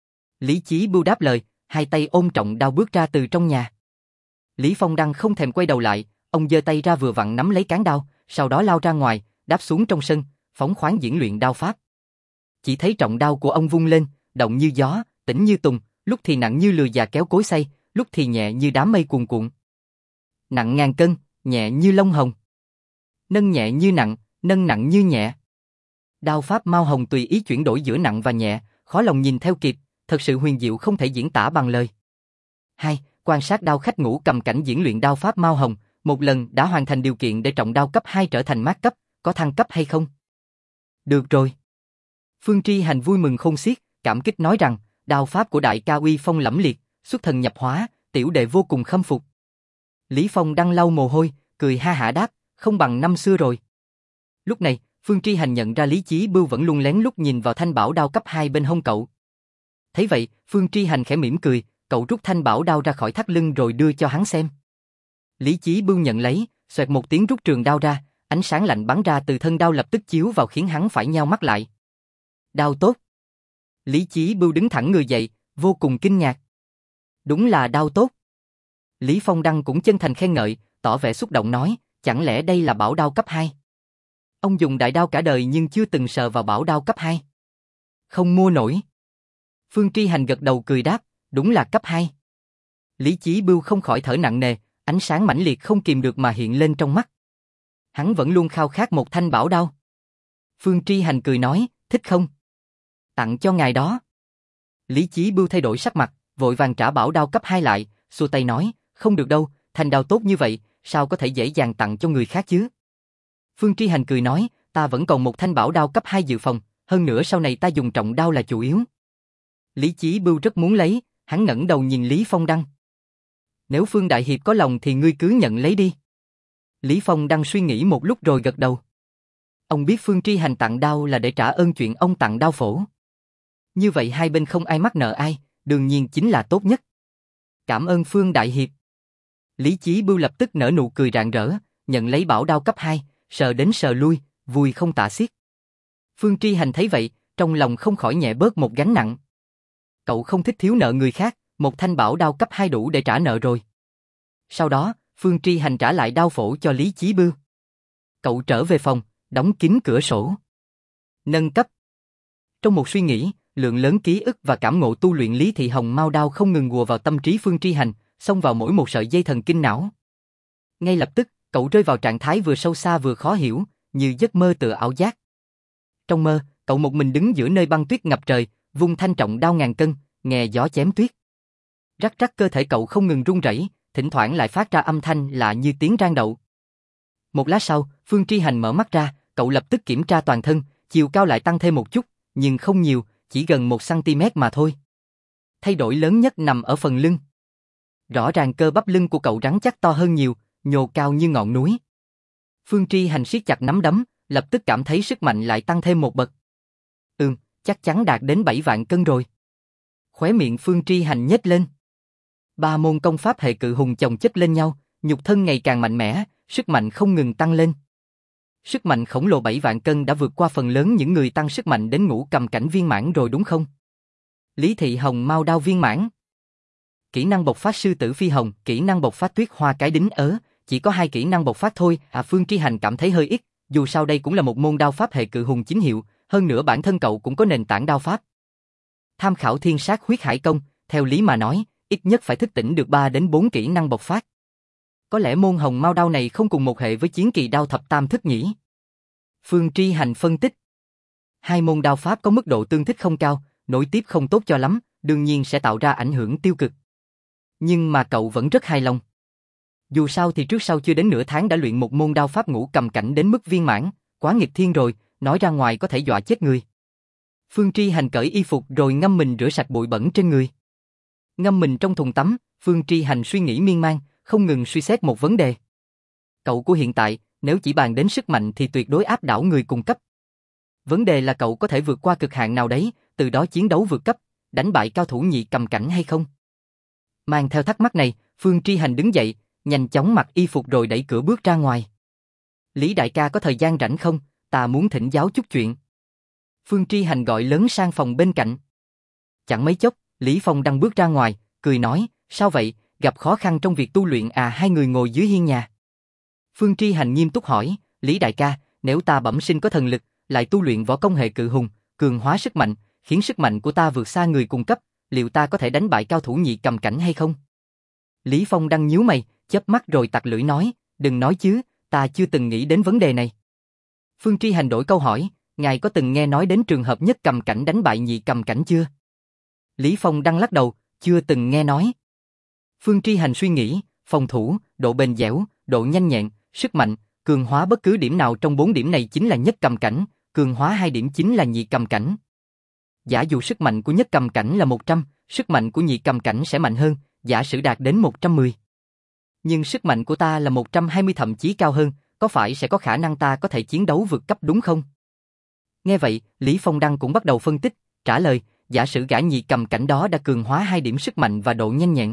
Lý Chí Bưu đáp lời, hai tay ôm trọng đao bước ra từ trong nhà. Lý Phong Đăng không thèm quay đầu lại, ông giơ tay ra vừa vặn nắm lấy cán đao, sau đó lao ra ngoài, đáp xuống trong sân, phóng khoáng diễn luyện đao pháp. Chỉ thấy trọng đao của ông vung lên, động như gió, tĩnh như tùng, lúc thì nặng như lừa già kéo cối xay, lúc thì nhẹ như đám mây cuồn cuộn. Nặng ngàn cân, nhẹ như lông hồng. Nâng nhẹ như nặng, nâng nặng như nhẹ. Đao pháp Mao Hồng tùy ý chuyển đổi giữa nặng và nhẹ, khó lòng nhìn theo kịp, thật sự huyền diệu không thể diễn tả bằng lời. 2. Quan sát đao khách ngũ cầm cảnh diễn luyện đao pháp Mao Hồng, một lần đã hoàn thành điều kiện để trọng đao cấp 2 trở thành mát cấp, có thăng cấp hay không? Được rồi. Phương Tri Hành vui mừng khôn xiết, cảm kích nói rằng, đao pháp của đại ca uy phong lẫm liệt, xuất thần nhập hóa, tiểu đệ vô cùng khâm phục. Lý Phong Đăng lau mồ hôi, cười ha hả đáp, không bằng năm xưa rồi. Lúc này, Phương Tri Hành nhận ra Lý Chí Bưu vẫn luôn lén lút nhìn vào thanh bảo đao cấp 2 bên hông cậu. Thấy vậy, Phương Tri Hành khẽ mỉm cười, cậu rút thanh bảo đao ra khỏi thắt lưng rồi đưa cho hắn xem. Lý Chí Bưu nhận lấy, xoẹt một tiếng rút trường đao ra, ánh sáng lạnh bắn ra từ thân đao lập tức chiếu vào khiến hắn phải nheo mắt lại. Đao tốt. Lý Chí Bưu đứng thẳng người dậy, vô cùng kinh ngạc. Đúng là đao tốt. Lý Phong Đăng cũng chân thành khen ngợi, tỏ vẻ xúc động nói, chẳng lẽ đây là bảo đao cấp 2? Ông dùng đại đao cả đời nhưng chưa từng sờ vào bảo đao cấp 2. Không mua nổi. Phương Tri Hành gật đầu cười đáp, đúng là cấp 2. Lý Chí Bưu không khỏi thở nặng nề, ánh sáng mãnh liệt không kìm được mà hiện lên trong mắt. Hắn vẫn luôn khao khát một thanh bảo đao. Phương Tri Hành cười nói, thích không? Tặng cho ngài đó. Lý Chí Bưu thay đổi sắc mặt, vội vàng trả bảo đao cấp 2 lại, xua tay nói, không được đâu, thanh đao tốt như vậy, sao có thể dễ dàng tặng cho người khác chứ? Phương Tri Hành cười nói, ta vẫn còn một thanh bảo đao cấp 2 dự phòng, hơn nữa sau này ta dùng trọng đao là chủ yếu. Lý Chí Bưu rất muốn lấy, hắn ngẩng đầu nhìn Lý Phong Đăng. Nếu Phương Đại Hiệp có lòng thì ngươi cứ nhận lấy đi. Lý Phong Đăng suy nghĩ một lúc rồi gật đầu. Ông biết Phương Tri Hành tặng đao là để trả ơn chuyện ông tặng đao phổ. Như vậy hai bên không ai mắc nợ ai, đương nhiên chính là tốt nhất. Cảm ơn Phương Đại Hiệp. Lý Chí Bưu lập tức nở nụ cười rạng rỡ, nhận lấy bảo đao cấp 2, sờ đến sờ lui, vui không tả xiết. Phương Tri Hành thấy vậy, trong lòng không khỏi nhẹ bớt một gánh nặng. Cậu không thích thiếu nợ người khác, một thanh bảo đao cấp 2 đủ để trả nợ rồi. Sau đó, Phương Tri Hành trả lại đao phổ cho Lý Chí Bưu. Cậu trở về phòng, đóng kín cửa sổ. Nâng cấp. Trong một suy nghĩ, lượng lớn ký ức và cảm ngộ tu luyện Lý Thị Hồng Mao đao không ngừng ùa vào tâm trí Phương Tri Hành, xông vào mỗi một sợi dây thần kinh não. Ngay lập tức, cậu rơi vào trạng thái vừa sâu xa vừa khó hiểu, như giấc mơ tựa ảo giác. Trong mơ, cậu một mình đứng giữa nơi băng tuyết ngập trời, vung thanh trọng đao ngàn cân, nghe gió chém tuyết. Rắc rắc cơ thể cậu không ngừng run rẩy, thỉnh thoảng lại phát ra âm thanh lạ như tiếng rang đậu. Một lát sau, Phương Tri Hành mở mắt ra, cậu lập tức kiểm tra toàn thân, chiều cao lại tăng thêm một chút, nhưng không nhiều, chỉ gần 1 cm mà thôi. Thay đổi lớn nhất nằm ở phần lưng. Rõ ràng cơ bắp lưng của cậu rắn chắc to hơn nhiều, nhô cao như ngọn núi. Phương Tri Hành siết chặt nắm đấm, lập tức cảm thấy sức mạnh lại tăng thêm một bậc. Chắc chắn đạt đến 7 vạn cân rồi. Khóe miệng Phương Tri Hành nhếch lên. 3 môn công pháp hệ cự hùng chồng chất lên nhau, nhục thân ngày càng mạnh mẽ, sức mạnh không ngừng tăng lên. Sức mạnh khổng lồ 7 vạn cân đã vượt qua phần lớn những người tăng sức mạnh đến ngũ cầm cảnh viên mãn rồi đúng không? Lý Thị Hồng Mao đao viên mãn. Kỹ năng bộc phát sư tử phi hồng, kỹ năng bộc phát tuyết hoa cái đính ớ, chỉ có 2 kỹ năng bộc phát thôi, Phương Tri Hành cảm thấy hơi ít, dù sao đây cũng là một môn đao pháp hệ cự hùng chính hiệu, hơn nữa bản thân cậu cũng có nền tảng đao pháp. Tham khảo thiên sát huyết hải công, theo lý mà nói, ít nhất phải thức tỉnh được 3 đến 4 kỹ năng bộc phát. Có lẽ môn hồng mao đao này không cùng một hệ với chiến kỳ đao thập tam thức nhỉ? Phương Tri Hành phân tích. 2 môn đao pháp có mức độ tương thích không cao, nối tiếp không tốt cho lắm, đương nhiên sẽ tạo ra ảnh hưởng tiêu cực. Nhưng mà cậu vẫn rất hài lòng. Dù sao thì trước sau chưa đến nửa tháng đã luyện một môn đao pháp ngũ cầm cảnh đến mức viên mãn, quá nghịch thiên rồi, nói ra ngoài có thể dọa chết người. Phương Tri Hành cởi y phục rồi ngâm mình rửa sạch bụi bẩn trên người. Ngâm mình trong thùng tắm, Phương Tri Hành suy nghĩ miên man, không ngừng suy xét một vấn đề. Cậu của hiện tại, nếu chỉ bàn đến sức mạnh thì tuyệt đối áp đảo người cùng cấp. Vấn đề là cậu có thể vượt qua cực hạn nào đấy, từ đó chiến đấu vượt cấp, đánh bại cao thủ nhị cầm cảnh hay không? Mang theo thắc mắc này, Phương Tri Hành đứng dậy, nhanh chóng mặc y phục rồi đẩy cửa bước ra ngoài. Lý đại ca có thời gian rảnh không? Ta muốn thỉnh giáo chút chuyện. Phương Tri Hành gọi lớn sang phòng bên cạnh. Chẳng mấy chốc, Lý Phong Đăng bước ra ngoài, cười nói, sao vậy, gặp khó khăn trong việc tu luyện à? Hai người ngồi dưới hiên nhà. Phương Tri Hành nghiêm túc hỏi, Lý đại ca, nếu ta bẩm sinh có thần lực, lại tu luyện võ công hệ cự hùng, cường hóa sức mạnh, khiến sức mạnh của ta vượt xa người cùng cấp, liệu ta có thể đánh bại cao thủ nhị cầm cảnh hay không? Lý Phong Đăng nhíu mày, chớp mắt rồi tặc lưỡi nói, đừng nói chứ, ta chưa từng nghĩ đến vấn đề này. Phương Tri Hành đổi câu hỏi, ngài có từng nghe nói đến trường hợp nhất cầm cảnh đánh bại nhị cầm cảnh chưa? Lý Phong Đăng lắc đầu, chưa từng nghe nói. Phương Tri Hành suy nghĩ, phòng thủ, độ bền dẻo, độ nhanh nhẹn, sức mạnh, cường hóa bất cứ điểm nào trong 4 điểm này chính là nhất cầm cảnh, cường hóa 2 điểm chính là nhị cầm cảnh. Giả dụ sức mạnh của nhất cầm cảnh là 100, sức mạnh của nhị cầm cảnh sẽ mạnh hơn, giả sử đạt đến 110. Nhưng sức mạnh của ta là 120 thậm chí cao hơn, có phải sẽ có khả năng ta có thể chiến đấu vượt cấp đúng không? Nghe vậy, Lý Phong Đăng cũng bắt đầu phân tích, trả lời, giả sử gã nhị cầm cảnh đó đã cường hóa 2 điểm sức mạnh và độ nhanh nhẹn.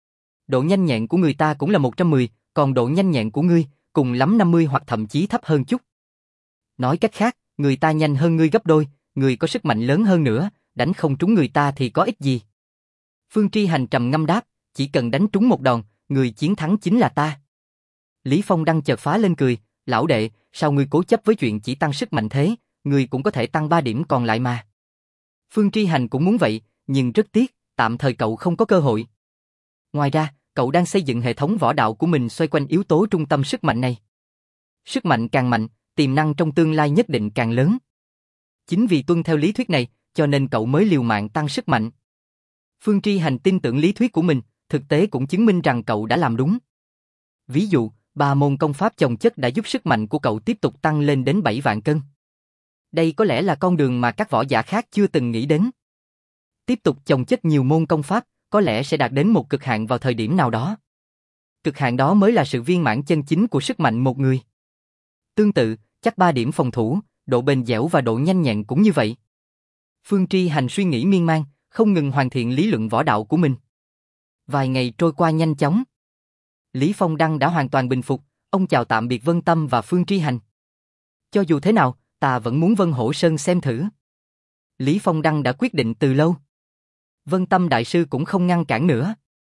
Độ nhanh nhẹn của người ta cũng là 110, còn độ nhanh nhẹn của ngươi, cùng lắm 50 hoặc thậm chí thấp hơn chút. Nói cách khác, người ta nhanh hơn ngươi gấp đôi, người có sức mạnh lớn hơn nữa, đánh không trúng người ta thì có ích gì? Phương Tri Hành trầm ngâm đáp, chỉ cần đánh trúng một đòn, người chiến thắng chính là ta. Lý Phong Đăng chợt phá lên cười, lão đệ, sao ngươi cố chấp với chuyện chỉ tăng sức mạnh thế, ngươi cũng có thể tăng 3 điểm còn lại mà. Phương Tri Hành cũng muốn vậy, nhưng rất tiếc, tạm thời cậu không có cơ hội. Ngoài ra, cậu đang xây dựng hệ thống võ đạo của mình xoay quanh yếu tố trung tâm sức mạnh này. Sức mạnh càng mạnh, tiềm năng trong tương lai nhất định càng lớn. Chính vì tuân theo lý thuyết này, cho nên cậu mới liều mạng tăng sức mạnh. Phương Tri Hành tin tưởng lý thuyết của mình, thực tế cũng chứng minh rằng cậu đã làm đúng. Ví dụ, 3 môn công pháp chồng chất đã giúp sức mạnh của cậu tiếp tục tăng lên đến 7 vạn cân. Đây có lẽ là con đường mà các võ giả khác chưa từng nghĩ đến. Tiếp tục chồng chất nhiều môn công pháp, có lẽ sẽ đạt đến một cực hạn vào thời điểm nào đó. Cực hạn đó mới là sự viên mãn chân chính của sức mạnh một người. Tương tự, chắc 3 điểm phòng thủ, độ bền dẻo và độ nhanh nhẹn cũng như vậy. Phương Tri Hành suy nghĩ miên man, không ngừng hoàn thiện lý luận võ đạo của mình. Vài ngày trôi qua nhanh chóng. Lý Phong Đăng đã hoàn toàn bình phục, ông chào tạm biệt Vân Tâm và Phương Tri Hành. Cho dù thế nào, ta vẫn muốn Vân Hổ Sơn xem thử. Lý Phong Đăng đã quyết định từ lâu. Vân Tâm đại sư cũng không ngăn cản nữa.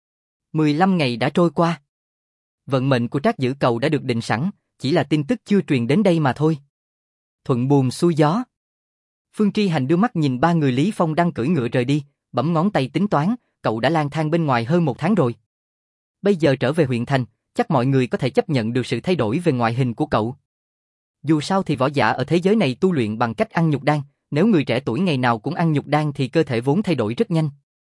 15 ngày đã trôi qua. Vận mệnh của Trác Giữ Cầu đã được định sẵn, chỉ là tin tức chưa truyền đến đây mà thôi. Thuận buồm xuôi gió. Phương Tri Hành đưa mắt nhìn 3 người Lý Phong Đăng cưỡi ngựa rời đi, bấm ngón tay tính toán, cậu đã lang thang bên ngoài hơn 1 tháng rồi. Bây giờ trở về huyện thành, chắc mọi người có thể chấp nhận được sự thay đổi về ngoại hình của cậu. Dù sao thì võ giả ở thế giới này tu luyện bằng cách ăn nhục đan, nếu người trẻ tuổi ngày nào cũng ăn nhục đan thì cơ thể vốn thay đổi rất nhanh.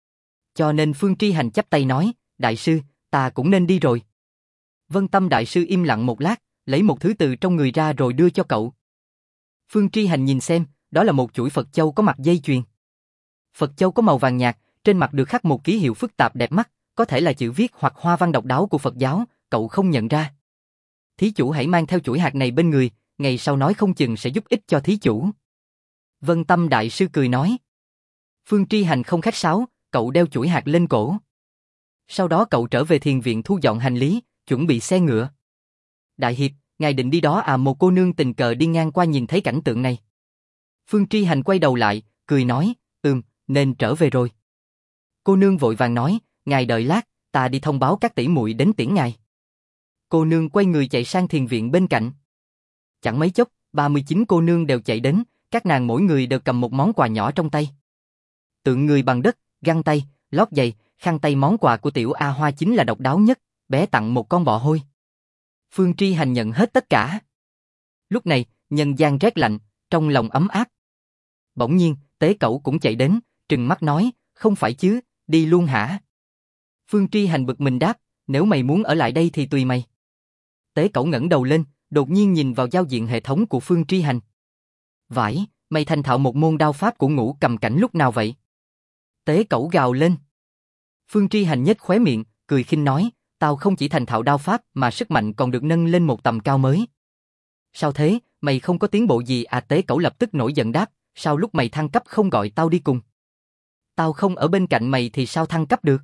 Cho nên Phương Tri Hành chắp tay nói, đại sư, ta cũng nên đi rồi. Vân Tâm đại sư im lặng một lát, lấy một thứ từ trong người ra rồi đưa cho cậu. Phương Tri Hành nhìn xem, đó là một chuỗi Phật châu có mặt dây chuyền. Phật châu có màu vàng nhạt, trên mặt được khắc một ký hiệu phức tạp đẹp mắt, có thể là chữ viết hoặc hoa văn độc đáo của Phật giáo, cậu không nhận ra. Thí chủ hãy mang theo chuỗi hạt này bên người, ngày sau nói không chừng sẽ giúp ích cho thí chủ. Vân Tâm đại sư cười nói. Phương Tri Hành không khách sáo, cậu đeo chuỗi hạt lên cổ. Sau đó cậu trở về thiền viện thu dọn hành lý, chuẩn bị xe ngựa. Đại hiệp, ngài định đi đó à? Một cô nương tình cờ đi ngang qua nhìn thấy cảnh tượng này. Phương Tri Hành quay đầu lại, cười nói, nên trở về rồi. Cô nương vội vàng nói, ngài đợi lát, ta đi thông báo các tỷ muội đến tiễn ngài. Cô nương quay người chạy sang thiền viện bên cạnh. Chẳng mấy chốc, 39 cô nương đều chạy đến, các nàng mỗi người đều cầm một món quà nhỏ trong tay. Tượng người bằng đất, găng tay, lót giày, khăn tay. Món quà của Tiểu A Hoa chính là độc đáo nhất, bé tặng một con bọ hôi. Phương Tri Hành nhận hết tất cả. Lúc này, nhân gian rét lạnh, trong lòng ấm áp. Bỗng nhiên, Tế Cẩu cũng chạy đến, trừng mắt nói, không phải chứ, đi luôn hả? Phương Tri Hành bực mình đáp, nếu mày muốn ở lại đây thì tùy mày. Tế Cẩu ngẩng đầu lên, đột nhiên nhìn vào giao diện hệ thống của Phương Tri Hành. Vãi, mày thành thạo một môn đao pháp của Ngũ Cầm Cảnh lúc nào vậy? Tế Cẩu gào lên. Phương Tri Hành nhếch khóe miệng, cười khinh nói, tao không chỉ thành thạo đao pháp mà sức mạnh còn được nâng lên một tầm cao mới. Sao thế, mày không có tiến bộ gì à? Tế Cẩu lập tức nổi giận đáp, sao lúc mày thăng cấp không gọi tao đi cùng? Tao không ở bên cạnh mày thì sao thăng cấp được?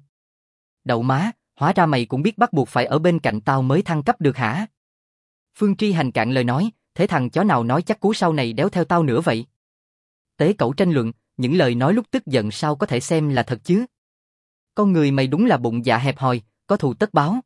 Đậu má, hóa ra mày cũng biết bắt buộc phải ở bên cạnh tao mới thăng cấp được hả? Phương Tri Hành cạn lời nói, thế thằng chó nào nói chắc cú sau này đéo theo tao nữa vậy? Tế Cẩu tranh luận, những lời nói lúc tức giận sao có thể xem là thật chứ? Con người mày đúng là bụng dạ hẹp hòi, có thù tất báo.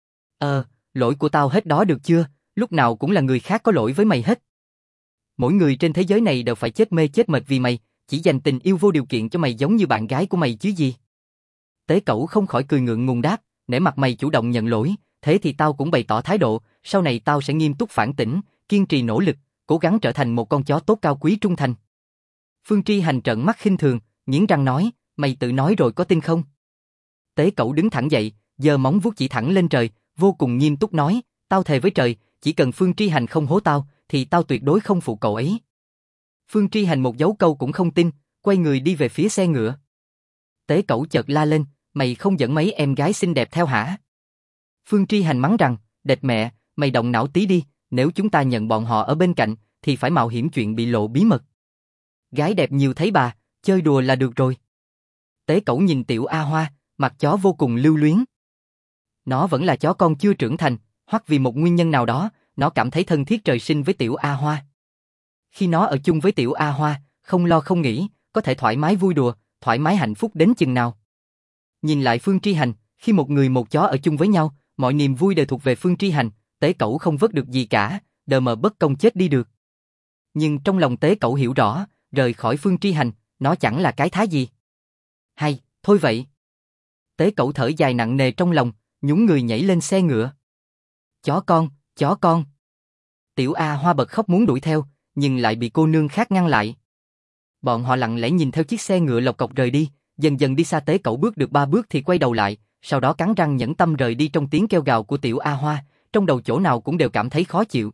Lỗi của tao hết đó được chưa, lúc nào cũng là người khác có lỗi với mày hết. Mỗi người trên thế giới này đều phải chết mê chết mệt vì mày, chỉ dành tình yêu vô điều kiện cho mày giống như bạn gái của mày chứ gì. Tế Cẩu không khỏi cười ngượng ngùng đáp, nể mặt mày chủ động nhận lỗi, thế thì tao cũng bày tỏ thái độ, sau này tao sẽ nghiêm túc phản tỉnh, kiên trì nỗ lực, cố gắng trở thành một con chó tốt cao quý trung thành. Phương Tri Hành trợn mắt khinh thường, nghiến răng nói, mày tự nói rồi có tin không? Tế Cẩu đứng thẳng dậy, giơ móng vuốt chỉ thẳng lên trời, vô cùng nghiêm túc nói, tao thề với trời, chỉ cần Phương Tri Hành không hố tao, thì tao tuyệt đối không phụ cậu ấy. Phương Tri Hành một dấu câu cũng không tin, quay người đi về phía xe ngựa. Tế Cẩu chợt la lên, mày không dẫn mấy em gái xinh đẹp theo hả? Phương Tri Hành mắng rằng, đệt mẹ, mày động não tí đi, nếu chúng ta nhận bọn họ ở bên cạnh, thì phải mạo hiểm chuyện bị lộ bí mật. Gái đẹp nhiều thấy bà, chơi đùa là được rồi. Tế Cẩu nhìn Tiểu A Hoa, mặt chó vô cùng lưu luyến. Nó vẫn là chó con chưa trưởng thành, hoặc vì một nguyên nhân nào đó, nó cảm thấy thân thiết trời sinh với Tiểu A Hoa. Khi nó ở chung với Tiểu A Hoa, không lo không nghĩ, có thể thoải mái vui đùa, thoải mái hạnh phúc đến chừng nào. Nhìn lại Phương Tri Hành, khi một người một chó ở chung với nhau, mọi niềm vui đều thuộc về Phương Tri Hành, Tế Cẩu không vớt được gì cả, đờ mờ bất công chết đi được. Nhưng trong lòng Tế Cẩu hiểu rõ, rời khỏi Phương Tri Hành, nó chẳng là cái thá gì. Hay, thôi vậy. Tế Cẩu thở dài nặng nề trong lòng, nhún người nhảy lên xe ngựa. Chó con, chó con. Tiểu A Hoa bật khóc muốn đuổi theo, nhưng lại bị cô nương khác ngăn lại. Bọn họ lặng lẽ nhìn theo chiếc xe ngựa lộc cộc rời đi, dần dần đi xa. Tế Cẩu bước được 3 bước thì quay đầu lại, sau đó cắn răng nhẫn tâm rời đi trong tiếng kêu gào của Tiểu A Hoa, trong đầu chỗ nào cũng đều cảm thấy khó chịu.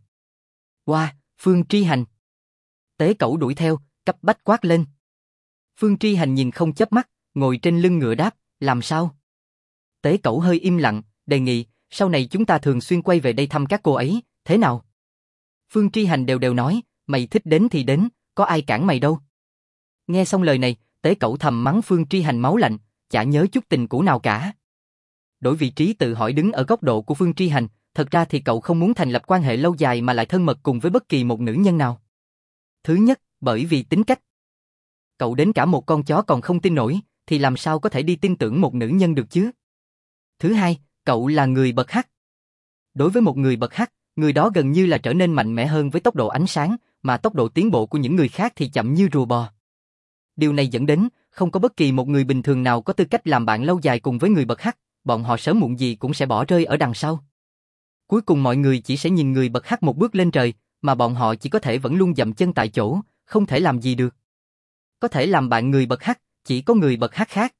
Phương Tri Hành. Tế Cẩu đuổi theo, cấp bách quát lên. Phương Tri Hành nhìn không chớp mắt, ngồi trên lưng ngựa đáp, làm sao? Tế Cẩu hơi im lặng, đề nghị, sau này chúng ta thường xuyên quay về đây thăm các cô ấy, thế nào? Phương Tri Hành đều nói, mày thích đến thì đến, có ai cản mày đâu. Nghe xong lời này, Tế Cẩu thầm mắng Phương Tri Hành máu lạnh, chả nhớ chút tình cũ nào cả. Đổi vị trí tự hỏi đứng ở góc độ của Phương Tri Hành, thật ra thì cậu không muốn thành lập quan hệ lâu dài mà lại thân mật cùng với bất kỳ một nữ nhân nào. Thứ nhất, bởi vì tính cách. Cậu đến cả một con chó còn không tin nổi, thì làm sao có thể đi tin tưởng một nữ nhân được chứ? Thứ hai, cậu là người bậc hắc. Đối với một người bậc hắc, người đó gần như là trở nên mạnh mẽ hơn với tốc độ ánh sáng, mà tốc độ tiến bộ của những người khác thì chậm như rùa bò. Điều này dẫn đến, không có bất kỳ một người bình thường nào có tư cách làm bạn lâu dài cùng với người bậc hắc, bọn họ sớm muộn gì cũng sẽ bỏ rơi ở đằng sau. Cuối cùng mọi người chỉ sẽ nhìn người bậc hắc một bước lên trời, mà bọn họ chỉ có thể vẫn luôn dậm chân tại chỗ, không thể làm gì được. Có thể làm bạn người bậc hắc, chỉ có người bậc hắc khác.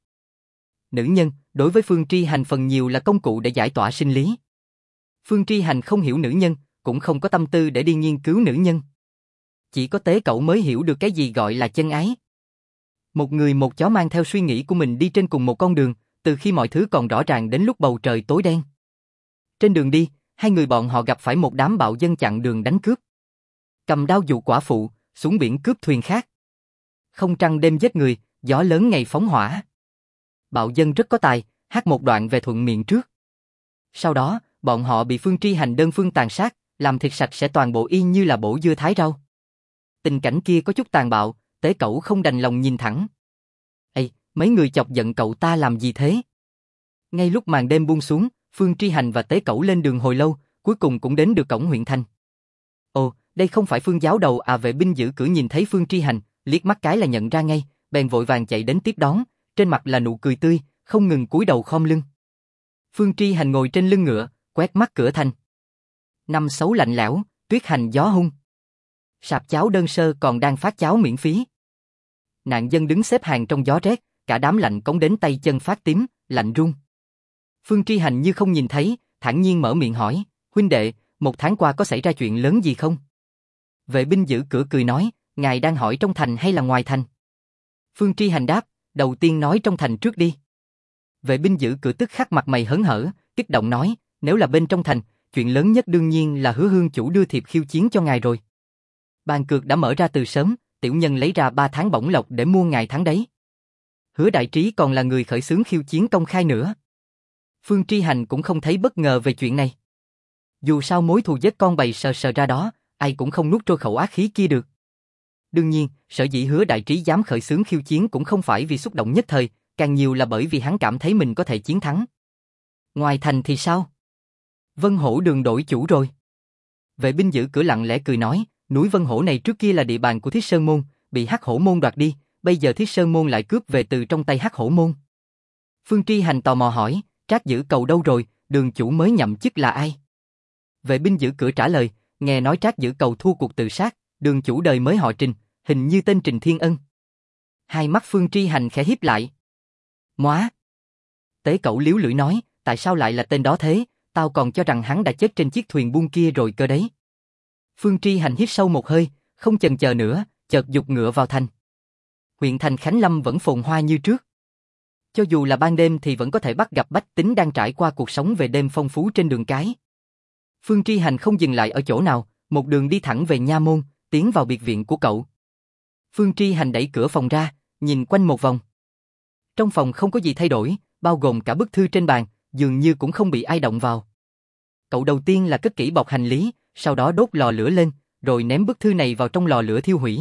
Nữ nhân, đối với Phương Tri Hành phần nhiều là công cụ để giải tỏa sinh lý. Phương Tri Hành không hiểu nữ nhân, cũng không có tâm tư để đi nghiên cứu nữ nhân. Chỉ có Tế Cẩu mới hiểu được cái gì gọi là chân ái. Một người một chó mang theo suy nghĩ của mình đi trên cùng một con đường, từ khi mọi thứ còn rõ ràng đến lúc bầu trời tối đen. Trên đường đi, hai người bọn họ gặp phải một đám bạo dân chặn đường đánh cướp. Cầm đao dụ quả phụ, xuống biển cướp thuyền khác. Không trăng đêm giết người, gió lớn ngày phóng hỏa. Bạo dân rất có tài, hát một đoạn về thuận miệng trước. Sau đó, bọn họ bị Phương Tri Hành đơn phương tàn sát, làm thịt sạch sẽ toàn bộ y như là bổ dưa thái rau. Tình cảnh kia có chút tàn bạo, Tế Cẩu không đành lòng nhìn thẳng. Ê, mấy người chọc giận cậu ta làm gì thế? Ngay lúc màn đêm buông xuống, Phương Tri Hành và Tế Cẩu lên đường hồi lâu, cuối cùng cũng đến được cổng huyện thành. Ồ, đây không phải Phương giáo đầu à? Vệ binh giữ cửa nhìn thấy Phương Tri Hành, liếc mắt cái là nhận ra ngay, bèn vội vàng chạy đến tiếp đón, trên mặt là nụ cười tươi, không ngừng cúi đầu khom lưng. Phương Tri Hành ngồi trên lưng ngựa, quét mắt cửa thành. Năm xấu lạnh lẽo, tuyết hành gió hung. Sạp cháo đơn sơ còn đang phát cháo miễn phí. Nạn dân đứng xếp hàng trong gió rét, cả đám lạnh cống đến tay chân phát tím, lạnh run. Phương Tri Hành như không nhìn thấy, thản nhiên mở miệng hỏi, huynh đệ, một tháng qua có xảy ra chuyện lớn gì không? Vệ binh giữ cửa cười nói, ngài đang hỏi trong thành hay là ngoài thành? Phương Tri Hành đáp, đầu tiên nói trong thành trước đi. Vệ binh giữ cửa tức khắc mặt mày hớn hở, kích động nói, nếu là bên trong thành, chuyện lớn nhất đương nhiên là Hứa Hương chủ đưa thiệp khiêu chiến cho ngài rồi. Bàn cược đã mở ra từ sớm, tiểu nhân lấy ra 3 tháng bổng lộc để mua ngài thắng đấy. Hứa Đại Trí còn là người khởi xướng khiêu chiến công khai nữa. Phương Tri Hành cũng không thấy bất ngờ về chuyện này. Dù sao mối thù giết con bầy sờ sờ ra đó, ai cũng không nuốt trôi khẩu ác khí kia được. Đương nhiên, sở dĩ Hứa Đại Trí dám khởi xướng khiêu chiến cũng không phải vì xúc động nhất thời, càng nhiều là bởi vì hắn cảm thấy mình có thể chiến thắng. Ngoài thành thì sao? Vân Hổ đường đổi chủ rồi. Vệ binh giữ cửa lặng lẽ cười nói, núi Vân Hổ này trước kia là địa bàn của Thiết Sơn Môn, bị Hắc Hổ Môn đoạt đi, bây giờ Thiết Sơn Môn lại cướp về từ trong tay Hắc Hổ Môn. Phương Tri Hành tò mò hỏi, Trác Giữ Cầu đâu rồi, đường chủ mới nhậm chức là ai? Vệ binh giữ cửa trả lời, nghe nói Trác Giữ Cầu thua cuộc tự sát, đường chủ đời mới họ Trình, hình như tên Trình Thiên Ân. Hai mắt Phương Tri Hành khẽ híp lại. Móa! Tế Cẩu liếu lưỡi nói, tại sao lại là tên đó thế, tao còn cho rằng hắn đã chết trên chiếc thuyền buôn kia rồi cơ đấy. Phương Tri Hành hít sâu một hơi, không chần chờ nữa, chợt giục ngựa vào thành. Huyện thành Khánh Lâm vẫn phồn hoa như trước. Cho dù là ban đêm thì vẫn có thể bắt gặp bách tính đang trải qua cuộc sống về đêm phong phú trên đường cái. Phương Tri Hành không dừng lại ở chỗ nào, một đường đi thẳng về nha môn, tiến vào biệt viện của cậu. Phương Tri Hành đẩy cửa phòng ra, nhìn quanh một vòng. Trong phòng không có gì thay đổi, bao gồm cả bức thư trên bàn, dường như cũng không bị ai động vào. Cậu đầu tiên là cất kỹ bọc hành lý, sau đó đốt lò lửa lên, rồi ném bức thư này vào trong lò lửa thiêu hủy.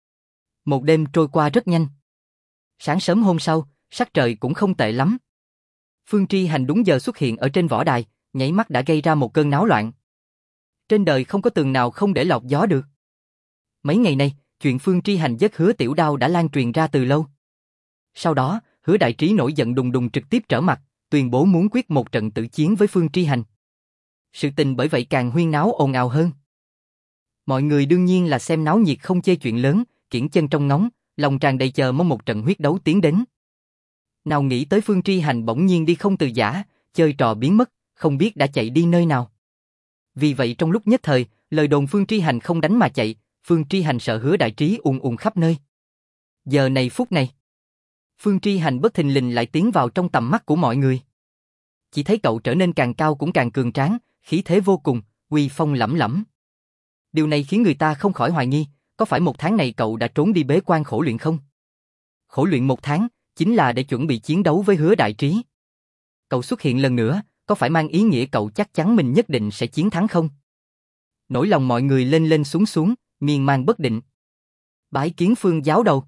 Một đêm trôi qua rất nhanh. Sáng sớm hôm sau, sắc trời cũng không tệ lắm. Phương Tri Hành đúng giờ xuất hiện ở trên võ đài, nháy mắt đã gây ra một cơn náo loạn. Trên đời không có tường nào không để lọt gió được. Mấy ngày nay, chuyện Phương Tri Hành giết Hứa Tiểu Đao đã lan truyền ra từ lâu. Sau đó, Hứa Đại Trí nổi giận đùng đùng trực tiếp trở mặt, tuyên bố muốn quyết một trận tử chiến với Phương Tri Hành. Sự tình bởi vậy càng huyên náo ồn ào hơn. Mọi người đương nhiên là xem náo nhiệt không chê chuyện lớn, kiễng chân trong ngóng, lòng tràn đầy chờ mong một trận huyết đấu tiến đến. Nào nghĩ tới Phương Tri Hành bỗng nhiên đi không từ giã, chơi trò biến mất, không biết đã chạy đi nơi nào. Vì vậy trong lúc nhất thời, lời đồn Phương Tri Hành không đánh mà chạy, Phương Tri Hành sợ Hứa Đại Trí ùn ùn khắp nơi. Giờ này phút này, Phương Tri Hành bất thình lình lại tiến vào trong tầm mắt của mọi người. Chỉ thấy cậu trở nên càng cao cũng càng cường tráng, khí thế vô cùng, uy phong lẫm lẫm. Điều này khiến người ta không khỏi hoài nghi, có phải một tháng này cậu đã trốn đi bế quan khổ luyện không? Khổ luyện một tháng, chính là để chuẩn bị chiến đấu với Hứa Đại Trí. Cậu xuất hiện lần nữa, có phải mang ý nghĩa cậu chắc chắn mình nhất định sẽ chiến thắng không? Nỗi lòng mọi người lên lên xuống xuống, miên man bất định. Bái kiến Phương giáo đầu.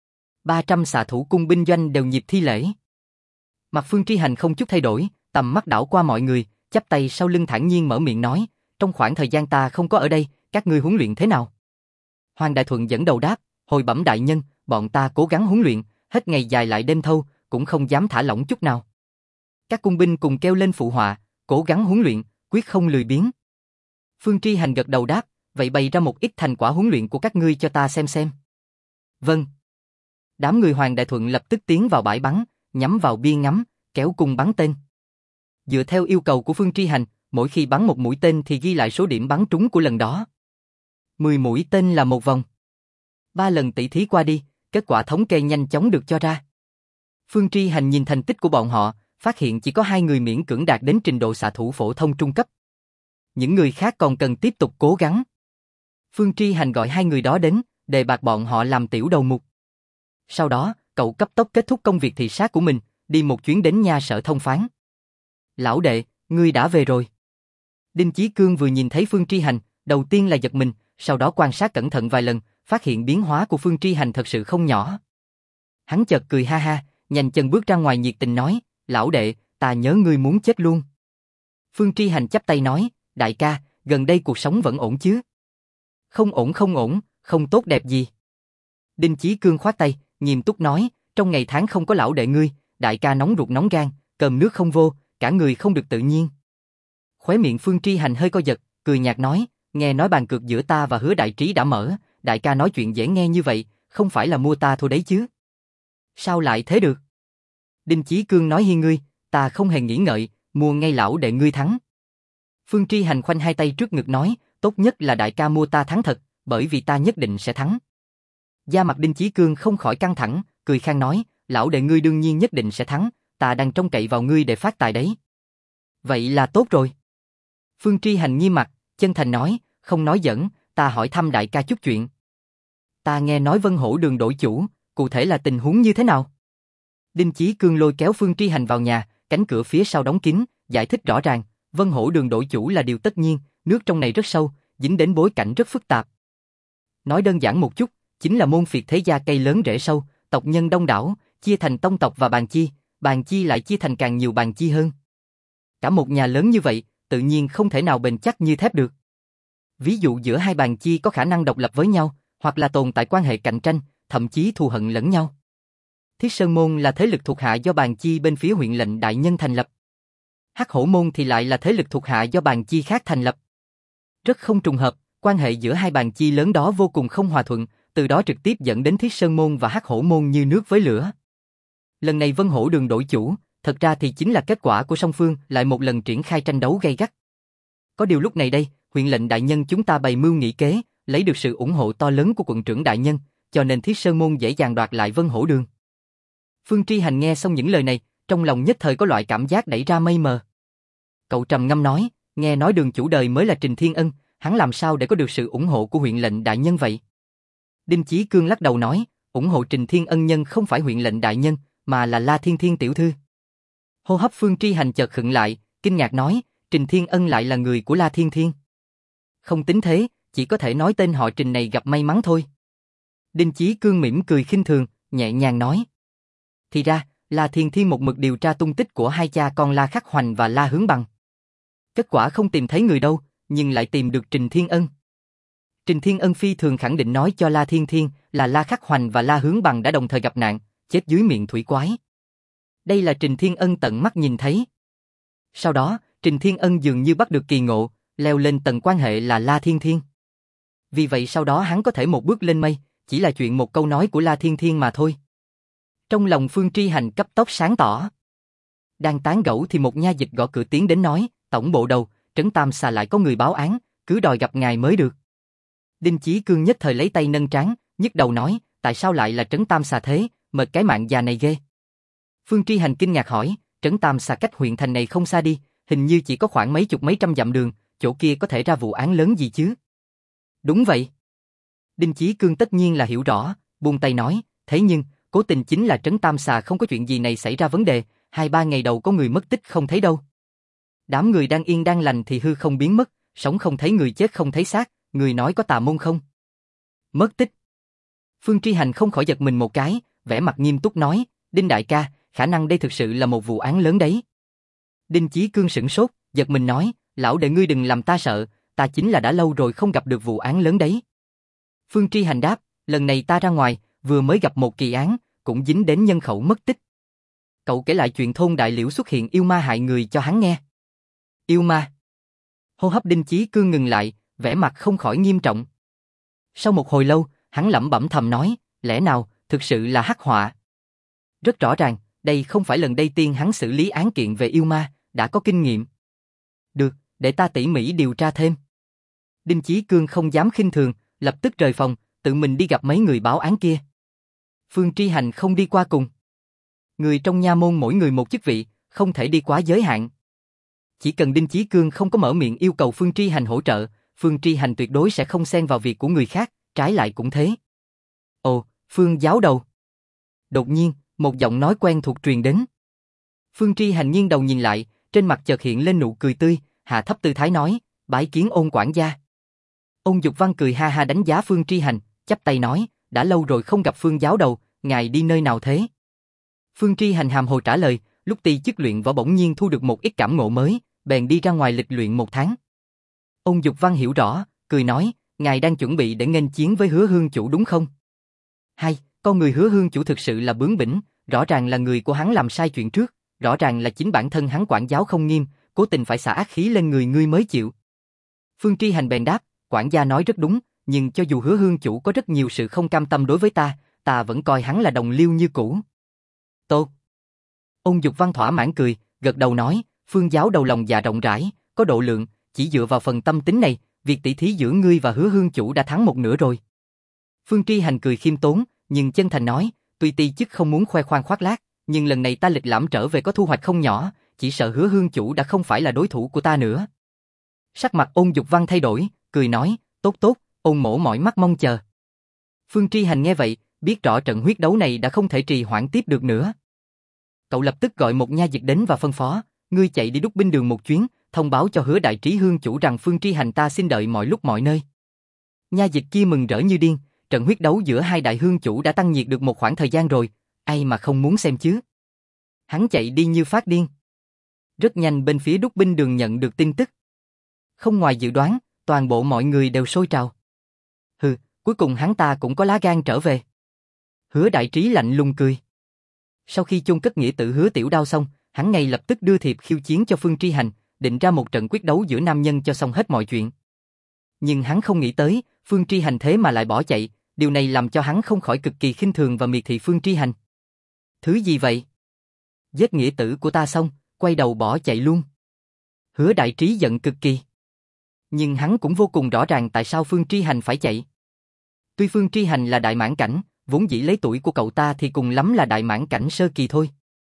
300 xạ thủ cung binh doanh đều nhịp thi lễ. Mặt Phương Tri Hành không chút thay đổi, tầm mắt đảo qua mọi người, chắp tay sau lưng thản nhiên mở miệng nói, trong khoảng thời gian ta không có ở đây, các ngươi huấn luyện thế nào? Hoàng Đại Thuận dẫn đầu đáp, hồi bẩm đại nhân, bọn ta cố gắng huấn luyện, hết ngày dài lại đêm thâu, cũng không dám thả lỏng chút nào. Các cung binh cùng kêu lên phụ họa, cố gắng huấn luyện, quyết không lười biếng. Phương Tri Hành gật đầu đáp, vậy bày ra một ít thành quả huấn luyện của các ngươi cho ta xem. Vâng. Đám người Hoàng Đại Thuận lập tức tiến vào bãi bắn, nhắm vào biên ngắm, kéo cung bắn tên. Dựa theo yêu cầu của Phương Tri Hành, mỗi khi bắn một mũi tên thì ghi lại số điểm bắn trúng của lần đó. 10 mũi tên là một vòng. 3 lần tỷ thí qua đi, kết quả thống kê nhanh chóng được cho ra. Phương Tri Hành nhìn thành tích của bọn họ, phát hiện chỉ có 2 người miễn cưỡng đạt đến trình độ xạ thủ phổ thông trung cấp. Những người khác còn cần tiếp tục cố gắng. Phương Tri Hành gọi 2 người đó đến, đề bạt bọn họ làm tiểu đầu mục. Sau đó, cậu cấp tốc kết thúc công việc thị sát của mình, đi một chuyến đến nha sở thông phán. Lão đệ, ngươi đã về rồi. Đinh Chí Cương vừa nhìn thấy Phương Tri Hành, đầu tiên là giật mình, sau đó quan sát cẩn thận vài lần, phát hiện biến hóa của Phương Tri Hành thật sự không nhỏ. Hắn chợt cười ha ha, nhanh chân bước ra ngoài nhiệt tình nói, lão đệ, ta nhớ ngươi muốn chết luôn. Phương Tri Hành chắp tay nói, đại ca, gần đây cuộc sống vẫn ổn chứ? Không ổn, không tốt đẹp gì. Đinh Chí Cương khoát tay, nghiêm túc nói, trong ngày tháng không có lão đệ ngươi, đại ca nóng ruột nóng gan, cơm nước không vô, cả người không được tự nhiên. Khóe miệng Phương Tri Hành hơi co giật, cười nhạt nói, nghe nói bàn cược giữa ta và Hứa Đại Trí đã mở, đại ca nói chuyện dễ nghe như vậy, không phải là mua ta thôi đấy chứ? Sao lại thế được? Đinh Chí Cương nói hiên ngươi, ta không hề nghĩ ngợi, mua ngay lão đệ ngươi thắng. Phương Tri Hành khoanh hai tay trước ngực nói, tốt nhất là đại ca mua ta thắng thật, bởi vì ta nhất định sẽ thắng. Da mặt Đinh Chí Cương không khỏi căng thẳng, cười khang nói, lão đệ ngươi đương nhiên nhất định sẽ thắng, ta đang trông cậy vào ngươi để phát tài đấy. Vậy là tốt rồi. Phương Tri Hành nghiêm mặt, chân thành nói, không nói giỡn, ta hỏi thăm đại ca chút chuyện. Ta nghe nói Vân Hổ Đường đổi chủ, cụ thể là tình huống như thế nào? Đinh Chí Cương lôi kéo Phương Tri Hành vào nhà, cánh cửa phía sau đóng kín, giải thích rõ ràng, Vân Hổ Đường đổi chủ là điều tất nhiên, nước trong này rất sâu, dính đến bối cảnh rất phức tạp. Nói đơn giản một chút, chính là môn phiệt thế gia cây lớn rễ sâu, tộc nhân đông đảo, chia thành tông tộc và bàn chi lại chia thành càng nhiều bàn chi hơn. Cả một nhà lớn như vậy, tự nhiên không thể nào bền chắc như thép được. Ví dụ giữa hai bàn chi có khả năng độc lập với nhau, hoặc là tồn tại quan hệ cạnh tranh, thậm chí thù hận lẫn nhau. Thiết Sơn Môn là thế lực thuộc hạ do bàn chi bên phía huyện lệnh đại nhân thành lập. Hắc Hổ Môn thì lại là thế lực thuộc hạ do bàn chi khác thành lập. Rất không trùng hợp, quan hệ giữa hai bàn chi lớn đó vô cùng không hòa thuận, từ đó trực tiếp dẫn đến Thiết Sơn Môn và Hắc Hổ Môn như nước với lửa. Lần này Vân Hổ Đường đổi chủ, thật ra thì chính là kết quả của song phương lại một lần triển khai tranh đấu gay gắt. Có điều lúc này đây, huyện lệnh đại nhân chúng ta bày mưu nghị kế, lấy được sự ủng hộ to lớn của quận trưởng đại nhân, cho nên Thiết Sơn Môn dễ dàng đoạt lại Vân Hổ Đường. Phương Tri Hành nghe xong những lời này, trong lòng nhất thời có loại cảm giác đẩy ra mây mờ. Cậu trầm ngâm nói, nghe nói đường chủ đời mới là Trình Thiên Ân, hắn làm sao để có được sự ủng hộ của huyện lệnh đại nhân vậy? Đinh Chí Cương lắc đầu nói, ủng hộ Trình Thiên Ân nhân không phải huyện lệnh đại nhân, mà là La Thiên Thiên tiểu thư. Hô hấp Phương Tri Hành chợt khựng lại, kinh ngạc nói, Trình Thiên Ân lại là người của La Thiên Thiên. Không tính thế, chỉ có thể nói tên họ Trình này gặp may mắn thôi. Đinh Chí Cương mỉm cười khinh thường, nhẹ nhàng nói. Thì ra, La Thiên Thiên một mực điều tra tung tích của hai cha con La Khắc Hoành và La Hướng Bằng. Kết quả không tìm thấy người đâu, nhưng lại tìm được Trình Thiên Ân. Trình Thiên Ân phi thường khẳng định nói cho La Thiên Thiên là La Khắc Hoành và La Hướng Bằng đã đồng thời gặp nạn, chết dưới miệng thủy quái. Đây là Trình Thiên Ân tận mắt nhìn thấy. Sau đó, Trình Thiên Ân dường như bắt được kỳ ngộ, leo lên tầng quan hệ là La Thiên Thiên. Vì vậy sau đó hắn có thể một bước lên mây, chỉ là chuyện một câu nói của La Thiên Thiên mà thôi. Trong lòng Phương Tri Hành cấp tốc sáng tỏ. Đang tán gẫu thì một nha dịch gõ cửa tiến đến nói, tổng bộ đầu, Trấn Tam Xà lại có người báo án, cứ đòi gặp ngài mới được. Đinh Chí Cương nhất thời lấy tay nâng trán, nhức đầu nói, tại sao lại là Trấn Tam Xà thế, mệt cái mạng già này ghê. Phương Tri Hành kinh ngạc hỏi, Trấn Tam Xà cách huyện thành này không xa đi, hình như chỉ có khoảng mấy trăm dặm đường, chỗ kia có thể ra vụ án lớn gì chứ? Đúng vậy. Đinh Chí Cương tất nhiên là hiểu rõ, buông tay nói, thế nhưng, cố tình chính là Trấn Tam Xà không có chuyện gì này xảy ra vấn đề, 2-3 ngày đầu có người mất tích không thấy đâu. Đám người đang yên đang lành thì hư không biến mất, sống không thấy người chết không thấy xác, người nói có tà môn không? Mất tích. Phương Tri Hành không khỏi giật mình một cái, vẻ mặt nghiêm túc nói, Đinh đại ca, khả năng đây thực sự là một vụ án lớn đấy. Đinh Chí Cương sửng sốt, giật mình nói, lão đệ ngươi đừng làm ta sợ, ta chính là đã lâu rồi không gặp được vụ án lớn đấy. Phương Tri Hành đáp, lần này ta ra ngoài, vừa mới gặp một kỳ án, cũng dính đến nhân khẩu mất tích. Cậu kể lại chuyện thôn Đại Liễu xuất hiện yêu ma hại người cho hắn nghe. Yêu ma? Hô hấp Đinh Chí Cương ngừng lại, vẻ mặt không khỏi nghiêm trọng. Sau một hồi lâu, hắn lẩm bẩm thầm nói, lẽ nào, thực sự là hắc họa. Rất rõ ràng, đây không phải lần đầu tiên hắn xử lý án kiện về yêu ma, đã có kinh nghiệm. Được, để ta tỉ mỉ điều tra thêm. Đinh Chí Cương không dám khinh thường, lập tức rời phòng, tự mình đi gặp mấy người báo án kia. Phương Tri Hành không đi qua cùng. Người trong nha môn mỗi người một chức vị, không thể đi quá giới hạn. Chỉ cần Đinh Chí Cương không có mở miệng yêu cầu Phương Tri Hành hỗ trợ, Phương Tri Hành tuyệt đối sẽ không xen vào việc của người khác, trái lại cũng thế. Ồ, Phương giáo đầu. Đột nhiên, một giọng nói quen thuộc truyền đến. Phương Tri Hành nghiêng đầu nhìn lại, trên mặt chợt hiện lên nụ cười tươi, hạ thấp tư thái nói, bái kiến Ôn quản gia. Ôn Dục Văn cười ha ha đánh giá Phương Tri Hành, chắp tay nói, đã lâu rồi không gặp Phương giáo đầu, ngài đi nơi nào thế? Phương Tri Hành hàm hồ trả lời, lúc ti chức luyện võ bỗng nhiên thu được một ít cảm ngộ mới, bèn đi ra ngoài lịch luyện 1 tháng. Ôn Dục Văn hiểu rõ, cười nói, ngài đang chuẩn bị để nghênh chiến với Hứa Hương chủ đúng không? Hay, con người Hứa Hương chủ thực sự là bướng bỉnh, rõ ràng là người của hắn làm sai chuyện trước, rõ ràng là chính bản thân hắn quản giáo không nghiêm, cố tình phải xả ác khí lên người ngươi mới chịu. Phương Tri Hành bèn đáp, quản gia nói rất đúng, nhưng cho dù Hứa Hương chủ có rất nhiều sự không cam tâm đối với ta vẫn coi hắn là đồng liêu như cũ. Tốt. Ôn Dục Văn thỏa mãn cười, gật đầu nói, Phương giáo đầu lòng dạ rộng rãi, có độ lượng, chỉ dựa vào phần tâm tính này, việc tỷ thí giữa ngươi và Hứa Hương chủ đã thắng một nửa rồi. Phương Tri Hành cười khiêm tốn, nhưng chân thành nói, tuy ti chức không muốn khoe khoang khoác lác, nhưng lần này ta lịch lãm trở về có thu hoạch không nhỏ, chỉ sợ Hứa Hương chủ đã không phải là đối thủ của ta nữa. Sắc mặt Ôn Dục Văn thay đổi, cười nói, tốt tốt, Ôn mỗ mỏi mắt mong chờ. Phương Tri Hành nghe vậy, biết rõ trận huyết đấu này đã không thể trì hoãn tiếp được nữa. Cậu lập tức gọi một nha dịch đến và phân phó, ngươi chạy đi Đúc Binh Đường một chuyến, thông báo cho Hứa đại trí Hương chủ rằng Phương Tri Hành ta xin đợi mọi lúc mọi nơi. Nha dịch kia mừng rỡ như điên, trận huyết đấu giữa hai đại hương chủ đã tăng nhiệt được một khoảng thời gian rồi, ai mà không muốn xem chứ. Hắn chạy đi như phát điên. Rất nhanh bên phía Đúc Binh Đường nhận được tin tức. Không ngoài dự đoán, toàn bộ mọi người đều sôi trào. Hừ, cuối cùng hắn ta cũng có lá gan trở về. Hứa đại trí lạnh lùng cười. Sau khi chôn cất nghĩa tử Hứa Tiểu Đao xong, hắn ngay lập tức đưa thiệp khiêu chiến cho Phương Tri Hành, định ra một trận quyết đấu giữa nam nhân cho xong hết mọi chuyện. Nhưng hắn không nghĩ tới, Phương Tri Hành thế mà lại bỏ chạy, điều này làm cho hắn không khỏi cực kỳ khinh thường và miệt thị Phương Tri Hành. Thứ gì vậy? Giết nghĩa tử của ta xong, quay đầu bỏ chạy luôn. Hứa đại trí giận cực kỳ. Nhưng hắn cũng vô cùng rõ ràng tại sao Phương Tri Hành phải chạy. Tuy Phương Tri Hành là đại mãn cảnh, vốn dĩ lấy tuổi của cậu ta thì cùng lắm là đại mãn cảnh sơ kỳ thôi.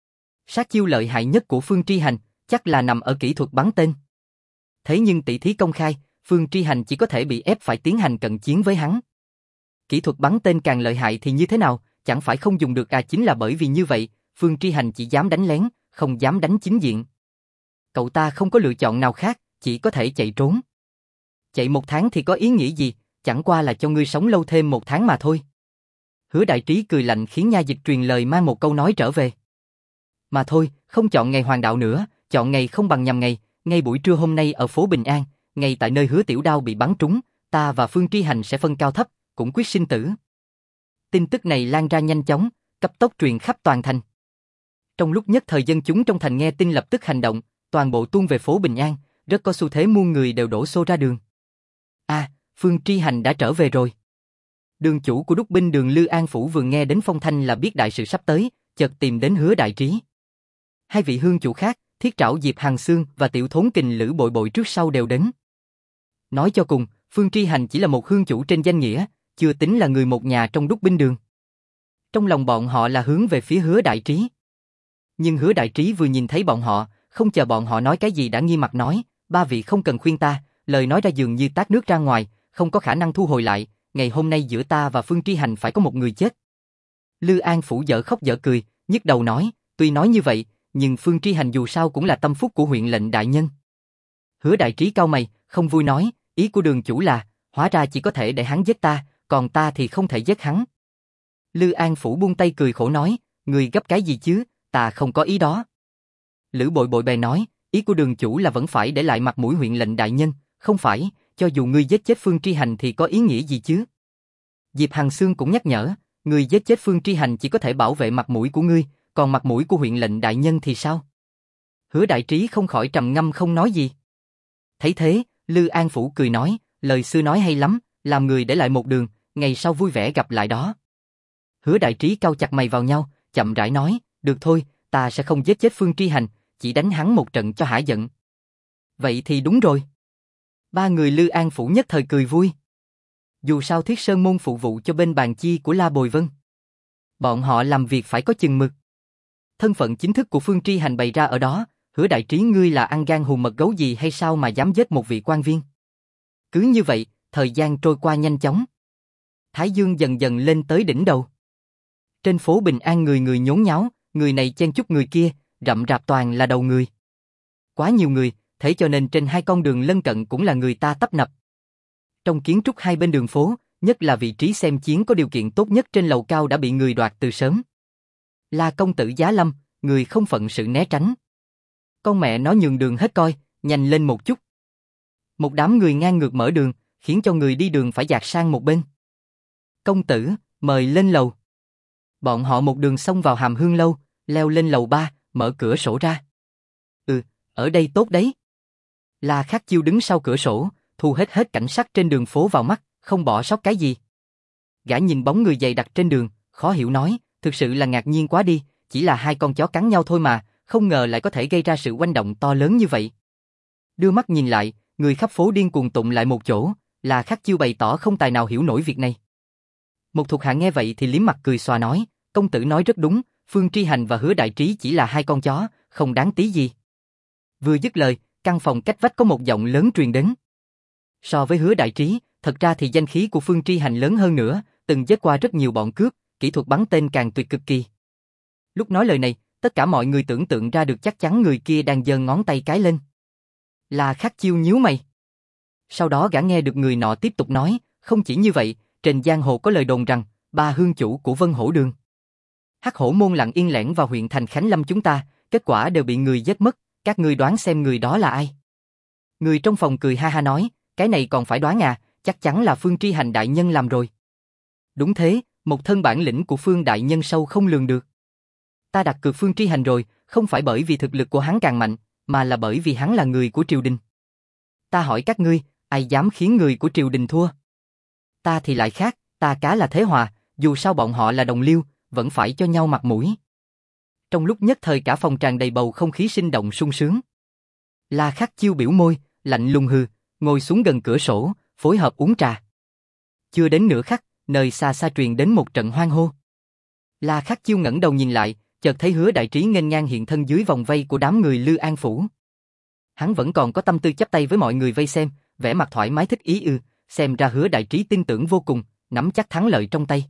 Sát chiêu lợi hại nhất của Phương Tri Hành chắc là nằm ở kỹ thuật bắn tên. Thế nhưng tỷ thí công khai, Phương Tri Hành chỉ có thể bị ép phải tiến hành cận chiến với hắn. Kỹ thuật bắn tên càng lợi hại thì như thế nào, chẳng phải không dùng được à, chính là bởi vì như vậy, Phương Tri Hành chỉ dám đánh lén, không dám đánh chính diện. Cậu ta không có lựa chọn nào khác, chỉ có thể chạy trốn. Chạy 1 tháng thì có ý nghĩa gì, chẳng qua là cho ngươi sống lâu thêm 1 tháng mà thôi. Hứa đại trí cười lạnh khiến nha dịch truyền lời mang một câu nói trở về. Mà thôi, không chọn ngày hoàng đạo nữa, chọn ngày không bằng nhằm ngày, ngay buổi trưa hôm nay ở phố Bình An, ngay tại nơi Hứa Tiểu Đao bị bắn trúng, ta và Phương Tri Hành sẽ phân cao thấp, cũng quyết sinh tử. Tin tức này lan ra nhanh chóng, cấp tốc truyền khắp toàn thành. Trong lúc nhất thời dân chúng trong thành nghe tin lập tức hành động, toàn bộ tuôn về phố Bình An, rất có xu thế muôn người đều đổ xô ra đường. Phương Tri Hành đã trở về rồi. Đường chủ của Đúc Binh Đường Lư An Phủ vừa nghe đến phong thanh là biết đại sự sắp tới, chợt tìm đến Hứa đại trí. Hai vị hương chủ khác, Thiết Trảo Diệp Hằng Xương và Tiểu Thốn Kình Lữ Bội Bội trước sau đều đến. Nói cho cùng, Phương Tri Hành chỉ là một hương chủ trên danh nghĩa, chưa tính là người một nhà trong Đúc Binh Đường. Trong lòng bọn họ là hướng về phía Hứa đại trí. Nhưng Hứa đại trí vừa nhìn thấy bọn họ, không chờ bọn họ nói cái gì đã nghiêm mặt nói, ba vị không cần khuyên ta, lời nói ra dường như tát nước ra ngoài, không có khả năng thu hồi lại, ngày hôm nay giữa ta và Phương Tri Hành phải có một người chết. Lư An Phủ dở khóc dở cười, nhức đầu nói, tuy nói như vậy, nhưng Phương Tri Hành dù sao cũng là tâm phúc của huyện lệnh đại nhân. Hứa đại trí cau mày, không vui nói, ý của đường chủ là, hóa ra chỉ có thể để hắn giết ta, còn ta thì không thể giết hắn. Lư An Phủ buông tay cười khổ nói, người gấp cái gì chứ, ta không có ý đó. Lữ Bội Bội bèn nói, ý của đường chủ là vẫn phải để lại mặt mũi huyện lệnh đại nhân, không phải, cho dù ngươi giết chết Phương Tri Hành thì có ý nghĩa gì chứ. Diệp Hằng Xương cũng nhắc nhở, ngươi giết chết Phương Tri Hành chỉ có thể bảo vệ mặt mũi của ngươi, còn mặt mũi của huyện lệnh đại nhân thì sao? Hứa đại trí không khỏi trầm ngâm không nói gì. Thấy thế, Lư An Phủ cười nói, lời xưa nói hay lắm, làm người để lại một đường, ngày sau vui vẻ gặp lại đó. Hứa Đại Trí cau chặt mày vào nhau, chậm rãi nói, được thôi, ta sẽ không giết chết Phương Tri Hành, chỉ đánh hắn một trận cho hả giận. Vậy thì đúng rồi. Ba người Lư An Phủ nhất thời cười vui. Dù sao Thiết Sơn môn phụ vụ cho bên bàn chi của La Bồi Vân. Bọn họ làm việc phải có chừng mực. Thân phận chính thức của Phương Tri Hành bày ra ở đó, Hứa Đại Trí ngươi là ăn gan hùm mật gấu gì hay sao mà dám giết một vị quan viên. Cứ như vậy, thời gian trôi qua nhanh chóng. Thái dương dần dần lên tới đỉnh đầu. Trên phố Bình An người người nhốn nháo, người này chen chúc người kia, rậm rạp toàn là đầu người. Quá nhiều người, thế cho nên trên hai con đường lân cận cũng là người ta tấp nập. Trong kiến trúc hai bên đường phố, nhất là vị trí xem chiến có điều kiện tốt nhất trên lầu cao đã bị người đoạt từ sớm. Là công tử Giá Lâm, người không phận sự né tránh. Con mẹ nó nhường đường hết coi, nhanh lên một chút. Một đám người ngang ngược mở đường, khiến cho người đi đường phải dạt sang một bên. Công tử, mời lên lầu. Bọn họ một đường xông vào Hàm Hương lâu, leo lên lầu 3, mở cửa sổ ra. Ở đây tốt đấy. La Khắc Chiêu đứng sau cửa sổ, thu hết cảnh sắc trên đường phố vào mắt, không bỏ sót cái gì. Gã nhìn bóng người dày đặc trên đường, khó hiểu nói, thực sự là ngạc nhiên quá đi, chỉ là hai con chó cắn nhau thôi mà, không ngờ lại có thể gây ra sự oanh động to lớn như vậy. Đưa mắt nhìn lại, người khắp phố điên cuồng tụng lại một chỗ, La Khắc Chiêu bày tỏ không tài nào hiểu nổi việc này. Một thuộc hạ nghe vậy thì liếm mặt cười xòa nói, công tử nói rất đúng, Phương Tri Hành và Hứa Đại Trí chỉ là hai con chó, không đáng tí gì. Vừa dứt lời, căn phòng cách vách có một giọng lớn truyền đến. So với Hứa Đại Trí, thật ra thì danh khí của Phương Tri Hành lớn hơn nữa, từng giết qua rất nhiều bọn cướp, kỹ thuật bắn tên càng tuyệt cực kỳ. Lúc nói lời này, tất cả mọi người tưởng tượng ra được chắc chắn người kia đang giơ ngón tay cái lên. La Khắc Chiêu nhíu mày. Sau đó gã nghe được người nọ tiếp tục nói, không chỉ như vậy, trên giang hồ có lời đồn rằng, ba hương chủ của Vân Hổ Đường, Hắc Hổ môn lặng yên lẻn vào huyện thành Khánh Lâm chúng ta, kết quả đều bị người giết mất, các ngươi đoán xem người đó là ai? Người trong phòng cười ha ha nói, cái này còn phải đoán à, chắc chắn là Phương Tri Hành đại nhân làm rồi. Đúng thế, một thân bản lĩnh của Phương đại nhân sâu không lường được. Ta đặt cược Phương Tri Hành rồi, không phải bởi vì thực lực của hắn càng mạnh, mà là bởi vì hắn là người của triều đình. Ta hỏi các ngươi, ai dám khiến người của triều đình thua? Ta thì lại khác, ta cá là thế hòa, dù sao bọn họ là đồng liêu, vẫn phải cho nhau mặt mũi. Trong lúc nhất thời cả phòng tràn đầy bầu không khí sinh động sung sướng. La Khắc Chiêu biểu môi, lạnh lùng hừ, ngồi xuống gần cửa sổ, phối hợp uống trà. Chưa đến nửa khắc, nơi xa xa truyền đến một trận hoan hô. La Khắc Chiêu ngẩng đầu nhìn lại, chợt thấy Hứa Đại Trí nghênh ngang hiện thân dưới vòng vây của đám người Lư An Phủ. Hắn vẫn còn có tâm tư chắp tay với mọi người vây xem, vẻ mặt thoải mái thích ý xem ra Hứa Đại Trí tin tưởng vô cùng, nắm chắc thắng lợi trong tay.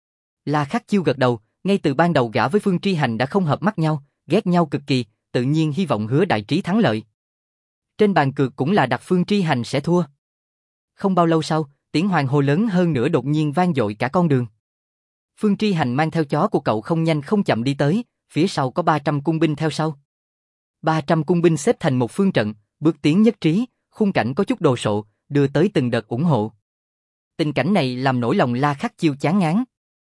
La Khắc Chiêu gật đầu, ngay từ ban đầu gã với Phương Tri Hành đã không hợp mắt nhau, ghét nhau cực kỳ, tự nhiên hy vọng Hứa Đại Trí thắng lợi. Trên bàn cược cũng là đặt Phương Tri Hành sẽ thua. Không bao lâu sau, tiếng hoan hô lớn hơn nữa đột nhiên vang dội cả con đường. Phương Tri Hành mang theo chó của cậu không nhanh không chậm đi tới, phía sau có 300 cung binh theo sau. 300 cung binh xếp thành một phương trận, bước tiến nhất trí, khung cảnh có chút đồ sộ, đưa tới từng đợt ủng hộ. Tình cảnh này làm nổi lòng La Khắc Chiêu chán ngán.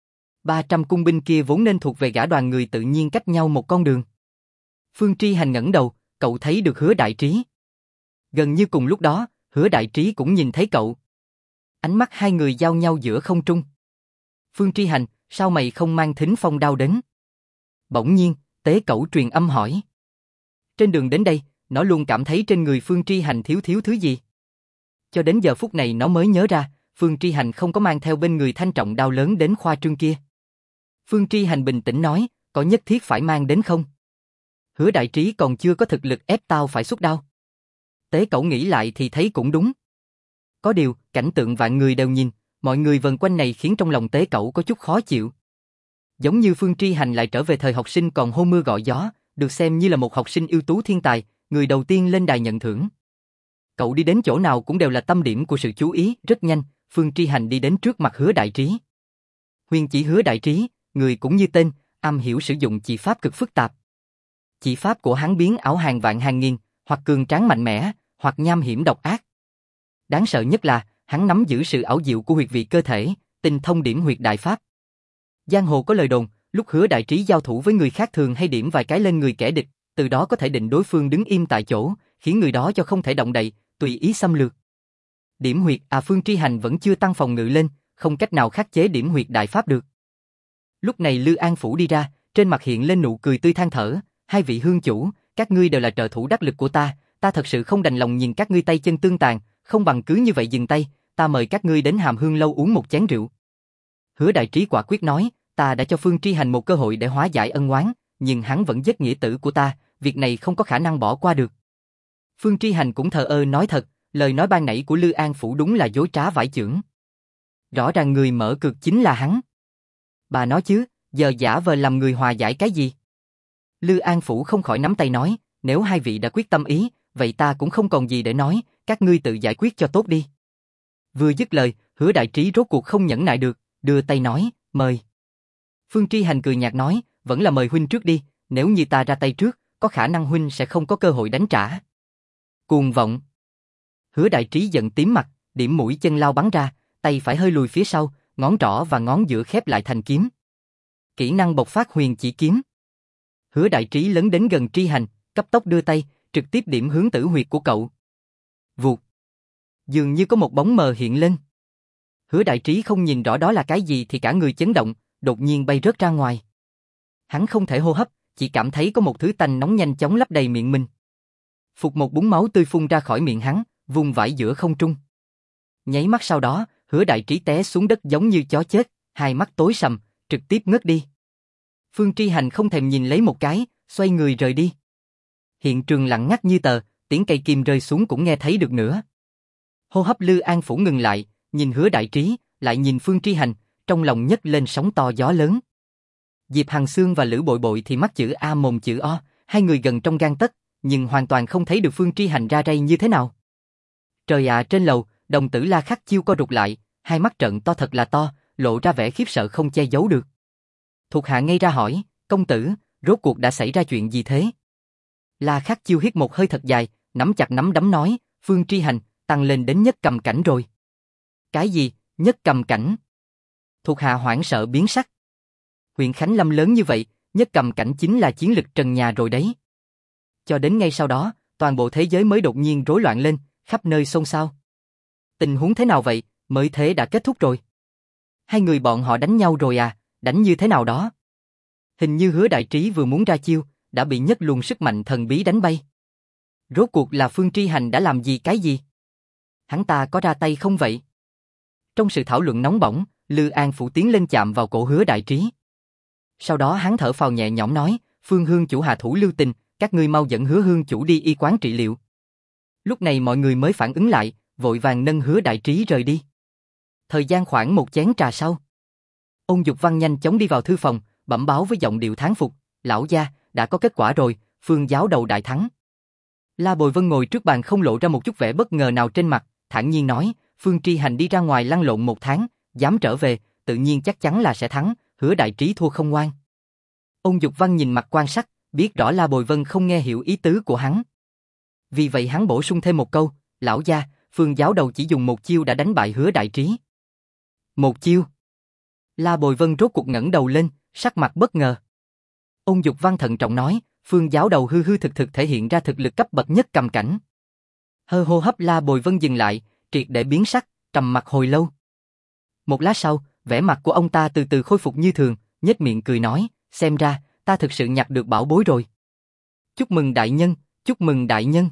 300 cung binh kia vốn nên thuộc về gã đoàn người tự nhiên cách nhau một con đường. Phương Tri Hành ngẩng đầu, cậu thấy được Hứa Đại Trí. Gần như cùng lúc đó, Hứa Đại Trí cũng nhìn thấy cậu. Ánh mắt hai người giao nhau giữa không trung. Phương Tri Hành, sao mày không mang thính phong đao đến? Bỗng nhiên, Tế Cẩu truyền âm hỏi. Trên đường đến đây, nó luôn cảm thấy trên người Phương Tri Hành thiếu thứ gì. Cho đến giờ phút này nó mới nhớ ra, Phương Tri Hành không có mang theo bên người thanh trọng đao lớn đến khoa trương kia. Phương Tri Hành bình tĩnh nói, có nhất thiết phải mang đến không? Hứa Đại Trí còn chưa có thực lực ép tao phải xuất đao. Tế Cẩu nghĩ lại thì thấy cũng đúng. Có điều, cảnh tượng vạn người đều nhìn, mọi người vần quanh này khiến trong lòng Tế Cẩu có chút khó chịu. Giống như Phương Tri Hành lại trở về thời học sinh còn hô mưa gọi gió, được xem như là một học sinh ưu tú thiên tài, người đầu tiên lên đài nhận thưởng. Cậu đi đến chỗ nào cũng đều là tâm điểm của sự chú ý, rất nhanh, Phương Tri Hành đi đến trước mặt Hứa Đại Trí. Huyền chỉ Hứa Đại Trí, người cũng như tên, am hiểu sử dụng chỉ pháp cực phức tạp. Chỉ pháp của hắn biến ảo hàng vạn hàng nghìn, hoặc cường tráng mạnh mẽ, hoặc nham hiểm độc ác. Đáng sợ nhất là, hắn nắm giữ sự ảo diệu của huyệt vị cơ thể, tinh thông điểm huyệt đại pháp. Giang hồ có lời đồn, lúc Hứa Đại Trí giao thủ với người khác thường hay điểm vài cái lên người kẻ địch, từ đó có thể định đối phương đứng im tại chỗ, khiến người đó cho không thể động đậy, tùy ý xâm lược. Điểm huyệt à? Phương Tri Hành vẫn chưa tăng phòng ngự lên, không cách nào khắc chế điểm huyệt đại pháp được. Lúc này Lư An Phủ đi ra, trên mặt hiện lên nụ cười tươi than thở, hai vị hương chủ, các ngươi đều là trợ thủ đắc lực của ta thật sự không đành lòng nhìn các ngươi tay chân tương tàn, không bằng cứ như vậy dừng tay, ta mời các ngươi đến Hàm Hương lâu uống một chén rượu. Hứa Đại Trí quả quyết nói, ta đã cho Phương Tri Hành một cơ hội để hóa giải ân oán, nhưng hắn vẫn giết nghĩa tử của ta, việc này không có khả năng bỏ qua được. Phương Tri Hành cũng thờ ơ nói thật, lời nói ban nãy của Lư An Phủ đúng là dối trá vãi chưởng. Rõ ràng người mở cược chính là hắn. Bà nói chứ, giờ giả vờ làm người hòa giải cái gì? Lư An Phủ không khỏi nắm tay nói, nếu hai vị đã quyết tâm ý, vậy ta cũng không còn gì để nói, các ngươi tự giải quyết cho tốt đi. Vừa dứt lời, Hứa Đại Trí rốt cuộc không nhẫn nại được, đưa tay nói, mời. Phương Tri Hành cười nhạt nói, vẫn là mời huynh trước đi, nếu như ta ra tay trước, có khả năng huynh sẽ không có cơ hội đánh trả. Cuồng vọng. Hứa Đại Trí giận tím mặt, điểm mũi chân lao bắn ra, tay phải hơi lùi phía sau, ngón trỏ và ngón giữa khép lại thành kiếm. Kỹ năng bộc phát huyền chỉ kiếm. Hứa Đại Trí lấn đến gần Tri Hành, cấp tốc đưa tay, trực tiếp điểm hướng tử huyệt của cậu. Vụt. Dường như có một bóng mờ hiện lên. Hứa Đại Trí không nhìn rõ đó là cái gì thì cả người chấn động, đột nhiên bay rớt ra ngoài. Hắn không thể hô hấp, chỉ cảm thấy có một thứ tanh nóng nhanh chóng lấp đầy miệng mình. Phục một búng máu tươi phun ra khỏi miệng hắn, vùng vãi giữa không trung. Nháy mắt sau đó, Hứa Đại Trí té xuống đất giống như chó chết, hai mắt tối sầm, trực tiếp ngất đi. Phương Tri Hành không thèm nhìn lấy một cái, xoay người rời đi. Hiện trường lặng ngắt như tờ, tiếng cây kim rơi xuống cũng nghe thấy được nữa. Hô hấp Lư An Phủ ngừng lại, nhìn Hứa Đại Trí, lại nhìn Phương Tri Hành, trong lòng nhấc lên sóng to gió lớn. Diệp Hằng Xương và Lữ Bội Bội thì mắt chữ A mồm chữ O, hai người gần trong gang tấc, nhưng hoàn toàn không thấy được Phương Tri Hành ra rây như thế nào. Trời ạ, trên lầu, đồng tử La Khắc Chiêu co rụt lại, hai mắt trợn to thật là to, lộ ra vẻ khiếp sợ không che giấu được. Thuộc hạ ngây ra hỏi, công tử, rốt cuộc đã xảy ra chuyện gì thế? La Khắc Chiêu hít một hơi thật dài, nắm chặt nắm đấm nói, Phương Tri Hành, tăng lên đến nhất cầm cảnh rồi. Cái gì, nhất cầm cảnh? Thuộc hạ hoảng sợ biến sắc. Huyện Khánh Lâm lớn như vậy, nhất cầm cảnh chính là chiến lực trần nhà rồi đấy. Cho đến ngay sau đó, toàn bộ thế giới mới đột nhiên rối loạn lên, khắp nơi xôn xao. Tình huống thế nào vậy, mới thế đã kết thúc rồi. Hai người bọn họ đánh nhau rồi à, đánh như thế nào đó? Hình như Hứa Đại Trí vừa muốn ra chiêu, đã bị nhất luồng sức mạnh thần bí đánh bay. Rốt cuộc là Phương Tri Hành đã làm gì cái gì? Hắn ta có ra tay không vậy? Trong sự thảo luận nóng bỏng, Lư An Phủ tiến lên chạm vào cổ Hứa Đại Trí. Sau đó hắn thở phào nhẹ nhõm nói, Phương Hương chủ hạ thủ lưu tình, các ngươi mau dẫn Hứa Hương chủ đi y quán trị liệu. Lúc này mọi người mới phản ứng lại, vội vàng nâng Hứa Đại Trí rời đi. Thời gian khoảng một chén trà sau, Ôn Dục Văn nhanh chóng đi vào thư phòng, bẩm báo với giọng điệu thán phục, lão gia, đã có kết quả rồi, Phương giáo đầu đại thắng. La Bồi Vân ngồi trước bàn không lộ ra một chút vẻ bất ngờ nào trên mặt, thản nhiên nói, Phương Tri Hành đi ra ngoài lăn lộn một tháng, dám trở về, tự nhiên chắc chắn là sẽ thắng, Hứa Đại Trí thua không ngoan. Ôn Dục Văn nhìn mặt quan sát, biết rõ La Bồi Vân không nghe hiểu ý tứ của hắn. Vì vậy hắn bổ sung thêm một câu, lão gia, Phương giáo đầu chỉ dùng một chiêu đã đánh bại Hứa Đại Trí. Một chiêu? La Bồi Vân rốt cuộc ngẩng đầu lên, sắc mặt bất ngờ. Ôn Dục Văn thận trọng nói, Phương giáo đầu hư hư thực thực thể hiện ra thực lực cấp bậc nhất cầm cảnh. Hô hấp La Bồi Vân dừng lại, triệt để biến sắc, trầm mặt hồi lâu. Một lát sau, vẻ mặt của ông ta từ từ khôi phục như thường, nhếch miệng cười nói, xem ra, ta thực sự nhặt được bảo bối rồi. Chúc mừng đại nhân, chúc mừng đại nhân.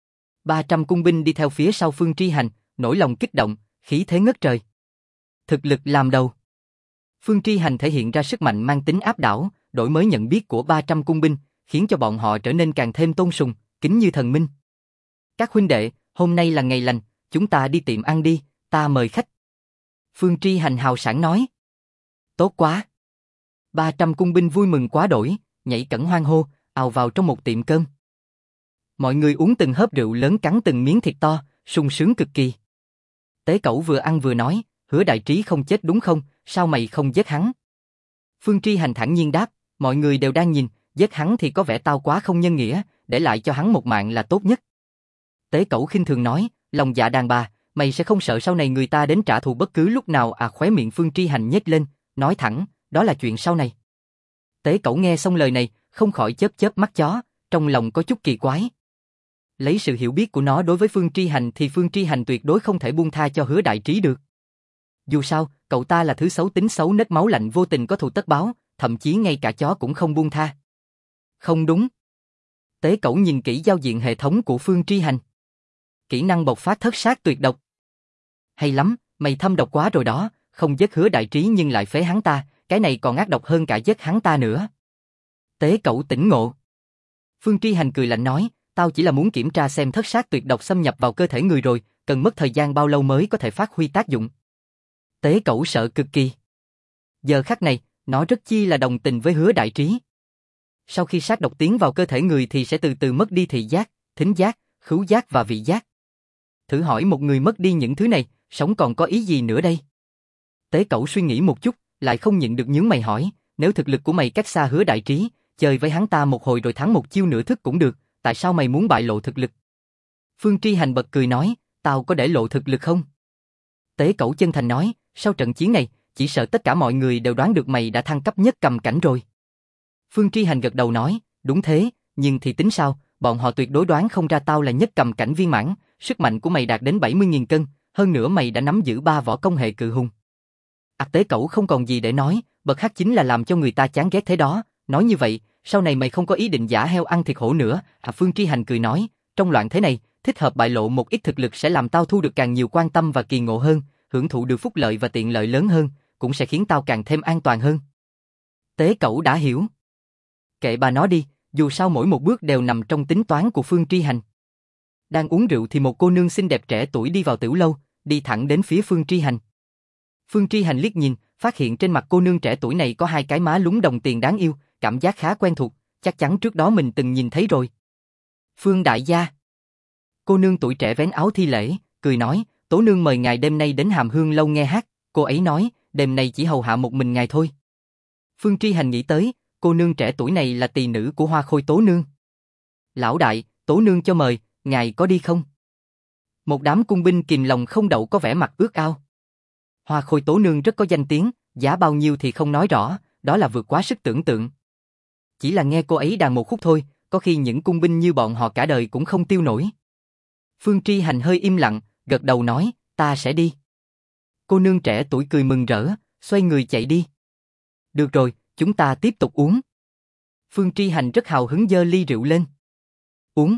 300 cung binh đi theo phía sau Phương Tri Hành, nỗi lòng kích động, khí thế ngất trời. Thực lực làm đầu. Phương Tri Hành thể hiện ra sức mạnh mang tính áp đảo, đổi mới nhận biết của 300 cung binh, khiến cho bọn họ trở nên càng thêm tôn sùng, kính như thần minh. Các huynh đệ, hôm nay là ngày lành, chúng ta đi tiệm ăn đi, ta mời khách. Phương Tri Hành hào sảng nói. Tốt quá. 300 cung binh vui mừng quá đổi, nhảy cẫng hoan hô, ào vào trong một tiệm cơm. Mọi người uống từng hớp rượu lớn, cắn từng miếng thịt to, sung sướng cực kỳ. Tế Cẩu vừa ăn vừa nói, Hứa Đại Trí không chết đúng không, sao mày không giết hắn? Phương Tri Hành thản nhiên đáp, mọi người đều đang nhìn, giết hắn thì có vẻ tao quá không nhân nghĩa, để lại cho hắn một mạng là tốt nhất. Tế Cẩu khinh thường nói, lòng dạ đàn bà, mày sẽ không sợ sau này người ta đến trả thù bất cứ lúc nào à? Khóe miệng Phương Tri Hành nhếch lên, nói thẳng, đó là chuyện sau này. Tế Cẩu nghe xong lời này, không khỏi chớp chớp mắt chó, trong lòng có chút kỳ quái. Lấy sự hiểu biết của nó đối với Phương Tri Hành thì Phương Tri Hành tuyệt đối không thể buông tha cho Hứa Đại Trí được. Dù sao, cậu ta là thứ xấu tính xấu nết máu lạnh vô tình có thù tất báo, thậm chí ngay cả chó cũng không buông tha. Không đúng. Tế Cẩu nhìn kỹ giao diện hệ thống của Phương Tri Hành. Kỹ năng bộc phát thất sát tuyệt độc. Hay lắm, mày thâm độc quá rồi đó, không giết Hứa Đại Trí nhưng lại phế hắn ta, cái này còn ác độc hơn cả giết hắn ta nữa. Tế Cẩu tỉnh ngộ. Phương Tri Hành cười lạnh nói, tao chỉ là muốn kiểm tra xem thất sát tuyệt độc xâm nhập vào cơ thể người rồi, cần mất thời gian bao lâu mới có thể phát huy tác dụng. Tế Cẩu sợ cực kỳ. Giờ khắc này, nó rất chi là đồng tình với Hứa Đại Trí. Sau khi sát độc tiến vào cơ thể người thì sẽ từ từ mất đi thị giác, thính giác, khứu giác và vị giác. Thử hỏi một người mất đi những thứ này, sống còn có ý gì nữa đây? Tế Cẩu suy nghĩ một chút, lại không nhịn được nhướng mày hỏi, nếu thực lực của mày cách xa Hứa Đại Trí, chơi với hắn ta một hồi rồi thắng một chiêu nửa thức cũng được, tại sao mày muốn bại lộ thực lực? Phương Tri Hành bật cười nói, tao có để lộ thực lực không? Tế Cẩu chân thành nói, sau trận chiến này, chỉ sợ tất cả mọi người đều đoán được mày đã thăng cấp nhất cầm cảnh rồi. Phương Tri Hành gật đầu nói, đúng thế, nhưng thì tính sao, bọn họ tuyệt đối đoán không ra tao là nhất cầm cảnh viên mãn, sức mạnh của mày đạt đến 70.000 cân, hơn nữa mày đã nắm giữ 3 võ công hệ cự hùng. Tế Cẩu không còn gì để nói, bậc hắc chính là làm cho người ta chán ghét thế đó, nói như vậy, sau này mày không có ý định giả heo ăn thịt hổ nữa. Phương Tri Hành cười nói, trong loạn thế này, thích hợp bại lộ một ít thực lực sẽ làm tao thu được càng nhiều quan tâm và kỳ ngộ hơn, hưởng thụ được phúc lợi và tiện lợi lớn hơn, cũng sẽ khiến tao càng thêm an toàn hơn. Tế Cẩu đã hiểu. Kệ bà nó đi, dù sao mỗi một bước đều nằm trong tính toán của Phương Tri Hành. Đang uống rượu thì một cô nương xinh đẹp trẻ tuổi đi vào tiểu lâu, đi thẳng đến phía Phương Tri Hành. Phương Tri Hành liếc nhìn, phát hiện trên mặt cô nương trẻ tuổi này có hai cái má lúm đồng tiền đáng yêu, cảm giác khá quen thuộc, chắc chắn trước đó mình từng nhìn thấy rồi. Phương đại gia. Cô nương tuổi trẻ vén áo thi lễ, cười nói, Tố nương mời ngài đêm nay đến Hàm Hương lâu nghe hát, cô ấy nói, đêm nay chỉ hầu hạ một mình ngài thôi. Phương Tri Hành nghĩ tới, cô nương trẻ tuổi này là tỳ nữ của Hoa Khôi Tố nương. Lão đại, Tố nương cho mời, ngài có đi không? Một đám cung binh kìm lòng không đậu có vẻ mặt ước ao. Hoa Khôi Tố nương rất có danh tiếng, giá bao nhiêu thì không nói rõ, đó là vượt quá sức tưởng tượng. Chỉ là nghe cô ấy đàn một khúc thôi, có khi những cung binh như bọn họ cả đời cũng không tiêu nổi. Phương Tri Hành hơi im lặng, gật đầu nói, ta sẽ đi. Cô nương trẻ tuổi cười mừng rỡ, xoay người chạy đi. Được rồi, chúng ta tiếp tục uống. Phương Tri Hành rất hào hứng giơ ly rượu lên. Uống.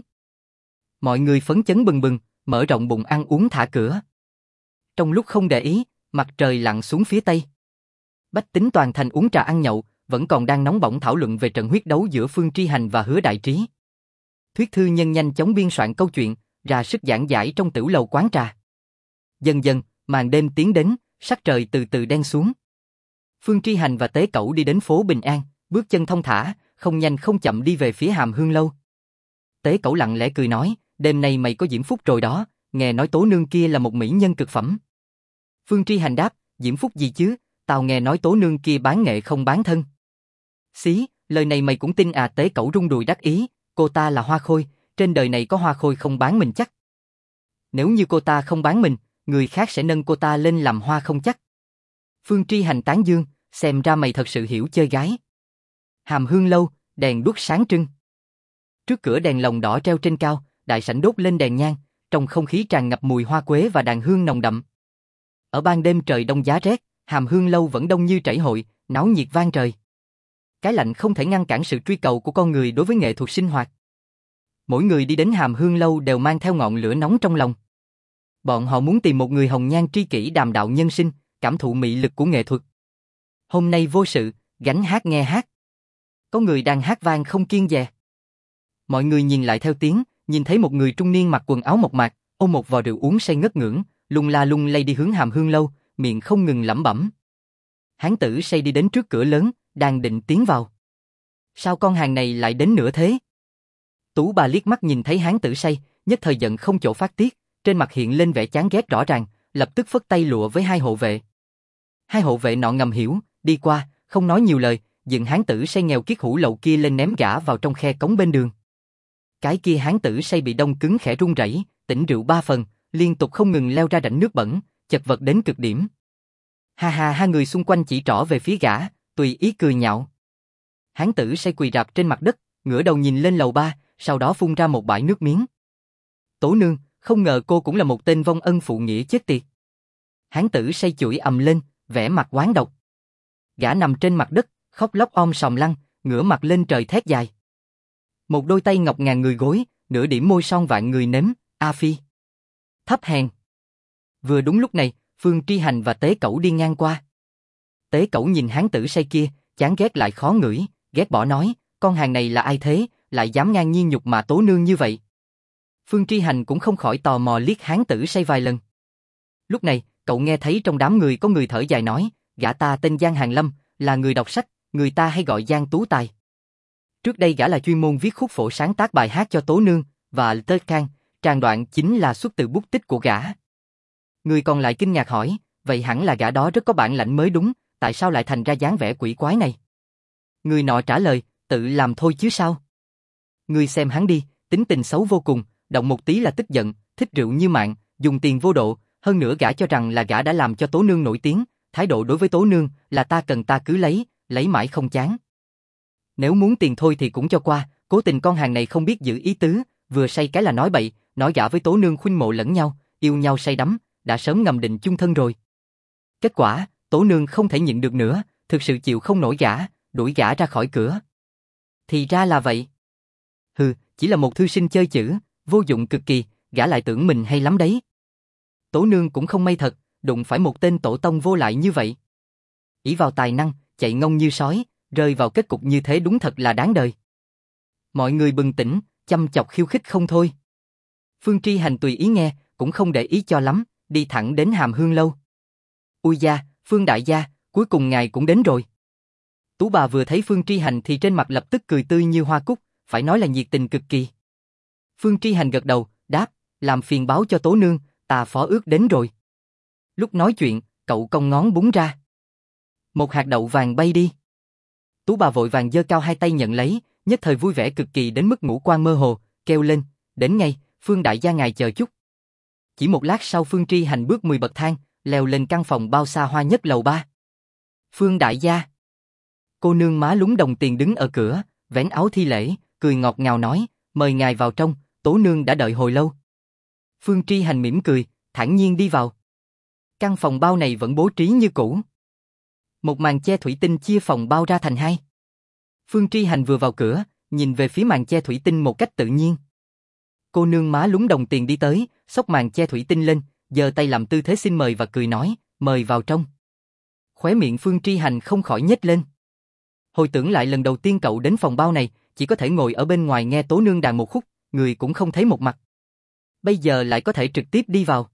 Mọi người phấn chấn bừng bừng, mở rộng bụng ăn uống thả cửa. Trong lúc không để ý, mặt trời lặn xuống phía tây. Bách tính toàn thành uống trà ăn nhậu, vẫn còn đang nóng bỏng thảo luận về trận huyết đấu giữa Phương Tri Hành và Hứa Đại Trí. Thuyết thư nhân nhanh chóng biên soạn câu chuyện, ra sức giảng giải trong tiểu lầu quán trà. Dần dần, màn đêm tiến đến, sắc trời từ từ đen xuống. Phương Tri Hành và Tế Cẩu đi đến phố Bình An, bước chân thong thả, không nhanh không chậm đi về phía Hàm Hương lâu. Tế Cẩu lặng lẽ cười nói, đêm nay mày có diễm phúc rồi đó, nghe nói Tố nương kia là một mỹ nhân cực phẩm. Phương Tri Hành đáp, diễm phúc gì chứ, tao nghe nói Tố nương kia bán nghệ không bán thân. Xí, lời này mày cũng tin à? Tế Cẩu rung đùi đắc ý, cô ta là Hoa Khôi, trên đời này có Hoa Khôi không bán mình chắc. Nếu như cô ta không bán mình, người khác sẽ nâng cô ta lên làm hoa không chắc. Phương Tri Hành tán dương, xem ra mày thật sự hiểu chơi gái. Hàm Hương lâu, đèn đuốc sáng trưng. Trước cửa đèn lồng đỏ treo trên cao, đại sảnh đốt lên đèn nhang, trong không khí tràn ngập mùi hoa quế và đàn hương nồng đậm. Ở ban đêm trời đông giá rét, Hàm Hương lâu vẫn đông như chảy hội, náo nhiệt vang trời. Cái lạnh không thể ngăn cản sự truy cầu của con người đối với nghệ thuật sinh hoạt. Mỗi người đi đến Hàm Hương lâu đều mang theo ngọn lửa nóng trong lòng. Bọn họ muốn tìm một người hồng nhan tri kỷ đàm đạo nhân sinh, cảm thụ mị lực của nghệ thuật. Hôm nay vô sự, gánh hát nghe hát. Có người đang hát vang không kiêng dè. Mọi người nhìn lại theo tiếng, nhìn thấy một người trung niên mặc quần áo mộc mạc, ôm một vò rượu uống say ngất ngưỡng, lung la lung lay đi hướng Hàm Hương lâu, miệng không ngừng lẩm bẩm. Hán tử say đi đến trước cửa lớn, đang định tiến vào. Sao con hàng này lại đến nữa thế? Tú bà liếc mắt nhìn thấy hán tử say, nhất thời giận không chỗ phát tiết, trên mặt hiện lên vẻ chán ghét rõ ràng, lập tức phất tay lụa với hai hộ vệ. Hai hộ vệ nọ ngầm hiểu, đi qua, không nói nhiều lời, dựng hán tử say nghèo kiết hủ lậu kia lên ném gã vào trong khe cống bên đường. Cái kia hán tử say bị đông cứng khẽ run rẩy, tỉnh rượu 3 phần, liên tục không ngừng leo ra rãnh nước bẩn, chật vật đến cực điểm. Ha ha ha, người xung quanh chỉ trỏ về phía gã, tùy ý cười nhạo. Hán tử say quỳ rạp trên mặt đất, ngửa đầu nhìn lên lầu 3, sau đó phun ra một bãi nước miếng. Tố nương, không ngờ cô cũng là một tên vong ân phụ nghĩa chết tiệt. Hán tử say chửi ầm lên, vẻ mặt oán độc. Gã nằm trên mặt đất, khóc lóc sòm lăn, ngửa mặt lên trời thét dài. Một đôi tay ngọc ngàn người gối, nửa điểm môi son vạn người nếm, A Phi. Thấp hèn. Vừa đúng lúc này, Phương Tri Hành và Tế Cẩu đi ngang qua. Tế Cẩu nhìn hán tử say kia, chán ghét lại khó ngửi, ghét bỏ nói, con hàng này là ai thế, lại dám ngang nhiên nhục mạ Tố nương như vậy. Phương Tri Hành cũng không khỏi tò mò liếc hán tử say vài lần. Lúc này, cậu nghe thấy trong đám người có người thở dài nói, gã ta tên Giang Hàn Lâm, là người đọc sách, người ta hay gọi Giang Tú Tài. Trước đây gã là chuyên môn viết khúc phổ sáng tác bài hát cho Tố nương, và Tơ Can, tràng đoạn chính là xuất từ bút tích của gã. Người còn lại kinh ngạc hỏi, vậy hẳn là gã đó rất có bản lãnh mới đúng, tại sao lại thành ra dáng vẻ quỷ quái này? Người nọ trả lời, tự làm thôi chứ sao? Người xem hắn đi, tính tình xấu vô cùng, động một tí là tức giận, thích rượu như mạng, dùng tiền vô độ, hơn nữa gã cho rằng là gã đã làm cho Tố nương nổi tiếng, thái độ đối với Tố nương là ta cần ta cứ lấy mãi không chán. Nếu muốn tiền thôi thì cũng cho qua, cố tình con hàng này không biết giữ ý tứ, vừa say cái là nói bậy, nói gã với Tố nương khuynh mộ lẫn nhau, yêu nhau say đắm, đã sớm ngầm định chung thân rồi. Kết quả, Tố nương không thể nhịn được nữa, thực sự chịu không nổi gã, đuổi gã ra khỏi cửa. Thì ra là vậy. Hừ, chỉ là một thư sinh chơi chữ, vô dụng cực kỳ, gã lại tưởng mình hay lắm đấy. Tố nương cũng không may thật, đụng phải một tên tổ tông vô lại như vậy. Ỷ vào tài năng, chạy ngông như sói, rơi vào kết cục như thế đúng thật là đáng đời. Mọi người bừng tỉnh, chăm chọc khiêu khích không thôi. Phương Tri Hành tùy ý nghe, cũng không để ý cho lắm, đi thẳng đến Hàm Hương lâu. Ui da, Phương đại gia, cuối cùng ngài cũng đến rồi. Tú bà vừa thấy Phương Tri Hành thì trên mặt lập tức cười tươi như hoa cúc, phải nói là nhiệt tình cực kỳ. Phương Tri Hành gật đầu, đáp, làm phiền báo cho Tố nương, ta phó ước đến rồi. Lúc nói chuyện, cậu cong ngón búng ra. Một hạt đậu vàng bay đi. Tú bà vội vàng giơ cao hai tay nhận lấy, nhất thời vui vẻ cực kỳ đến mức ngũ quan mơ hồ, kêu lên, đến ngay, Phương đại gia ngài chờ chút. Chỉ một lát sau Phương Tri Hành bước 10 bậc thang, leo lên căn phòng bao xa hoa nhất lầu 3. Phương đại gia. Cô nương má lúng đồng tiền đứng ở cửa, vén áo thi lễ, cười ngọt ngào nói, mời ngài vào trong, Tố nương đã đợi hồi lâu. Phương Tri Hành mỉm cười, thản nhiên đi vào. Căn phòng bao này vẫn bố trí như cũ. Một màn che thủy tinh chia phòng bao ra thành hai. Phương Tri Hành vừa vào cửa, nhìn về phía màn che thủy tinh một cách tự nhiên. Cô nương má lúng đồng tiền đi tới, xốc màn che thủy tinh lên, giơ tay làm tư thế xin mời và cười nói, mời vào trong. Khóe miệng Phương Tri Hành không khỏi nhếch lên. Hồi tưởng lại lần đầu tiên cậu đến phòng bao này, chỉ có thể ngồi ở bên ngoài nghe Tố nương đàn một khúc, người cũng không thấy một mặt. Bây giờ lại có thể trực tiếp đi vào.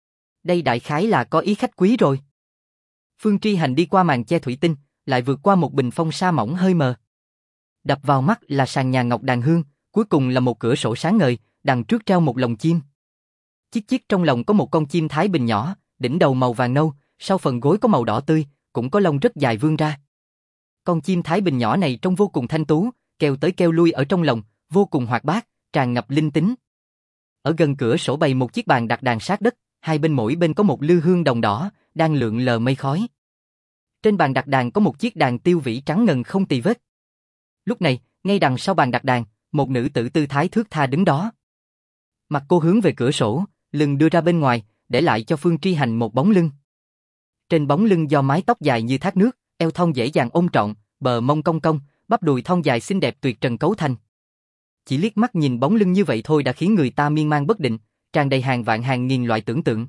Đây đại khái là có ý khách quý rồi. Phương Tri Hành đi qua màn che thủy tinh, lại vượt qua một bình phong sa mỏng hơi mờ. Đập vào mắt là sàn nhà ngọc đàn hương, cuối cùng là một cửa sổ sáng ngời, đằng trước treo một lồng chim. Chiếc chiếc trong lồng có một con chim Thái Bình nhỏ, đỉnh đầu màu vàng nâu, sau phần gối có màu đỏ tươi, cũng có lông rất dài vươn ra. Con chim Thái Bình nhỏ này trông vô cùng thanh tú, kêu tới kêu lui ở trong lồng, vô cùng hoạt bát, tràn ngập linh tính. Ở gần cửa sổ bày một chiếc bàn đặt đàn sát đất, hai bên mỗi bên có một lư hương đồng đỏ, đang lượn lờ mây khói. Trên bàn đặt đàn có một chiếc đàn tiêu vĩ trắng ngần không tì vết. Lúc này, ngay đằng sau bàn đặt đàn, một nữ tử tư thái thướt tha đứng đó. Mặt cô hướng về cửa sổ, lưng đưa ra bên ngoài, để lại cho Phương Tri Hành một bóng lưng. Trên bóng lưng do mái tóc dài như thác nước, eo thon dễ dàng ôm trọn, bờ mông cong cong, bắp đùi thon dài xinh đẹp tuyệt trần cấu thành. Chỉ liếc mắt nhìn bóng lưng như vậy thôi đã khiến người ta miên man bất định, tràn đầy hàng vạn hàng nghìn loại tưởng tượng.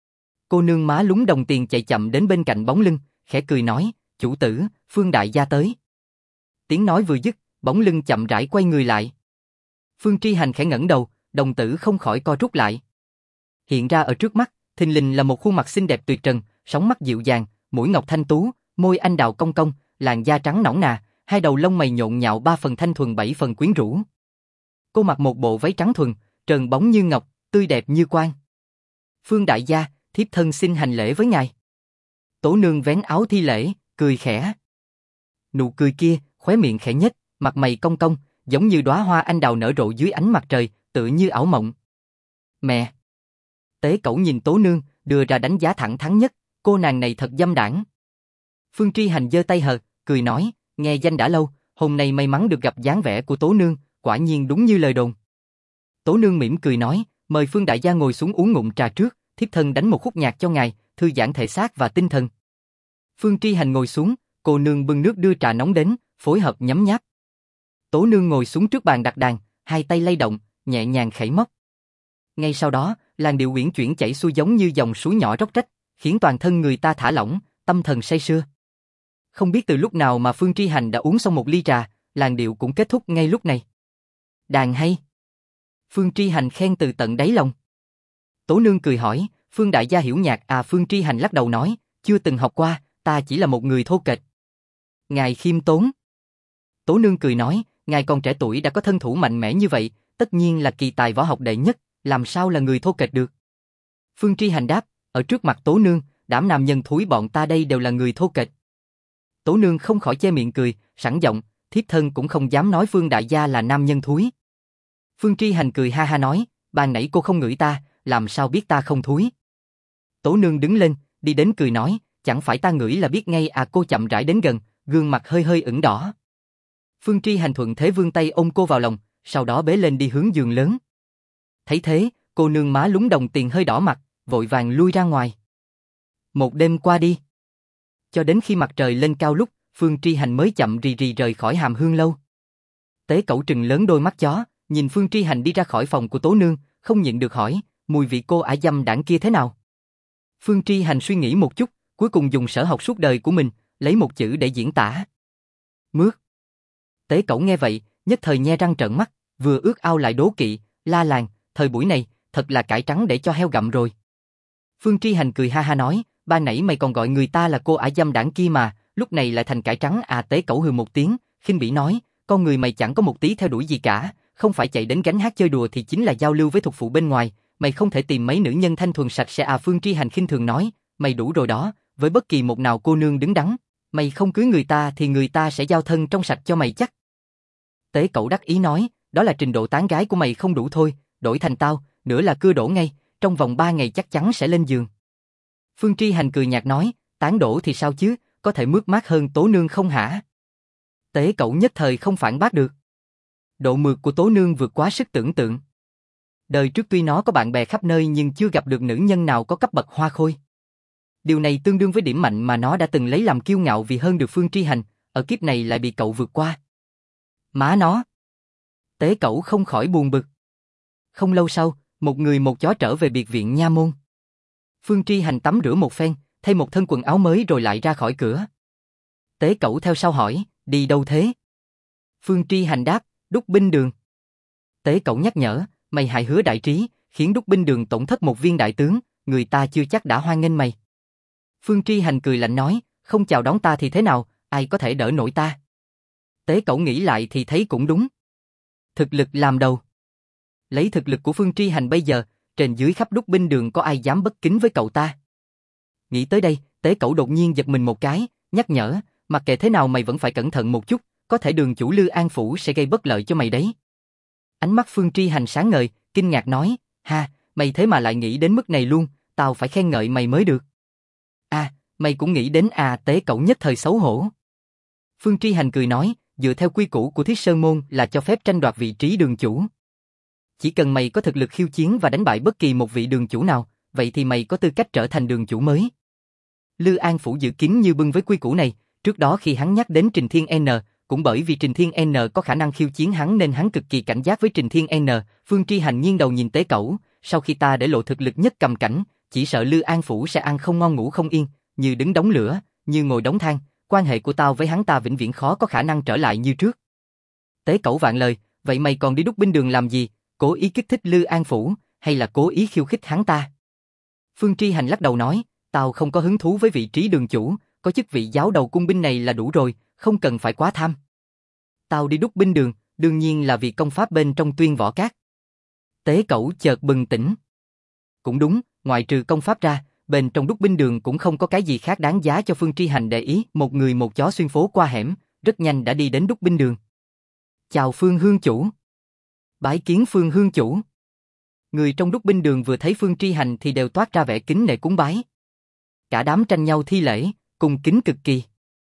Cô nương má lúng đồng tiền chạy chậm đến bên cạnh bóng lưng, khẽ cười nói, chủ tử, Phương đại gia tới. Tiếng nói vừa dứt, bóng lưng chậm rãi quay người lại. Phương Tri Hành khẽ ngẩng đầu, đồng tử không khỏi co rút lại. Hiện ra ở trước mắt, thình lình là một khuôn mặt xinh đẹp tuyệt trần, sóng mắt dịu dàng, mũi ngọc thanh tú, môi anh đào cong cong, làn da trắng nõn nà, hai đầu lông mày nhộn nhạo 3 phần thanh thuần 7 phần quyến rũ. Cô mặc một bộ váy trắng thuần, trơn bóng như ngọc, tươi đẹp như quan. Phương đại gia, thiếp thân xin hành lễ với ngài. Tố nương vén áo thi lễ, cười khẽ. Nụ cười kia, khóe miệng khẽ nhếch, mặt mày cong cong, giống như đóa hoa anh đào nở rộ dưới ánh mặt trời, tựa như ảo mộng. Mẹ! Tế Cẩu nhìn Tố nương, đưa ra đánh giá thẳng thắn nhất, cô nàng này thật dâm đảng. Phương Tri Hành giơ tay hờ, cười nói, nghe danh đã lâu, hôm nay may mắn được gặp dáng vẻ của Tố nương, quả nhiên đúng như lời đồn. Tố nương mỉm cười nói, Mời Phương đại gia ngồi xuống uống ngụm trà trước, thiếp thân đánh một khúc nhạc cho ngài, thư giãn thể xác và tinh thần. Phương Tri Hành ngồi xuống, cô nương bưng nước đưa trà nóng đến, phối hợp nhấm nháp. Tố nương ngồi xuống trước bàn đặt đàn, hai tay lay động, nhẹ nhàng khẩy móc. Ngay sau đó, làn điệu uyển chuyển chảy xuôi giống như dòng suối nhỏ róc rách, khiến toàn thân người ta thả lỏng, tâm thần say sưa. Không biết từ lúc nào mà Phương Tri Hành đã uống xong một ly trà, làn điệu cũng kết thúc ngay lúc này. Đàn hay. Phương Tri Hành khen từ tận đáy lòng. Tố nương cười hỏi, Phương đại gia hiểu nhạc à? Phương Tri Hành lắc đầu nói, chưa từng học qua, ta chỉ là một người thô kệch. Ngài khiêm tốn. Tố nương cười nói, ngài còn trẻ tuổi đã có thân thủ mạnh mẽ như vậy, tất nhiên là kỳ tài võ học đệ nhất, làm sao là người thô kệch được? Phương Tri Hành đáp, ở trước mặt Tố nương, đám nam nhân thúi bọn ta đây đều là người thô kệch. Tố nương không khỏi che miệng cười, sẵn giọng, thiếp thân cũng không dám nói Phương đại gia là nam nhân thúi. Phương Tri Hành cười ha ha nói, ban nãy cô không ngửi ta, làm sao biết ta không thúi? Tố nương đứng lên, đi đến cười nói, chẳng phải ta ngửi là biết ngay à? Cô chậm rãi đến gần, gương mặt hơi hơi ửng đỏ. Phương Tri Hành thuận thế vươn tay ôm cô vào lòng, sau đó bế lên đi hướng giường lớn. Thấy thế, cô nương má lúng đồng tiền hơi đỏ mặt, vội vàng lui ra ngoài. Một đêm qua đi. Cho đến khi mặt trời lên cao lúc, Phương Tri Hành mới chậm rì rì rời khỏi Hàm Hương lâu. Tế Cẩu trừng lớn đôi mắt chó, nhìn Phương Tri Hành đi ra khỏi phòng của Tố nương, không nhịn được hỏi, mùi vị cô ả dâm đảng kia thế nào? Phương Tri Hành suy nghĩ một chút, cuối cùng dùng sở học suốt đời của mình, lấy một chữ để diễn tả. Mướt. Tế Cẩu nghe vậy, nhất thời nhe răng trợn mắt, vừa ước ao lại đố kỵ, la làng, thời buổi này, thật là cải trắng để cho heo gặm rồi. Phương Tri Hành cười ha ha nói, ban nãy mày còn gọi người ta là cô ả dâm đảng kia mà, lúc này lại thành cải trắng à? Tế Cẩu hừ một tiếng, khinh bỉ nói, con người mày chẳng có một tí theo đuổi gì cả, không phải chạy đến gánh hát chơi đùa thì chính là giao lưu với thục phụ bên ngoài, mày không thể tìm mấy nữ nhân thanh thuần sạch sẽ à? Phương Tri Hành khinh thường nói, mày đủ rồi đó, với bất kỳ một nào cô nương đứng đắn, mày không cưới người ta thì người ta sẽ giao thân trong sạch cho mày chắc. Tế Cẩu đắc ý nói, đó là trình độ tán gái của mày không đủ thôi, đổi thành tao, nữa là cưa đổ ngay, trong vòng 3 ngày chắc chắn sẽ lên giường. Phương Tri Hành cười nhạt nói, tán đổ thì sao chứ, có thể mướt mát hơn Tố nương không hả? Tế Cẩu nhất thời không phản bác được. Độ mượt của Tố nương vượt quá sức tưởng tượng. Đời trước tuy nó có bạn bè khắp nơi nhưng chưa gặp được nữ nhân nào có cấp bậc hoa khôi. Điều này tương đương với điểm mạnh mà nó đã từng lấy làm kiêu ngạo vì hơn được Phương Tri Hành, ở kiếp này lại bị cậu vượt qua. Má nó! Tế Cẩu không khỏi buồn bực. Không lâu sau, một người một chó trở về biệt viện nha môn. Phương Tri Hành tắm rửa một phen, thay một thân quần áo mới rồi lại ra khỏi cửa. Tế Cẩu theo sau hỏi, đi đâu thế? Phương Tri Hành đáp, Đúc binh đường. Tế Cẩu nhắc nhở, mày hại Hứa đại trí, khiến Đúc binh đường tổn thất một viên đại tướng, người ta chưa chắc đã hoan nghênh mày. Phương Tri Hành cười lạnh nói, không chào đón ta thì thế nào, ai có thể đỡ nổi ta? Tế Cẩu nghĩ lại thì thấy cũng đúng. Thực lực làm đầu. Lấy thực lực của Phương Tri Hành bây giờ, trên dưới khắp Đúc binh đường có ai dám bất kính với cậu ta? Nghĩ tới đây, Tế Cẩu đột nhiên giật mình một cái, nhắc nhở, mặc kệ thế nào mày vẫn phải cẩn thận một chút, có thể đường chủ Lư An Phủ sẽ gây bất lợi cho mày đấy. Ánh mắt Phương Tri Hành sáng ngời, kinh ngạc nói, ha, mày thế mà lại nghĩ đến mức này luôn, tao phải khen ngợi mày mới được. À, mày cũng nghĩ đến à? Tế Cẩu nhất thời xấu hổ. Phương Tri Hành cười nói, dựa theo quy củ của Thiết Sơn Môn là cho phép tranh đoạt vị trí đường chủ. Chỉ cần mày có thực lực khiêu chiến và đánh bại bất kỳ một vị đường chủ nào, vậy thì mày có tư cách trở thành đường chủ mới. Lư An Phủ dự kín như bưng với quy củ này, trước đó khi hắn nhắc đến Trình Thiên N, cũng bởi vì Trình Thiên N có khả năng khiêu chiến hắn nên hắn cực kỳ cảnh giác với Trình Thiên N. Phương Tri Hành nghiêng đầu nhìn Tế Cẩu, sau khi ta để lộ thực lực nhất cầm cảnh, chỉ sợ Lư An Phủ sẽ ăn không ngon ngủ không yên, như đứng đống lửa, như ngồi đống than, quan hệ của tao với hắn ta vĩnh viễn khó có khả năng trở lại như trước. Tế Cẩu vạn lời, vậy mày còn đi Đúc binh đường làm gì? Cố ý kích thích Lư An Phủ, hay là cố ý khiêu khích hắn ta? Phương Tri Hành lắc đầu nói, tao không có hứng thú với vị trí đường chủ, có chức vị giáo đầu cung binh này là đủ rồi, không cần phải quá tham. Tao đi Đúc binh đường, đương nhiên là vì công pháp bên trong Tuyên Võ Các. Tế Cẩu chợt bừng tỉnh. Cũng đúng, ngoại trừ công pháp ra, bên trong Đúc binh đường cũng không có cái gì khác đáng giá cho Phương Tri Hành để ý. Một người một chó xuyên phố qua hẻm, rất nhanh đã đi đến Đúc binh đường. Chào Phương Hương chủ. Bái kiến Phương Hương chủ. Người trong Đúc binh đường vừa thấy Phương Tri Hành thì đều toát ra vẻ kính nể cúng bái. Cả đám tranh nhau thi lễ, cùng kính cực kỳ.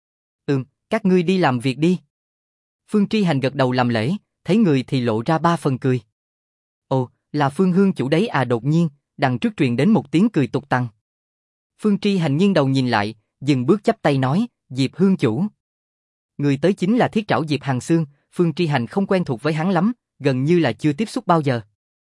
Các ngươi đi làm việc đi. Phương Tri Hành gật đầu làm lễ, thấy người thì lộ ra 3 phần cười. Ồ, Là Phương Hương chủ đấy à? Đột nhiên, đằng trước truyền đến một tiếng cười tục tằng. Phương Tri Hành nghiêng đầu nhìn lại, dừng bước chắp tay nói, Diệp Hương chủ. Người tới chính là Thiết Trảo Diệp Hàn Xương. Phương Tri Hành không quen thuộc với hắn lắm, gần như là chưa tiếp xúc bao giờ.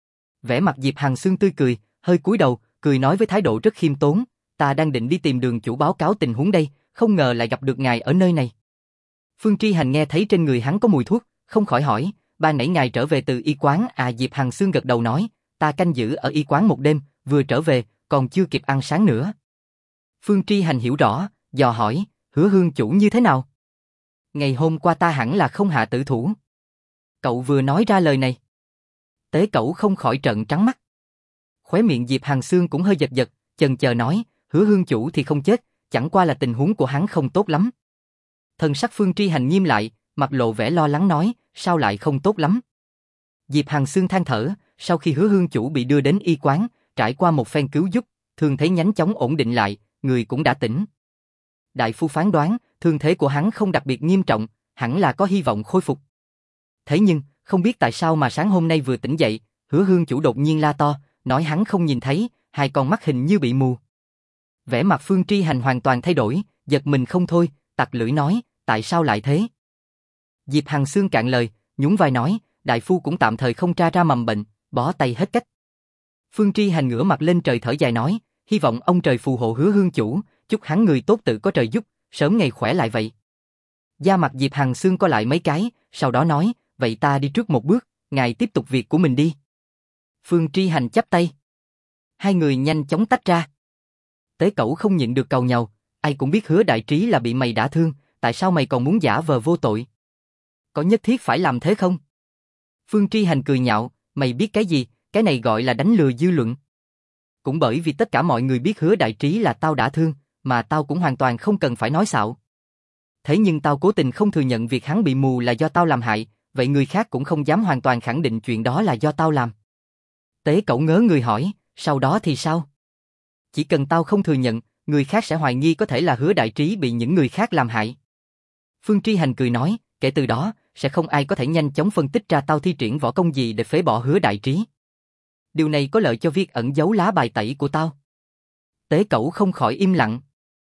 Vẻ mặt Diệp Hàn Xương tươi cười, hơi cúi đầu, cười nói với thái độ rất khiêm tốn, ta đang định đi tìm Đường chủ báo cáo tình huống đây, không ngờ lại gặp được ngài ở nơi này. Phương Tri Hành nghe thấy trên người hắn có mùi thuốc, không khỏi hỏi, ban nãy ngài trở về từ y quán à? Diệp Hàn Xương gật đầu nói, ta canh giữ ở y quán một đêm, vừa trở về, còn chưa kịp ăn sáng nữa. Phương Tri Hành hiểu rõ, dò hỏi, Hứa Hương chủ như thế nào? Ngày hôm qua ta hẳn là không hạ tử thủ. Cậu vừa nói ra lời này. Tế Cẩu không khỏi trợn trắng mắt. Khóe miệng Diệp Hàn Xương cũng hơi giật giật, chần chờ nói, Hứa Hương chủ thì không chết, chẳng qua là tình huống của hắn không tốt lắm. Thần sắc Phương Tri Hành nghiêm lại, mặt lộ vẻ lo lắng nói, sao lại không tốt lắm? Diệp Hàn Xương than thở, sau khi Hứa Hương chủ bị đưa đến y quán, trải qua một phen cứu giúp, thương thế nhanh chóng ổn định lại, người cũng đã tỉnh. Đại phu phán đoán, thương thế của hắn không đặc biệt nghiêm trọng, hẳn là có hy vọng khôi phục. Thế nhưng, không biết tại sao mà sáng hôm nay vừa tỉnh dậy, Hứa Hương chủ đột nhiên la to, nói hắn không nhìn thấy, hai con mắt hình như bị mù. Vẻ mặt Phương Tri Hành hoàn toàn thay đổi, giật mình không thôi, tặc lưỡi nói, tại sao lại thế? Diệp Hàn Xương cạn lời, nhún vai nói, đại phu cũng tạm thời không tra ra mầm bệnh, bó tay hết cách. Phương Tri Hành ngửa mặt lên trời thở dài nói, hy vọng ông trời phù hộ Hứa Hương chủ, chúc hắn người tốt tự có trời giúp, sớm ngày khỏe lại vậy. Da mặt Diệp Hàn Xương co lại mấy cái, sau đó nói, vậy ta đi trước một bước, ngài tiếp tục việc của mình đi. Phương Tri Hành chắp tay. Hai người nhanh chóng tách ra. Tế Cẩu không nhịn được càu nhàu, ai cũng biết Hứa đại trí là bị mày đả thương, tại sao mày còn muốn giả vờ vô tội? Có nhất thiết phải làm thế không? Phương Tri Hành cười nhạo, mày biết cái gì, cái này gọi là đánh lừa dư luận. Cũng bởi vì tất cả mọi người biết Hứa đại trí là tao đả thương, mà tao cũng hoàn toàn không cần phải nói xạo. Thế nhưng tao cố tình không thừa nhận việc hắn bị mù là do tao làm hại, vậy người khác cũng không dám hoàn toàn khẳng định chuyện đó là do tao làm. Tế Cẩu ngớ người hỏi, sau đó thì sao? Chỉ cần tao không thừa nhận, người khác sẽ hoài nghi có thể là Hứa đại trí bị những người khác làm hại. Phương Tri Hành cười nói, kể từ đó, sẽ không ai có thể nhanh chóng phân tích ra tao thi triển võ công gì để phế bỏ Hứa đại trí. Điều này có lợi cho việc ẩn giấu lá bài tẩy của tao. Tế Cẩu không khỏi im lặng.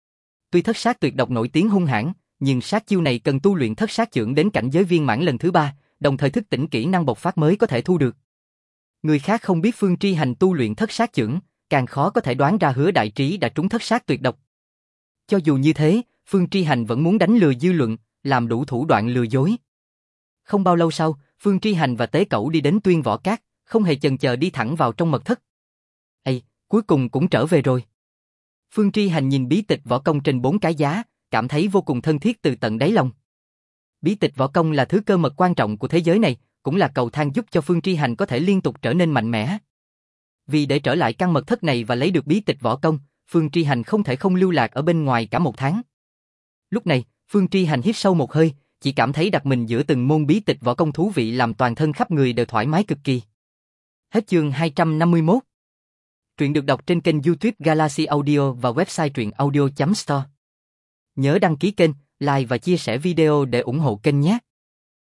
Tuy thất sát tuyệt độc nổi tiếng hung hãn, nhưng sát chiêu này cần tu luyện thất sát chưởng đến cảnh giới viên mãn lần thứ 3, đồng thời thức tỉnh kỹ năng bộc phát mới có thể thu được. Người khác không biết Phương Tri Hành tu luyện thất sát chưởng, càng khó có thể đoán ra Hứa đại trí đã trúng thất sát tuyệt độc. Cho dù như thế, Phương Tri Hành vẫn muốn đánh lừa dư luận, làm đủ thủ đoạn lừa dối. Không bao lâu sau, Phương Tri Hành và Tế Cẩu đi đến Tuyên Võ Cát, không hề chần chờ đi thẳng vào trong mật thất. Ây, cuối cùng cũng trở về rồi. Phương Tri Hành nhìn bí tịch võ công trên 4 cái giá, cảm thấy vô cùng thân thiết từ tận đáy lòng. Bí tịch võ công là thứ cơ mật quan trọng của thế giới này, cũng là cầu thang giúp cho Phương Tri Hành có thể liên tục trở nên mạnh mẽ. Vì để trở lại căn mật thất này và lấy được bí tịch võ công, Phương Tri Hành không thể không lưu lạc ở bên ngoài cả 1 tháng. Lúc này, Phương Tri Hành hít sâu một hơi, chỉ cảm thấy đặt mình giữa từng môn bí tịch võ công thú vị làm toàn thân khắp người đều thoải mái cực kỳ. Hết chương 251. Truyện được đọc trên kênh YouTube Galaxy Audio và website truyệnaudio.store. Nhớ đăng ký kênh, like và chia sẻ video để ủng hộ kênh nhé.